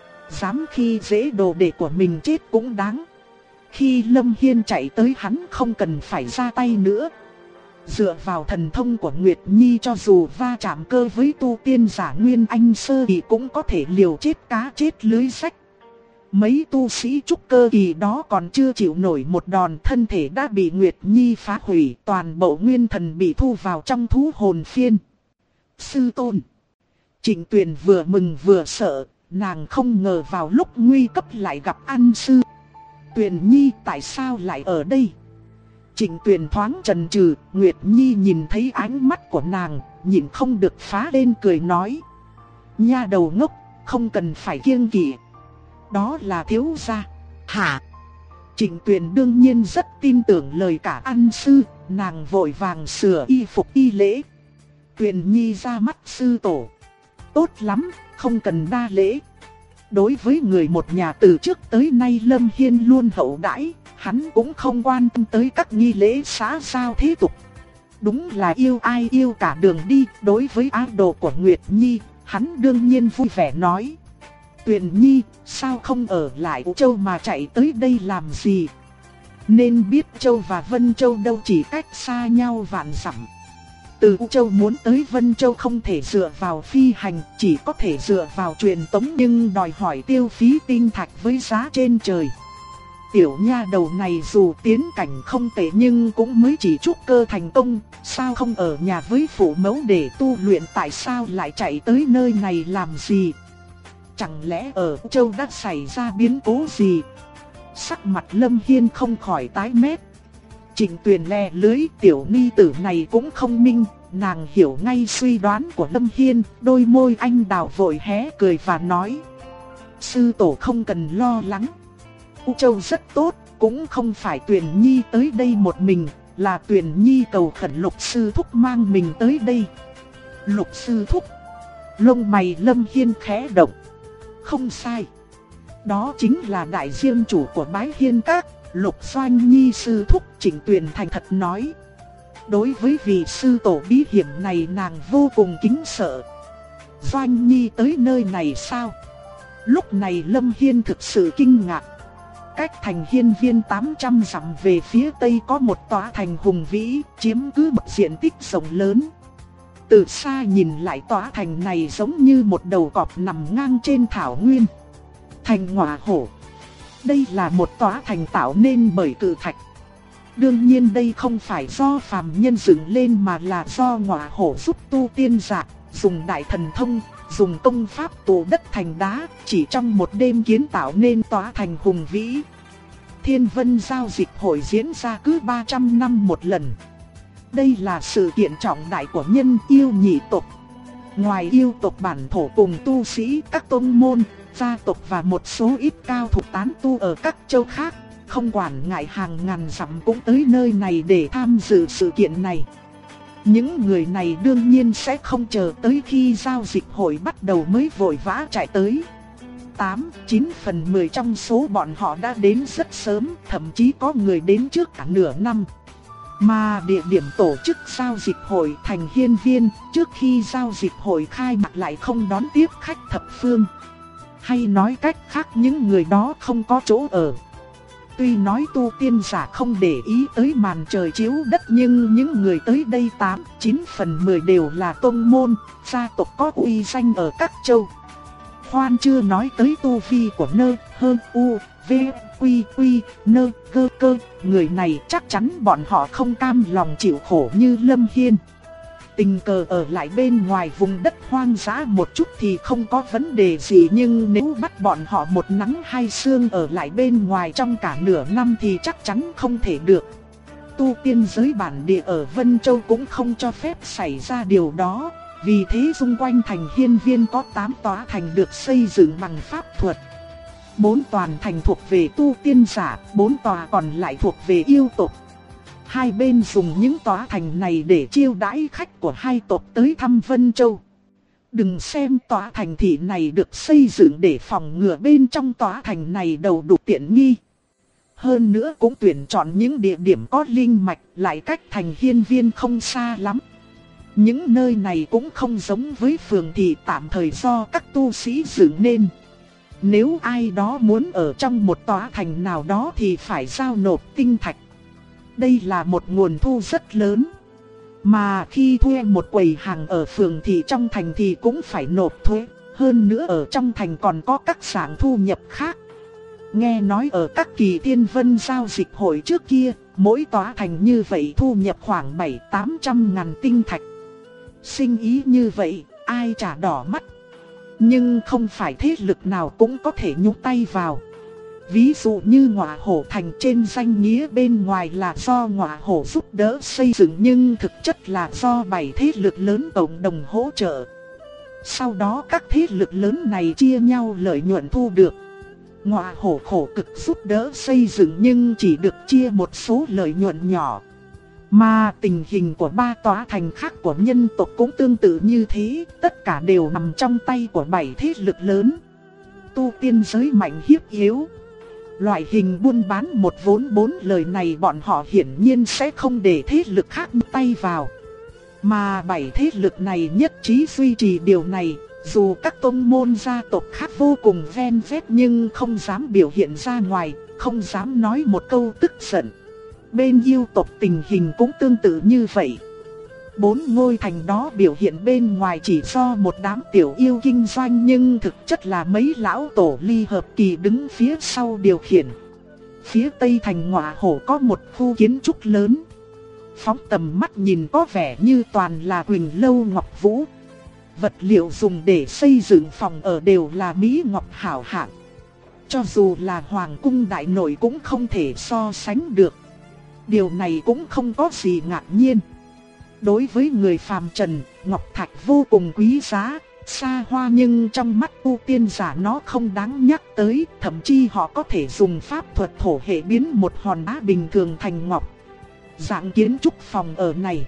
Dám khi dễ đồ đệ của mình chết cũng đáng. Khi Lâm Hiên chạy tới hắn không cần phải ra tay nữa. Dựa vào thần thông của Nguyệt Nhi, cho dù va chạm cơ với tu tiên giả Nguyên Anh sơ kỳ cũng có thể liều chết cá chết lưới rách. Mấy tu sĩ trúc cơ kỳ đó còn chưa chịu nổi một đòn, thân thể đã bị Nguyệt Nhi phá hủy, toàn bộ nguyên thần bị thu vào trong thú hồn phiên. Sư tôn. Trịnh Tuyền vừa mừng vừa sợ, nàng không ngờ vào lúc nguy cấp lại gặp An sư. Tuyền Nhi tại sao lại ở đây? Trịnh Tuyền thoáng chần chừ, Nguyệt Nhi nhìn thấy ánh mắt của nàng, nhìn không được phá lên cười nói. Nha đầu ngốc, không cần phải kiêng kỵ. Đó là thiếu gia. Hả? Trịnh Tuyền đương nhiên rất tin tưởng lời cả An sư, nàng vội vàng sửa y phục y lễ. Tuyền Nhi ra mắt sư tổ. Tốt lắm, không cần đa lễ. Đối với người một nhà từ trước tới nay Lâm Hiên luôn hậu đãi, hắn cũng không quan tâm tới các nghi lễ xã giao thế tục. Đúng là yêu ai yêu cả đường đi. Đối với idol của Nguyệt Nhi, hắn đương nhiên vui vẻ nói. Tuyền Nhi, sao không ở lại Vũ Châu mà chạy tới đây làm gì? Nên biết Châu và Vân Châu đâu chỉ cách xa nhau vạn dặm. Từ U Châu muốn tới Vân Châu không thể dựa vào phi hành, chỉ có thể dựa vào truyền tống, nhưng đòi hỏi tiêu phí tinh thạch với giá trên trời. Tiểu nha đầu này dù tiến cảnh không tệ nhưng cũng mới chỉ trúc cơ thành công, sao không ở nhà với phụ mẫu để tu luyện, tại sao lại chạy tới nơi này làm gì? Chẳng lẽ ở U Châu đã xảy ra biến cố gì? Sắc mặt Lâm Hiên không khỏi tái mét. Trịnh Tuyền le lưới, tiểu ni tử này cũng không minh, nàng hiểu ngay suy đoán của Lâm Hiên, đôi môi anh đào vội hé cười và nói: sư tổ không cần lo lắng. U Châu rất tốt, cũng không phải Tuyền Nhi tới đây một mình, là Tuyền Nhi cầu khẩn Lục sư thúc mang mình tới đây. Lục sư thúc? Lông mày Lâm Hiên khẽ động. Không sai, đó chính là đại diêm chủ của Bái Hiên Các, Lục Doanh Nhi sư thúc. Trịnh Tuyền thành thật nói. Đối với vị sư tổ bí hiểm này nàng vô cùng kính sợ. Doanh Nhi tới nơi này sao? Lúc này Lâm Hiên thực sự kinh ngạc. Cách thành Hiên Viên 800 dặm về phía tây có một tòa thành hùng vĩ, chiếm cứ một diện tích rộng lớn. Từ xa nhìn lại tòa thành này giống như một đầu cọp nằm ngang trên thảo nguyên. Thành Ngọa Hổ. Đây là một tòa thành tạo nên bởi cự thạch. Đương nhiên đây không phải do phàm nhân dựng lên mà là do Ngọa Hổ giúp tu tiên giả, dùng đại thần thông, dùng công pháp tụ đất thành đá, chỉ trong một đêm kiến tạo nên tòa thành hùng vĩ. Thiên Vân giao dịch hội diễn ra cứ 300 năm một lần. Đây là sự kiện trọng đại của nhân yêu nhị tộc. Ngoài yêu tộc bản thổ cùng tu sĩ các tôn môn, gia tộc và một số ít cao thủ tán tu ở các châu khác, không quản ngại hàng ngàn dặm cũng tới nơi này để tham dự sự kiện này. Những người này đương nhiên sẽ không chờ tới khi giao dịch hội bắt đầu mới vội vã chạy tới. 8-9 phần 10 trong số bọn họ đã đến rất sớm, thậm chí có người đến trước cả nửa năm. Mà địa điểm tổ chức giao dịch hội thành Hiên Viên, trước khi giao dịch hội khai mạc lại không đón tiếp khách thập phương. Hay nói cách khác, những người đó không có chỗ ở. Tuy nói tu tiên giả không để ý tới màn trời chiếu đất, nhưng những người tới đây 8-9 phần 10 đều là tôn môn, gia tộc có uy danh ở các châu. Khoan chưa nói tới tu vi của nơ, hơn u, v, quy, nơ, cơ, người này chắc chắn bọn họ không cam lòng chịu khổ như Lâm Hiên. Tình cờ ở lại bên ngoài vùng đất hoang dã một chút thì không có vấn đề gì, nhưng nếu bắt bọn họ một nắng hai sương ở lại bên ngoài trong cả nửa năm thì chắc chắn không thể được. Tu tiên giới bản địa ở Vân Châu cũng không cho phép xảy ra điều đó. Vì thế xung quanh thành Hiên Viên có 8 tòa thành được xây dựng bằng pháp thuật. 4 tòa thành thuộc về tu tiên giả, 4 tòa còn lại thuộc về yêu tộc. Hai bên dùng những tòa thành này để chiêu đãi khách của hai tộc tới thăm Vân Châu. Đừng xem tòa thành thị này được xây dựng để phòng ngừa bên trong tòa thành này đầu đục tiện nghi. Hơn nữa cũng tuyển chọn những địa điểm có linh mạch, lại cách thành Hiên Viên không xa lắm. Những nơi này cũng không giống với phường thị tạm thời do các tu sĩ dựng nên. Nếu ai đó muốn ở trong một tòa thành nào đó thì phải giao nộp tinh thạch. Đây là một nguồn thu rất lớn. Mà khi thuê một quầy hàng ở phường thị trong thành thì cũng phải nộp thuế. Hơn nữa ở trong thành còn có các dạng thu nhập khác. Nghe nói ở các kỳ Thiên Vân giao dịch hội trước kia, mỗi tòa thành như vậy thu nhập khoảng 700-800 ngàn tinh thạch. Sinh ý như vậy, ai chả đỏ mắt. Nhưng không phải thế lực nào cũng có thể nhúng tay vào. Ví dụ như Ngọa Hổ thành trên danh nghĩa bên ngoài là do Ngọa Hổ giúp đỡ xây dựng, nhưng thực chất là do 7 thế lực lớn cộng đồng hỗ trợ. Sau đó các thế lực lớn này chia nhau lợi nhuận thu được. Ngọa Hổ khổ cực giúp đỡ xây dựng nhưng chỉ được chia một số lợi nhuận nhỏ. Mà tình hình của 3 tòa thành khác của nhân tộc cũng tương tự như thế, tất cả đều nằm trong tay của 7 thế lực lớn. Tu tiên giới mạnh hiếp yếu. Loại hình buôn bán một vốn 4 lời này bọn họ hiển nhiên sẽ không để thế lực khác tay vào. Mà 7 thế lực này nhất trí duy trì điều này, dù các tôn môn gia tộc khác vô cùng ven vét nhưng không dám biểu hiện ra ngoài, không dám nói một câu tức giận. Bên yêu tộc tình hình cũng tương tự như vậy. 4 ngôi thành đó biểu hiện bên ngoài chỉ do một đám tiểu yêu kinh doanh, nhưng thực chất là mấy lão tổ ly hợp kỳ đứng phía sau điều khiển. Phía tây thành Ngọa Hổ có một khu kiến trúc lớn. Phóng tầm mắt nhìn có vẻ như toàn là Quỳnh Lâu Ngọc Vũ. Vật liệu dùng để xây dựng phòng ở đều là mỹ ngọc hảo hạng. Cho dù là Hoàng cung đại nội cũng không thể so sánh được. Điều này cũng không có gì ngạc nhiên. Đối với người phàm trần, ngọc thạch vô cùng quý giá, xa hoa, nhưng trong mắt tu tiên giả nó không đáng nhắc tới. Thậm chí họ có thể dùng pháp thuật thổ hệ biến một hòn đá bình thường thành ngọc. Dạng kiến trúc phòng ở này,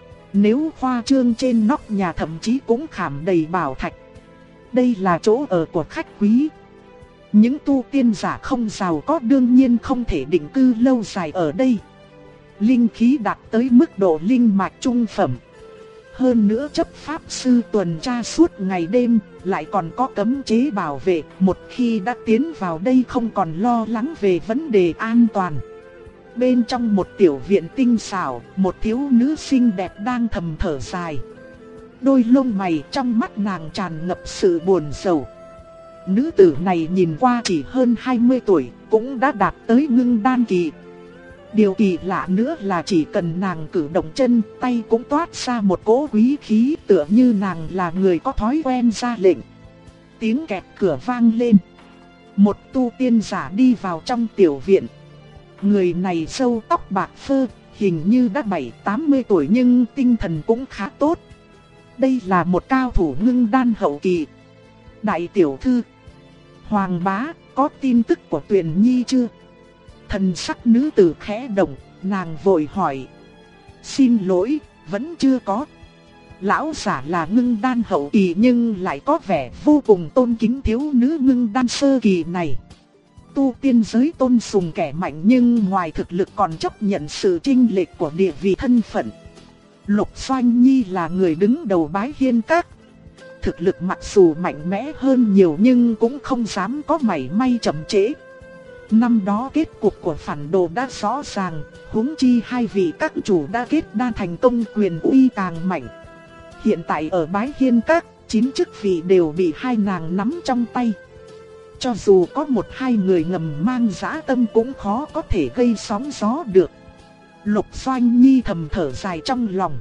nếu khoa trương trên nóc nhà thậm chí cũng khảm đầy bảo thạch. Đây là chỗ ở của khách quý. Những tu tiên giả không giàu có đương nhiên không thể định cư lâu dài ở đây. Linh khí đạt tới mức độ linh mạch trung phẩm. Hơn nữa chấp pháp sư tuần tra suốt ngày đêm, lại còn có cấm chế bảo vệ. Một khi đã tiến vào đây không còn lo lắng về vấn đề an toàn. Bên trong một tiểu viện tinh xảo, một thiếu nữ xinh đẹp đang thầm thở dài. Đôi lông mày trong mắt nàng tràn ngập sự buồn rầu. Nữ tử này nhìn qua chỉ hơn 20 tuổi, cũng đã đạt tới ngưng đan kỳ. Điều kỳ lạ nữa là chỉ cần nàng cử động chân, tay cũng toát ra một cỗ quý khí, tựa như nàng là người có thói quen ra lệnh. Tiếng kẹt cửa vang lên. Một tu tiên giả đi vào trong tiểu viện. Người này râu tóc bạc phơ, hình như đã 70-80 tuổi nhưng tinh thần cũng khá tốt. Đây là một cao thủ ngưng đan hậu kỳ. Đại tiểu thư, Hoàng bá, có tin tức của Tuyền Nhi chưa? Thần sắc nữ tử khẽ động, nàng vội hỏi. Xin lỗi, vẫn chưa có. Lão giả là ngưng đan hậu kỳ nhưng lại có vẻ vô cùng tôn kính thiếu nữ ngưng đan sơ kỳ này. Tu tiên giới tôn sùng kẻ mạnh nhưng ngoài thực lực còn chấp nhận sự chênh lệch của địa vị thân phận. Lục Doanh Nhi là người đứng đầu Bái Hiên Các. Thực lực mặc dù mạnh mẽ hơn nhiều nhưng cũng không dám có mảy may chậm trễ. Năm đó kết cục của phản đồ đã rõ ràng, huống chi hai vị các chủ đã kết đan thành công, quyền uy càng mạnh. Hiện tại ở Bái Hiên Các, 9 chức vị đều bị hai nàng nắm trong tay. Cho dù có 1-2 người ngầm mang dã tâm cũng khó có thể gây sóng gió được. Lục Doanh Nhi thầm thở dài trong lòng.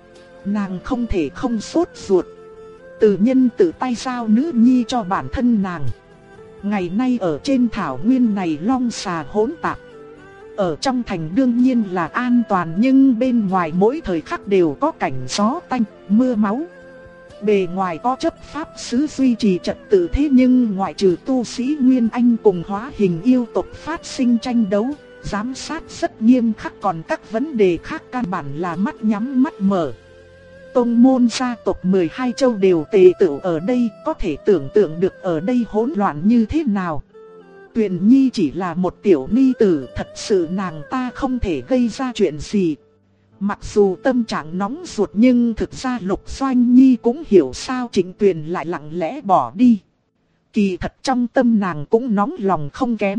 Nàng không thể không sốt ruột. Từ nhân tự tay giao nữ nhi cho bản thân nàng. Ngày nay ở trên thảo nguyên này long xà hỗn tạp. Ở trong thành đương nhiên là an toàn, nhưng bên ngoài mỗi thời khắc đều có cảnh gió tanh, mưa máu. Bề ngoài có chấp pháp sứ duy trì trật tự, thế nhưng ngoại trừ tu sĩ Nguyên Anh cùng hóa hình yêu tộc phát sinh tranh đấu, giám sát rất nghiêm khắc, còn các vấn đề khác căn bản là mắt nhắm mắt mở. Tông môn gia tộc 12 châu đều tề tựu ở đây, có thể tưởng tượng được ở đây hỗn loạn như thế nào. Tuyền Nhi chỉ là một tiểu ni tử, thật sự nàng ta không thể gây ra chuyện gì. Mặc dù tâm trạng nóng ruột nhưng thực ra Lục Doanh Nhi cũng hiểu sao Trịnh Tuyền lại lặng lẽ bỏ đi. Kỳ thật trong tâm nàng cũng nóng lòng không kém.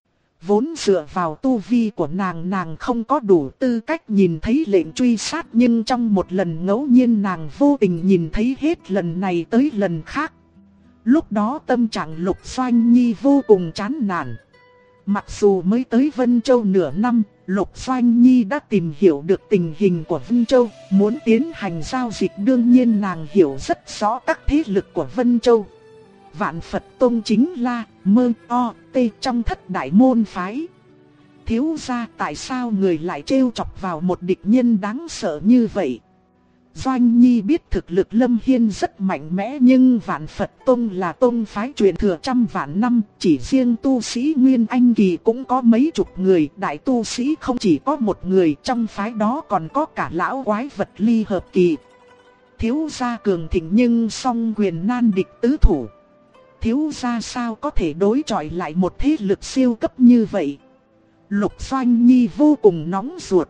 Vốn dựa vào tu vi của nàng không có đủ tư cách nhìn thấy lệnh truy sát, nhưng trong một lần ngẫu nhiên nàng vô tình nhìn thấy hết lần này tới lần khác. Lúc đó tâm trạng Lục Doanh Nhi vô cùng chán nản. Mặc dù mới tới Vân Châu nửa năm, Lục Doanh Nhi đã tìm hiểu được tình hình của Vân Châu, muốn tiến hành giao dịch. Đương nhiên nàng hiểu rất rõ các thế lực của Vân Châu. Vạn Phật Tông chính là Mơ O Tê trong thất đại môn phái. Thiếu gia, tại sao người lại trêu chọc vào một địch nhân đáng sợ như vậy? Doanh Nhi biết thực lực Lâm Hiên rất mạnh mẽ, nhưng Vạn Phật Tông là tông phái truyền thừa trăm vạn năm, chỉ riêng tu sĩ Nguyên Anh kỳ cũng có mấy chục người, đại tu sĩ không chỉ có một người, trong phái đó còn có cả lão quái vật ly hợp kỳ. Thiếu gia cường thịnh nhưng song quyền nan địch tứ thủ. Thiếu gia sao có thể đối chọi lại một thế lực siêu cấp như vậy? Lục Doanh Nhi vô cùng nóng ruột.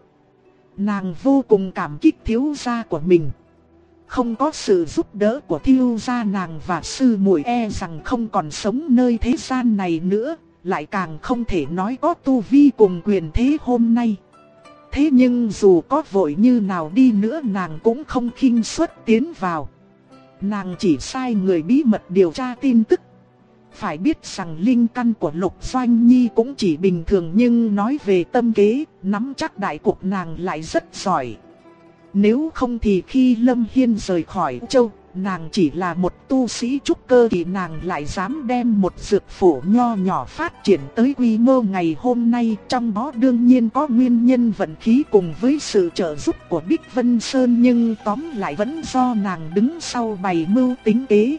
Nàng vô cùng cảm kích thiếu gia của mình. Không có sự giúp đỡ của thiếu gia, nàng và sư muội e rằng không còn sống nơi thế gian này nữa, lại càng không thể nói có tu vi cùng quyền thế hôm nay. Thế nhưng dù có vội như nào đi nữa nàng cũng không khinh suất tiến vào. Nàng chỉ sai người bí mật điều tra tin tức. Phải biết rằng linh căn của Lục Doanh Nhi cũng chỉ bình thường, nhưng nói về tâm kế, nắm chắc đại cục nàng lại rất giỏi. Nếu không thì khi Lâm Hiên rời khỏi châu, nàng chỉ là một tu sĩ trúc cơ thì nàng lại dám đem một dược phủ nho nhỏ phát triển tới quy mô ngày hôm nay. Trong đó đương nhiên có nguyên nhân vận khí cùng với sự trợ giúp của Bích Vân Sơn, nhưng tóm lại vẫn do nàng đứng sau bày mưu tính kế.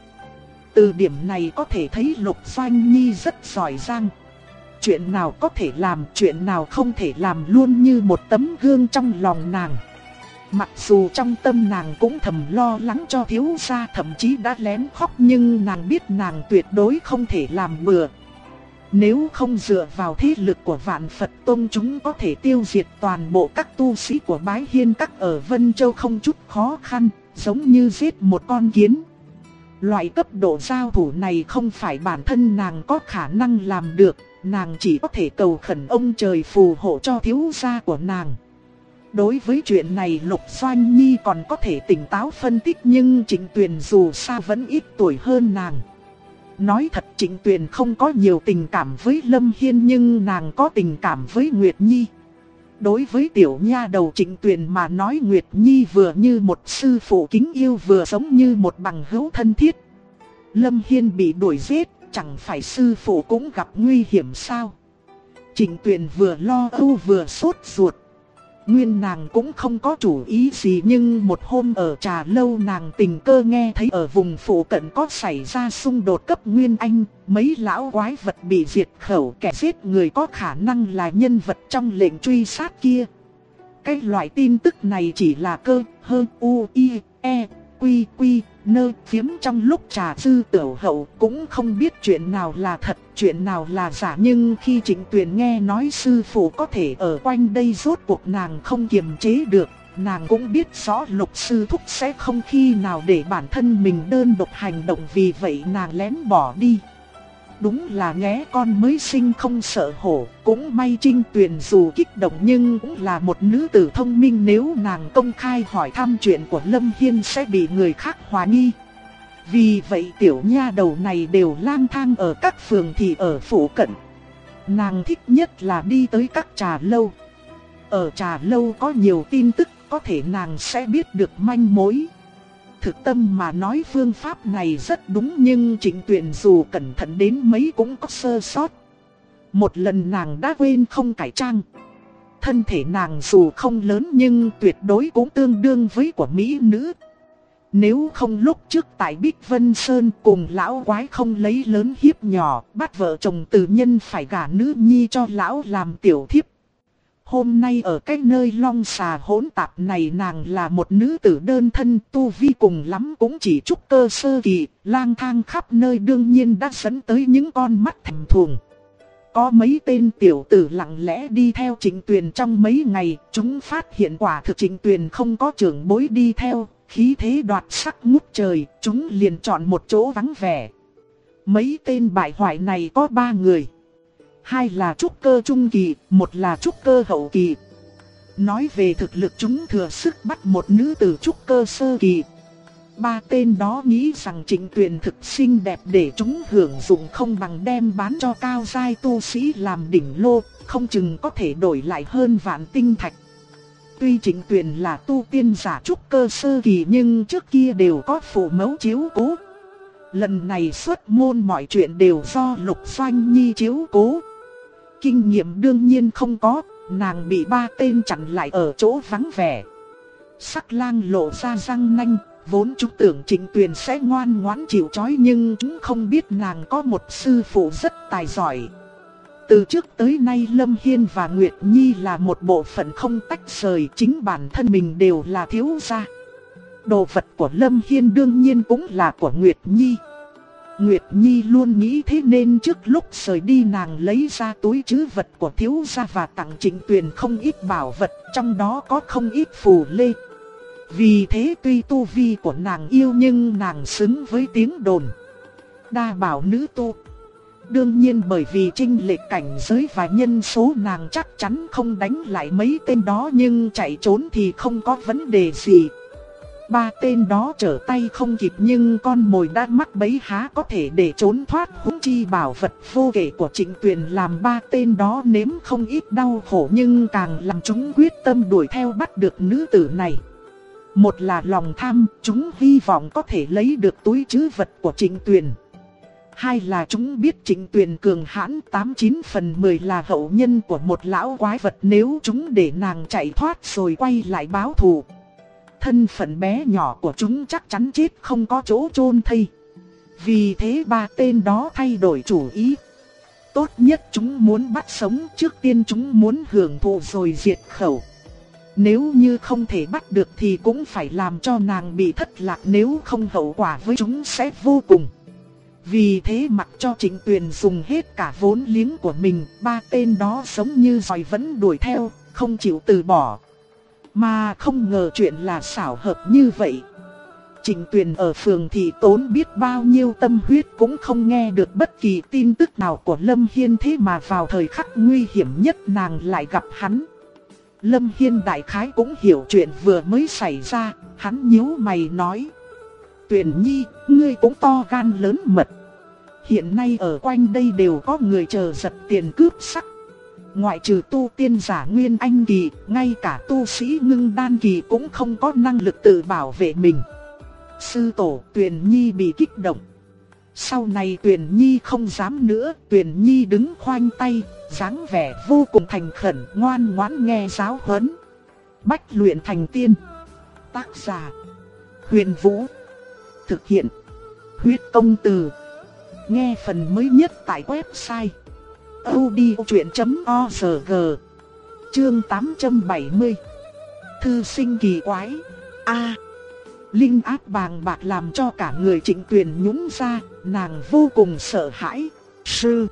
Từ điểm này có thể thấy Lục Doanh Nhi rất giỏi giang. Chuyện nào có thể làm, chuyện nào không thể làm luôn như một tấm gương trong lòng nàng. Mặc dù trong tâm nàng cũng thầm lo lắng cho thiếu gia, thậm chí đã lén khóc, nhưng nàng biết nàng tuyệt đối không thể làm bừa. Nếu không dựa vào thế lực của Vạn Phật Tông, chúng có thể tiêu diệt toàn bộ các tu sĩ của Bái Hiên Các ở Vân Châu không chút khó khăn, giống như giết một con kiến. Loại cấp độ giao thủ này không phải bản thân nàng có khả năng làm được, nàng chỉ có thể cầu khẩn ông trời phù hộ cho thiếu gia của nàng. Đối với chuyện này Lục Doanh Nhi còn có thể tỉnh táo phân tích, nhưng Trịnh Tuyền dù sao vẫn ít tuổi hơn nàng. Nói thật, Trịnh Tuyền không có nhiều tình cảm với Lâm Hiên, nhưng nàng có tình cảm với Nguyệt Nhi. Đối với tiểu nha đầu Trịnh Tuyền mà nói, Nguyệt Nhi vừa như một sư phụ kính yêu, vừa giống như một bằng hữu thân thiết. Lâm Hiên bị đuổi giết, chẳng phải sư phụ cũng gặp nguy hiểm sao? Trịnh Tuyền vừa lo âu vừa sốt ruột. Nguyên nàng cũng không có chủ ý gì, nhưng một hôm ở trà lâu nàng tình cơ nghe thấy ở vùng phụ cận có xảy ra xung đột cấp Nguyên Anh, mấy lão quái vật bị diệt khẩu, kẻ giết người có khả năng là nhân vật trong lệnh truy sát kia. Cái loại tin tức này chỉ là cơ hơ u i e quy quy nơ phiếm trong lúc trà dư tiểu hậu, cũng không biết chuyện nào là thật, chuyện nào là giả. Nhưng khi Trịnh Tuyền nghe nói sư phụ có thể ở quanh đây, rốt cuộc nàng không kiềm chế được. Nàng cũng biết rõ Lục sư thúc sẽ không khi nào để bản thân mình đơn độc hành động, vì vậy nàng lén bỏ đi. Đúng là nghé con mới sinh không sợ hổ. Cũng may Trịnh Tuyền dù kích động nhưng cũng là một nữ tử thông minh, nếu nàng công khai hỏi thăm chuyện của Lâm Hiên sẽ bị người khác hoài nghi. Vì vậy tiểu nha đầu này đều lang thang ở các phường thị ở phụ cận. Nàng thích nhất là đi tới các trà lâu. Ở trà lâu có nhiều tin tức, có thể nàng sẽ biết được manh mối. Thực tâm mà nói phương pháp này rất đúng, nhưng Trịnh Tuyền dù cẩn thận đến mấy cũng có sơ sót. Một lần nàng đã quên không cải trang. Thân thể nàng dù không lớn nhưng tuyệt đối cũng tương đương với của mỹ nữ. Nếu không lúc trước tại Bích Vân Sơn cùng lão quái không lấy lớn hiếp nhỏ, bắt vợ chồng từ nhân phải gả nữ nhi cho lão làm tiểu thiếp. Hôm nay ở cái nơi long xà hỗn tạp này, nàng là một nữ tử đơn thân, tu vi cùng lắm cũng chỉ trúc cơ sơ kỳ, lang thang khắp nơi đương nhiên đã dẫn tới những con mắt thèm thuồng. Có mấy tên tiểu tử lặng lẽ đi theo Trịnh Tuyền trong mấy ngày, chúng phát hiện quả thực Trịnh Tuyền không có trưởng bối đi theo, khí thế đoạt sắc ngút trời, chúng liền chọn một chỗ vắng vẻ. Mấy tên bại hoại này có 3 người. 2 là trúc cơ trung kỳ, 1 là trúc cơ hậu kỳ. Nói về thực lực chúng thừa sức bắt một nữ tử trúc cơ sơ kỳ. 3 tên đó nghĩ rằng Trịnh Tuyền thực xinh đẹp để chúng hưởng dụng, không bằng đem bán cho cao giai tu sĩ làm đỉnh lô, không chừng có thể đổi lại hơn vạn tinh thạch. Tuy Trịnh Tuyền là tu tiên giả trúc cơ sơ kỳ nhưng trước kia đều có phụ mẫu chiếu cố. Lần này xuất môn mọi chuyện đều do Lục Doanh Nhi chiếu cố. Kinh nghiệm đương nhiên không có, nàng bị 3 tên chặn lại ở chỗ vắng vẻ. Sắc lang lộ ra răng nanh, vốn chúng tưởng Trịnh Tuyền sẽ ngoan ngoãn chịu trói, nhưng chúng không biết nàng có một sư phụ rất tài giỏi. Từ trước tới nay Lâm Hiên và Nguyệt Nhi là một bộ phận không tách rời, chính bản thân mình đều là thiếu gia. Đồ vật của Lâm Hiên đương nhiên cũng là của Nguyệt Nhi. Nguyệt Nhi luôn nghĩ thế nên trước lúc rời đi nàng lấy ra túi trữ vật của thiếu gia và tặng Trịnh Tuyền không ít bảo vật, trong đó có không ít phù lê. Vì thế tuy tu vi của nàng yêu nhưng nàng xứng với tiếng đồn đa bảo nữ tu. Đương nhiên bởi vì chênh lệch cảnh giới và nhân số nàng chắc chắn không đánh lại mấy tên đó, nhưng chạy trốn thì không có vấn đề gì. 3 tên đó trở tay không kịp, nhưng con mồi đã mắc bẫy há có thể để trốn thoát, huống chi bảo vật vô kể của Trịnh Tuyền làm 3 tên đó nếm không ít đau khổ, nhưng càng làm chúng quyết tâm đuổi theo bắt được nữ tử này. Một là lòng tham, chúng hy vọng có thể lấy được túi trữ vật của Trịnh Tuyền. Hai là chúng biết Trịnh Tuyền cường hãn, 89 phần 10 là hậu nhân của một lão quái vật, nếu chúng để nàng chạy thoát rồi quay lại báo thù, thân phận bé nhỏ của chúng chắc chắn chết không có chỗ chôn thây. Vì thế 3 tên đó thay đổi chủ ý. Tốt nhất chúng muốn bắt sống, trước tiên chúng muốn hưởng thụ rồi diệt khẩu. Nếu như không thể bắt được thì cũng phải làm cho nàng bị thất lạc, nếu không hậu quả với chúng sẽ vô cùng. Vì thế mặc cho Trịnh Tuyền dùng hết cả vốn liếng của mình, 3 tên đó giống như giòi vẫn đuổi theo, không chịu từ bỏ. Mà không ngờ chuyện là xảo hợp như vậy. Trịnh Tuyền ở phường thị tốn biết bao nhiêu tâm huyết cũng không nghe được bất kỳ tin tức nào của Lâm Hiên, thế mà vào thời khắc nguy hiểm nhất nàng lại gặp hắn. Lâm Hiên đại khái cũng hiểu chuyện vừa mới xảy ra, hắn nhíu mày nói: Tuyền Nhi, ngươi cũng to gan lớn mật. Hiện nay ở quanh đây đều có người chờ giật tiền cướp sắc. Ngoại trừ tu tiên giả Nguyên Anh kỳ, ngay cả tu sĩ Ngưng Đan kỳ cũng không có năng lực tự bảo vệ mình. Sư tổ, Tuyền Nhi bị kích động. Sau này Tuyền Nhi không dám nữa. Tuyền Nhi đứng khoanh tay, dáng vẻ vô cùng thành khẩn, ngoan ngoãn nghe giáo huấn. Bách luyện thành tiên. Tác giả: Huyền Vũ. Thực hiện: Huyết Công Từ. Nghe phần mới nhất tại website audiochuyện.org. Chương 870. Thư sinh kỳ quái. Linh áp bàng bạc làm cho cả người Trịnh Tuyền nhũn ra, nàng vô cùng sợ hãi. Sư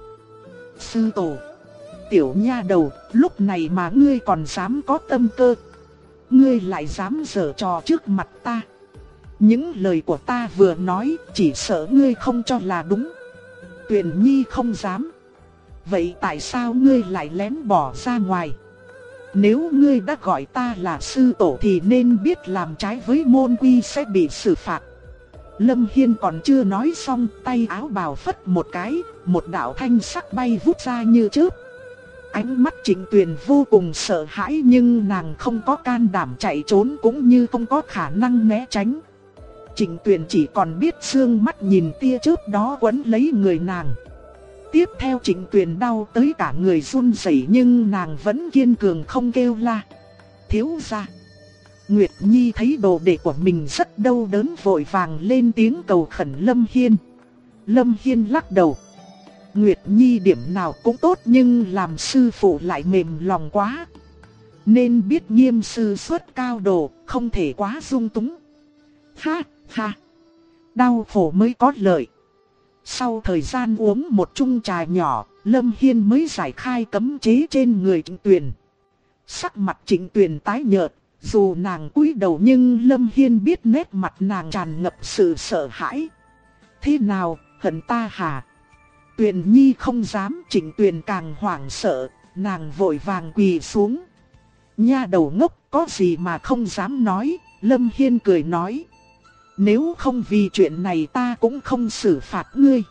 tổ, tiểu nha đầu, lúc này mà ngươi còn dám có tâm cơ. Ngươi lại dám giở trò trước mặt ta. Những lời của ta vừa nói, chỉ sợ ngươi không cho là đúng. Tuyền Nhi không dám. Vậy tại sao ngươi lại lén bỏ ra ngoài? Nếu ngươi đã gọi ta là sư tổ thì nên biết làm trái với môn quy sẽ bị xử phạt. Lâm Hiên còn chưa nói xong, tay áo bào phất một cái, một đạo thanh sắc bay vút ra như chớp. Ánh mắt Trịnh Tuyền vô cùng sợ hãi, nhưng nàng không có can đảm chạy trốn cũng như không có khả năng né tránh. Trịnh Tuyền chỉ còn biết sương mắt nhìn tia chớp đó quấn lấy người nàng. Tiếp theo Trịnh Tuyền đau tới cả người run rẩy, nhưng nàng vẫn kiên cường không kêu la. Thiếu gia. Nguyệt Nhi thấy đồ đệ của mình rất đau đớn, vội vàng lên tiếng cầu khẩn Lâm Hiên. Lâm Hiên lắc đầu. Nguyệt Nhi điểm nào cũng tốt, nhưng làm sư phụ lại mềm lòng quá. Nên biết nghiêm sư xuất cao độ, không thể quá dung túng. Ha ha. Đau khổ mới có lợi. Sau thời gian uống một chung trà nhỏ, Lâm Hiên mới giải khai cấm chế trên người Trịnh Tuyền. Sắc mặt Trịnh Tuyền tái nhợt, dù nàng cúi đầu nhưng Lâm Hiên biết nét mặt nàng tràn ngập sự sợ hãi. Thế nào, hận ta hả? Tuyền Nhi không dám. Trịnh Tuyền càng hoảng sợ, nàng vội vàng quỳ xuống. Nha đầu ngốc, có gì mà không dám nói? Lâm Hiên cười nói. Nếu không vì chuyện này ta cũng không xử phạt ngươi.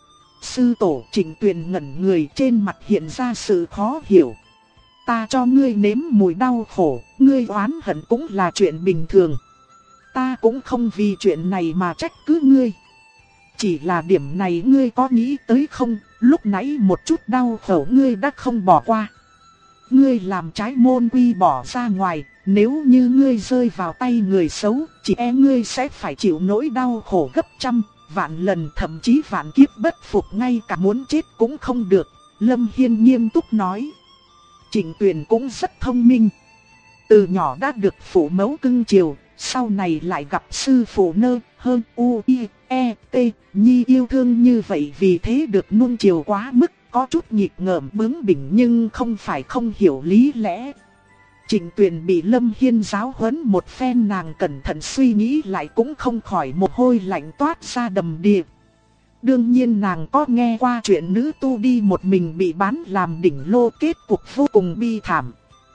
Sư tổ. Trịnh Tuyền ngẩn người, trên mặt hiện ra sự khó hiểu. Ta cho ngươi nếm mùi đau khổ, ngươi oán hận cũng là chuyện bình thường. Ta cũng không vì chuyện này mà trách cứ ngươi. Chỉ là điểm này ngươi có nghĩ tới không? Lúc nãy một chút đau khổ ngươi đã không bỏ qua. Ngươi làm trái môn quy bỏ ra ngoài. Nếu như ngươi rơi vào tay người xấu, chỉ e ngươi sẽ phải chịu nỗi đau khổ gấp trăm, vạn lần, thậm chí vạn kiếp bất phục, ngay cả muốn chết cũng không được. Lâm Hiên nghiêm túc nói. Trịnh Tuyền cũng rất thông minh. Từ nhỏ đã được phụ mẫu cưng chiều, sau này lại gặp sư phụ nơ hơn U-I-E-T Nhi yêu thương như vậy, vì thế được nuông chiều quá mức, có chút nghịch ngợm bướng bỉnh nhưng không phải không hiểu lý lẽ. Trịnh Tuyền bị Lâm Hiên giáo huấn một phen, nàng cẩn thận suy nghĩ lại cũng không khỏi mồ hôi lạnh toát ra đầm đìa. Đương nhiên nàng có nghe qua chuyện nữ tu đi một mình bị bán làm đỉnh lô, kết cục vô cùng bi thảm.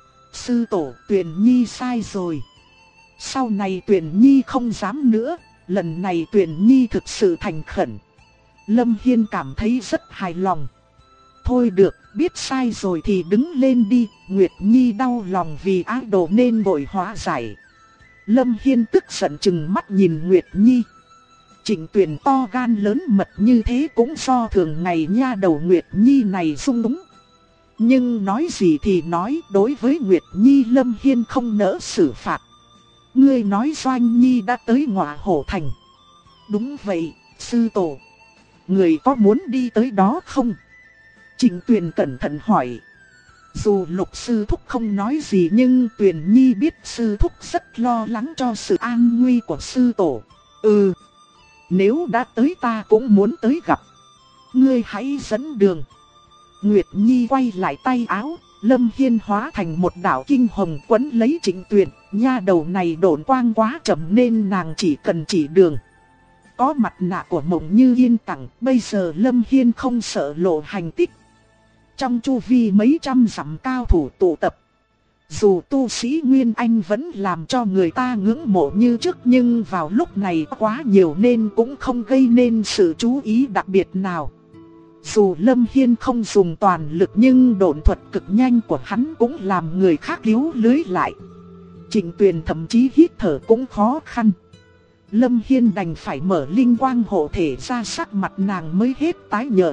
Sư tổ, Tuyền Nhi sai rồi. Sau này Tuyền Nhi không dám nữa, lần này Tuyền Nhi thực sự thành khẩn. Lâm Hiên cảm thấy rất hài lòng. Thôi được, biết sai rồi thì đứng lên đi. Nguyệt Nhi đau lòng vì ác đồ nên vội hóa giải. Lâm Hiên tức giận chừng mắt nhìn Nguyệt Nhi. Trịnh Tuyền to gan lớn mật như thế cũng do thường ngày nha đầu Nguyệt Nhi này sung đúng. Nhưng nói gì thì nói, đối với Nguyệt Nhi Lâm Hiên không nỡ xử phạt. Ngươi nói Doanh Nhi đã tới Ngọa Hổ Thành. Đúng vậy, sư tổ. Người có muốn đi tới đó không? Trịnh Tuyền cẩn thận hỏi. Dù Lục sư thúc không nói gì nhưng Tuyền Nhi biết sư thúc rất lo lắng cho sự an nguy của sư tổ. Ừ, nếu đã tới ta cũng muốn tới gặp. Ngươi hãy dẫn đường. Nguyệt Nhi quay lại tay áo, Lâm Hiên hóa thành một đạo kinh hồng quấn lấy Trịnh Tuyền. Nha đầu này độn quang quá chậm nên nàng chỉ cần chỉ đường. Có mặt nạ của Mộng Như Yên tặng, bây giờ Lâm Hiên không sợ lộ hành tích. Trong chu vi mấy trăm dặm cao thủ tụ tập. Dù tu sĩ Nguyên Anh vẫn làm cho người ta ngưỡng mộ như trước, nhưng vào lúc này quá nhiều nên cũng không gây nên sự chú ý đặc biệt nào. Dù Lâm Hiên không dùng toàn lực nhưng độn thuật cực nhanh của hắn cũng làm người khác líu lưới lại. Trịnh Tuyền thậm chí hít thở cũng khó khăn. Lâm Hiên đành phải mở linh quang hộ thể ra, sắc mặt nàng mới hết tái nhợt.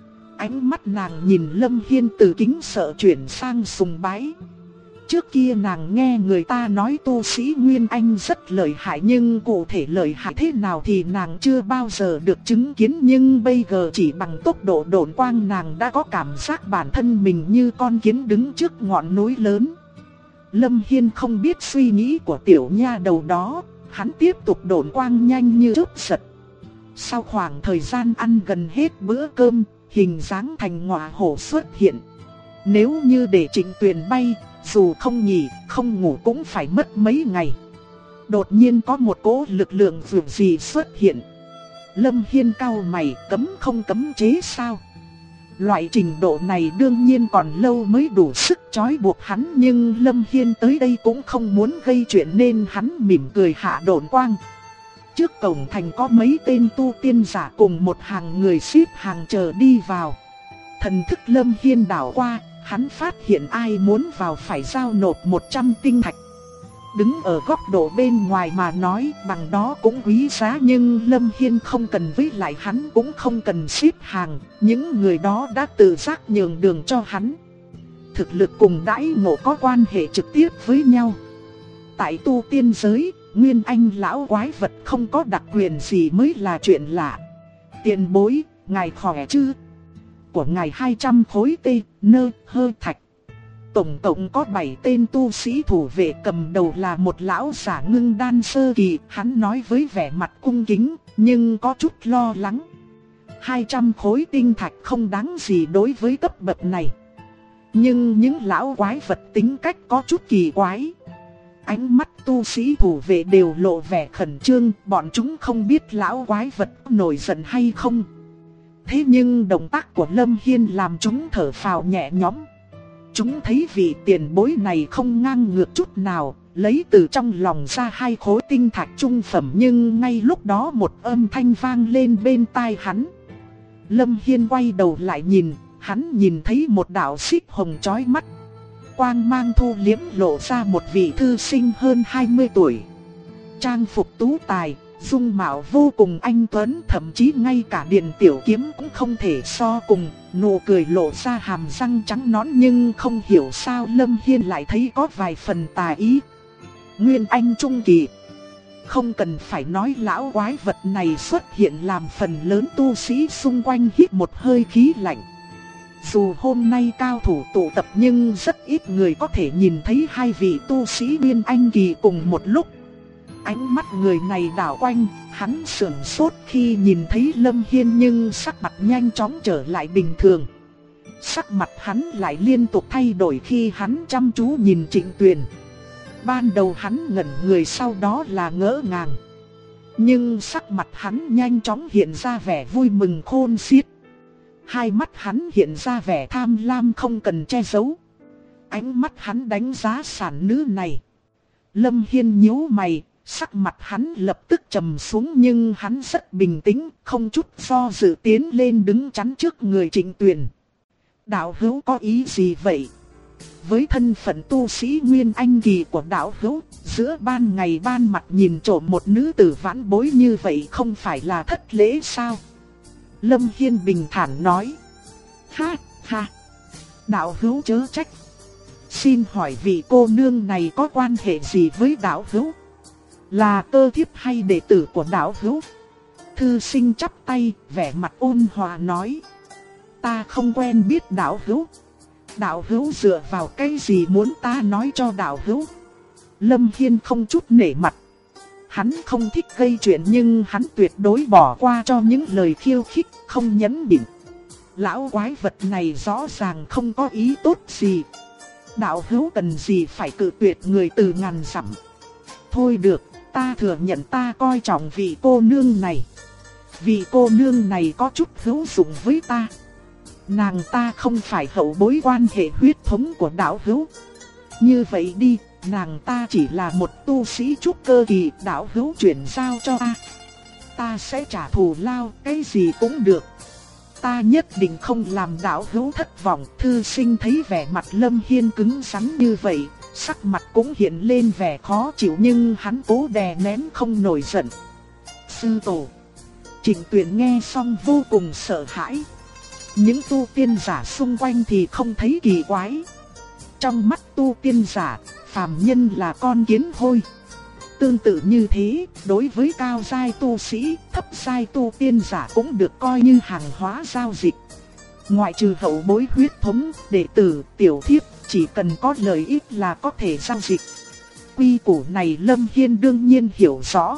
Ánh mắt nàng nhìn Lâm Hiên từ kính sợ chuyển sang sùng bái. Trước kia nàng nghe người ta nói tu sĩ Nguyên Anh rất lợi hại, nhưng cụ thể lợi hại thế nào thì nàng chưa bao giờ được chứng kiến. Nhưng bây giờ chỉ bằng tốc độ độn quang nàng đã có cảm giác bản thân mình như con kiến đứng trước ngọn núi lớn. Lâm Hiên không biết suy nghĩ của tiểu nha đầu đó, hắn tiếp tục độn quang nhanh như chớp giật. Sau khoảng thời gian ăn gần hết bữa cơm, hình dáng thành ngọa hổ xuất hiện. Nếu như để Trịnh Tuyền bay, dù không nghỉ, không ngủ cũng phải mất mấy ngày. Đột nhiên có một cỗ lực lượng dường gì xuất hiện. Lâm Hiên cau mày, cấm không cấm chế sao? Loại trình độ này đương nhiên còn lâu mới đủ sức trói buộc hắn, nhưng Lâm Hiên tới đây cũng không muốn gây chuyện nên hắn mỉm cười hạ độn quang. Trước cổng thành có mấy tên tu tiên giả cùng một hàng người xếp hàng chờ đi vào. Thần thức Lâm Hiên đảo qua, hắn phát hiện ai muốn vào phải giao nộp 100 tinh thạch. Đứng ở góc độ bên ngoài mà nói bằng đó cũng quý giá, nhưng Lâm Hiên không cần, với lại hắn cũng không cần xếp hàng. Những người đó đã tự giác nhường đường cho hắn. Thực lực cùng đãi ngộ có quan hệ trực tiếp với nhau. Tại tu tiên giới, Nguyên Anh lão quái vật không có đặc quyền gì mới là chuyện lạ. Tiền bối, ngài khỏe chứ? Của ngài 200 khối tê, nơ, hơ thạch. Tổng cộng có 7 tên tu sĩ thủ vệ, cầm đầu là một lão giả ngưng đan sơ kỳ. Hắn nói với vẻ mặt cung kính, nhưng có chút lo lắng. 200 khối tinh thạch không đáng gì đối với cấp bậc này. Nhưng những lão quái vật tính cách có chút kỳ quái. Ánh mắt tu sĩ thủ vệ đều lộ vẻ khẩn trương, bọn chúng không biết lão quái vật nổi giận hay không. Thế nhưng động tác của Lâm Hiên làm chúng thở phào nhẹ nhõm. Chúng thấy vị tiền bối này không ngang ngược chút nào, lấy từ trong lòng ra 2 khối tinh thạch trung phẩm. Nhưng ngay lúc đó một âm thanh vang lên bên tai hắn. Lâm Hiên quay đầu lại nhìn, hắn nhìn thấy một đạo xích hồng chói mắt. Quang mang thu liếm lộ ra một vị thư sinh hơn 20 tuổi. Trang phục tú tài, dung mạo vô cùng anh tuấn, thậm chí ngay cả Điền Tiểu Kiếm cũng không thể so cùng. Nụ cười lộ ra hàm răng trắng nõn, nhưng không hiểu sao Lâm Hiên lại thấy có vài phần tà ý. Nguyên Anh trung kỳ. Không cần phải nói, lão quái vật này xuất hiện làm phần lớn tu sĩ xung quanh hít một hơi khí lạnh. Dù hôm nay cao thủ tụ tập nhưng rất ít người có thể nhìn thấy hai vị tu sĩ Nguyên Anh kỳ cùng một lúc. Ánh mắt người này đảo quanh, hắn sửng sốt khi nhìn thấy Lâm Hiên nhưng sắc mặt nhanh chóng trở lại bình thường. Sắc mặt hắn lại liên tục thay đổi khi hắn chăm chú nhìn Trịnh Tuyền. Ban đầu hắn ngẩn người, sau đó là ngỡ ngàng. Nhưng sắc mặt hắn nhanh chóng hiện ra vẻ vui mừng khôn xiết. Hai mắt hắn hiện ra vẻ tham lam không cần che giấu. Ánh mắt hắn đánh giá sản nữ này. Lâm Hiên nhíu mày, sắc mặt hắn lập tức trầm xuống nhưng hắn rất bình tĩnh, không chút do dự tiến lên đứng chắn trước người Trịnh Tuyền. Đạo hữu có ý gì vậy? Với thân phận tu sĩ Nguyên Anh kỳ của đạo hữu, giữa ban ngày ban mặt nhìn trộm một nữ tử vãn bối như vậy không phải là thất lễ sao? Lâm Hiên bình thản nói. Ha ha, đạo hữu chớ trách. Xin hỏi vị cô nương này có quan hệ gì với đạo hữu? Là cơ thiếp hay đệ tử của đạo hữu? Thư sinh chắp tay, vẻ mặt ôn hòa nói. Ta không quen biết đạo hữu. Đạo hữu dựa vào cái gì muốn ta nói cho đạo hữu? Lâm Hiên không chút nể mặt. Hắn không thích gây chuyện nhưng hắn tuyệt đối bỏ qua cho những lời khiêu khích, không nhẫn nhịn. Lão quái vật này rõ ràng không có ý tốt gì. Đạo hữu cần gì phải cự tuyệt người từ ngàn dặm. Thôi được, ta thừa nhận ta coi trọng vị cô nương này. Vị cô nương này có chút hữu dụng với ta. Nàng ta không phải hậu bối quan hệ huyết thống của đạo hữu. Như vậy đi, nàng ta chỉ là một tu sĩ trúc cơ kỳ, đạo hữu chuyển giao cho ta. Ta sẽ trả thù lao, cái gì cũng được. Ta nhất định không làm đạo hữu thất vọng. Thư sinh thấy vẻ mặt Lâm Hiên cứng rắn như vậy, sắc mặt cũng hiện lên vẻ khó chịu nhưng hắn cố đè nén không nổi giận. Sư tổ. Trịnh Tuyền nghe xong vô cùng sợ hãi. Những tu tiên giả xung quanh thì không thấy kỳ quái. Trong mắt tu tiên giả, phàm nhân là con kiến hôi. Tương tự như thế, đối với cao giai tu sĩ, thấp giai tu tiên giả cũng được coi như hàng hóa giao dịch. Ngoại trừ hậu bối huyết thống, đệ tử, tiểu thiếp, chỉ cần có lợi ích là có thể giao dịch. Quy củ này Lâm Hiên đương nhiên hiểu rõ.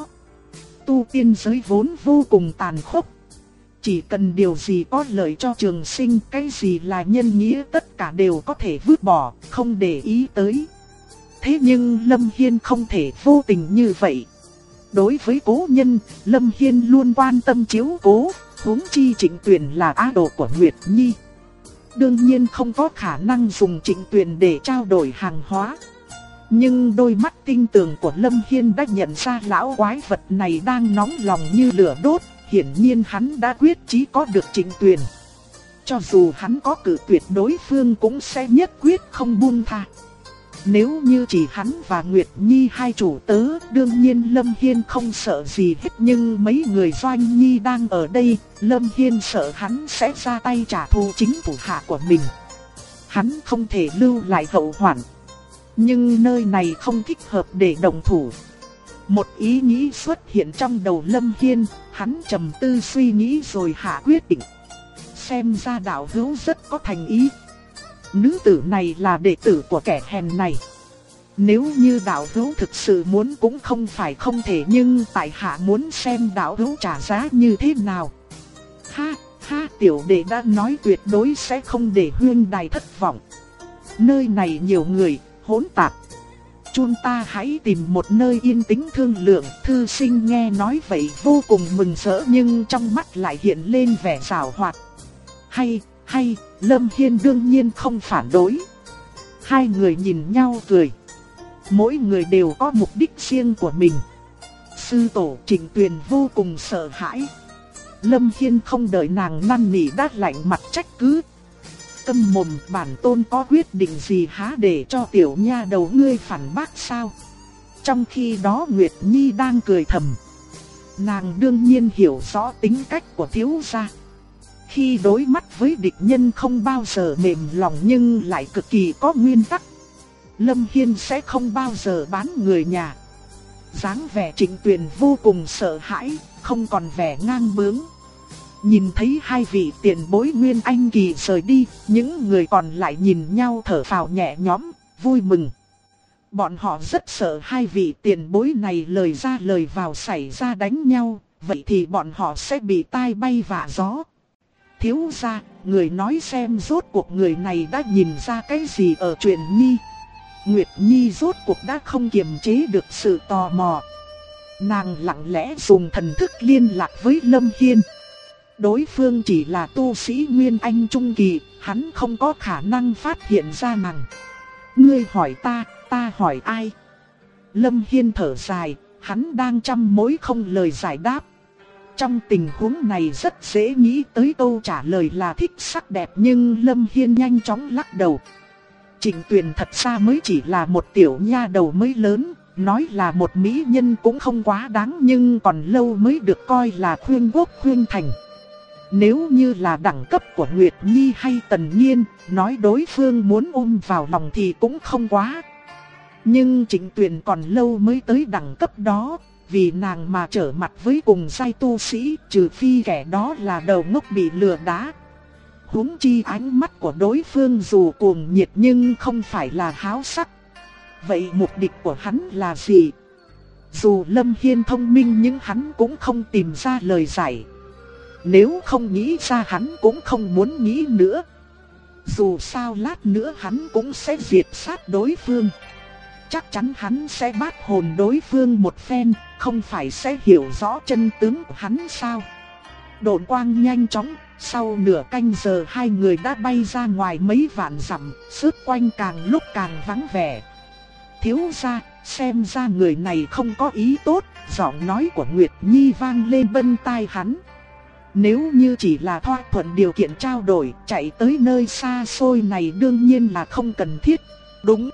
Tu tiên giới vốn vô cùng tàn khốc. Chỉ cần điều gì có lợi cho trường sinh, cái gì là nhân nghĩa tất cả đều có thể vứt bỏ, không để ý tới. Thế nhưng Lâm Hiên không thể vô tình như vậy. Đối với cố nhân, Lâm Hiên luôn quan tâm chiếu cố, huống chi Trịnh Tuyền là á đồ của Nguyệt Nhi. Đương nhiên không có khả năng dùng Trịnh Tuyền để trao đổi hàng hóa. Nhưng đôi mắt tinh tường của Lâm Hiên đã nhận ra lão quái vật này đang nóng lòng như lửa đốt. Hiển nhiên hắn đã quyết chí có được Trịnh Tuyền. Cho dù hắn có cự tuyệt đối phương cũng sẽ nhất quyết không buông tha. Nếu như chỉ hắn và Nguyệt Nhi hai chủ tớ, đương nhiên Lâm Hiên không sợ gì hết. Nhưng mấy người Doanh Nhi đang ở đây, Lâm Hiên sợ hắn sẽ ra tay trả thù chính thủ hạ của mình. Hắn không thể lưu lại hậu hoạn. Nhưng nơi này không thích hợp để đồng thủ. Một ý nghĩ xuất hiện trong đầu Lâm Hiên, hắn trầm tư suy nghĩ rồi hạ quyết định. Xem ra đạo hữu rất có thành ý. Nữ tử này là đệ tử của kẻ hèn này. Nếu như đạo hữu thực sự muốn cũng không phải không thể, nhưng tại hạ muốn xem đạo hữu trả giá như thế nào. Ha ha, tiểu đệ đã nói tuyệt đối sẽ không để huyên đài thất vọng. Nơi này nhiều người, hỗn tạp. Chúng ta hãy tìm một nơi yên tĩnh thương lượng. Thư sinh nghe nói vậy vô cùng mừng rỡ nhưng trong mắt lại hiện lên vẻ giảo hoạt. Hay, Lâm Hiên đương nhiên không phản đối. Hai người nhìn nhau cười. Mỗi người đều có mục đích riêng của mình. Sư tổ Trịnh Tuyền vô cùng sợ hãi. Lâm Hiên không đợi nàng năn nỉ đã lạnh mặt trách cứ. Câm mồm, bản tôn có quyết định gì há để cho tiểu nha đầu ngươi phản bác sao? Trong khi đó Nguyệt Nhi đang cười thầm. Nàng đương nhiên hiểu rõ tính cách của thiếu gia. Khi đối mắt với địch nhân không bao giờ mềm lòng nhưng lại cực kỳ có nguyên tắc. Lâm Hiên sẽ không bao giờ bán người nhà. Dáng vẻ Trịnh Tuyền vô cùng sợ hãi, không còn vẻ ngang bướng. Nhìn thấy hai vị tiền bối Nguyên Anh kỳ rời đi, những người còn lại nhìn nhau thở phào nhẹ nhõm, vui mừng. Bọn họ rất sợ hai vị tiền bối này lời ra lời vào xảy ra đánh nhau, vậy thì bọn họ sẽ bị tai bay vạ gió. Thiếu gia, người nói xem rốt cuộc người này đã nhìn ra cái gì ở chuyện Nhi. Nguyệt Nhi rốt cuộc đã không kiềm chế được sự tò mò. nàng lặng lẽ dùng thần thức liên lạc với Lâm Hiên. Đối phương chỉ là tu sĩ Nguyên Anh Trung Kỳ, hắn không có khả năng phát hiện ra nàng. Ngươi hỏi ta hỏi ai? Lâm Hiên thở dài, hắn đang trăm mối không lời giải đáp. Trong tình huống này rất dễ nghĩ tới câu trả lời là thích sắc đẹp, nhưng Lâm Hiên nhanh chóng lắc đầu. Trịnh Tuyền thật ra mới chỉ là một tiểu nha đầu mới lớn, nói là một mỹ nhân cũng không quá đáng, nhưng còn lâu mới được coi là khuyên quốc khuyên thành. Nếu như là đẳng cấp của Nguyệt Nhi hay Tần Nhiên, nói đối phương muốn ôm vào lòng thì cũng không quá. Nhưng Trịnh Tuyền còn lâu mới tới đẳng cấp đó, vì nàng mà trở mặt với cùng giai tu sĩ, trừ phi kẻ đó là đầu ngốc bị lừa đá. Huống chi ánh mắt của đối phương dù cuồng nhiệt nhưng không phải là háo sắc. Vậy mục đích của hắn là gì? Dù Lâm Hiên thông minh nhưng hắn cũng không tìm ra lời giải. Nếu không nghĩ ra hắn cũng không muốn nghĩ nữa. Dù sao lát nữa hắn cũng sẽ diệt sát đối phương. Chắc chắn hắn sẽ bắt hồn đối phương một phen, không phải sẽ hiểu rõ chân tướng của hắn sao? Độn quang nhanh chóng, sau nửa canh giờ hai người đã bay ra ngoài mấy vạn dặm, xung quanh càng lúc càng vắng vẻ. Thiếu gia, xem ra người này không có ý tốt, giọng nói của Nguyệt Nhi vang lên bên tai hắn. Nếu như chỉ là thỏa thuận điều kiện trao đổi, chạy tới nơi xa xôi này đương nhiên là không cần thiết. Đúng.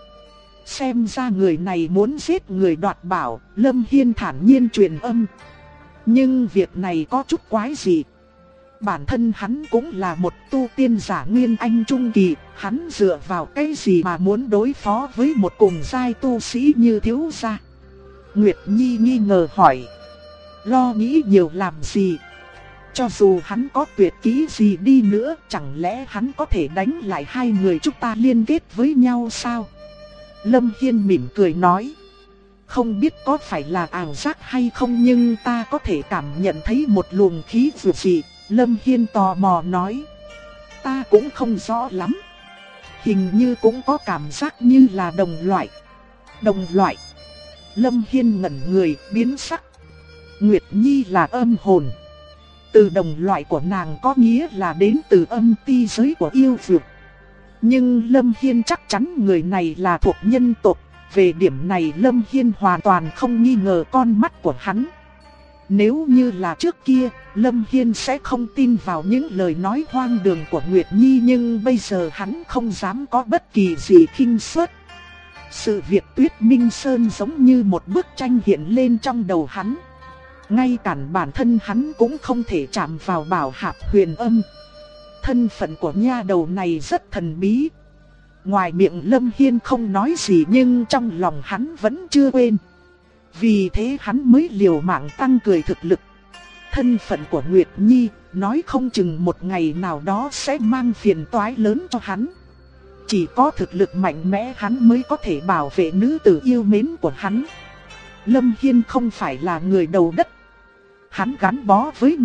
Xem ra người này muốn giết người đoạt bảo, Lâm Hiên thản nhiên truyền âm. Nhưng việc này có chút quái dị. Bản thân hắn cũng là một tu tiên giả Nguyên Anh Trung Kỳ, hắn dựa vào cái gì mà muốn đối phó với một cùng giai tu sĩ như thiếu gia? Nguyệt Nhi nghi ngờ hỏi. Lo nghĩ nhiều làm gì? Cho dù hắn có tuyệt kỹ gì đi nữa, chẳng lẽ hắn có thể đánh lại hai người chúng ta liên kết với nhau sao? Lâm Hiên mỉm cười nói. Không biết có phải là ảo giác hay không nhưng ta có thể cảm nhận thấy một luồng khí dịu dị. Lâm Hiên tò mò nói. Ta cũng không rõ lắm. Hình như cũng có cảm giác như là đồng loại. Đồng loại. Lâm Hiên ngẩn người biến sắc. Nguyệt Nhi là âm hồn. Từ đồng loại của nàng có nghĩa là đến từ âm ti giới của yêu vực. Nhưng Lâm Hiên chắc chắn người này là thuộc nhân tộc. Về điểm này Lâm Hiên hoàn toàn không nghi ngờ con mắt của hắn. Nếu như là trước kia, Lâm Hiên sẽ không tin vào những lời nói hoang đường của Nguyệt Nhi, nhưng bây giờ hắn không dám có bất kỳ gì khinh suất. Sự việc Tuyết Minh Sơn giống như một bức tranh hiện lên trong đầu hắn. Ngay cả bản thân hắn cũng không thể chạm vào bảo hạp huyền âm. Thân phận của nha đầu này rất thần bí. Ngoài miệng Lâm Hiên không nói gì nhưng trong lòng hắn vẫn chưa quên. Vì thế hắn mới liều mạng tăng cường thực lực. Thân phận của Nguyệt Nhi nói không chừng một ngày nào đó sẽ mang phiền toái lớn cho hắn. Chỉ có thực lực mạnh mẽ hắn mới có thể bảo vệ nữ tử yêu mến của hắn. Lâm Hiên không phải là người đầu đất. Hắn gắn bó với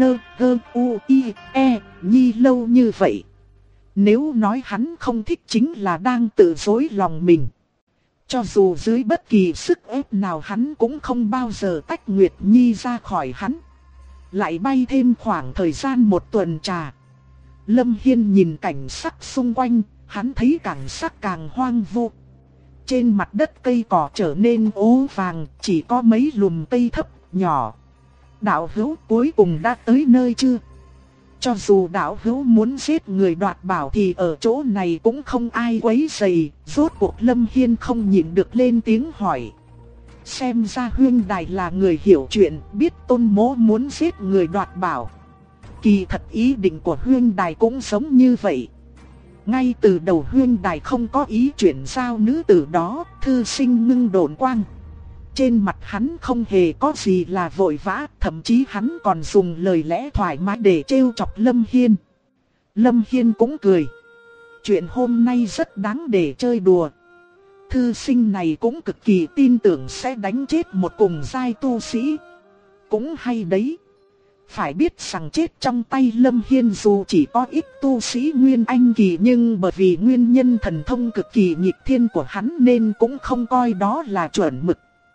Nhi lâu như vậy. Nếu nói hắn không thích chính là đang tự dối lòng mình. Cho dù dưới bất kỳ sức ép nào hắn cũng không bao giờ tách Nguyệt Nhi ra khỏi hắn. Lại bay thêm khoảng thời gian một tuần trà. Lâm Hiên nhìn cảnh sắc xung quanh, hắn thấy cảnh sắc càng hoang vu. Trên mặt đất cây cỏ trở nên ố vàng, chỉ có mấy lùm cây thấp, nhỏ. Đạo hữu cuối cùng đã tới nơi chưa? Cho dù đạo hữu muốn giết người đoạt bảo thì ở chỗ này cũng không ai quấy rầy. Rốt cuộc Lâm Hiên không nhịn được lên tiếng hỏi. Xem ra Huyên Đài là người hiểu chuyện, biết Tôn Mỗ muốn giết người đoạt bảo. Kỳ thật ý định của Huyên Đài cũng giống như vậy. Ngay từ đầu Huyên Đài không có ý chuyển giao nữ tử đó, thư sinh ngưng độn quang. Trên mặt hắn không hề có gì là vội vã, thậm chí hắn còn dùng lời lẽ thoải mái để trêu chọc Lâm Hiên. Lâm Hiên cũng cười. Chuyện hôm nay rất đáng để chơi đùa. Thư sinh này cũng cực kỳ tin tưởng sẽ đánh chết một cùng giai tu sĩ. Cũng hay đấy. Phải biết rằng chết trong tay Lâm Hiên dù chỉ có ít tu sĩ Nguyên Anh kỳ, nhưng bởi vì nguyên nhân thần thông cực kỳ nghịch thiên của hắn nên cũng không coi đó là chuẩn mực.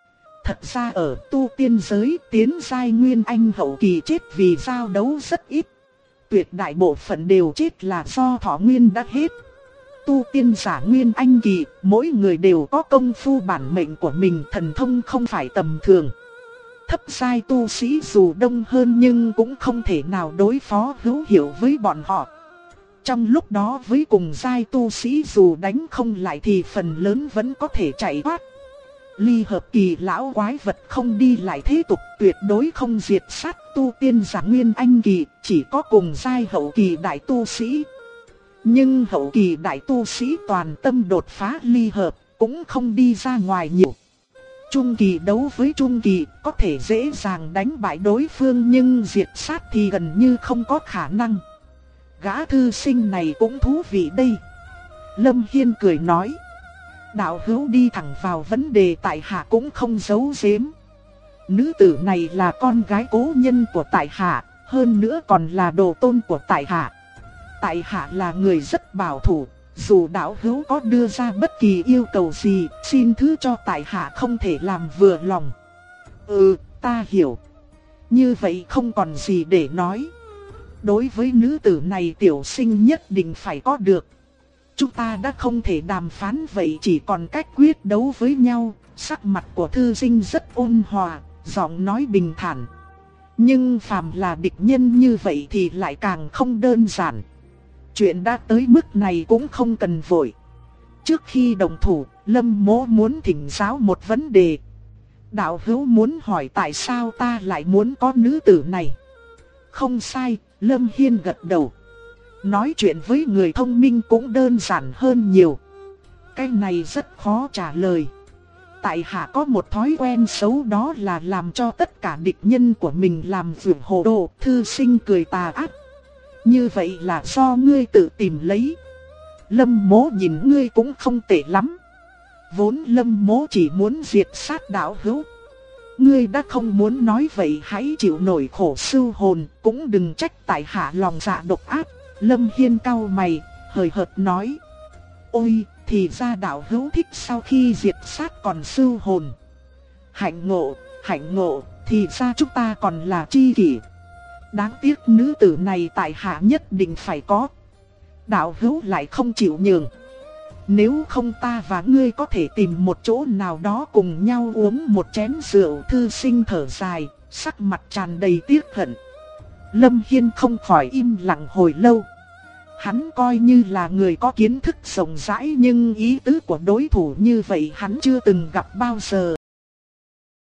Thật ra ở tu tiên giới tiến giai nguyên anh hậu kỳ chết vì giao đấu rất ít. Tuyệt đại bộ phận đều chết là do thọ nguyên đã hết. Tu tiên giả nguyên anh kỳ, mỗi người đều có công phu bản mệnh của mình, thần thông không phải tầm thường. Thấp giai tu sĩ dù đông hơn nhưng cũng không thể nào đối phó hữu hiệu với bọn họ. Trong lúc đó với cùng giai tu sĩ dù đánh không lại thì phần lớn vẫn có thể chạy thoát. Ly hợp kỳ lão quái vật không đi lại thế tục, tuyệt đối không diệt sát tu tiên giả nguyên anh kỳ, chỉ có cùng giai hậu kỳ đại tu sĩ. Nhưng hậu kỳ đại tu sĩ toàn tâm đột phá ly hợp, cũng không đi ra ngoài nhiều. Trung kỳ đấu với trung kỳ có thể dễ dàng đánh bại đối phương nhưng diệt sát thì gần như không có khả năng. Gã thư sinh này cũng thú vị đây. Lâm Hiên cười nói. Đạo hữu đi thẳng vào vấn đề, tại hạ cũng không giấu giếm. Nữ tử này là con gái cố nhân của tại hạ, hơn nữa còn là đồ tôn của tại hạ. Tại hạ là người rất bảo thủ, dù đạo hữu có đưa ra bất kỳ yêu cầu gì, xin thứ cho tại hạ không thể làm vừa lòng. Ta hiểu. Như vậy không còn gì để nói. Đối với nữ tử này tiểu sinh nhất định phải có được. Chúng ta đã không thể đàm phán vậy, chỉ còn cách quyết đấu với nhau. Sắc mặt của thư sinh rất ôn hòa, giọng nói bình thản. Nhưng phàm là địch nhân như vậy thì lại càng không đơn giản. Chuyện đã tới mức này cũng không cần vội. Trước khi đồng thủ, Lâm Mỗ muốn thỉnh giáo một vấn đề. Đạo hữu muốn hỏi tại sao ta lại muốn có nữ tử này? Không sai, Lâm Hiên gật đầu. Nói chuyện với người thông minh cũng đơn giản hơn nhiều. Cái này rất khó trả lời. Tại hạ có một thói quen xấu, đó là làm cho tất cả địch nhân của mình làm việc hồ đồ. Thư sinh cười tà ác. Như vậy là do ngươi tự tìm lấy. Lâm Mỗ nhìn ngươi cũng không tệ lắm. Vốn Lâm Mỗ chỉ muốn diệt sát đạo hữu. Ngươi đã không muốn nói vậy hãy chịu nổi khổ sưu hồn, cũng đừng trách tại hạ lòng dạ độc ác. Lâm Hiên cau mày, hời hợt nói. Ôi, thì ra đạo hữu thích sau khi diệt sát còn sưu hồn. Hạnh ngộ, thì ra chúng ta còn là tri kỷ. Đáng tiếc nữ tử này tại hạ nhất định phải có. Đạo hữu lại không chịu nhường. Nếu không ta và ngươi có thể tìm một chỗ nào đó cùng nhau uống một chén rượu. Thư sinh thở dài, sắc mặt tràn đầy tiếc hận. Lâm Hiên không khỏi im lặng hồi lâu. Hắn coi như là người có kiến thức rộng rãi nhưng ý tứ của đối thủ như vậy hắn chưa từng gặp bao giờ.